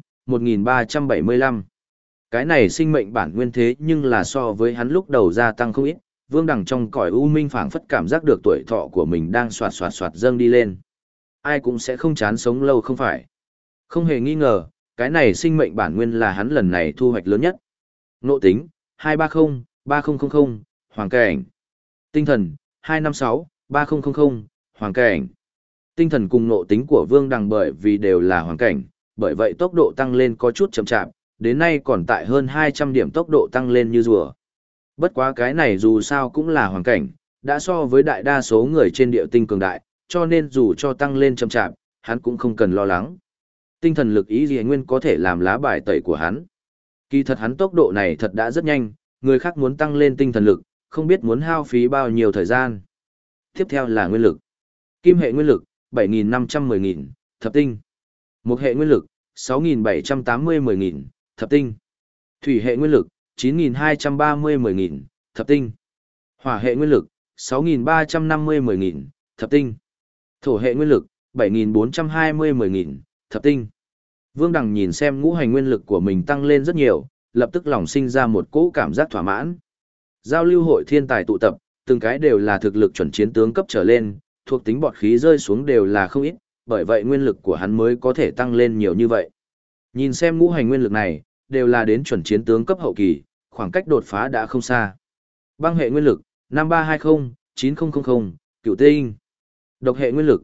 1375. Cái này sinh mệnh bản nguyên thế nhưng là so với hắn lúc đầu gia tăng không ít, Vương Đằng trong cõi u minh phảng phất cảm giác được tuổi thọ của mình đang xoạt xoạt xoạt dâng đi lên. Ai cũng sẽ không chán sống lâu không phải. Không hề nghi ngờ, cái này sinh mệnh bản nguyên là hắn lần này thu hoạch lớn nhất. Nộ tính, 230, 3000, hoàng cảnh. Tinh thần, 256, 3000, hoàng cảnh. Tinh thần cùng nộ tính của Vương Đằng bởi vì đều là hoàng cảnh, bởi vậy tốc độ tăng lên có chút chậm chạp, đến nay còn tại hơn 200 điểm tốc độ tăng lên như rùa. Bất quá cái này dù sao cũng là hoàng cảnh, đã so với đại đa số người trên địa tinh cường đại, cho nên dù cho tăng lên chậm chạp, hắn cũng không cần lo lắng. Tinh thần lực ý gì nguyên có thể làm lá bài tẩy của hắn. Kỳ thật hắn tốc độ này thật đã rất nhanh, người khác muốn tăng lên tinh thần lực, không biết muốn hao phí bao nhiêu thời gian. Tiếp theo là nguyên lực. Kim hệ nguyên lực, 7.510.000, thập tinh. Mộc hệ nguyên lực, 6.780-10.000, thập tinh. Thủy hệ nguyên lực, 9.230-10.000, thập tinh. Hỏa hệ nguyên lực, 6.350-10.000, thập tinh. Thổ hệ nguyên lực, 7.420-10.000, thập tinh. Vương Đằng nhìn xem ngũ hành nguyên lực của mình tăng lên rất nhiều, lập tức lòng sinh ra một cỗ cảm giác thỏa mãn. Giao lưu hội thiên tài tụ tập, từng cái đều là thực lực chuẩn chiến tướng cấp trở lên, thuộc tính bọt khí rơi xuống đều là không ít, bởi vậy nguyên lực của hắn mới có thể tăng lên nhiều như vậy. Nhìn xem ngũ hành nguyên lực này, đều là đến chuẩn chiến tướng cấp hậu kỳ, khoảng cách đột phá đã không xa. Băng hệ nguyên lực, 5320-9000, cửu tinh. Độc hệ nguyên lực,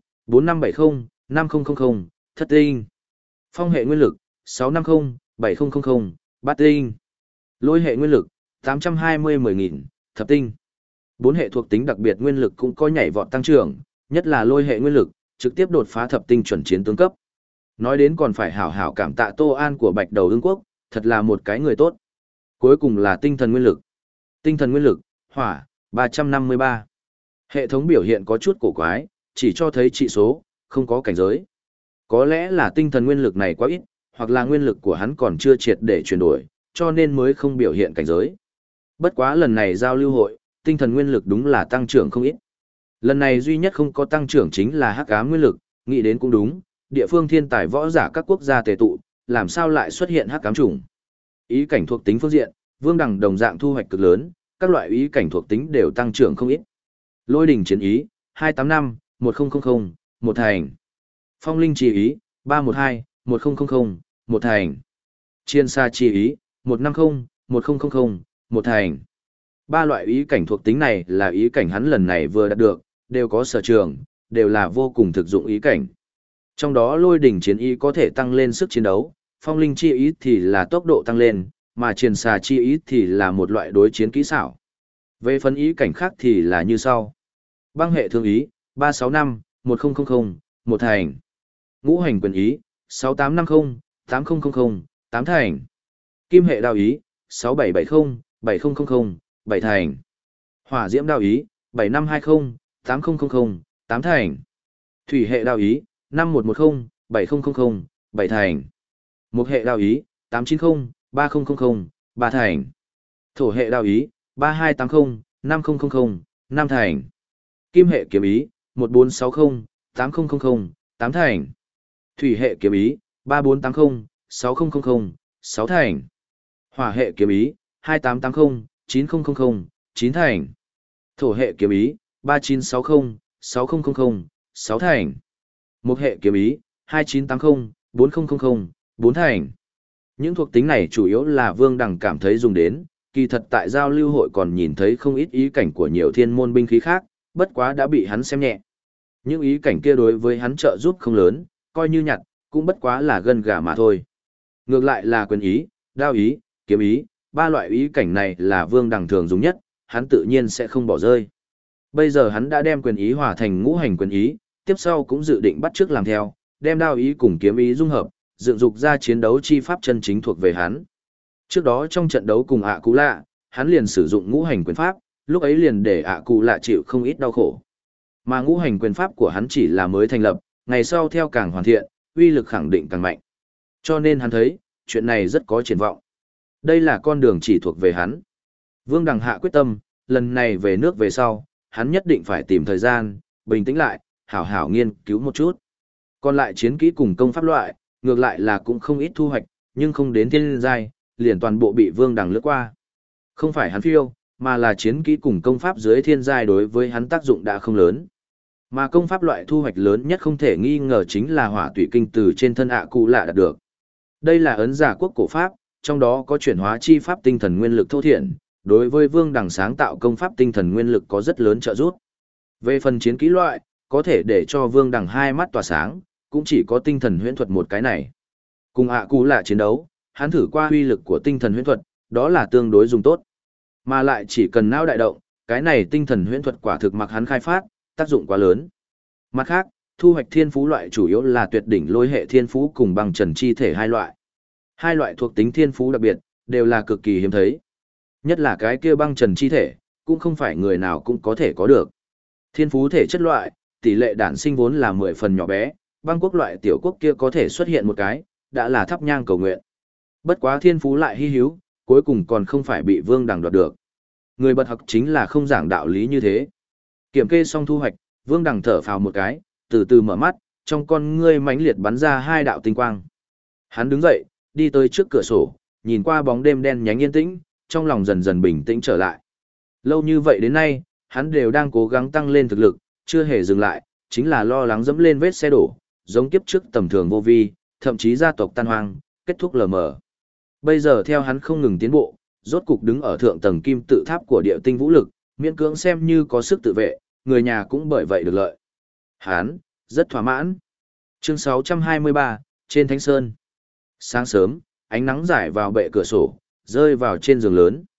4570-5000, thất tinh. Phong hệ nguyên lực, 650-7000, bát tinh. Lôi hệ nguyên lực, 820-10.000, thập tinh. Bốn hệ thuộc tính đặc biệt nguyên lực cũng có nhảy vọt tăng trưởng, nhất là lôi hệ nguyên lực, trực tiếp đột phá thập tinh chuẩn chiến tướng cấp. Nói đến còn phải hảo hảo cảm tạ Tô An của Bạch Đầu Ưng Quốc, thật là một cái người tốt. Cuối cùng là tinh thần nguyên lực. Tinh thần nguyên lực, hỏa, 353. Hệ thống biểu hiện có chút cổ quái, chỉ cho thấy trị số, không có cảnh giới. Có lẽ là tinh thần nguyên lực này quá ít, hoặc là nguyên lực của hắn còn chưa triệt để chuyển đổi, cho nên mới không biểu hiện cảnh giới. Bất quá lần này giao lưu hội, tinh thần nguyên lực đúng là tăng trưởng không ít. Lần này duy nhất không có tăng trưởng chính là hắc ám nguyên lực, nghĩ đến cũng đúng, địa phương thiên tài võ giả các quốc gia tề tụ, làm sao lại xuất hiện hắc ám chủng. Ý cảnh thuộc tính phương diện, Vương Đằng đồng dạng thu hoạch cực lớn, các loại ý cảnh thuộc tính đều tăng trưởng không ít. Lôi đỉnh chiến ý, 285-1000, một thành. Phong linh chi ý, 312-1000, một thành. Chiên sa chi ý, 150-1000, một thành. Ba loại ý cảnh thuộc tính này là ý cảnh hắn lần này vừa đạt được, đều có sở trường, đều là vô cùng thực dụng ý cảnh. Trong đó lôi đỉnh chiến ý có thể tăng lên sức chiến đấu, phong linh chi ý thì là tốc độ tăng lên, mà triền xà chi ý thì là một loại đối chiến kỹ xảo. Về phần ý cảnh khác thì là như sau. Băng hệ thương ý, 365-1000, một thành. Ngũ hành quyền ý, 6850-8000, tám thành. Kim hệ đao ý, 6770-7000, bảy thành. Hỏa diễm đao ý, 7520-8000, tám thành. Thủy hệ đao ý, 5110-7000, bảy thành. Mục hệ đao ý, 890-3000, ba thành. Thổ hệ đao ý, 3280-5000, năm thành. Kim hệ kiếm ý, 1460-8000, tám thành. Thủy hệ kiếm ý, 3480-6000, sáu thành. Hỏa hệ kiếm ý, 2880-9000, chín thành. Thổ hệ kiếm ý, 3960-6000, sáu thành. Mục hệ kiếm ý, 2980-4000, bốn thành. Những thuộc tính này chủ yếu là Vương Đằng cảm thấy dùng đến, kỳ thật tại giao lưu hội còn nhìn thấy không ít ý cảnh của nhiều thiên môn binh khí khác, bất quá đã bị hắn xem nhẹ. Những ý cảnh kia đối với hắn trợ giúp không lớn, coi như nhặt, cũng bất quá là gân gà mà thôi. Ngược lại là quyền ý, đao ý, kiếm ý, ba loại ý cảnh này là Vương Đằng thường dùng nhất, hắn tự nhiên sẽ không bỏ rơi. Bây giờ hắn đã đem quyền ý hòa thành ngũ hành quyền ý, tiếp sau cũng dự định bắt chước làm theo, đem đao ý cùng kiếm ý dung hợp, dựng dục ra chiến đấu chi pháp chân chính thuộc về hắn. Trước đó trong trận đấu cùng ạ Cú Lạ, hắn liền sử dụng ngũ hành quyền pháp, lúc ấy liền để ạ Cú Lạ chịu không ít đau khổ. Mà ngũ hành quyền pháp của hắn chỉ là mới thành lập, ngày sau theo càng hoàn thiện, uy lực khẳng định càng mạnh. Cho nên hắn thấy, chuyện này rất có triển vọng. Đây là con đường chỉ thuộc về hắn. Vương Đằng hạ quyết tâm, lần này về nước về sau, hắn nhất định phải tìm thời gian, bình tĩnh lại, hảo hảo nghiên cứu một chút. Còn lại chiến kỹ cùng công pháp loại, ngược lại là cũng không ít thu hoạch, nhưng không đến thiên giai, liền toàn bộ bị Vương Đằng lướt qua. Không phải hắn phiêu, mà là chiến kỹ cùng công pháp dưới thiên giai đối với hắn tác dụng đã không lớn. Mà công pháp loại thu hoạch lớn nhất không thể nghi ngờ chính là hỏa tụy kinh từ trên thân ạ Cú Lạ đạt được. Đây là ấn giả quốc cổ pháp, trong đó có chuyển hóa chi pháp tinh thần nguyên lực thô thiện, đối với Vương Đằng sáng tạo công pháp tinh thần nguyên lực có rất lớn trợ giúp. Về phần chiến kỹ loại, có thể để cho Vương Đằng hai mắt tỏa sáng, cũng chỉ có tinh thần huyễn thuật một cái này. Cùng ạ Cú Lạ chiến đấu, hắn thử qua uy lực của tinh thần huyễn thuật, đó là tương đối dùng tốt. Mà lại chỉ cần não đại động, cái này tinh thần huyễn thuật quả thực mặc hắn khai phát, tác dụng quá lớn. Mặt khác, thu hoạch thiên phú loại chủ yếu là tuyệt đỉnh lôi hệ thiên phú cùng băng trần chi thể hai loại. Hai loại thuộc tính thiên phú đặc biệt, đều là cực kỳ hiếm thấy. Nhất là cái kia băng trần chi thể, cũng không phải người nào cũng có thể có được. Thiên phú thể chất loại, tỷ lệ đản sinh vốn là 10 phần nhỏ bé, băng quốc loại tiểu quốc kia có thể xuất hiện một cái, đã là thắp nhang cầu nguyện. Bất quá thiên phú lại hy hữu, cuối cùng còn không phải bị Vương Đằng đoạt được. Người bật học chính là không giảng đạo lý như thế. Kiểm kê xong thu hoạch, Vương Đằng thở phào một cái, từ từ mở mắt, trong con ngươi mãnh liệt bắn ra hai đạo tinh quang. Hắn đứng dậy, đi tới trước cửa sổ, nhìn qua bóng đêm đen nhánh yên tĩnh, trong lòng dần dần bình tĩnh trở lại. Lâu như vậy đến nay, hắn đều đang cố gắng tăng lên thực lực, chưa hề dừng lại, chính là lo lắng dẫm lên vết xe đổ, giống kiếp trước tầm thường vô vi, thậm chí gia tộc tan hoang, kết thúc lờ mờ. Bây giờ theo hắn không ngừng tiến bộ, rốt cục đứng ở thượng tầng kim tự tháp của địa tinh vũ lực, miễn cưỡng xem như có sức tự vệ, người nhà cũng bởi vậy được lợi. Hắn rất thỏa mãn. Chương 623, trên Thánh Sơn. Sáng sớm, ánh nắng rải vào bệ cửa sổ, rơi vào trên giường lớn.